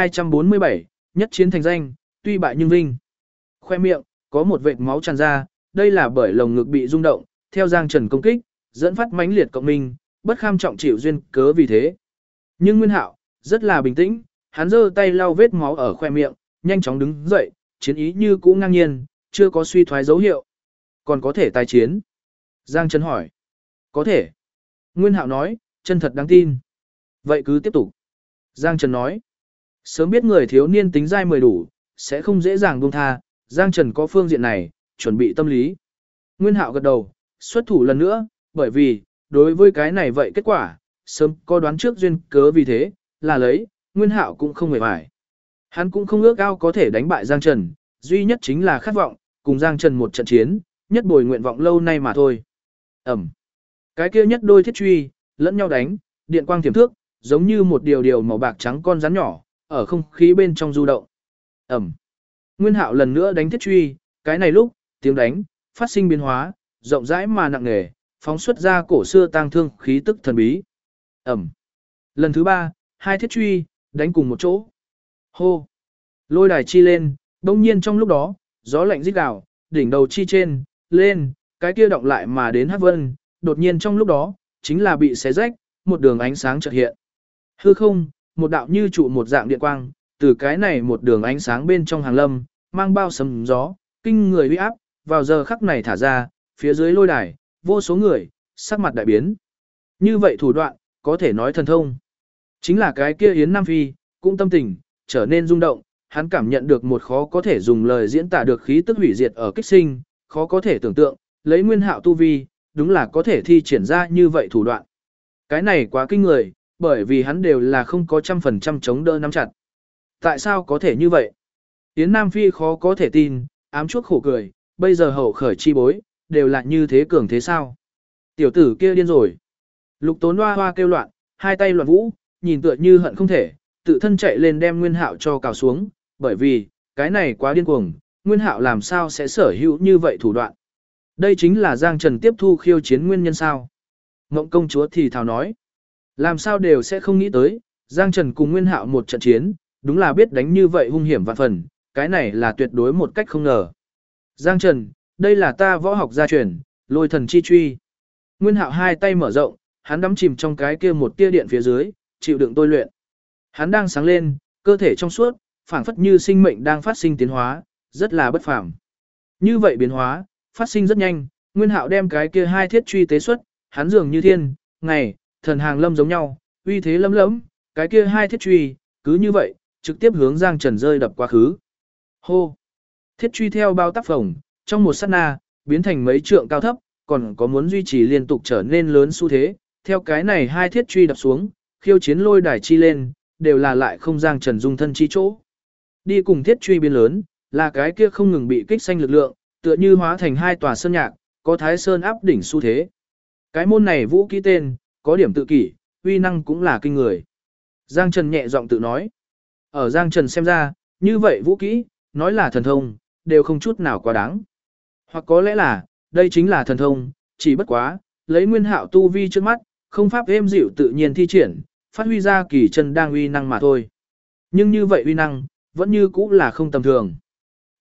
1247, nhất chiến thành danh, tuy bại nhưng vinh. Khoe miệng có một vệt máu tràn ra, đây là bởi lồng ngực bị rung động, theo Giang Trần công kích, dẫn phát mãnh liệt cộng minh, bất kham trọng chịu duyên cớ vì thế. Nhưng Nguyên Hạo rất là bình tĩnh, hắn giơ tay lau vết máu ở khoe miệng, nhanh chóng đứng dậy, chiến ý như cũ ngang nhiên, chưa có suy thoái dấu hiệu. Còn có thể tái chiến? Giang Trần hỏi. Có thể. Nguyên Hạo nói, chân thật đáng tin. Vậy cứ tiếp tục. Giang Trần nói. Sớm biết người thiếu niên tính dai 10 đủ, sẽ không dễ dàng buông tha, Giang Trần có phương diện này, chuẩn bị tâm lý. Nguyên Hạo gật đầu, xuất thủ lần nữa, bởi vì, đối với cái này vậy kết quả, sớm có đoán trước duyên cớ vì thế, là lấy, Nguyên Hạo cũng không hề phải. Hắn cũng không ước ao có thể đánh bại Giang Trần, duy nhất chính là khát vọng, cùng Giang Trần một trận chiến, nhất bồi nguyện vọng lâu nay mà thôi. Ẩm. Cái kia nhất đôi thiết truy, lẫn nhau đánh, điện quang tiềm thước, giống như một điều màu bạc trắng con rắn nhỏ, ở không khí bên trong du động. Ẩm. Nguyên Hạo lần nữa đánh thiết truy, cái này lúc, tiếng đánh, phát sinh biến hóa, rộng rãi mà nặng nề, phóng xuất ra cổ xưa tang thương khí tức thần bí. Ẩm. Lần thứ ba, hai thiết truy, đánh cùng một chỗ. Hô. Lôi đài chi lên, đông nhiên trong lúc đó, gió lạnh rít gào, đỉnh đầu chi trên, lên, cái kia động lại mà đến hắc vân, đột nhiên trong lúc đó, chính là bị xé rách, một đường ánh sáng chợt hiện. Hư không, một đạo như trụ một dạng điện quang, từ cái này một đường ánh sáng bên trong hàng lâm, mang bao sấm gió, kinh người uy áp, vào giờ khắc này thả ra, phía dưới lôi đài, vô số người, sắc mặt đại biến. Như vậy thủ đoạn, có thể nói thần thông. Chính là cái kia Yến Nam Phi, cũng tâm tình, trở nên rung động, hắn cảm nhận được một khó có thể dùng lời diễn tả được khí tức hủy diệt ở kích sinh, khó có thể tưởng tượng, lấy Nguyên Hạo tu vi, đúng là có thể thi triển ra như vậy thủ đoạn. Cái này quá kinh người, bởi vì hắn đều là không có 100% chống đỡ nắm chặt. Tại sao có thể như vậy? Yến Nam Phi khó có thể tin, ám chuốc khổ cười, bây giờ hậu khởi chi bối, đều là như thế cường thế sao? Tiểu tử kia điên rồi. Lục Tốn hoa hoa kêu loạn, hai tay loạn vũ, nhìn tựa như hận không thể, tự thân chạy lên đem Nguyên Hạo cho cào xuống, bởi vì, cái này quá điên cuồng, Nguyên Hạo làm sao sẽ sở hữu như vậy thủ đoạn. Đây chính là Giang Trần tiếp thu khiêu chiến nguyên nhân sao. Ngộng công chúa thì thào nói, làm sao đều sẽ không nghĩ tới, Giang Trần cùng Nguyên Hạo một trận chiến, đúng là biết đánh như vậy hung hiểm vạn phần, cái này là tuyệt đối một cách không ngờ. Giang Trần, đây là ta võ học gia truyền, lôi thần chi truy. Nguyên Hạo hai tay mở rộng, hắn đắm chìm trong cái kia một tia điện phía dưới, chịu đựng tôi luyện. Hắn đang sáng lên, cơ thể trong suốt, phảng phất như sinh mệnh đang phát sinh tiến hóa, rất là bất phàm. Như vậy biến hóa, phát sinh rất nhanh, Nguyên Hạo đem cái kia hai thiết truy tế xuất, hắn dường như thiên, ngày, thần hàng lâm giống nhau, uy thế lấm lẫm, cái kia hai thiết truy, cứ như vậy, trực tiếp hướng Giang Trần rơi đập quá khứ. Hô! Thiết truy theo bao tác phồng, trong một sát na, biến thành mấy trượng cao thấp, còn có muốn duy trì liên tục trở nên lớn xu thế, theo cái này hai thiết truy đập xuống, khiêu chiến lôi đài chi lên, đều là lại không Giang Trần dung thân chi chỗ. Đi cùng thiết truy biến lớn, là cái kia không ngừng bị kích xanh lực lượng, tựa như hóa thành hai tòa sơn nhạc, có Thái Sơn áp đỉnh xu thế. Cái môn này vũ kỹ tên, có điểm tự kỷ, uy năng cũng là kinh người. Giang Trần nhẹ giọng tự nói. Ở Giang Trần xem ra, như vậy vũ kỹ, nói là thần thông, đều không chút nào quá đáng. Hoặc có lẽ là, đây chính là thần thông, chỉ bất quá, lấy Nguyên Hạo tu vi trước mắt, không pháp êm dịu tự nhiên thi triển, phát huy ra kỳ chân đang uy năng mà thôi. Nhưng như vậy uy năng, vẫn như cũ là không tầm thường.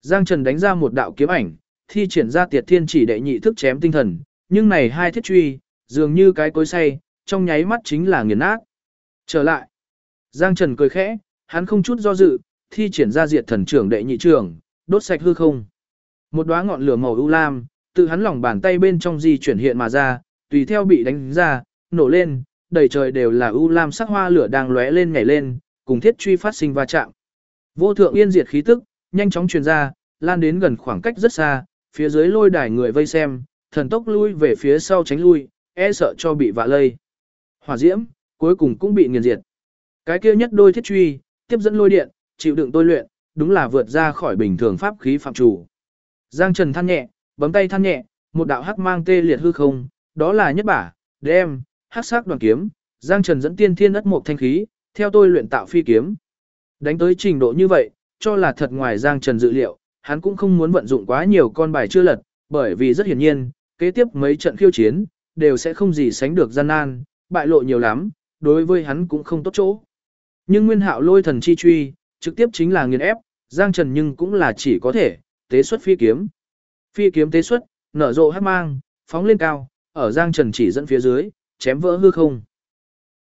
Giang Trần đánh ra một đạo kiếm ảnh, thi triển ra Tiệt Thiên Chỉ đệ nhị thức chém tinh thần, nhưng này hai thiết truy, dường như cái cối xay, trong nháy mắt chính là nghiền nát. Trở lại. Giang Trần cười khẽ, hắn không chút do dự, thi triển ra Diệt Thần Trưởng đệ nhị trưởng, đốt sạch hư không. Một đóa ngọn lửa màu u lam, từ hắn lòng bàn tay bên trong di chuyển hiện mà ra, tùy theo bị đánh ra, nổ lên, đầy trời đều là u lam sắc hoa lửa đang lóe lên nhảy lên, cùng thiết truy phát sinh va chạm. Vô thượng yên diệt khí tức, nhanh chóng truyền ra, lan đến gần khoảng cách rất xa, phía dưới lôi đài người vây xem, thần tốc lui về phía sau tránh lui, e sợ cho bị vạ lây. Hỏa diễm, cuối cùng cũng bị nghiền diệt. Cái kia nhất đôi thiết truy, tiếp dẫn lôi điện, chịu đựng tôi luyện, đúng là vượt ra khỏi bình thường pháp khí phạm chủ. Giang Trần than nhẹ, bấm tay than nhẹ, một đạo hắc mang tê liệt hư không, đó là nhất bả, đem, hắc sắc đoàn kiếm, Giang Trần dẫn tiên thiên ất mộc thanh khí, theo tôi luyện tạo phi kiếm. Đánh tới trình độ như vậy, cho là thật ngoài Giang Trần dự liệu, hắn cũng không muốn vận dụng quá nhiều con bài chưa lật, bởi vì rất hiển nhiên, kế tiếp mấy trận khiêu chiến, đều sẽ không gì sánh được gian nan, bại lộ nhiều lắm, đối với hắn cũng không tốt chỗ. Nhưng Nguyên Hạo lôi thần chi truy, trực tiếp chính là nghiền ép, Giang Trần nhưng cũng là chỉ có thể, tế xuất phi kiếm. Phi kiếm tế xuất, nở rộ hắc mang, phóng lên cao, ở Giang Trần chỉ dẫn phía dưới, chém vỡ hư không.